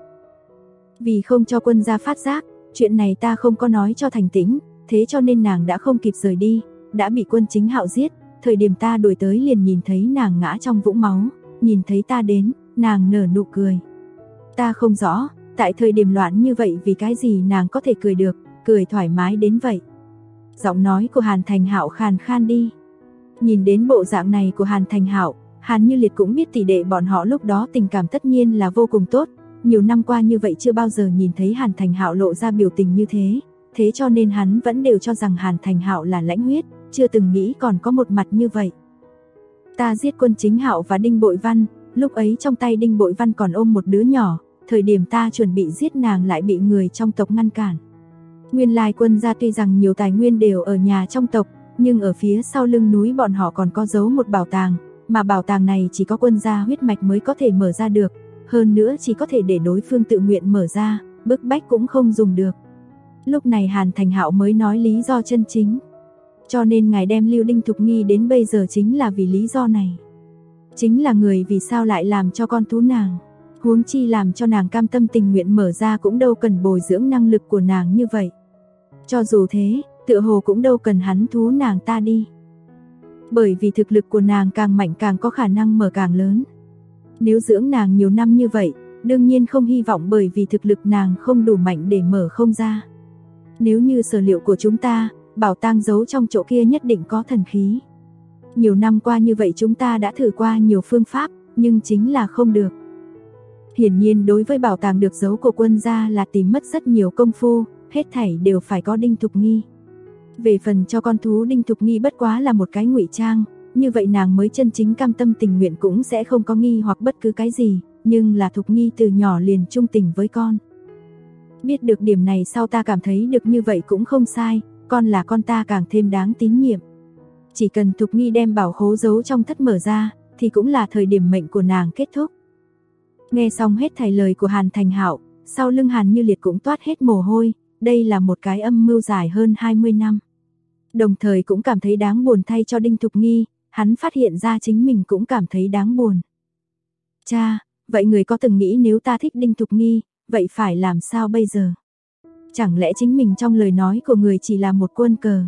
Vì không cho Quân gia phát giác, chuyện này ta không có nói cho Thành Tĩnh, thế cho nên nàng đã không kịp rời đi, đã bị Quân Chính Hạo giết, thời điểm ta đuổi tới liền nhìn thấy nàng ngã trong vũng máu, nhìn thấy ta đến, nàng nở nụ cười. Ta không rõ, tại thời điểm loạn như vậy vì cái gì nàng có thể cười được, cười thoải mái đến vậy. Giọng nói của Hàn Thành Hạo khàn khan đi. Nhìn đến bộ dạng này của Hàn Thành Hạo, Hàn Như Liệt cũng biết tỷ đệ bọn họ lúc đó tình cảm tất nhiên là vô cùng tốt, nhiều năm qua như vậy chưa bao giờ nhìn thấy Hàn Thành Hạo lộ ra biểu tình như thế, thế cho nên hắn vẫn đều cho rằng Hàn Thành Hạo là lãnh huyết, chưa từng nghĩ còn có một mặt như vậy. Ta giết Quân Chính Hạo và Đinh Bội Văn, lúc ấy trong tay Đinh Bội Văn còn ôm một đứa nhỏ, thời điểm ta chuẩn bị giết nàng lại bị người trong tộc ngăn cản. Nguyên lai Quân gia tuy rằng nhiều tài nguyên đều ở nhà trong tộc, nhưng ở phía sau lưng núi bọn họ còn có giấu một bảo tàng, mà bảo tàng này chỉ có quân gia huyết mạch mới có thể mở ra được, hơn nữa chỉ có thể để đối phương tự nguyện mở ra, bức bách cũng không dùng được. Lúc này Hàn Thành Hạo mới nói lý do chân chính. Cho nên ngài đem Lưu Đinh Thục Nghi đến bây giờ chính là vì lý do này. Chính là người vì sao lại làm cho con thú nàng. Huống chi làm cho nàng cam tâm tình nguyện mở ra cũng đâu cần bồi dưỡng năng lực của nàng như vậy. Cho dù thế, tựa hồ cũng đâu cần hắn thú nàng ta đi. Bởi vì thực lực của nàng càng mạnh càng có khả năng mở càng lớn. Nếu dưỡng nàng nhiều năm như vậy, đương nhiên không hy vọng bởi vì thực lực nàng không đủ mạnh để mở không ra. Nếu như sở liệu của chúng ta, bảo tàng giấu trong chỗ kia nhất định có thần khí. Nhiều năm qua như vậy chúng ta đã thử qua nhiều phương pháp, nhưng chính là không được. Hiển nhiên đối với bảo tàng được giấu của quân gia là tìm mất rất nhiều công phu, hết thảy đều phải có Đinh Thục Nghi. Về phần cho con thú Đinh Thục Nghi bất quá là một cái ngụy trang, như vậy nàng mới chân chính cam tâm tình nguyện cũng sẽ không có nghi hoặc bất cứ cái gì, nhưng là Thục Nghi từ nhỏ liền trung tình với con. Biết được điểm này sau ta cảm thấy được như vậy cũng không sai, con là con ta càng thêm đáng tín nhiệm. Chỉ cần Thục Nghi đem bảo khố giấu trong thất mở ra, thì cũng là thời điểm mệnh của nàng kết thúc. Nghe xong hết thảy lời của Hàn Thành Hạo, sau lưng Hàn Như Liệt cũng toát hết mồ hôi, đây là một cái âm mưu dài hơn 20 năm. Đồng thời cũng cảm thấy đáng buồn thay cho Đinh Thục Nghi, hắn phát hiện ra chính mình cũng cảm thấy đáng buồn. Cha, vậy người có từng nghĩ nếu ta thích Đinh Thục Nghi, vậy phải làm sao bây giờ? Chẳng lẽ chính mình trong lời nói của người chỉ là một quân cờ?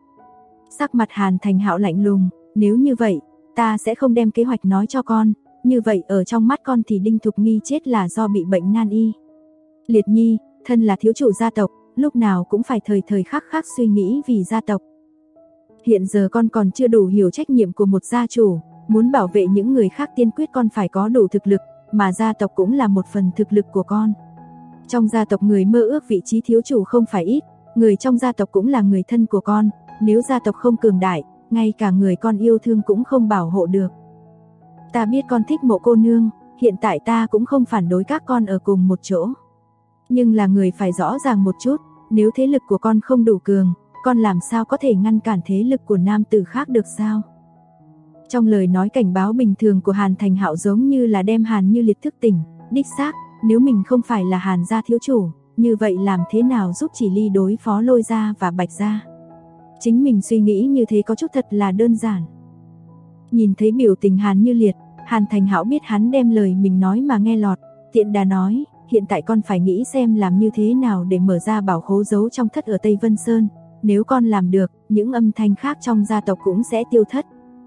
Sắc mặt Hàn Thành Hạo lạnh lùng, nếu như vậy, ta sẽ không đem kế hoạch nói cho con, như vậy ở trong mắt con thì Đinh Thục Nghi chết là do bị bệnh nan y. Liệt Nhi, thân là thiếu chủ gia tộc, lúc nào cũng phải thời thời khắc khắc suy nghĩ vì gia tộc. Hiện giờ con còn chưa đủ hiểu trách nhiệm của một gia chủ, muốn bảo vệ những người khác tiên quyết con phải có đủ thực lực, mà gia tộc cũng là một phần thực lực của con. Trong gia tộc người mơ ước vị trí thiếu chủ không phải ít, người trong gia tộc cũng là người thân của con, nếu gia tộc không cường đại, ngay cả người con yêu thương cũng không bảo hộ được. Ta biết con thích Mộ cô nương, hiện tại ta cũng không phản đối các con ở cùng một chỗ. Nhưng là người phải rõ ràng một chút, nếu thế lực của con không đủ cường, con làm sao có thể ngăn cản thế lực của nam tử khác được sao? Trong lời nói cảnh báo bình thường của Hàn Thành Hạo giống như là đem Hàn Như Liệt thức tỉnh, đích xác, nếu mình không phải là Hàn gia thiếu chủ, như vậy làm thế nào giúp Chỉ Ly đối phó Lôi gia và Bạch gia? Chính mình suy nghĩ như thế có chút thật là đơn giản. Nhìn thấy biểu tình Hàn Như Liệt, Hàn Thành Hạo biết hắn đem lời mình nói mà nghe lọt, tiện đà nói, hiện tại con phải nghĩ xem làm như thế nào để mở ra bảo khố giấu trong thất ở Tây Vân Sơn, nếu con làm được, những âm thanh khác trong gia tộc cũng sẽ tiêu thất.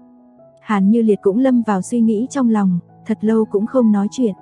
Hàn Như Liệt cũng lâm vào suy nghĩ trong lòng, thật lâu cũng không nói chuyện.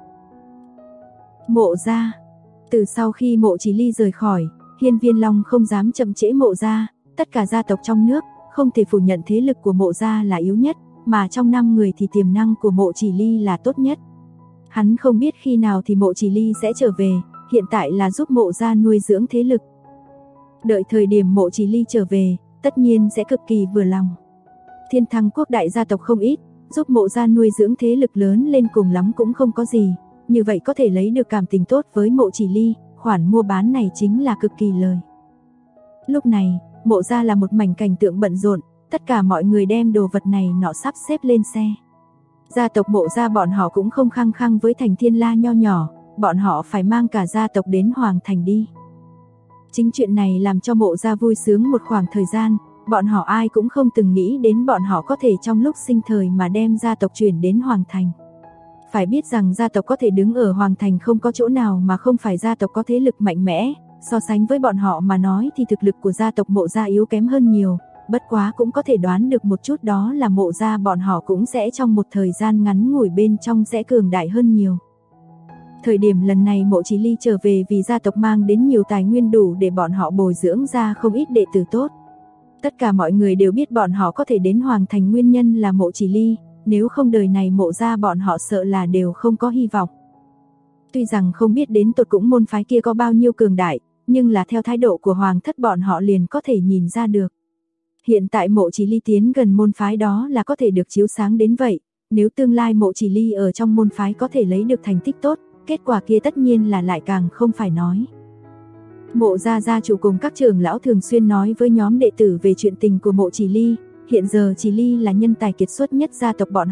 Mộ gia. Từ sau khi Mộ Chỉ Ly rời khỏi, Hiên Viên Long không dám chậm trễ Mộ gia, tất cả gia tộc trong nước, không thể phủ nhận thế lực của Mộ gia là yếu nhất, mà trong 5 người thì tiềm năng của Mộ Chỉ Ly là tốt nhất. Hắn không biết khi nào thì Mộ Chỉ Ly sẽ trở về, hiện tại là giúp Mộ gia nuôi dưỡng thế lực. Đợi thời điểm Mộ Chỉ Ly trở về, tất nhiên sẽ cực kỳ vừa lòng. Thiên Thăng quốc đại gia tộc không ít, giúp Mộ gia nuôi dưỡng thế lực lớn lên cùng lắm cũng không có gì, như vậy có thể lấy được cảm tình tốt với Mộ Chỉ Ly, khoản mua bán này chính là cực kỳ lời. Lúc này, Mộ gia là một mảnh cảnh tượng bận rộn, tất cả mọi người đem đồ vật này nọ sắp xếp lên xe. Gia tộc Mộ gia bọn họ cũng không khăng khăng với thành Thiên La nho nhỏ, bọn họ phải mang cả gia tộc đến Hoàng Thành đi. Chính chuyện này làm cho Mộ gia vui sướng một khoảng thời gian, bọn họ ai cũng không từng nghĩ đến bọn họ có thể trong lúc sinh thời mà đem gia tộc chuyển đến Hoàng Thành. Phải biết rằng gia tộc có thể đứng ở Hoàng Thành không có chỗ nào mà không phải gia tộc có thế lực mạnh mẽ, so sánh với bọn họ mà nói thì thực lực của gia tộc Mộ gia yếu kém hơn nhiều, bất quá cũng có thể đoán được một chút đó là Mộ gia bọn họ cũng sẽ trong một thời gian ngắn ngủi bên trong sẽ cường đại hơn nhiều. Thời điểm lần này Mộ Chỉ Ly trở về vì gia tộc mang đến nhiều tài nguyên đủ để bọn họ bồi dưỡng ra không ít đệ tử tốt. Tất cả mọi người đều biết bọn họ có thể đến Hoàng Thành nguyên nhân là Mộ Chỉ Ly, nếu không đời này Mộ gia bọn họ sợ là đều không có hy vọng. Tuy rằng không biết đến tột cũng môn phái kia có bao nhiêu cường đại, nhưng là theo thái độ của Hoàng thất bọn họ liền có thể nhìn ra được. Hiện tại Mộ Chỉ Ly tiến gần môn phái đó là có thể được chiếu sáng đến vậy, nếu tương lai Mộ Chỉ Ly ở trong môn phái có thể lấy được thành tích tốt, kết quả kia tất nhiên là lại càng không phải nói. Mộ gia gia chủ cùng các trưởng lão thường xuyên nói với nhóm đệ tử về chuyện tình của Mộ Chỉ Ly, hiện giờ Chỉ Ly là nhân tài kiệt xuất nhất gia tộc bọn họ,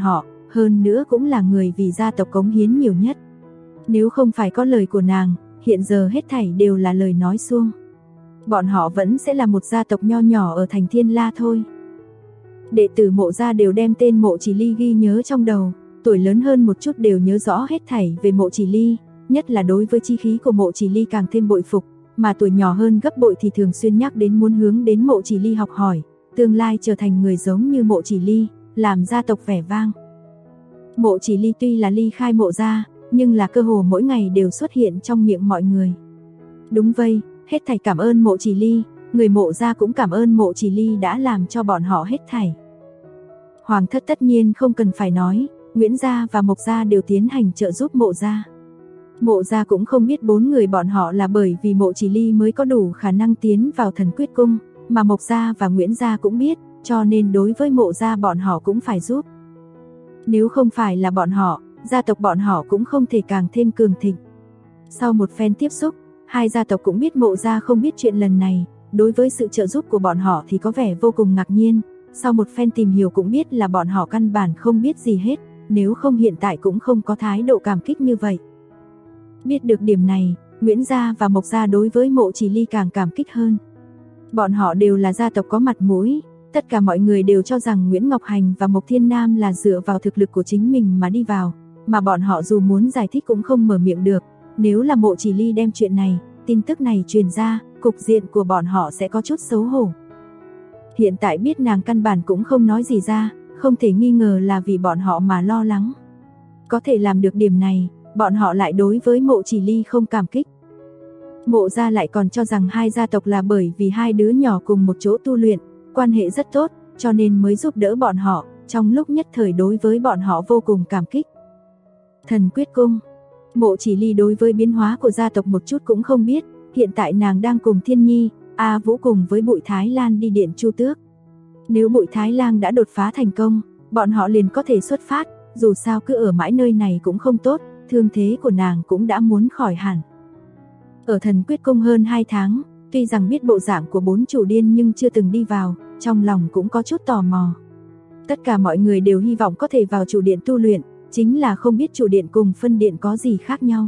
hơn nữa cũng là người vì gia tộc cống hiến nhiều nhất. Nếu không phải có lời của nàng, hiện giờ hết thảy đều là lời nói suông. Bọn họ vẫn sẽ là một gia tộc nho nhỏ ở thành Thiên La thôi. Đệ tử Mộ gia đều đem tên Mộ Chỉ Ly ghi nhớ trong đầu, tuổi lớn hơn một chút đều nhớ rõ hết thảy về Mộ Chỉ Ly, nhất là đối với chi khí của Mộ Chỉ Ly càng thêm bội phục, mà tuổi nhỏ hơn gấp bội thì thường xuyên nhắc đến muốn hướng đến Mộ Chỉ Ly học hỏi, tương lai trở thành người giống như Mộ Chỉ Ly, làm gia tộc vẻ vang. Mộ Chỉ Ly tuy là ly khai Mộ gia, nhưng là cơ hồ mỗi ngày đều xuất hiện trong miệng mọi người. Đúng vậy, hết thảy cảm ơn Mộ Chỉ Ly, người Mộ gia cũng cảm ơn Mộ Chỉ Ly đã làm cho bọn họ hết thảy. Hoàng thất tất nhiên không cần phải nói, Nguyễn gia và Mộc gia đều tiến hành trợ giúp Mộ gia. Mộ gia cũng không biết 4 người bọn họ là bởi vì Mộ Chỉ Ly mới có đủ khả năng tiến vào Thần Quyết Cung, mà Mộc gia và Nguyễn gia cũng biết, cho nên đối với Mộ gia bọn họ cũng phải giúp. Nếu không phải là bọn họ, gia tộc bọn họ cũng không thể càng thêm cường thịnh. Sau một phen tiếp xúc, hai gia tộc cũng biết Mộ gia không biết chuyện lần này, đối với sự trợ giúp của bọn họ thì có vẻ vô cùng ngạc nhiên. Sau một phen tìm hiểu cũng biết là bọn họ căn bản không biết gì hết, nếu không hiện tại cũng không có thái độ cảm kích như vậy. Biết được điểm này, Nguyễn gia và Mộc gia đối với Mộ Chỉ Ly càng cảm kích hơn. Bọn họ đều là gia tộc có mặt mũi, tất cả mọi người đều cho rằng Nguyễn Ngọc Hành và Mộc Thiên Nam là dựa vào thực lực của chính mình mà đi vào, mà bọn họ dù muốn giải thích cũng không mở miệng được. Nếu là Mộ Chỉ Ly đem chuyện này, tin tức này truyền ra, cục diện của bọn họ sẽ có chút xấu hổ. Hiện tại biết nàng căn bản cũng không nói gì ra, không thể nghi ngờ là vì bọn họ mà lo lắng. Có thể làm được điểm này, bọn họ lại đối với Mộ Chỉ Ly không cảm kích. Mộ gia lại còn cho rằng hai gia tộc là bởi vì hai đứa nhỏ cùng một chỗ tu luyện, quan hệ rất tốt, cho nên mới giúp đỡ bọn họ, trong lúc nhất thời đối với bọn họ vô cùng cảm kích. Thần Quyết Cung. Mộ Chỉ Ly đối với biến hóa của gia tộc một chút cũng không biết, hiện tại nàng đang cùng Thiên Nhi, A Vũ cùng với Bụi Thái Lan đi Điện Chu Tước. Nếu Bụi Thái Lan đã đột phá thành công, bọn họ liền có thể xuất phát, dù sao cứ ở mãi nơi này cũng không tốt, thương thế của nàng cũng đã muốn khỏi hẳn. Ở Thần Quyết Cung hơn 2 tháng, tuy rằng biết bộ dạng của 4 chủ điên nhưng chưa từng đi vào, trong lòng cũng có chút tò mò. Tất cả mọi người đều hy vọng có thể vào chủ điện tu luyện, chính là không biết chủ điện cùng phân điện có gì khác nhau.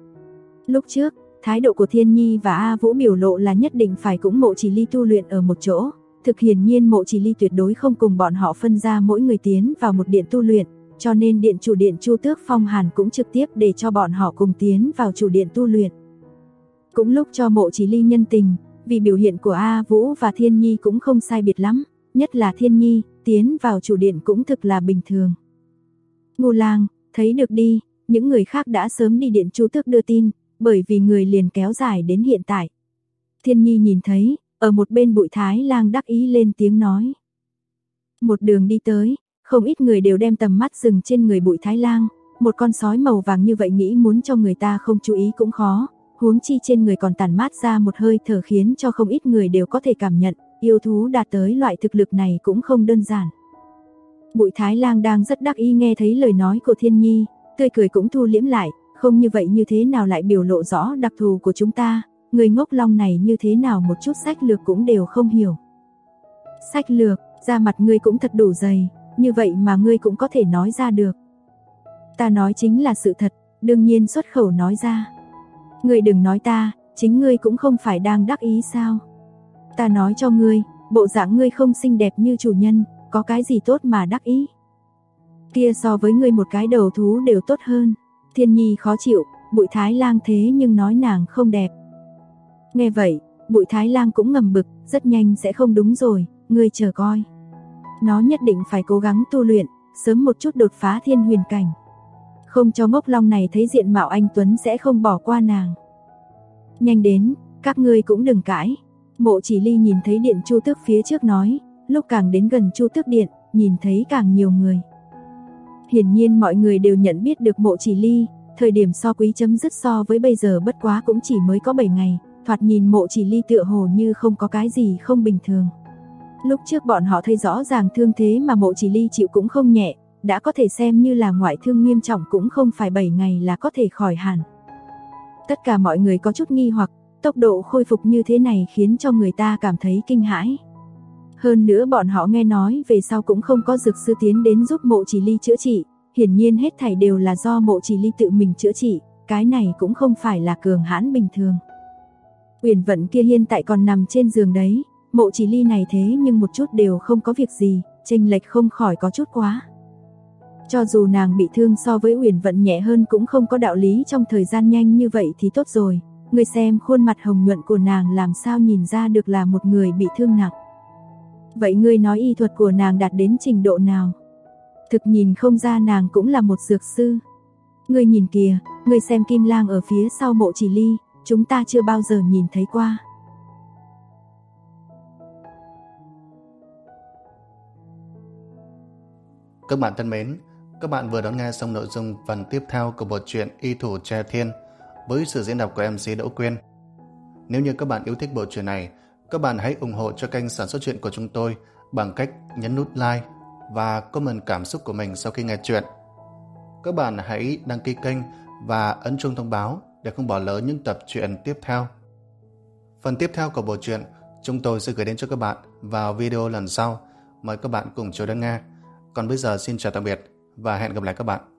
Lúc trước, thái độ của Thiên Nhi và A Vũ biểu lộ là nhất định phải cùng Mộ Chỉ Ly tu luyện ở một chỗ, thực hiển nhiên Mộ Chỉ Ly tuyệt đối không cùng bọn họ phân ra mỗi người tiến vào một điện tu luyện, cho nên điện chủ điện Chu Tước Phong Hàn cũng trực tiếp để cho bọn họ cùng tiến vào chủ điện tu luyện. Cũng lúc cho Mộ Chỉ Ly nhân tình, vì biểu hiện của A Vũ và Thiên Nhi cũng không sai biệt lắm, nhất là Thiên Nhi, tiến vào chủ điện cũng thực là bình thường. Ngô Lang, thấy được đi, những người khác đã sớm đi điện Chu Tước đưa tin, bởi vì người liền kéo dài đến hiện tại. Thiên Nhi nhìn thấy, ở một bên Bụi Thái Lang đắc ý lên tiếng nói. Một đường đi tới, không ít người đều đem tầm mắt dừng trên người Bụi Thái Lang, một con sói màu vàng như vậy nghĩ muốn cho người ta không chú ý cũng khó, huống chi trên người còn tản mát ra một hơi thở khiến cho không ít người đều có thể cảm nhận, yêu thú đạt tới loại thực lực này cũng không đơn giản. Bụi Thái Lang đang rất đắc ý nghe thấy lời nói của Thiên Nhi, tươi cười cũng thu liễm lại, không như vậy như thế nào lại biểu lộ rõ đặc thù của chúng ta, người ngốc long này như thế nào một chút sách lược cũng đều không hiểu. Sách lược, da mặt ngươi cũng thật đủ dày, như vậy mà ngươi cũng có thể nói ra được. Ta nói chính là sự thật, đương nhiên xuất khẩu nói ra. Ngươi đừng nói ta, chính ngươi cũng không phải đang đắc ý sao? Ta nói cho ngươi, bộ dạng ngươi không xinh đẹp như chủ nhân, có cái gì tốt mà đắc ý? Kia so với ngươi một cái đầu thú đều tốt hơn. Thiên Nhi khó chịu, Bụi Thái Lang thế nhưng nói nàng không đẹp. Nghe vậy, Bụi Thái Lang cũng ngầm bực, rất nhanh sẽ không đúng rồi, ngươi chờ coi. Nó nhất định phải cố gắng tu luyện, sớm một chút đột phá thiên huyền cảnh. Không cho ngốc long này thấy diện mạo anh Tuấn sẽ không bỏ qua nàng. Nhanh đến, các ngươi cũng đừng cãi. Mộ Chỉ Ly nhìn thấy điện Chu Tước phía trước nói, lúc càng đến gần Chu Tước điện, nhìn thấy càng nhiều người. Hiển nhiên mọi người đều nhận biết được Mộ Chỉ Ly, thời điểm so quý chấm dứt so với bây giờ bất quá cũng chỉ mới có 7 ngày, thoạt nhìn Mộ Chỉ Ly tựa hồ như không có cái gì không bình thường. Lúc trước bọn họ thấy rõ ràng thương thế mà Mộ Chỉ Ly chịu cũng không nhẹ, đã có thể xem như là ngoại thương nghiêm trọng cũng không phải 7 ngày là có thể khỏi hẳn. Tất cả mọi người có chút nghi hoặc, tốc độ khôi phục như thế này khiến cho người ta cảm thấy kinh hãi. Hơn nữa bọn họ nghe nói về sau cũng không có dược sư tiến đến giúp Mộ Chỉ Ly chữa trị, Hiển nhiên hết thảy đều là do Mộ Chỉ Ly tự mình chữa trị, cái này cũng không phải là cường hãn bình thường. Uyển Vận kia hiện tại còn nằm trên giường đấy, Mộ Chỉ Ly này thế nhưng một chút đều không có việc gì, chênh lệch không khỏi có chút quá. Cho dù nàng bị thương so với Uyển Vận nhẹ hơn cũng không có đạo lý trong thời gian nhanh như vậy thì tốt rồi, ngươi xem khuôn mặt hồng nhuận của nàng làm sao nhìn ra được là một người bị thương nặng. Vậy ngươi nói y thuật của nàng đạt đến trình độ nào? Thực nhìn không ra nàng cũng là một dược sư. Ngươi nhìn kìa, ngươi xem Kim Lang ở phía sau Mộ Chỉ Ly, chúng ta chưa bao giờ nhìn thấy qua. Các bạn thân mến, các bạn vừa đón nghe xong nội dung phần tiếp theo của bộ truyện Y Thủ Tre Thiên với sự diễn đọc của MC Đỗ Quyên. Nếu như các bạn yêu thích bộ truyện này, các bạn hãy ủng hộ cho kênh sản xuất truyện của chúng tôi bằng cách nhấn nút like và comment cảm xúc của mình sau khi nghe truyện. Các bạn hãy đăng ký kênh và ấn chuông thông báo để không bỏ lỡ những tập truyện tiếp theo. Phần tiếp theo của bộ truyện chúng tôi sẽ gửi đến cho các bạn vào video lần sau. Mời các bạn cùng chờ đón nghe. Còn bây giờ xin chào tạm biệt và hẹn gặp lại các bạn.